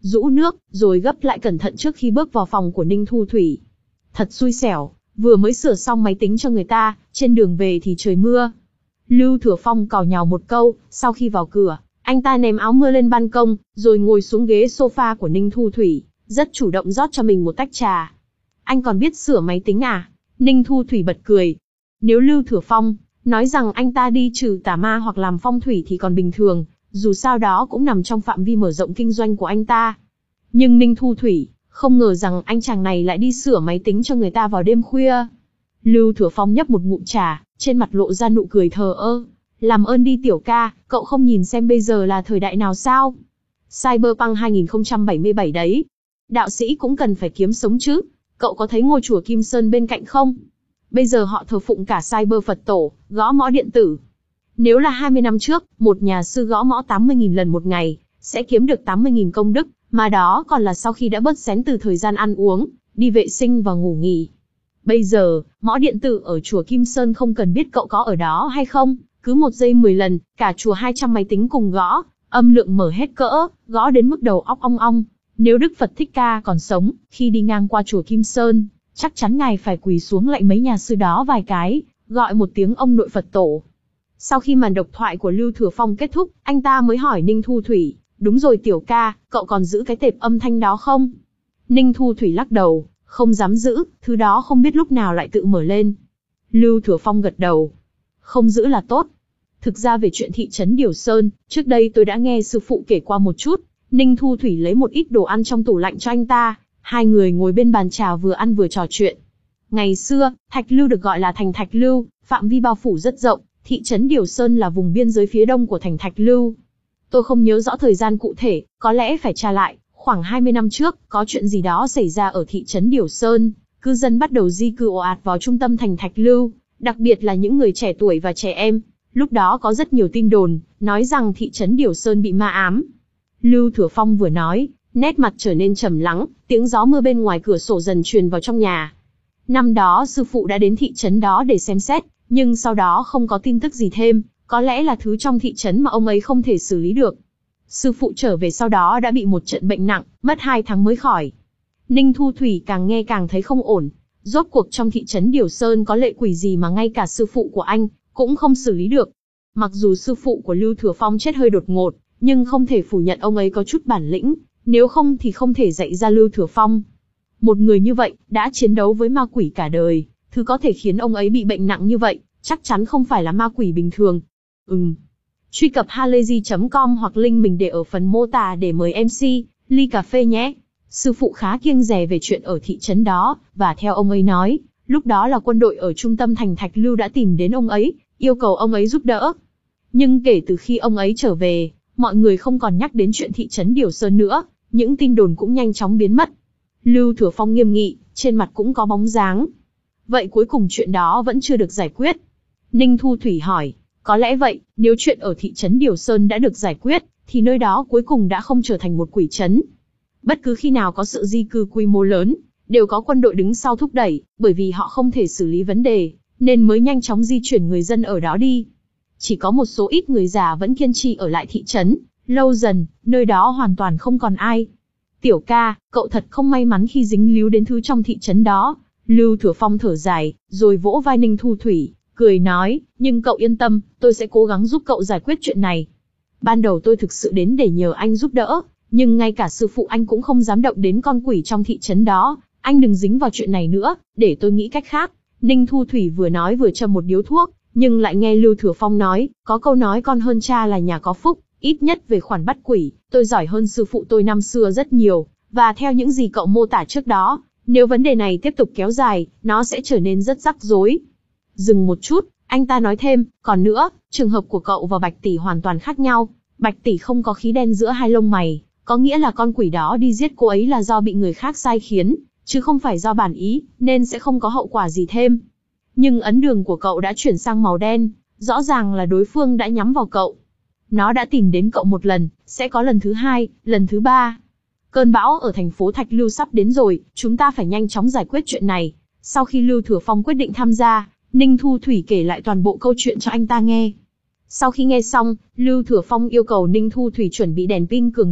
rũ nước, rồi gấp lại cẩn thận trước khi bước vào phòng của Ninh Thu Thủy. Thật xui xẻo, vừa mới sửa xong máy tính cho người ta, trên đường về thì trời mưa. Lưu Thừa Phong càu nhàu một câu, sau khi vào cửa, anh ta ném áo mưa lên ban công, rồi ngồi xuống ghế sofa của Ninh Thu Thủy, rất chủ động rót cho mình một tách trà. Anh còn biết sửa máy tính à? Ninh Thu Thủy bật cười. Nếu Lưu Thừa Phong nói rằng anh ta đi trừ tà ma hoặc làm phong thủy thì còn bình thường, dù sao đó cũng nằm trong phạm vi mở rộng kinh doanh của anh ta. Nhưng Ninh Thu Thủy không ngờ rằng anh chàng này lại đi sửa máy tính cho người ta vào đêm khuya. Lưu Thừa Phong nhấp một ngụm trà, trên mặt lộ ra nụ cười thờ ơ. Làm ơn đi tiểu ca, cậu không nhìn xem bây giờ là thời đại nào sao? Cyberpunk hai không bảy bảy đấy. Đạo sĩ cũng cần phải kiếm sống chứ. Cậu có thấy ngôi chùa Kim Sơn bên cạnh không? Bây giờ họ thờ phụng cả Cyber Phật tổ, gõ mõ điện tử. Nếu là hai mươi năm trước, một nhà sư gõ mõ tám mươi nghìn lần một ngày, sẽ kiếm được tám mươi nghìn công đức, mà đó còn là sau khi đã bớt xén từ thời gian ăn uống, đi vệ sinh và ngủ nghỉ. Bây giờ, mõ điện tử ở chùa Kim Sơn không cần biết cậu có ở đó hay không, cứ một giây mười lần, cả chùa hai trăm máy tính cùng gõ, âm lượng mở hết cỡ, gõ đến mức đầu óc ong ong. Nếu Đức Phật Thích Ca còn sống, khi đi ngang qua chùa Kim Sơn, chắc chắn ngài phải quỳ xuống lạy mấy nhà sư đó vài cái, gọi một tiếng ông nội Phật tổ. Sau khi màn độc thoại của Lưu Thừa Phong kết thúc, anh ta mới hỏi Ninh Thu Thủy, đúng rồi tiểu ca, cậu còn giữ cái tệp âm thanh đó không? Ninh Thu Thủy lắc đầu, không dám giữ, thứ đó không biết lúc nào lại tự mở lên. Lưu Thừa Phong gật đầu, không giữ là tốt. Thực ra về chuyện thị trấn Điều Sơn, trước đây tôi đã nghe sư phụ kể qua một chút. Ninh Thu Thủy lấy một ít đồ ăn trong tủ lạnh cho anh ta, hai người ngồi bên bàn trà vừa ăn vừa trò chuyện. Ngày xưa, Thạch Lưu được gọi là thành Thạch Lưu, phạm vi bao phủ rất rộng, thị trấn Điều Sơn là vùng biên giới phía đông của thành Thạch Lưu. Tôi không nhớ rõ thời gian cụ thể, có lẽ phải tra lại, khoảng hai mươi năm trước, có chuyện gì đó xảy ra ở thị trấn Điều Sơn, cư dân bắt đầu di cư ồ ạt vào trung tâm thành Thạch Lưu, đặc biệt là những người trẻ tuổi và trẻ em. Lúc đó có rất nhiều tin đồn, nói rằng thị trấn Điều Sơn bị ma ám. Lưu Thừa Phong vừa nói, nét mặt trở nên trầm lắng, tiếng gió mưa bên ngoài cửa sổ dần truyền vào trong nhà. Năm đó sư phụ đã đến thị trấn đó để xem xét, nhưng sau đó không có tin tức gì thêm, có lẽ là thứ trong thị trấn mà ông ấy không thể xử lý được. Sư phụ trở về sau đó đã bị một trận bệnh nặng, mất hai tháng mới khỏi. Ninh Thu Thủy càng nghe càng thấy không ổn, rốt cuộc trong thị trấn Điều Sơn có lệ quỷ gì mà ngay cả sư phụ của anh cũng không xử lý được. Mặc dù sư phụ của Lưu Thừa Phong chết hơi đột ngột, nhưng không thể phủ nhận ông ấy có chút bản lĩnh, nếu không thì không thể dạy ra Lưu Thừa Phong. Một người như vậy, đã chiến đấu với ma quỷ cả đời, thứ có thể khiến ông ấy bị bệnh nặng như vậy, chắc chắn không phải là ma quỷ bình thường. Ừm. Truy cập halayzi chấm com hoặc link mình để ở phần mô tả để mời em xê, ly cà phê nhé. Sư phụ khá kiêng dè về chuyện ở thị trấn đó, và theo ông ấy nói, lúc đó là quân đội ở trung tâm thành Thạch Lưu đã tìm đến ông ấy, yêu cầu ông ấy giúp đỡ. Nhưng kể từ khi ông ấy trở về, mọi người không còn nhắc đến chuyện thị trấn Điều Sơn nữa, những tin đồn cũng nhanh chóng biến mất. Lưu Thừa Phong nghiêm nghị, trên mặt cũng có bóng dáng. Vậy cuối cùng chuyện đó vẫn chưa được giải quyết. Ninh Thu Thủy hỏi, có lẽ vậy, nếu chuyện ở thị trấn Điều Sơn đã được giải quyết, thì nơi đó cuối cùng đã không trở thành một quỷ trấn. Bất cứ khi nào có sự di cư quy mô lớn, đều có quân đội đứng sau thúc đẩy, bởi vì họ không thể xử lý vấn đề, nên mới nhanh chóng di chuyển người dân ở đó đi. Chỉ có một số ít người già vẫn kiên trì ở lại thị trấn, lâu dần, nơi đó hoàn toàn không còn ai. Tiểu ca, cậu thật không may mắn khi dính líu đến thứ trong thị trấn đó. Lưu Thừa Phong thở dài, rồi vỗ vai Ninh Thu Thủy, cười nói, nhưng cậu yên tâm, tôi sẽ cố gắng giúp cậu giải quyết chuyện này. Ban đầu tôi thực sự đến để nhờ anh giúp đỡ, nhưng ngay cả sư phụ anh cũng không dám động đến con quỷ trong thị trấn đó, anh đừng dính vào chuyện này nữa, để tôi nghĩ cách khác. Ninh Thu Thủy vừa nói vừa châm một điếu thuốc, nhưng lại nghe Lưu Thừa Phong nói, có câu nói con hơn cha là nhà có phúc, ít nhất về khoản bắt quỷ, tôi giỏi hơn sư phụ tôi năm xưa rất nhiều, và theo những gì cậu mô tả trước đó, nếu vấn đề này tiếp tục kéo dài, nó sẽ trở nên rất rắc rối. Dừng một chút, anh ta nói thêm, còn nữa, trường hợp của cậu và Bạch Tỷ hoàn toàn khác nhau, Bạch Tỷ không có khí đen giữa hai lông mày, có nghĩa là con quỷ đó đi giết cô ấy là do bị người khác sai khiến, chứ không phải do bản ý, nên sẽ không có hậu quả gì thêm. Nhưng ấn đường của cậu đã chuyển sang màu đen, rõ ràng là đối phương đã nhắm vào cậu. Nó đã tìm đến cậu một lần, sẽ có lần thứ hai, lần thứ ba. Cơn bão ở thành phố Thạch Lưu sắp đến rồi, chúng ta phải nhanh chóng giải quyết chuyện này. Sau khi Lưu Thừa Phong quyết định tham gia, Ninh Thu Thủy kể lại toàn bộ câu chuyện cho anh ta nghe. Sau khi nghe xong, Lưu Thừa Phong yêu cầu Ninh Thu Thủy chuẩn bị đèn pin cường lực,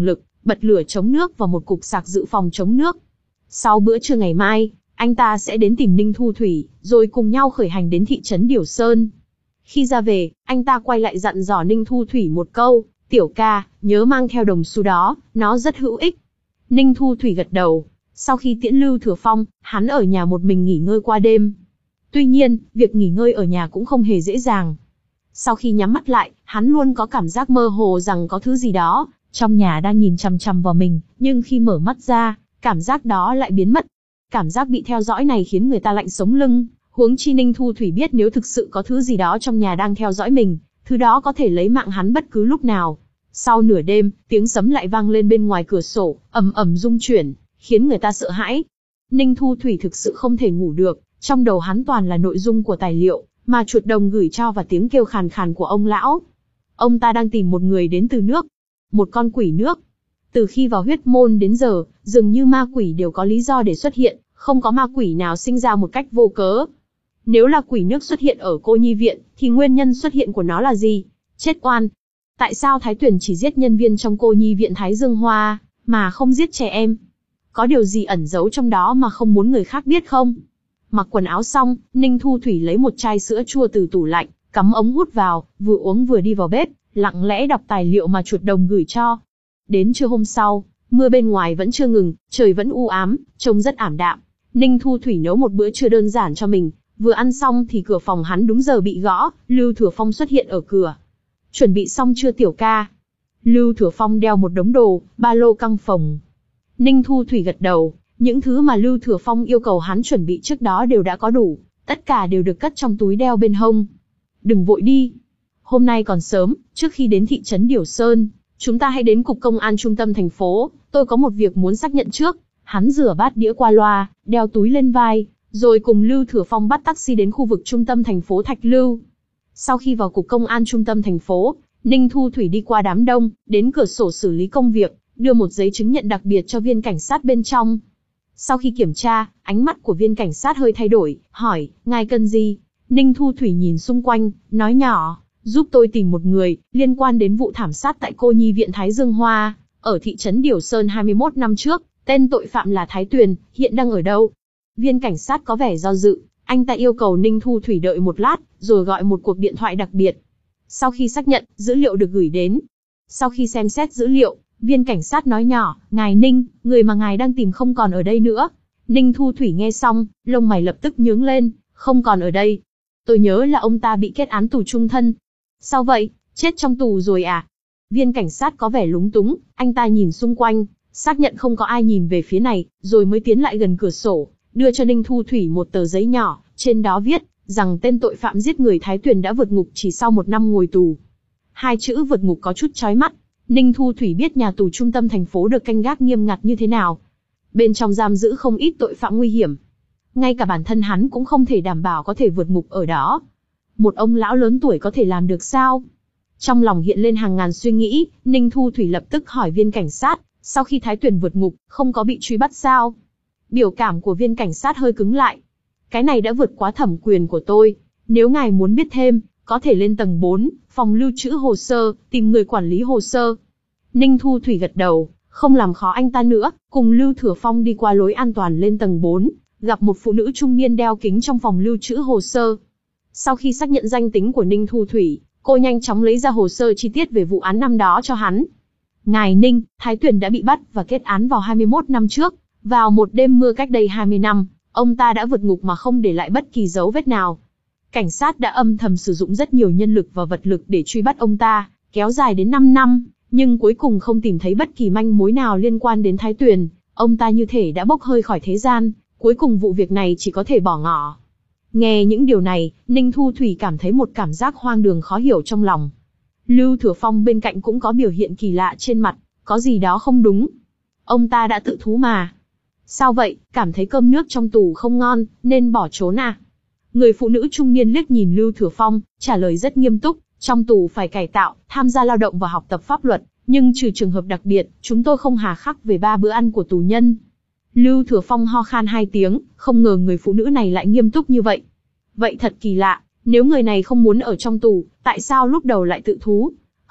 bật lửa chống nước và một cục sạc dự phòng chống nước. Sau bữa trưa ngày mai, anh ta sẽ đến tìm Ninh Thu Thủy, rồi cùng nhau khởi hành đến thị trấn Điểu Sơn. Khi ra về, anh ta quay lại dặn dò Ninh Thu Thủy một câu, tiểu ca, nhớ mang theo đồng xu đó, nó rất hữu ích. Ninh Thu Thủy gật đầu. Sau khi tiễn Lưu Thừa Phong, hắn ở nhà một mình nghỉ ngơi qua đêm. Tuy nhiên, việc nghỉ ngơi ở nhà cũng không hề dễ dàng. Sau khi nhắm mắt lại, hắn luôn có cảm giác mơ hồ rằng có thứ gì đó trong nhà đang nhìn chằm chằm vào mình, nhưng khi mở mắt ra, cảm giác đó lại biến mất. Cảm giác bị theo dõi này khiến người ta lạnh sống lưng, huống chi Ninh Thu Thủy biết nếu thực sự có thứ gì đó trong nhà đang theo dõi mình, thứ đó có thể lấy mạng hắn bất cứ lúc nào. Sau nửa đêm, tiếng sấm lại vang lên bên ngoài cửa sổ, ầm ầm rung chuyển, khiến người ta sợ hãi. Ninh Thu Thủy thực sự không thể ngủ được, trong đầu hắn toàn là nội dung của tài liệu mà chuột đồng gửi cho và tiếng kêu khàn khàn của ông lão. Ông ta đang tìm một người đến từ nước, một con quỷ nước. Từ khi vào huyết môn đến giờ, dường như ma quỷ đều có lý do để xuất hiện, không có ma quỷ nào sinh ra một cách vô cớ. Nếu là quỷ nước xuất hiện ở cô nhi viện, thì nguyên nhân xuất hiện của nó là gì? Chết oan. Tại sao Thái Tuyền chỉ giết nhân viên trong cô nhi viện Thái Dương Hoa, mà không giết trẻ em? Có điều gì ẩn giấu trong đó mà không muốn người khác biết không? Mặc quần áo xong, Ninh Thu Thủy lấy một chai sữa chua từ tủ lạnh, cắm ống hút vào, vừa uống vừa đi vào bếp, lặng lẽ đọc tài liệu mà chuột đồng gửi cho. Đến trưa hôm sau, mưa bên ngoài vẫn chưa ngừng, trời vẫn u ám, trông rất ảm đạm. Ninh Thu Thủy nấu một bữa trưa đơn giản cho mình, vừa ăn xong thì cửa phòng hắn đúng giờ bị gõ, Lưu Thừa Phong xuất hiện ở cửa. Chuẩn bị xong chưa tiểu ca? Lưu Thừa Phong đeo một đống đồ, ba lô căng phồng. Ninh Thu Thủy gật đầu, những thứ mà Lưu Thừa Phong yêu cầu hắn chuẩn bị trước đó đều đã có đủ, tất cả đều được cất trong túi đeo bên hông. Đừng vội đi. Hôm nay còn sớm, trước khi đến thị trấn Điểu Sơn, chúng ta hãy đến cục công an trung tâm thành phố, tôi có một việc muốn xác nhận trước. Hắn rửa bát đĩa qua loa, đeo túi lên vai, rồi cùng Lưu Thừa Phong bắt taxi đến khu vực trung tâm thành phố Thạch Lưu. Sau khi vào cục công an trung tâm thành phố, Ninh Thu Thủy đi qua đám đông, đến cửa sổ xử lý công việc, đưa một giấy chứng nhận đặc biệt cho viên cảnh sát bên trong. Sau khi kiểm tra, ánh mắt của viên cảnh sát hơi thay đổi, hỏi, ngài cần gì? Ninh Thu Thủy nhìn xung quanh, nói nhỏ, giúp tôi tìm một người, liên quan đến vụ thảm sát tại cô nhi viện Thái Dương Hoa, ở thị trấn Điểu Sơn hai mươi mốt năm trước, tên tội phạm là Thái Tuyền, hiện đang ở đâu? Viên cảnh sát có vẻ do dự, anh ta yêu cầu Ninh Thu Thủy đợi một lát, rồi gọi một cuộc điện thoại đặc biệt. Sau khi xác nhận, dữ liệu được gửi đến. Sau khi xem xét dữ liệu, viên cảnh sát nói nhỏ, ngài Ninh, người mà ngài đang tìm không còn ở đây nữa. Ninh Thu Thủy nghe xong, lông mày lập tức nhướng lên, không còn ở đây. Tôi nhớ là ông ta bị kết án tù chung thân. Sao vậy, chết trong tù rồi à? Viên cảnh sát có vẻ lúng túng, anh ta nhìn xung quanh, xác nhận không có ai nhìn về phía này, rồi mới tiến lại gần cửa sổ, đưa cho Ninh Thu Thủy một tờ giấy nhỏ, trên đó viết rằng tên tội phạm giết người Thái Tuyền đã vượt ngục chỉ sau một năm ngồi tù. Hai chữ vượt ngục có chút chói mắt. Ninh Thu Thủy biết nhà tù trung tâm thành phố được canh gác nghiêm ngặt như thế nào. Bên trong giam giữ không ít tội phạm nguy hiểm. Ngay cả bản thân hắn cũng không thể đảm bảo có thể vượt ngục ở đó. Một ông lão lớn tuổi có thể làm được sao? Trong lòng hiện lên hàng ngàn suy nghĩ, Ninh Thu Thủy lập tức hỏi viên cảnh sát, sau khi Thái Tuyền vượt ngục, không có bị truy bắt sao? Biểu cảm của viên cảnh sát hơi cứng lại. Cái này đã vượt quá thẩm quyền của tôi. Nếu ngài muốn biết thêm, có thể lên tầng bốn, phòng lưu trữ hồ sơ, tìm người quản lý hồ sơ. Ninh Thu Thủy gật đầu, không làm khó anh ta nữa, cùng Lưu Thừa Phong đi qua lối an toàn lên tầng bốn, gặp một phụ nữ trung niên đeo kính trong phòng lưu trữ hồ sơ. Sau khi xác nhận danh tính của Ninh Thu Thủy, cô nhanh chóng lấy ra hồ sơ chi tiết về vụ án năm đó cho hắn. Ngài Ninh, Thái Tuyền đã bị bắt và kết án vào hai mươi mốt năm trước. Vào một đêm mưa cách đây hai mươi năm, ông ta đã vượt ngục mà không để lại bất kỳ dấu vết nào. Cảnh sát đã âm thầm sử dụng rất nhiều nhân lực và vật lực để truy bắt ông ta, kéo dài đến năm năm, nhưng cuối cùng không tìm thấy bất kỳ manh mối nào liên quan đến Thái Tuyền. Ông ta như thể đã bốc hơi khỏi thế gian, cuối cùng vụ việc này chỉ có thể bỏ ngỏ. Nghe những điều này, Ninh Thu Thủy cảm thấy một cảm giác hoang đường khó hiểu trong lòng. Lưu Thừa Phong bên cạnh cũng có biểu hiện kỳ lạ trên mặt, có gì đó không đúng. Ông ta đã tự thú mà. Sao vậy, cảm thấy cơm nước trong tù không ngon, nên bỏ trốn à? Người phụ nữ trung niên liếc nhìn Lưu Thừa Phong, trả lời rất nghiêm túc, trong tù phải cải tạo, tham gia lao động và học tập pháp luật, nhưng trừ trường hợp đặc biệt, chúng tôi không hà khắc về ba bữa ăn của tù nhân. Lưu Thừa Phong ho khan hai tiếng, không ngờ người phụ nữ này lại nghiêm túc như vậy. Vậy thật kỳ lạ, nếu người này không muốn ở trong tù, tại sao lúc đầu lại tự thú?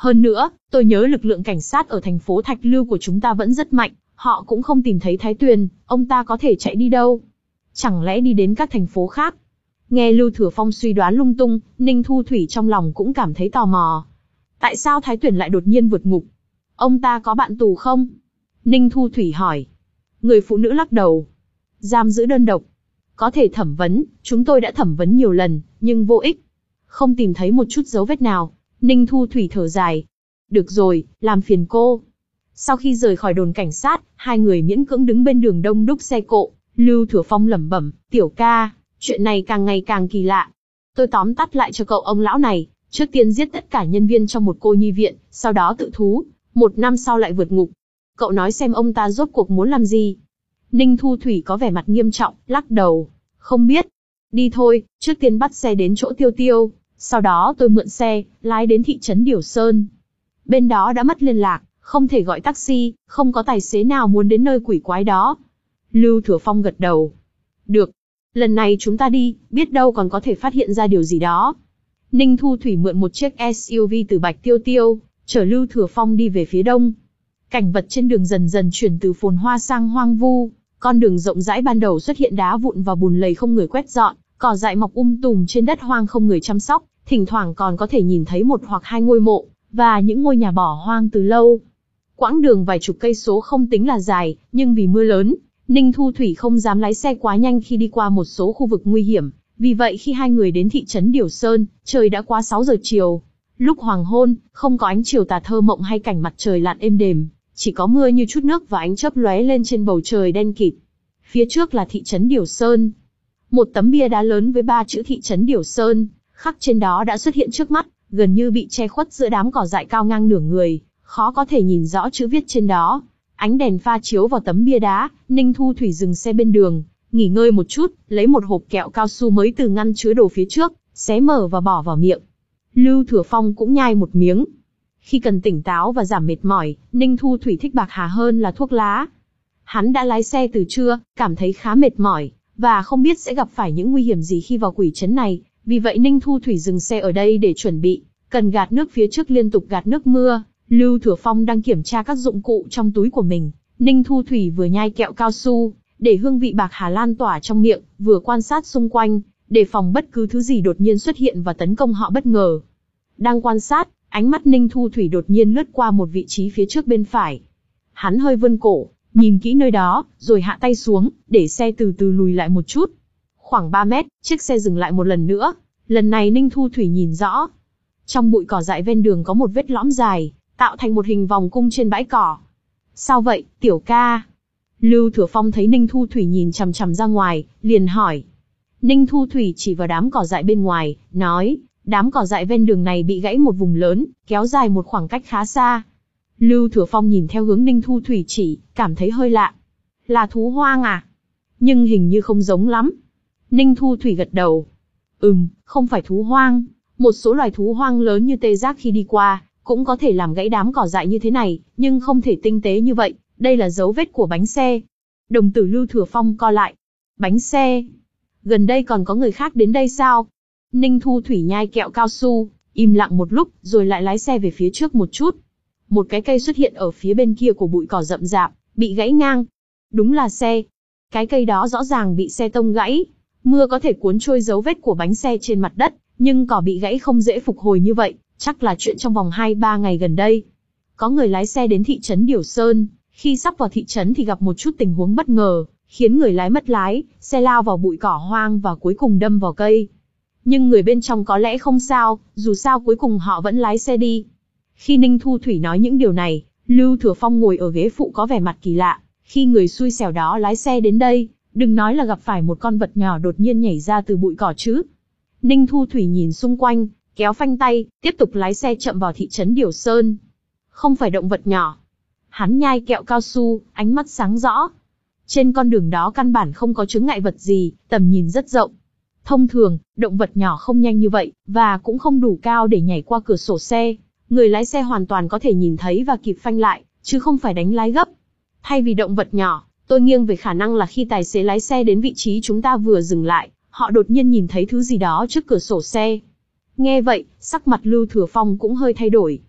Hơn nữa, tôi nhớ lực lượng cảnh sát ở thành phố Thạch Lưu của chúng ta vẫn rất mạnh, họ cũng không tìm thấy Thái Tuyền, ông ta có thể chạy đi đâu? Chẳng lẽ đi đến các thành phố khác? Nghe Lưu Thừa Phong suy đoán lung tung, Ninh Thu Thủy trong lòng cũng cảm thấy tò mò. Tại sao Thái Tuyền lại đột nhiên vượt ngục? Ông ta có bạn tù không? Ninh Thu Thủy hỏi. Người phụ nữ lắc đầu. Giam giữ đơn độc. Có thể thẩm vấn, chúng tôi đã thẩm vấn nhiều lần, nhưng vô ích. Không tìm thấy một chút dấu vết nào. Ninh Thu Thủy thở dài. Được rồi, làm phiền cô. Sau khi rời khỏi đồn cảnh sát, hai người miễn cưỡng đứng bên đường đông đúc xe cộ. Lưu Thừa Phong lẩm bẩm, tiểu ca, chuyện này càng ngày càng kỳ lạ. Tôi tóm tắt lại cho cậu ông lão này, trước tiên giết tất cả nhân viên trong một cô nhi viện, sau đó tự thú, một năm sau lại vượt ngục. Cậu nói xem ông ta rốt cuộc muốn làm gì? Ninh Thu Thủy có vẻ mặt nghiêm trọng, lắc đầu. Không biết. Đi thôi, trước tiên bắt xe đến chỗ Tiêu Tiêu, sau đó tôi mượn xe, lái đến thị trấn Điểu Sơn. Bên đó đã mất liên lạc, không thể gọi taxi, không có tài xế nào muốn đến nơi quỷ quái đó. Lưu Thừa Phong gật đầu. Được. Lần này chúng ta đi, biết đâu còn có thể phát hiện ra điều gì đó. Ninh Thu Thủy mượn một chiếc ét u vê từ Bạch Tiêu Tiêu, chở Lưu Thừa Phong đi về phía đông. Cảnh vật trên đường dần dần chuyển từ phồn hoa sang hoang vu. Con đường rộng rãi ban đầu xuất hiện đá vụn và bùn lầy không người quét dọn, cỏ dại mọc um tùm trên đất hoang không người chăm sóc, thỉnh thoảng còn có thể nhìn thấy một hoặc hai ngôi mộ, và những ngôi nhà bỏ hoang từ lâu. Quãng đường vài chục cây số không tính là dài, nhưng vì mưa lớn, Ninh Thu Thủy không dám lái xe quá nhanh khi đi qua một số khu vực nguy hiểm. Vì vậy khi hai người đến thị trấn Điểu Sơn, trời đã qua sáu giờ chiều. Lúc hoàng hôn, không có ánh chiều tà thơ mộng hay cảnh mặt trời lặn êm đềm, chỉ có mưa như chút nước và ánh chớp lóe lên trên bầu trời đen kịt. Phía trước là thị trấn Điểu Sơn. Một tấm bia đá lớn với ba chữ thị trấn Điểu Sơn, khắc trên đó đã xuất hiện trước mắt, gần như bị che khuất giữa đám cỏ dại cao ngang nửa người, khó có thể nhìn rõ chữ viết trên đó. Ánh đèn pha chiếu vào tấm bia đá, Ninh Thu Thủy dừng xe bên đường, nghỉ ngơi một chút, lấy một hộp kẹo cao su mới từ ngăn chứa đồ phía trước, xé mở và bỏ vào miệng. Lưu Thừa Phong cũng nhai một miếng. Khi cần tỉnh táo và giảm mệt mỏi, Ninh Thu Thủy thích bạc hà hơn là thuốc lá. Hắn đã lái xe từ trưa, cảm thấy khá mệt mỏi, và không biết sẽ gặp phải những nguy hiểm gì khi vào quỷ trấn này, vì vậy Ninh Thu Thủy dừng xe ở đây để chuẩn bị, cần gạt nước phía trước liên tục gạt nước mưa. Lưu Thừa Phong đang kiểm tra các dụng cụ trong túi của mình, Ninh Thu Thủy vừa nhai kẹo cao su, để hương vị bạc hà lan tỏa trong miệng, vừa quan sát xung quanh, đề phòng bất cứ thứ gì đột nhiên xuất hiện và tấn công họ bất ngờ. Đang quan sát, ánh mắt Ninh Thu Thủy đột nhiên lướt qua một vị trí phía trước bên phải. Hắn hơi vươn cổ, nhìn kỹ nơi đó, rồi hạ tay xuống, để xe từ từ lùi lại một chút. Khoảng ba mét, chiếc xe dừng lại một lần nữa. Lần này Ninh Thu Thủy nhìn rõ. Trong bụi cỏ dại ven đường có một vết lõm dài, tạo thành một hình vòng cung trên bãi cỏ. Sao vậy, tiểu ca? Lưu Thừa Phong thấy Ninh Thu Thủy nhìn chằm chằm ra ngoài, liền hỏi. Ninh Thu Thủy chỉ vào đám cỏ dại bên ngoài, nói, đám cỏ dại ven đường này bị gãy một vùng lớn, kéo dài một khoảng cách khá xa. Lưu Thừa Phong nhìn theo hướng Ninh Thu Thủy chỉ, cảm thấy hơi lạ. Là thú hoang à? Nhưng hình như không giống lắm. Ninh Thu Thủy gật đầu. Ừm, không phải thú hoang. Một số loài thú hoang lớn như tê giác khi đi qua, cũng có thể làm gãy đám cỏ dại như thế này, nhưng không thể tinh tế như vậy. Đây là dấu vết của bánh xe. Đồng tử Lưu Thừa Phong co lại. Bánh xe? Gần đây còn có người khác đến đây sao? Ninh Thu Thủy nhai kẹo cao su, im lặng một lúc, rồi lại lái xe về phía trước một chút. Một cái cây xuất hiện ở phía bên kia của bụi cỏ rậm rạp, bị gãy ngang. Đúng là xe. Cái cây đó rõ ràng bị xe tông gãy. Mưa có thể cuốn trôi dấu vết của bánh xe trên mặt đất, nhưng cỏ bị gãy không dễ phục hồi như vậy, chắc là chuyện trong vòng hai ba ngày gần đây. Có người lái xe đến thị trấn Điểu Sơn, khi sắp vào thị trấn thì gặp một chút tình huống bất ngờ, khiến người lái mất lái, xe lao vào bụi cỏ hoang và cuối cùng đâm vào cây. Nhưng người bên trong có lẽ không sao, dù sao cuối cùng họ vẫn lái xe đi. Khi Ninh Thu Thủy nói những điều này, Lưu Thừa Phong ngồi ở ghế phụ có vẻ mặt kỳ lạ. Khi người xui xẻo đó lái xe đến đây, đừng nói là gặp phải một con vật nhỏ đột nhiên nhảy ra từ bụi cỏ chứ. Ninh Thu Thủy nhìn xung quanh, kéo phanh tay, tiếp tục lái xe chậm vào thị trấn Điểu Sơn. Không phải động vật nhỏ. Hắn nhai kẹo cao su, ánh mắt sáng rõ. Trên con đường đó căn bản không có chướng ngại vật gì, tầm nhìn rất rộng. Thông thường, động vật nhỏ không nhanh như vậy, và cũng không đủ cao để nhảy qua cửa sổ xe. Người lái xe hoàn toàn có thể nhìn thấy và kịp phanh lại, chứ không phải đánh lái gấp. Thay vì động vật nhỏ, tôi nghiêng về khả năng là khi tài xế lái xe đến vị trí chúng ta vừa dừng lại, họ đột nhiên nhìn thấy thứ gì đó trước cửa sổ xe. Nghe vậy, sắc mặt Lưu Thừa Phong cũng hơi thay đổi.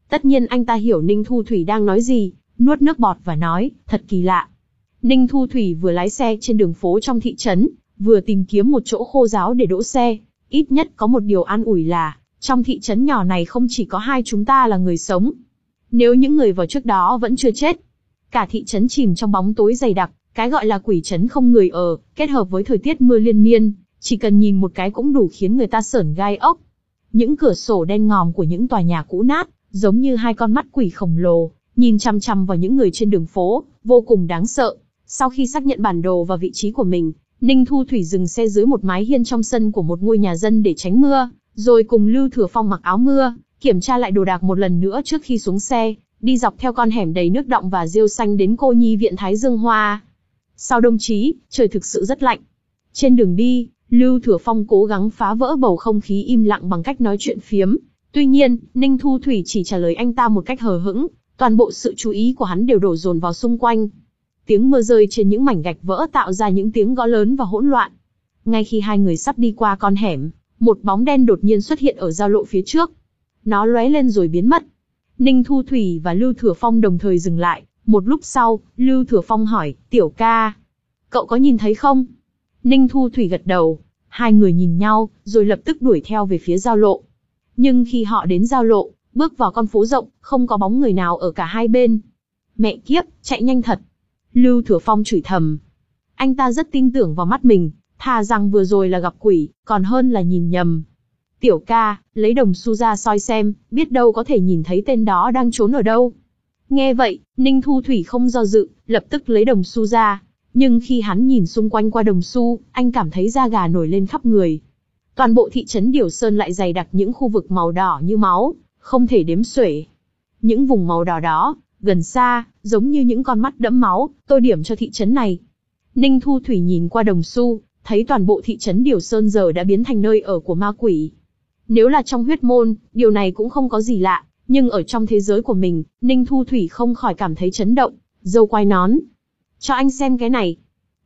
Tất nhiên anh ta hiểu Ninh Thu Thủy đang nói gì, nuốt nước bọt và nói, thật kỳ lạ. Ninh Thu Thủy vừa lái xe trên đường phố trong thị trấn, vừa tìm kiếm một chỗ khô ráo để đỗ xe. Ít nhất có một điều an ủi là, trong thị trấn nhỏ này không chỉ có hai chúng ta là người sống. Nếu những người vào trước đó vẫn chưa chết. Cả thị trấn chìm trong bóng tối dày đặc, cái gọi là quỷ trấn không người ở, kết hợp với thời tiết mưa liên miên, chỉ cần nhìn một cái cũng đủ khiến người ta sởn gai ốc. Những cửa sổ đen ngòm của những tòa nhà cũ nát, giống như hai con mắt quỷ khổng lồ, nhìn chằm chằm vào những người trên đường phố, vô cùng đáng sợ. Sau khi xác nhận bản đồ và vị trí của mình, Ninh Thu Thủy dừng xe dưới một mái hiên trong sân của một ngôi nhà dân để tránh mưa, rồi cùng Lưu Thừa Phong mặc áo mưa, kiểm tra lại đồ đạc một lần nữa trước khi xuống xe, đi dọc theo con hẻm đầy nước đọng và rêu xanh đến cô nhi viện Thái Dương Hoa. Sau đông chí, trời thực sự rất lạnh. Trên đường đi, Lưu Thừa Phong cố gắng phá vỡ bầu không khí im lặng bằng cách nói chuyện phiếm. Tuy nhiên, Ninh Thu Thủy chỉ trả lời anh ta một cách hờ hững, toàn bộ sự chú ý của hắn đều đổ dồn vào xung quanh. Tiếng mưa rơi trên những mảnh gạch vỡ tạo ra những tiếng gõ lớn và hỗn loạn. Ngay khi hai người sắp đi qua con hẻm, một bóng đen đột nhiên xuất hiện ở giao lộ phía trước. Nó lóe lên rồi biến mất. Ninh Thu Thủy và Lưu Thừa Phong đồng thời dừng lại. Một lúc sau, Lưu Thừa Phong hỏi, tiểu ca, cậu có nhìn thấy không? Ninh Thu Thủy gật đầu. Hai người nhìn nhau, rồi lập tức đuổi theo về phía giao lộ. Nhưng khi họ đến giao lộ, bước vào con phố rộng, không có bóng người nào ở cả hai bên. Mẹ kiếp, chạy nhanh thật. Lưu Thừa Phong chửi thầm. Anh ta rất tin tưởng vào mắt mình, thà rằng vừa rồi là gặp quỷ, còn hơn là nhìn nhầm. Tiểu ca, lấy đồng xu ra soi xem, biết đâu có thể nhìn thấy tên đó đang trốn ở đâu. Nghe vậy, Ninh Thu Thủy không do dự, lập tức lấy đồng xu ra. Nhưng khi hắn nhìn xung quanh qua đồng xu, anh cảm thấy da gà nổi lên khắp người. Toàn bộ thị trấn Điểu Sơn lại dày đặc những khu vực màu đỏ như máu, không thể đếm xuể. Những vùng màu đỏ đó, gần xa, giống như những con mắt đẫm máu, tô điểm cho thị trấn này. Ninh Thu Thủy nhìn qua đồng xu, thấy toàn bộ thị trấn Điểu Sơn giờ đã biến thành nơi ở của ma quỷ. Nếu là trong huyết môn, điều này cũng không có gì lạ, nhưng ở trong thế giới của mình, Ninh Thu Thủy không khỏi cảm thấy chấn động. Dâu quai nón. Cho anh xem cái này.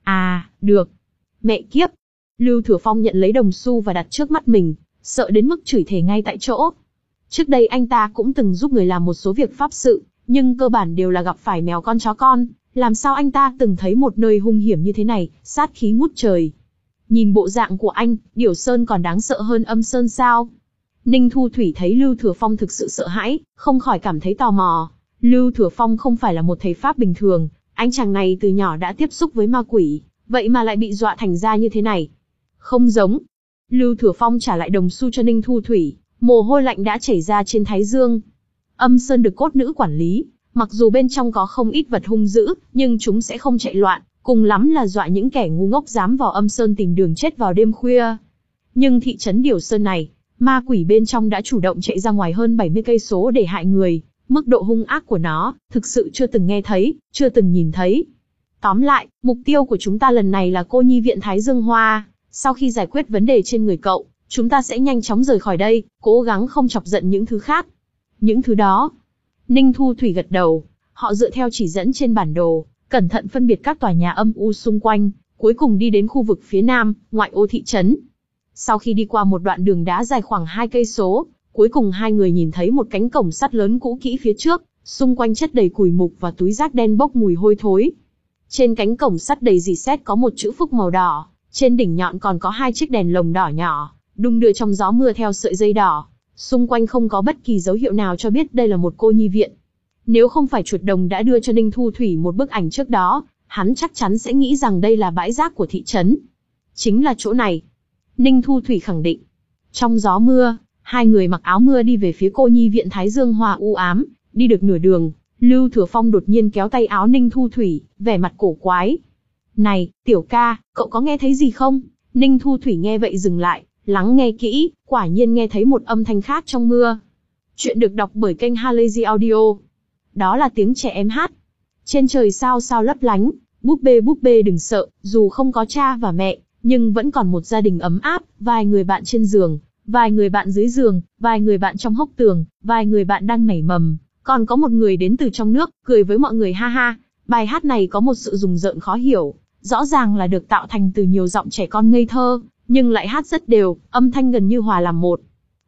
À, được. Mẹ kiếp. Lưu Thừa Phong nhận lấy đồng xu và đặt trước mắt mình, sợ đến mức chửi thề ngay tại chỗ. Trước đây anh ta cũng từng giúp người làm một số việc pháp sự, nhưng cơ bản đều là gặp phải mèo con chó con. Làm sao anh ta từng thấy một nơi hung hiểm như thế này, sát khí ngút trời. Nhìn bộ dạng của anh, Điểu Sơn còn đáng sợ hơn Âm Sơn sao? Ninh Thu Thủy thấy Lưu Thừa Phong thực sự sợ hãi, không khỏi cảm thấy tò mò. Lưu Thừa Phong không phải là một thầy pháp bình thường, anh chàng này từ nhỏ đã tiếp xúc với ma quỷ, vậy mà lại bị dọa thành ra như thế này. Không giống. Lưu Thừa Phong trả lại đồng xu cho Ninh Thu Thủy, mồ hôi lạnh đã chảy ra trên thái dương. Âm Sơn được cốt nữ quản lý, mặc dù bên trong có không ít vật hung dữ, nhưng chúng sẽ không chạy loạn, cùng lắm là dọa những kẻ ngu ngốc dám vào Âm Sơn tìm đường chết vào đêm khuya. Nhưng thị trấn Điểu Sơn này, ma quỷ bên trong đã chủ động chạy ra ngoài hơn bảy mươi cây số để hại người, mức độ hung ác của nó, thực sự chưa từng nghe thấy, chưa từng nhìn thấy. Tóm lại, mục tiêu của chúng ta lần này là cô nhi viện Thái Dương Hoa, sau khi giải quyết vấn đề trên người cậu, chúng ta sẽ nhanh chóng rời khỏi đây, cố gắng không chọc giận những thứ khác. Những thứ đó. Ninh Thu Thủy gật đầu, họ dựa theo chỉ dẫn trên bản đồ, cẩn thận phân biệt các tòa nhà âm u xung quanh, cuối cùng đi đến khu vực phía nam, ngoại ô thị trấn. Sau khi đi qua một đoạn đường đá dài khoảng hai cây số, cuối cùng hai người nhìn thấy một cánh cổng sắt lớn cũ kỹ phía trước, xung quanh chất đầy củi mục và túi rác đen bốc mùi hôi thối. Trên cánh cổng sắt đầy rỉ sét có một chữ phúc màu đỏ, trên đỉnh nhọn còn có hai chiếc đèn lồng đỏ nhỏ, đung đưa trong gió mưa theo sợi dây đỏ. Xung quanh không có bất kỳ dấu hiệu nào cho biết đây là một cô nhi viện. Nếu không phải chuột đồng đã đưa cho Ninh Thu Thủy một bức ảnh trước đó, hắn chắc chắn sẽ nghĩ rằng đây là bãi rác của thị trấn. Chính là chỗ này. Ninh Thu Thủy khẳng định. Trong gió mưa, hai người mặc áo mưa đi về phía cô nhi viện Thái Dương Hoa u ám. Đi được nửa đường, Lưu Thừa Phong đột nhiên kéo tay áo Ninh Thu Thủy, vẻ mặt cổ quái. Này, tiểu ca, cậu có nghe thấy gì không? Ninh Thu Thủy nghe vậy dừng lại, lắng nghe kỹ, quả nhiên nghe thấy một âm thanh khác trong mưa. Chuyện được đọc bởi kênh Halazy Audio. Đó là tiếng trẻ em hát. Trên trời sao sao lấp lánh, búp bê búp bê đừng sợ, dù không có cha và mẹ, nhưng vẫn còn một gia đình ấm áp, vài người bạn trên giường, vài người bạn dưới giường, vài người bạn trong hốc tường, vài người bạn đang nảy mầm, còn có một người đến từ trong nước, cười với mọi người ha ha. Bài hát này có một sự rùng rợn khó hiểu, rõ ràng là được tạo thành từ nhiều giọng trẻ con ngây thơ, nhưng lại hát rất đều, âm thanh gần như hòa làm một.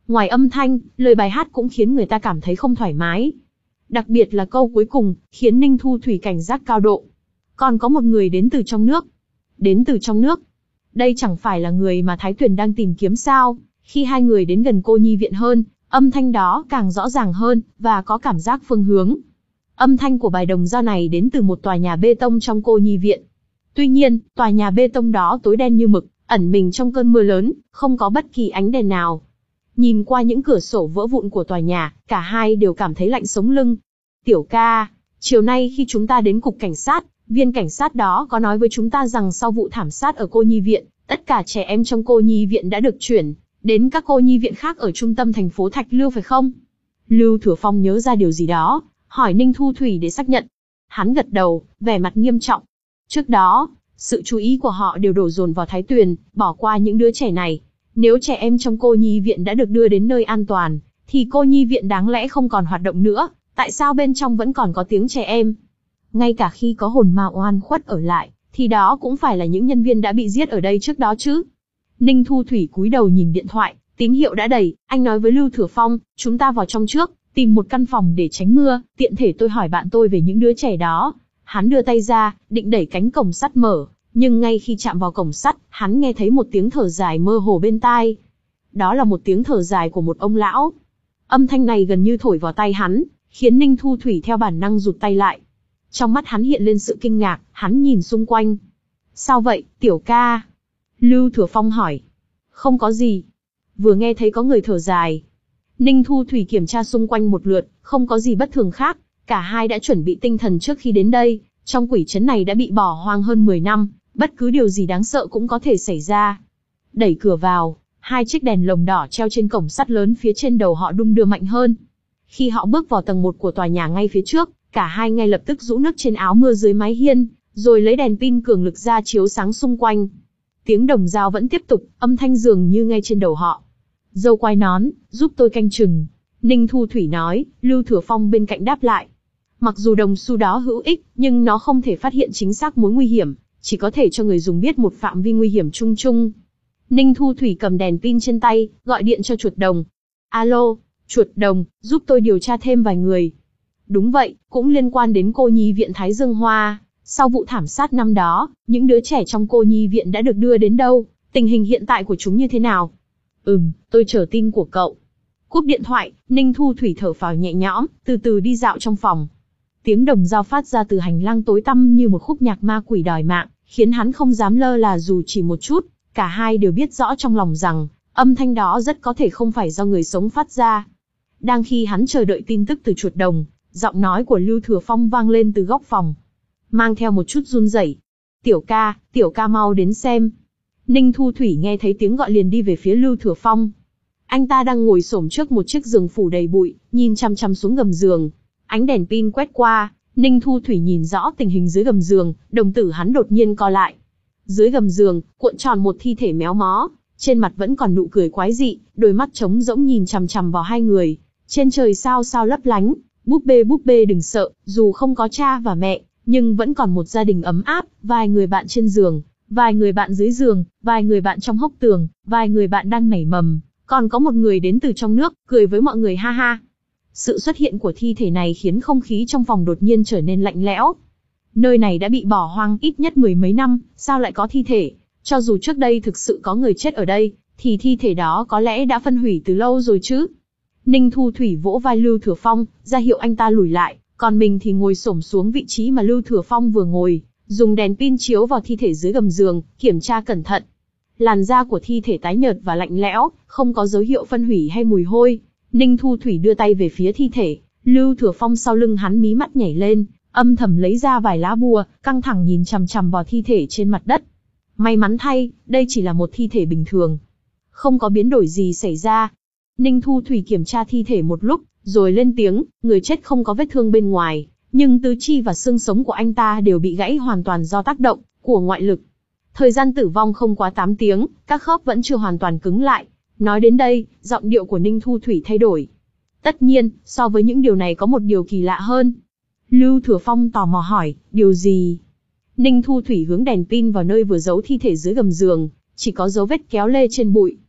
Ngoài âm thanh, lời bài hát cũng khiến người ta cảm thấy không thoải mái. Đặc biệt là câu cuối cùng, khiến Ninh Thu Thủy cảnh giác cao độ. Còn có một người đến từ trong nước. Đến từ trong nước. Đây chẳng phải là người mà Thái Tuyền đang tìm kiếm sao? Khi hai người đến gần cô nhi viện hơn, âm thanh đó càng rõ ràng hơn, và có cảm giác phương hướng. Âm thanh của bài đồng dao này đến từ một tòa nhà bê tông trong cô nhi viện. Tuy nhiên, tòa nhà bê tông đó tối đen như mực, ẩn mình trong cơn mưa lớn, không có bất kỳ ánh đèn nào. Nhìn qua những cửa sổ vỡ vụn của tòa nhà, cả hai đều cảm thấy lạnh sống lưng. Tiểu ca, chiều nay khi chúng ta đến cục cảnh sát, viên cảnh sát đó có nói với chúng ta rằng sau vụ thảm sát ở cô nhi viện, tất cả trẻ em trong cô nhi viện đã được chuyển đến các cô nhi viện khác ở trung tâm thành phố Thạch Lưu phải không? Lưu Thừa Phong nhớ ra điều gì đó, hỏi Ninh Thu Thủy để xác nhận. Hắn gật đầu, vẻ mặt nghiêm trọng. Trước đó, sự chú ý của họ đều đổ dồn vào Thái Tuyền, bỏ qua những đứa trẻ này. Nếu trẻ em trong cô nhi viện đã được đưa đến nơi an toàn, thì cô nhi viện đáng lẽ không còn hoạt động nữa. Tại sao bên trong vẫn còn có tiếng trẻ em? Ngay cả khi có hồn ma oan khuất ở lại, thì đó cũng phải là những nhân viên đã bị giết ở đây trước đó chứ. Ninh Thu Thủy cúi đầu nhìn điện thoại, tín hiệu đã đầy, anh nói với Lưu Thừa Phong, chúng ta vào trong trước, tìm một căn phòng để tránh mưa, tiện thể tôi hỏi bạn tôi về những đứa trẻ đó. Hắn đưa tay ra, định đẩy cánh cổng sắt mở, nhưng ngay khi chạm vào cổng sắt, hắn nghe thấy một tiếng thở dài mơ hồ bên tai. Đó là một tiếng thở dài của một ông lão. Âm thanh này gần như thổi vào tay hắn, khiến Ninh Thu Thủy theo bản năng rụt tay lại. Trong mắt hắn hiện lên sự kinh ngạc, hắn nhìn xung quanh. Sao vậy, tiểu ca? Lưu Thừa Phong hỏi. Không có gì. Vừa nghe thấy có người thở dài. Ninh Thu Thủy kiểm tra xung quanh một lượt, không có gì bất thường khác. Cả hai đã chuẩn bị tinh thần trước khi đến đây. Trong quỷ trấn này đã bị bỏ hoang hơn mười năm, bất cứ điều gì đáng sợ cũng có thể xảy ra. Đẩy cửa vào, hai chiếc đèn lồng đỏ treo trên cổng sắt lớn phía trên đầu họ đung đưa mạnh hơn. Khi họ bước vào tầng một của tòa nhà ngay phía trước, cả hai ngay lập tức rũ nước trên áo mưa dưới mái hiên, rồi lấy đèn pin cường lực ra chiếu sáng xung quanh. Tiếng đồng dao vẫn tiếp tục, âm thanh dường như ngay trên đầu họ. Dâu quai nón, giúp tôi canh chừng. Ninh Thu Thủy nói, Lưu Thừa Phong bên cạnh đáp lại. Mặc dù đồng xu đó hữu ích, nhưng nó không thể phát hiện chính xác mối nguy hiểm, chỉ có thể cho người dùng biết một phạm vi nguy hiểm chung chung. Ninh Thu Thủy cầm đèn pin trên tay, gọi điện cho chuột đồng. Alo, chuột đồng, giúp tôi điều tra thêm vài người. Đúng vậy, cũng liên quan đến cô nhi viện Thái Dương Hoa. Sau vụ thảm sát năm đó, những đứa trẻ trong cô nhi viện đã được đưa đến đâu? Tình hình hiện tại của chúng như thế nào? Ừm, tôi chờ tin của cậu. Cúp điện thoại, Ninh Thu Thủy thở phào nhẹ nhõm, từ từ đi dạo trong phòng. Tiếng đồng dao phát ra từ hành lang tối tăm như một khúc nhạc ma quỷ đòi mạng, khiến hắn không dám lơ là dù chỉ một chút. Cả hai đều biết rõ trong lòng rằng, âm thanh đó rất có thể không phải do người sống phát ra. Đang khi hắn chờ đợi tin tức từ chuột đồng, giọng nói của Lưu Thừa Phong vang lên từ góc phòng, mang theo một chút run rẩy. Tiểu ca, tiểu ca mau đến xem. Ninh Thu Thủy nghe thấy tiếng gọi liền đi về phía Lưu Thừa Phong. Anh ta đang ngồi xổm trước một chiếc giường phủ đầy bụi, nhìn chăm chăm xuống gầm giường. Ánh đèn pin quét qua, Ninh Thu Thủy nhìn rõ tình hình dưới gầm giường, đồng tử hắn đột nhiên co lại. Dưới gầm giường, cuộn tròn một thi thể méo mó, trên mặt vẫn còn nụ cười quái dị, đôi mắt trống rỗng nhìn chằm chằm vào hai người. Trên trời sao sao lấp lánh, búp bê búp bê đừng sợ, dù không có cha và mẹ, nhưng vẫn còn một gia đình ấm áp, vài người bạn trên giường, vài người bạn dưới giường, vài người bạn trong hốc tường, vài người bạn đang nảy mầm, còn có một người đến từ trong nước, cười với mọi người ha ha. Sự xuất hiện của thi thể này khiến không khí trong phòng đột nhiên trở nên lạnh lẽo. Nơi này đã bị bỏ hoang ít nhất mười mấy năm, sao lại có thi thể? Cho dù trước đây thực sự có người chết ở đây, thì thi thể đó có lẽ đã phân hủy từ lâu rồi chứ. Ninh Thu Thủy vỗ vai Lưu Thừa Phong, ra hiệu anh ta lùi lại, còn mình thì ngồi xổm xuống vị trí mà Lưu Thừa Phong vừa ngồi, dùng đèn pin chiếu vào thi thể dưới gầm giường, kiểm tra cẩn thận. Làn da của thi thể tái nhợt và lạnh lẽo, không có dấu hiệu phân hủy hay mùi hôi. Ninh Thu Thủy đưa tay về phía thi thể, Lưu Thừa Phong sau lưng hắn mí mắt nhảy lên, âm thầm lấy ra vài lá bùa, căng thẳng nhìn chằm chằm vào thi thể trên mặt đất. May mắn thay, đây chỉ là một thi thể bình thường, không có biến đổi gì xảy ra. Ninh Thu Thủy kiểm tra thi thể một lúc, rồi lên tiếng, người chết không có vết thương bên ngoài, nhưng tứ chi và xương sống của anh ta đều bị gãy hoàn toàn do tác động của ngoại lực. Thời gian tử vong không quá tám tiếng, các khớp vẫn chưa hoàn toàn cứng lại. Nói đến đây, giọng điệu của Ninh Thu Thủy thay đổi. Tất nhiên, so với những điều này có một điều kỳ lạ hơn. Lưu Thừa Phong tò mò hỏi, điều gì? Ninh Thu Thủy hướng đèn pin vào nơi vừa giấu thi thể dưới gầm giường, chỉ có dấu vết kéo lê trên bụi.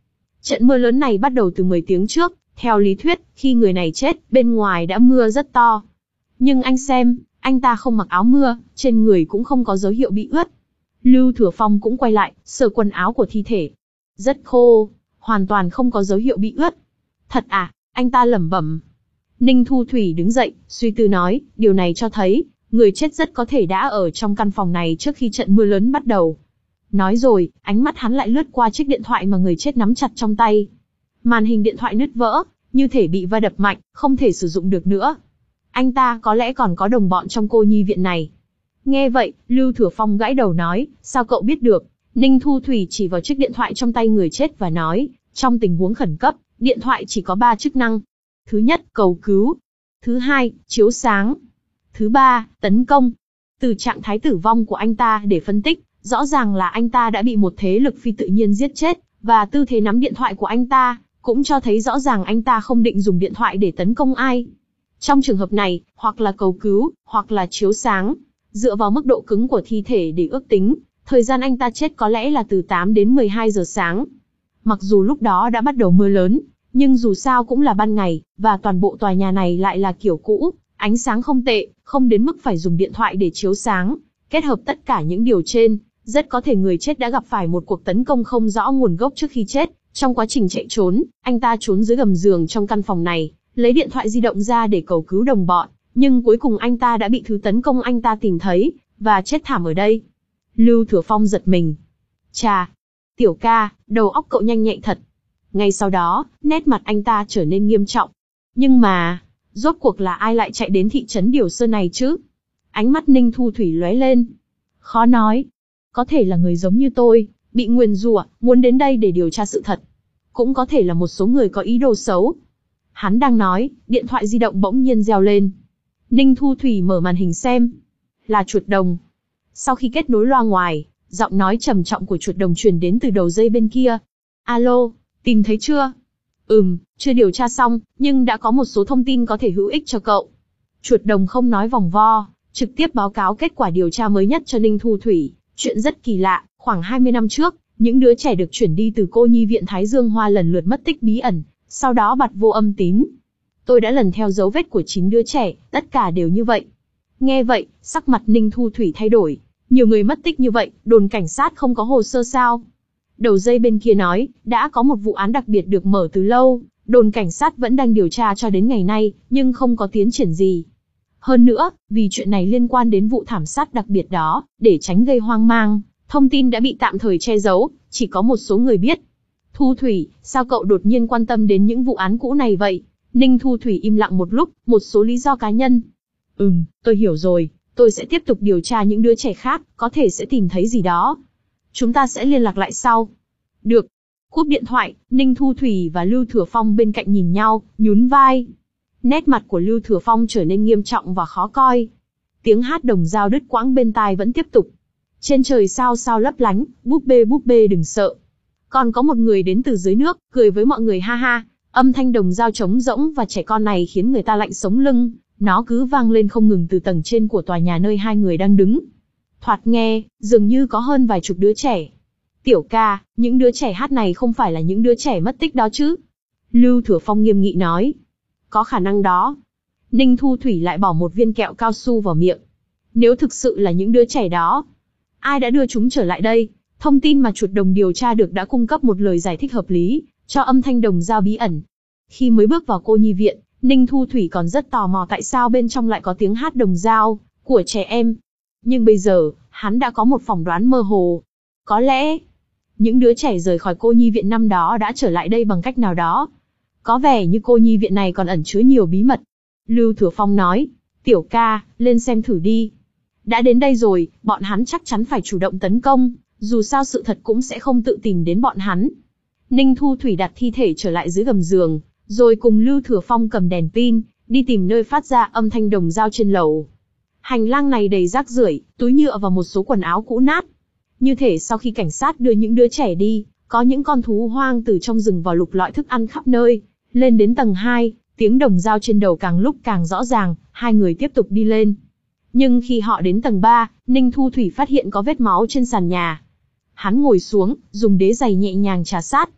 Trận mưa lớn này bắt đầu từ mười tiếng trước, theo lý thuyết, khi người này chết, bên ngoài đã mưa rất to. Nhưng anh xem, anh ta không mặc áo mưa, trên người cũng không có dấu hiệu bị ướt. Lưu Thừa Phong cũng quay lại, sờ quần áo của thi thể. Rất khô, hoàn toàn không có dấu hiệu bị ướt. Thật à, anh ta lẩm bẩm. Ninh Thu Thủy đứng dậy, suy tư nói, điều này cho thấy, người chết rất có thể đã ở trong căn phòng này trước khi trận mưa lớn bắt đầu. Nói rồi, ánh mắt hắn lại lướt qua chiếc điện thoại mà người chết nắm chặt trong tay. Màn hình điện thoại nứt vỡ, như thể bị va đập mạnh, không thể sử dụng được nữa. Anh ta có lẽ còn có đồng bọn trong cô nhi viện này. Nghe vậy, Lưu Thừa Phong gãi đầu nói, sao cậu biết được? Ninh Thu Thủy chỉ vào chiếc điện thoại trong tay người chết và nói, trong tình huống khẩn cấp, điện thoại chỉ có ba chức năng. Thứ nhất, cầu cứu. Thứ hai, chiếu sáng. Thứ ba, tấn công. Từ trạng thái tử vong của anh ta để phân tích, rõ ràng là anh ta đã bị một thế lực phi tự nhiên giết chết, và tư thế nắm điện thoại của anh ta, cũng cho thấy rõ ràng anh ta không định dùng điện thoại để tấn công ai. Trong trường hợp này, hoặc là cầu cứu, hoặc là chiếu sáng. Dựa vào mức độ cứng của thi thể để ước tính, thời gian anh ta chết có lẽ là từ tám đến mười hai giờ sáng. Mặc dù lúc đó đã bắt đầu mưa lớn, nhưng dù sao cũng là ban ngày, và toàn bộ tòa nhà này lại là kiểu cũ, ánh sáng không tệ, không đến mức phải dùng điện thoại để chiếu sáng. Kết hợp tất cả những điều trên, rất có thể người chết đã gặp phải một cuộc tấn công không rõ nguồn gốc trước khi chết. Trong quá trình chạy trốn, anh ta trốn dưới gầm giường trong căn phòng này, lấy điện thoại di động ra để cầu cứu đồng bọn, nhưng cuối cùng anh ta đã bị thứ tấn công anh ta tìm thấy, và chết thảm ở đây. Lưu Thừa Phong giật mình. Chà, tiểu ca, đầu óc cậu nhanh nhạy thật. Ngay sau đó, nét mặt anh ta trở nên nghiêm trọng. Nhưng mà, rốt cuộc là ai lại chạy đến thị trấn Điều Sơn này chứ? Ánh mắt Ninh Thu Thủy lóe lên. Khó nói. Có thể là người giống như tôi, bị nguyền rủa, muốn đến đây để điều tra sự thật. Cũng có thể là một số người có ý đồ xấu. Hắn đang nói, điện thoại di động bỗng nhiên reo lên. Ninh Thu Thủy mở màn hình xem. Là chuột đồng. Sau khi kết nối loa ngoài, giọng nói trầm trọng của chuột đồng truyền đến từ đầu dây bên kia. Alo, tìm thấy chưa? Ừm, chưa điều tra xong, nhưng đã có một số thông tin có thể hữu ích cho cậu. Chuột đồng không nói vòng vo, trực tiếp báo cáo kết quả điều tra mới nhất cho Ninh Thu Thủy. Chuyện rất kỳ lạ, khoảng hai mươi năm trước, những đứa trẻ được chuyển đi từ cô nhi viện Thái Dương Hoa lần lượt mất tích bí ẩn, sau đó bặt vô âm tín. Tôi đã lần theo dấu vết của chín đứa trẻ, tất cả đều như vậy. Nghe vậy, sắc mặt Ninh Thu Thủy thay đổi. Nhiều người mất tích như vậy, đồn cảnh sát không có hồ sơ sao? Đầu dây bên kia nói, đã có một vụ án đặc biệt được mở từ lâu, đồn cảnh sát vẫn đang điều tra cho đến ngày nay, nhưng không có tiến triển gì. Hơn nữa, vì chuyện này liên quan đến vụ thảm sát đặc biệt đó, để tránh gây hoang mang, thông tin đã bị tạm thời che giấu, chỉ có một số người biết. Thu Thủy, sao cậu đột nhiên quan tâm đến những vụ án cũ này vậy? Ninh Thu Thủy im lặng một lúc, một số lý do cá nhân. Ừm, tôi hiểu rồi, tôi sẽ tiếp tục điều tra những đứa trẻ khác, có thể sẽ tìm thấy gì đó. Chúng ta sẽ liên lạc lại sau. Được. Cúp điện thoại, Ninh Thu Thủy và Lưu Thừa Phong bên cạnh nhìn nhau, nhún vai. Nét mặt của Lưu Thừa Phong trở nên nghiêm trọng và khó coi. Tiếng hát đồng dao đứt quãng bên tai vẫn tiếp tục. Trên trời sao sao lấp lánh, búp bê búp bê đừng sợ. Còn có một người đến từ dưới nước, cười với mọi người ha ha. Âm thanh đồng dao trống rỗng và trẻ con này khiến người ta lạnh sống lưng. Nó cứ vang lên không ngừng từ tầng trên của tòa nhà nơi hai người đang đứng. Thoạt nghe, dường như có hơn vài chục đứa trẻ. Tiểu ca, những đứa trẻ hát này không phải là những đứa trẻ mất tích đó chứ? Lưu Thừa Phong nghiêm nghị nói. Có khả năng đó. Ninh Thu Thủy lại bỏ một viên kẹo cao su vào miệng. Nếu thực sự là những đứa trẻ đó, ai đã đưa chúng trở lại đây? Thông tin mà chuột đồng điều tra được đã cung cấp một lời giải thích hợp lý cho âm thanh đồng dao bí ẩn. Khi mới bước vào cô nhi viện, Ninh Thu Thủy còn rất tò mò tại sao bên trong lại có tiếng hát đồng dao của trẻ em. Nhưng bây giờ, hắn đã có một phỏng đoán mơ hồ. Có lẽ, những đứa trẻ rời khỏi cô nhi viện năm đó đã trở lại đây bằng cách nào đó. Có vẻ như cô nhi viện này còn ẩn chứa nhiều bí mật. Lưu Thừa Phong nói, tiểu ca, lên xem thử đi. Đã đến đây rồi, bọn hắn chắc chắn phải chủ động tấn công, dù sao sự thật cũng sẽ không tự tìm đến bọn hắn. Ninh Thu Thủy đặt thi thể trở lại dưới gầm giường, rồi cùng Lưu Thừa Phong cầm đèn pin, đi tìm nơi phát ra âm thanh đồng dao trên lầu. Hành lang này đầy rác rưởi, túi nhựa và một số quần áo cũ nát. Như thể sau khi cảnh sát đưa những đứa trẻ đi, có những con thú hoang từ trong rừng vào lục lọi thức ăn khắp nơi. Lên đến tầng hai, tiếng đồng dao trên đầu càng lúc càng rõ ràng, hai người tiếp tục đi lên. Nhưng khi họ đến tầng ba, Ninh Thu Thủy phát hiện có vết máu trên sàn nhà. Hắn ngồi xuống, dùng đế giày nhẹ nhàng trà sát.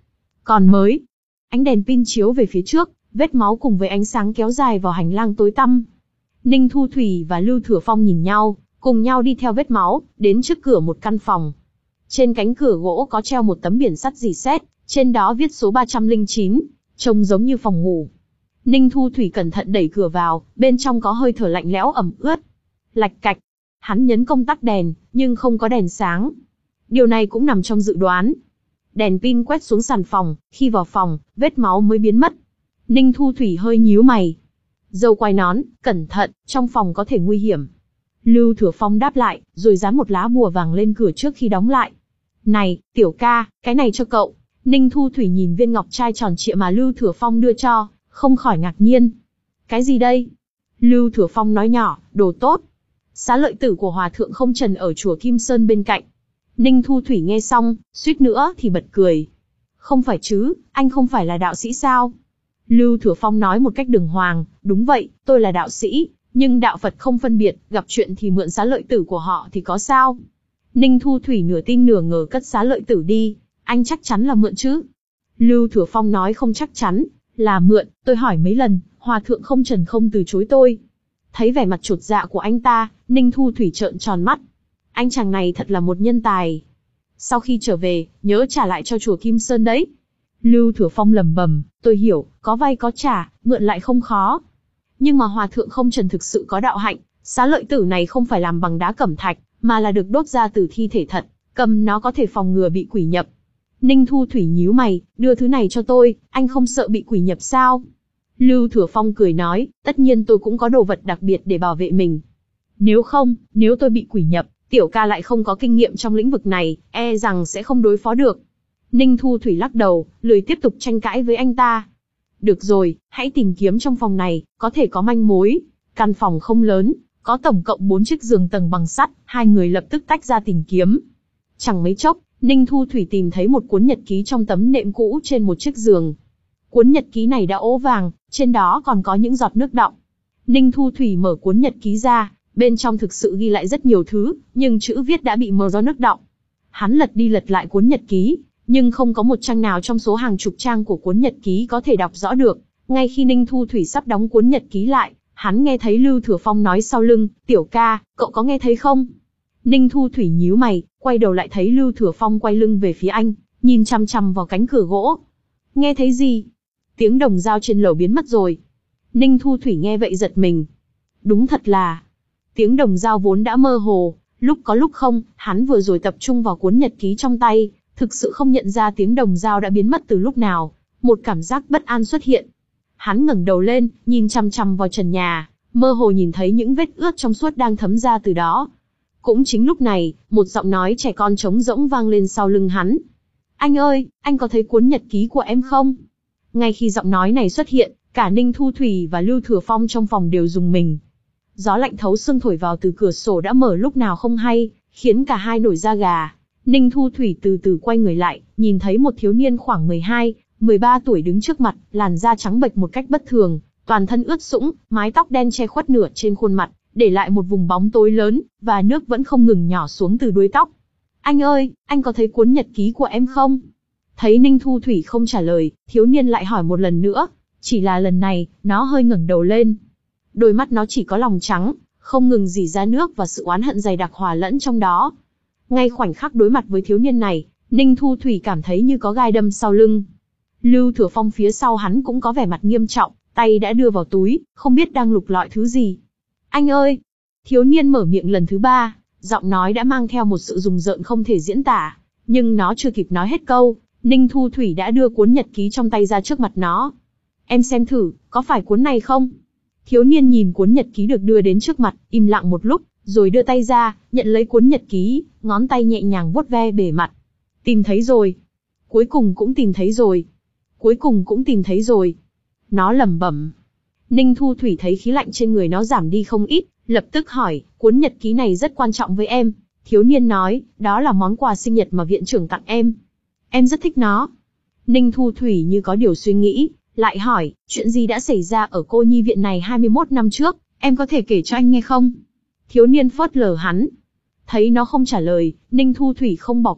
Còn mới. Ánh đèn pin chiếu về phía trước, vết máu cùng với ánh sáng kéo dài vào hành lang tối tăm. Ninh Thu Thủy và Lưu Thừa Phong nhìn nhau, cùng nhau đi theo vết máu, đến trước cửa một căn phòng. Trên cánh cửa gỗ có treo một tấm biển sắt rỉ sét, trên đó viết số ba trăm lẻ chín, trông giống như phòng ngủ. Ninh Thu Thủy cẩn thận đẩy cửa vào, bên trong có hơi thở lạnh lẽo ẩm ướt. Lạch cạch, hắn nhấn công tắc đèn, nhưng không có đèn sáng. Điều này cũng nằm trong dự đoán. Đèn pin quét xuống sàn phòng, khi vào phòng, vết máu mới biến mất. Ninh Thu Thủy hơi nhíu mày. Dâu quay nón, cẩn thận, trong phòng có thể nguy hiểm. Lưu Thừa Phong đáp lại, rồi dán một lá bùa vàng lên cửa trước khi đóng lại. Này, tiểu ca, cái này cho cậu. Ninh Thu Thủy nhìn viên ngọc trai tròn trịa mà Lưu Thừa Phong đưa cho, không khỏi ngạc nhiên. Cái gì đây? Lưu Thừa Phong nói nhỏ, đồ tốt. Xá lợi tử của Hòa Thượng Không Trần ở chùa Kim Sơn bên cạnh. Ninh Thu Thủy nghe xong, suýt nữa thì bật cười. Không phải chứ, anh không phải là đạo sĩ sao? Lưu Thừa Phong nói một cách đường hoàng, đúng vậy, tôi là đạo sĩ, nhưng đạo Phật không phân biệt, gặp chuyện thì mượn xá lợi tử của họ thì có sao? Ninh Thu Thủy nửa tin nửa ngờ cất xá lợi tử đi, anh chắc chắn là mượn chứ? Lưu Thừa Phong nói không chắc chắn, là mượn, tôi hỏi mấy lần, Hòa Thượng Không Trần không từ chối tôi. Thấy vẻ mặt chột dạ của anh ta, Ninh Thu Thủy trợn tròn mắt. Anh chàng này thật là một nhân tài. Sau khi trở về, nhớ trả lại cho chùa Kim Sơn đấy. Lưu Thừa Phong lẩm bẩm, tôi hiểu, có vay có trả, mượn lại không khó. Nhưng mà Hòa Thượng Không Trần thực sự có đạo hạnh, xá lợi tử này không phải làm bằng đá cẩm thạch, mà là được đốt ra từ thi thể thật, cầm nó có thể phòng ngừa bị quỷ nhập. Ninh Thu Thủy nhíu mày, đưa thứ này cho tôi, anh không sợ bị quỷ nhập sao? Lưu Thừa Phong cười nói, tất nhiên tôi cũng có đồ vật đặc biệt để bảo vệ mình. Nếu không, nếu tôi bị quỷ nhập, tiểu ca lại không có kinh nghiệm trong lĩnh vực này, e rằng sẽ không đối phó được. Ninh Thu Thủy lắc đầu, lười tiếp tục tranh cãi với anh ta. Được rồi, hãy tìm kiếm trong phòng này, có thể có manh mối. Căn phòng không lớn, có tổng cộng bốn chiếc giường tầng bằng sắt, hai người lập tức tách ra tìm kiếm. Chẳng mấy chốc, Ninh Thu Thủy tìm thấy một cuốn nhật ký trong tấm nệm cũ trên một chiếc giường. Cuốn nhật ký này đã ố vàng, trên đó còn có những giọt nước đọng. Ninh Thu Thủy mở cuốn nhật ký ra, bên trong thực sự ghi lại rất nhiều thứ, nhưng chữ viết đã bị mờ do nước đọng. Hắn lật đi lật lại cuốn nhật ký, nhưng không có một trang nào trong số hàng chục trang của cuốn nhật ký có thể đọc rõ được. Ngay khi Ninh Thu Thủy sắp đóng cuốn nhật ký lại, hắn nghe thấy Lưu Thừa Phong nói sau lưng, tiểu ca, cậu có nghe thấy không? Ninh Thu Thủy nhíu mày, quay đầu lại thấy Lưu Thừa Phong quay lưng về phía anh, nhìn chằm chằm vào cánh cửa gỗ. Nghe thấy gì? Tiếng đồng dao trên lầu biến mất rồi. Ninh Thu Thủy nghe vậy giật mình. Đúng thật là, tiếng đồng dao vốn đã mơ hồ, lúc có lúc không, hắn vừa rồi tập trung vào cuốn nhật ký trong tay, thực sự không nhận ra tiếng đồng dao đã biến mất từ lúc nào, một cảm giác bất an xuất hiện. Hắn ngẩng đầu lên, nhìn chằm chằm vào trần nhà, mơ hồ nhìn thấy những vết ướt trong suốt đang thấm ra từ đó. Cũng chính lúc này, một giọng nói trẻ con trống rỗng vang lên sau lưng hắn. Anh ơi, anh có thấy cuốn nhật ký của em không? Ngay khi giọng nói này xuất hiện, cả Ninh Thu Thủy và Lưu Thừa Phong trong phòng đều rùng mình. Gió lạnh thấu xương thổi vào từ cửa sổ đã mở lúc nào không hay, khiến cả hai nổi da gà. Ninh Thu Thủy từ từ quay người lại, nhìn thấy một thiếu niên khoảng mười hai, mười ba tuổi đứng trước mặt, làn da trắng bệch một cách bất thường, toàn thân ướt sũng, mái tóc đen che khuất nửa trên khuôn mặt, để lại một vùng bóng tối lớn, và nước vẫn không ngừng nhỏ xuống từ đuôi tóc. Anh ơi, anh có thấy cuốn nhật ký của em không? Thấy Ninh Thu Thủy không trả lời, thiếu niên lại hỏi một lần nữa, chỉ là lần này, nó hơi ngẩng đầu lên. Đôi mắt nó chỉ có lòng trắng, không ngừng rỉ ra nước và sự oán hận dày đặc hòa lẫn trong đó. Ngay khoảnh khắc đối mặt với thiếu niên này, Ninh Thu Thủy cảm thấy như có gai đâm sau lưng. Lưu Thừa Phong phía sau hắn cũng có vẻ mặt nghiêm trọng, tay đã đưa vào túi, không biết đang lục lọi thứ gì. Anh ơi! Thiếu niên mở miệng lần thứ ba, giọng nói đã mang theo một sự rùng rợn không thể diễn tả. Nhưng nó chưa kịp nói hết câu, Ninh Thu Thủy đã đưa cuốn nhật ký trong tay ra trước mặt nó. Em xem thử, có phải cuốn này không? Thiếu niên nhìn cuốn nhật ký được đưa đến trước mặt, im lặng một lúc, rồi đưa tay ra, nhận lấy cuốn nhật ký, ngón tay nhẹ nhàng vuốt ve bề mặt. Tìm thấy rồi. Cuối cùng cũng tìm thấy rồi. Cuối cùng cũng tìm thấy rồi. Nó lẩm bẩm. Ninh Thu Thủy thấy khí lạnh trên người nó giảm đi không ít, lập tức hỏi, cuốn nhật ký này rất quan trọng với em. Thiếu niên nói, đó là món quà sinh nhật mà viện trưởng tặng em. Em rất thích nó. Ninh Thu Thủy như có điều suy nghĩ, lại hỏi, chuyện gì đã xảy ra ở cô nhi viện này hai mươi mốt năm trước, em có thể kể cho anh nghe không? Thiếu niên phớt lờ hắn. Thấy nó không trả lời, Ninh Thu Thủy không bỏ cuộc,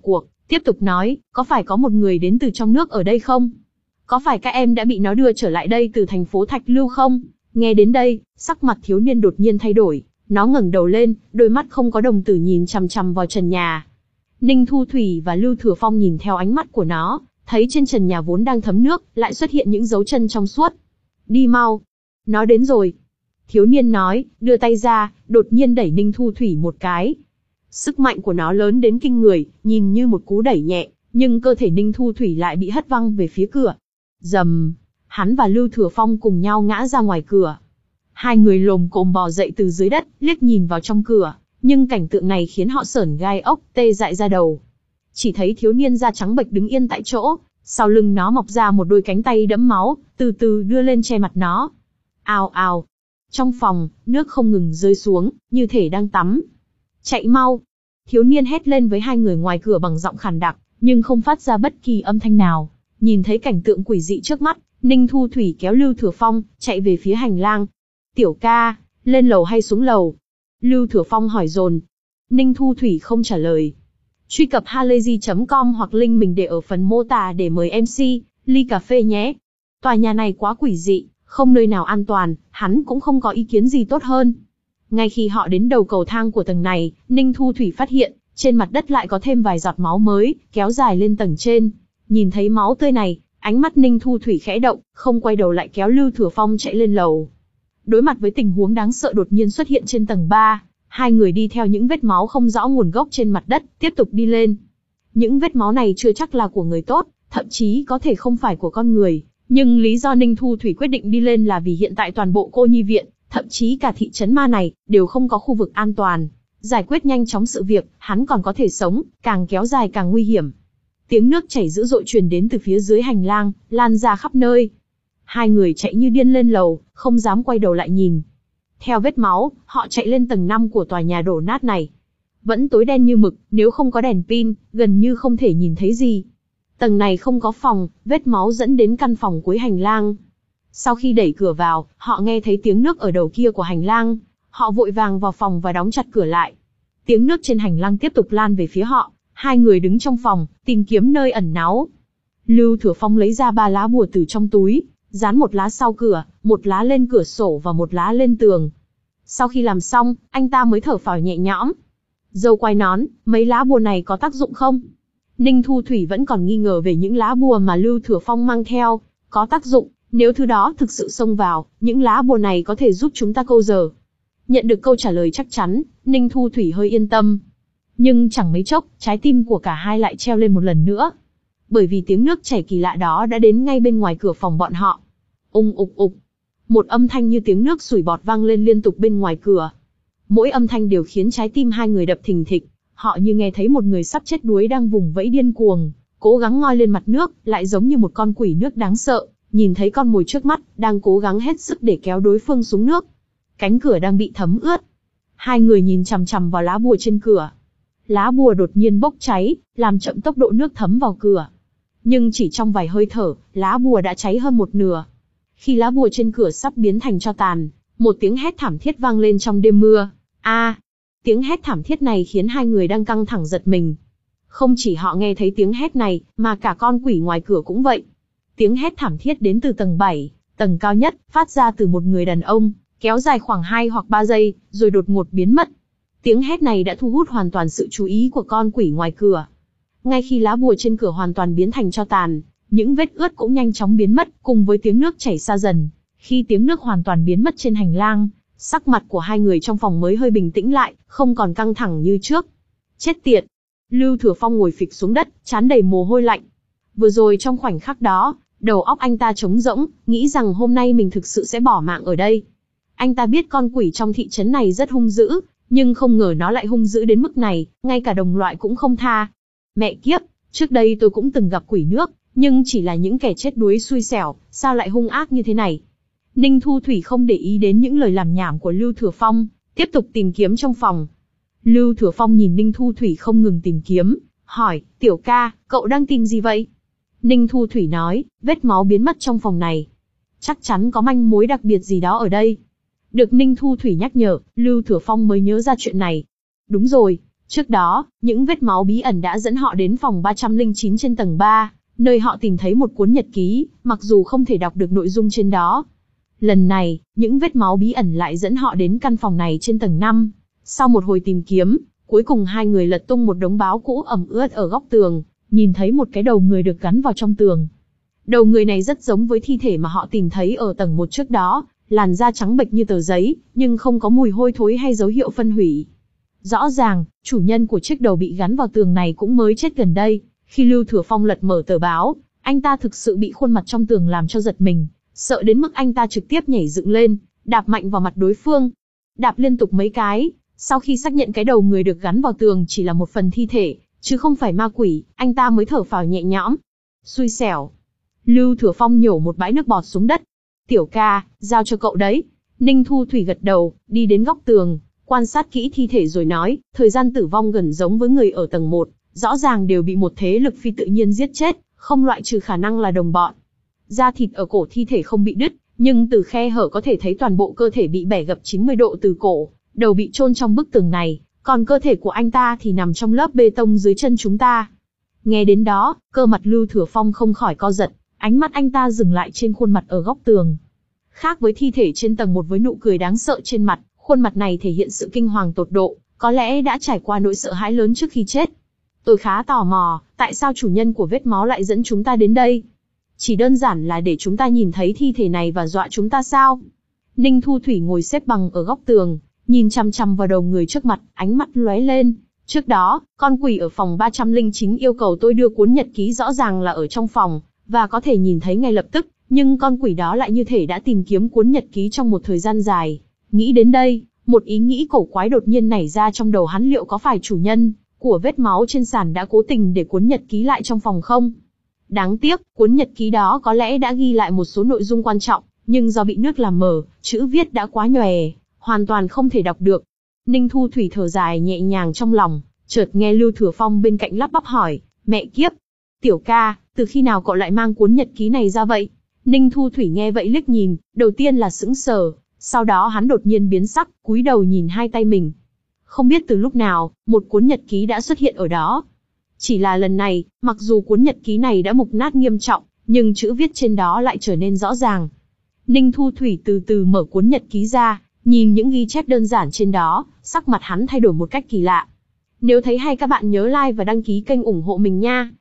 Tiếp tục nói, có phải có một người đến từ trong nước ở đây không? Có phải các em đã bị nó đưa trở lại đây từ thành phố Thạch Lưu không? Nghe đến đây, sắc mặt thiếu niên đột nhiên thay đổi, nó ngẩng đầu lên, đôi mắt không có đồng tử nhìn chằm chằm vào trần nhà. Ninh Thu Thủy và Lưu Thừa Phong nhìn theo ánh mắt của nó, thấy trên trần nhà vốn đang thấm nước, lại xuất hiện những dấu chân trong suốt. Đi mau, nó đến rồi. Thiếu niên nói, đưa tay ra, đột nhiên đẩy Ninh Thu Thủy một cái. Sức mạnh của nó lớn đến kinh người, nhìn như một cú đẩy nhẹ, nhưng cơ thể Ninh Thu Thủy lại bị hất văng về phía cửa. Rầm, hắn và Lưu Thừa Phong cùng nhau ngã ra ngoài cửa. Hai người lồm cồm bò dậy từ dưới đất, liếc nhìn vào trong cửa, nhưng cảnh tượng này khiến họ sởn gai ốc, tê dại ra đầu. Chỉ thấy thiếu niên da trắng bệch đứng yên tại chỗ, sau lưng nó mọc ra một đôi cánh tay đẫm máu, từ từ đưa lên che mặt nó. Ào ào. Trong phòng, nước không ngừng rơi xuống, như thể đang tắm. Chạy mau. Thiếu niên hét lên với hai người ngoài cửa bằng giọng khàn đặc, nhưng không phát ra bất kỳ âm thanh nào. Nhìn thấy cảnh tượng quỷ dị trước mắt, Ninh Thu Thủy kéo Lưu Thừa Phong, chạy về phía hành lang. Tiểu ca, lên lầu hay xuống lầu? Lưu Thừa Phong hỏi dồn. Ninh Thu Thủy không trả lời. Truy cập halayzi chấm com hoặc link mình để ở phần mô tả để mời em xê, ly cà phê nhé. Tòa nhà này quá quỷ dị, không nơi nào an toàn, hắn cũng không có ý kiến gì tốt hơn. Ngay khi họ đến đầu cầu thang của tầng này, Ninh Thu Thủy phát hiện, trên mặt đất lại có thêm vài giọt máu mới, kéo dài lên tầng trên. Nhìn thấy máu tươi này, ánh mắt Ninh Thu Thủy khẽ động, không quay đầu lại kéo Lưu Thừa Phong chạy lên lầu. Đối mặt với tình huống đáng sợ đột nhiên xuất hiện trên tầng ba, hai người đi theo những vết máu không rõ nguồn gốc trên mặt đất, tiếp tục đi lên. Những vết máu này chưa chắc là của người tốt, thậm chí có thể không phải của con người. Nhưng lý do Ninh Thu Thủy quyết định đi lên là vì hiện tại toàn bộ cô nhi viện, thậm chí cả thị trấn ma này, đều không có khu vực an toàn. Giải quyết nhanh chóng sự việc, hắn còn có thể sống, càng kéo dài càng nguy hiểm. Tiếng nước chảy dữ dội truyền đến từ phía dưới hành lang, lan ra khắp nơi. Hai người chạy như điên lên lầu, không dám quay đầu lại nhìn. Theo vết máu, họ chạy lên tầng năm của tòa nhà đổ nát này. Vẫn tối đen như mực, nếu không có đèn pin, gần như không thể nhìn thấy gì. Tầng này không có phòng, vết máu dẫn đến căn phòng cuối hành lang. Sau khi đẩy cửa vào, họ nghe thấy tiếng nước ở đầu kia của hành lang. Họ vội vàng vào phòng và đóng chặt cửa lại. Tiếng nước trên hành lang tiếp tục lan về phía họ. Hai người đứng trong phòng, tìm kiếm nơi ẩn náu. Lưu Thừa Phong lấy ra ba lá bùa từ trong túi, dán một lá sau cửa, một lá lên cửa sổ và một lá lên tường. Sau khi làm xong, anh ta mới thở phào nhẹ nhõm. Dâu quai nón, mấy lá bùa này có tác dụng không? Ninh Thu Thủy vẫn còn nghi ngờ về những lá bùa mà Lưu Thừa Phong mang theo. Có tác dụng, nếu thứ đó thực sự xông vào, những lá bùa này có thể giúp chúng ta câu giờ. Nhận được câu trả lời chắc chắn, Ninh Thu Thủy hơi yên tâm. Nhưng chẳng mấy chốc, trái tim của cả hai lại treo lên một lần nữa. Bởi vì tiếng nước chảy kỳ lạ đó đã đến ngay bên ngoài cửa phòng bọn họ. Ung ục ục. Một âm thanh như tiếng nước sủi bọt vang lên liên tục bên ngoài cửa. Mỗi âm thanh đều khiến trái tim hai người đập thình thịch. Họ như nghe thấy một người sắp chết đuối đang vùng vẫy điên cuồng, cố gắng ngoi lên mặt nước, lại giống như một con quỷ nước đáng sợ, nhìn thấy con mồi trước mắt, đang cố gắng hết sức để kéo đối phương xuống nước. Cánh cửa đang bị thấm ướt. Hai người nhìn chằm chằm vào lá bùa trên cửa. Lá bùa đột nhiên bốc cháy, làm chậm tốc độ nước thấm vào cửa. Nhưng chỉ trong vài hơi thở, lá bùa đã cháy hơn một nửa. Khi lá bùa trên cửa sắp biến thành tro tàn, một tiếng hét thảm thiết vang lên trong đêm mưa. A! Tiếng hét thảm thiết này khiến hai người đang căng thẳng giật mình. Không chỉ họ nghe thấy tiếng hét này, mà cả con quỷ ngoài cửa cũng vậy. Tiếng hét thảm thiết đến từ tầng bảy, tầng cao nhất, phát ra từ một người đàn ông, kéo dài khoảng hai hoặc ba giây, rồi đột ngột biến mất. Tiếng hét này đã thu hút hoàn toàn sự chú ý của con quỷ ngoài cửa. Ngay khi lá bùa trên cửa hoàn toàn biến thành tro tàn, những vết ướt cũng nhanh chóng biến mất, cùng với tiếng nước chảy xa dần. Khi tiếng nước hoàn toàn biến mất trên hành lang, sắc mặt của hai người trong phòng mới hơi bình tĩnh lại, không còn căng thẳng như trước. Chết tiệt! Lưu Thừa Phong ngồi phịch xuống đất, trán đầy mồ hôi lạnh. Vừa rồi trong khoảnh khắc đó, đầu óc anh ta trống rỗng, nghĩ rằng hôm nay mình thực sự sẽ bỏ mạng ở đây. Anh ta biết con quỷ trong thị trấn này rất hung dữ, nhưng không ngờ nó lại hung dữ đến mức này, ngay cả đồng loại cũng không tha. Mẹ kiếp, trước đây tôi cũng từng gặp quỷ nước, nhưng chỉ là những kẻ chết đuối xui xẻo, sao lại hung ác như thế này? Ninh Thu Thủy không để ý đến những lời làm nhảm của Lưu Thừa Phong, tiếp tục tìm kiếm trong phòng. Lưu Thừa Phong nhìn Ninh Thu Thủy không ngừng tìm kiếm, hỏi, tiểu ca, cậu đang tìm gì vậy? Ninh Thu Thủy nói, vết máu biến mất trong phòng này. Chắc chắn có manh mối đặc biệt gì đó ở đây. Được Ninh Thu Thủy nhắc nhở, Lưu Thừa Phong mới nhớ ra chuyện này. Đúng rồi, Trước đó, những vết máu bí ẩn đã dẫn họ đến phòng ba trăm lẻ chín trên tầng ba, nơi họ tìm thấy một cuốn nhật ký, mặc dù không thể đọc được nội dung trên đó. Lần này, những vết máu bí ẩn lại dẫn họ đến căn phòng này trên tầng năm. Sau một hồi tìm kiếm, cuối cùng hai người lật tung một đống báo cũ ẩm ướt ở góc tường, nhìn thấy một cái đầu người được gắn vào trong tường. Đầu người này rất giống với thi thể mà họ tìm thấy ở tầng một trước đó, làn da trắng bệch như tờ giấy, nhưng không có mùi hôi thối hay dấu hiệu phân hủy. Rõ ràng, chủ nhân của chiếc đầu bị gắn vào tường này cũng mới chết gần đây. Khi Lưu Thừa Phong lật mở tờ báo, anh ta thực sự bị khuôn mặt trong tường làm cho giật mình, sợ đến mức anh ta trực tiếp nhảy dựng lên, đạp mạnh vào mặt đối phương. Đạp liên tục mấy cái, sau khi xác nhận cái đầu người được gắn vào tường chỉ là một phần thi thể, chứ không phải ma quỷ, anh ta mới thở phào nhẹ nhõm. Xui xẻo. Lưu Thừa Phong nhổ một bãi nước bọt xuống đất. Tiểu ca, giao cho cậu đấy. Ninh Thu Thủy gật đầu, đi đến góc tường, quan sát kỹ thi thể rồi nói, thời gian tử vong gần giống với người ở tầng một, rõ ràng đều bị một thế lực phi tự nhiên giết chết, không loại trừ khả năng là đồng bọn. Da thịt ở cổ thi thể không bị đứt, nhưng từ khe hở có thể thấy toàn bộ cơ thể bị bẻ gập chín mươi độ từ cổ, đầu bị chôn trong bức tường này, còn cơ thể của anh ta thì nằm trong lớp bê tông dưới chân chúng ta. Nghe đến đó, cơ mặt Lưu Thừa Phong không khỏi co giật, ánh mắt anh ta dừng lại trên khuôn mặt ở góc tường. Khác với thi thể trên tầng một với nụ cười đáng sợ trên mặt, khuôn mặt này thể hiện sự kinh hoàng tột độ, có lẽ đã trải qua nỗi sợ hãi lớn trước khi chết. Tôi khá tò mò, tại sao chủ nhân của vết máu lại dẫn chúng ta đến đây? Chỉ đơn giản là để chúng ta nhìn thấy thi thể này và dọa chúng ta sao? Ninh Thu Thủy ngồi xếp bằng ở góc tường, nhìn chằm chằm vào đầu người trước mặt, ánh mắt lóe lên. Trước đó, con quỷ ở phòng ba trăm lẻ chín yêu cầu tôi đưa cuốn nhật ký rõ ràng là ở trong phòng, và có thể nhìn thấy ngay lập tức, nhưng con quỷ đó lại như thể đã tìm kiếm cuốn nhật ký trong một thời gian dài. Nghĩ đến đây, một ý nghĩ cổ quái đột nhiên nảy ra trong đầu hắn, liệu có phải chủ nhân của vết máu trên sàn đã cố tình để cuốn nhật ký lại trong phòng không? Đáng tiếc, cuốn nhật ký đó có lẽ đã ghi lại một số nội dung quan trọng, nhưng do bị nước làm mờ, chữ viết đã quá nhòe, hoàn toàn không thể đọc được. Ninh Thu Thủy thở dài nhẹ nhàng trong lòng, chợt nghe Lưu Thừa Phong bên cạnh lắp bắp hỏi, mẹ kiếp, tiểu ca, từ khi nào cậu lại mang cuốn nhật ký này ra vậy? Ninh Thu Thủy nghe vậy liếc nhìn, đầu tiên là sững sờ, sau đó hắn đột nhiên biến sắc, cúi đầu nhìn hai tay mình. Không biết từ lúc nào, một cuốn nhật ký đã xuất hiện ở đó. Chỉ là lần này, mặc dù cuốn nhật ký này đã mục nát nghiêm trọng, nhưng chữ viết trên đó lại trở nên rõ ràng. Ninh Thu Thủy từ từ mở cuốn nhật ký ra, nhìn những ghi chép đơn giản trên đó, sắc mặt hắn thay đổi một cách kỳ lạ. Nếu thấy hay các bạn nhớ like và đăng ký kênh ủng hộ mình nha.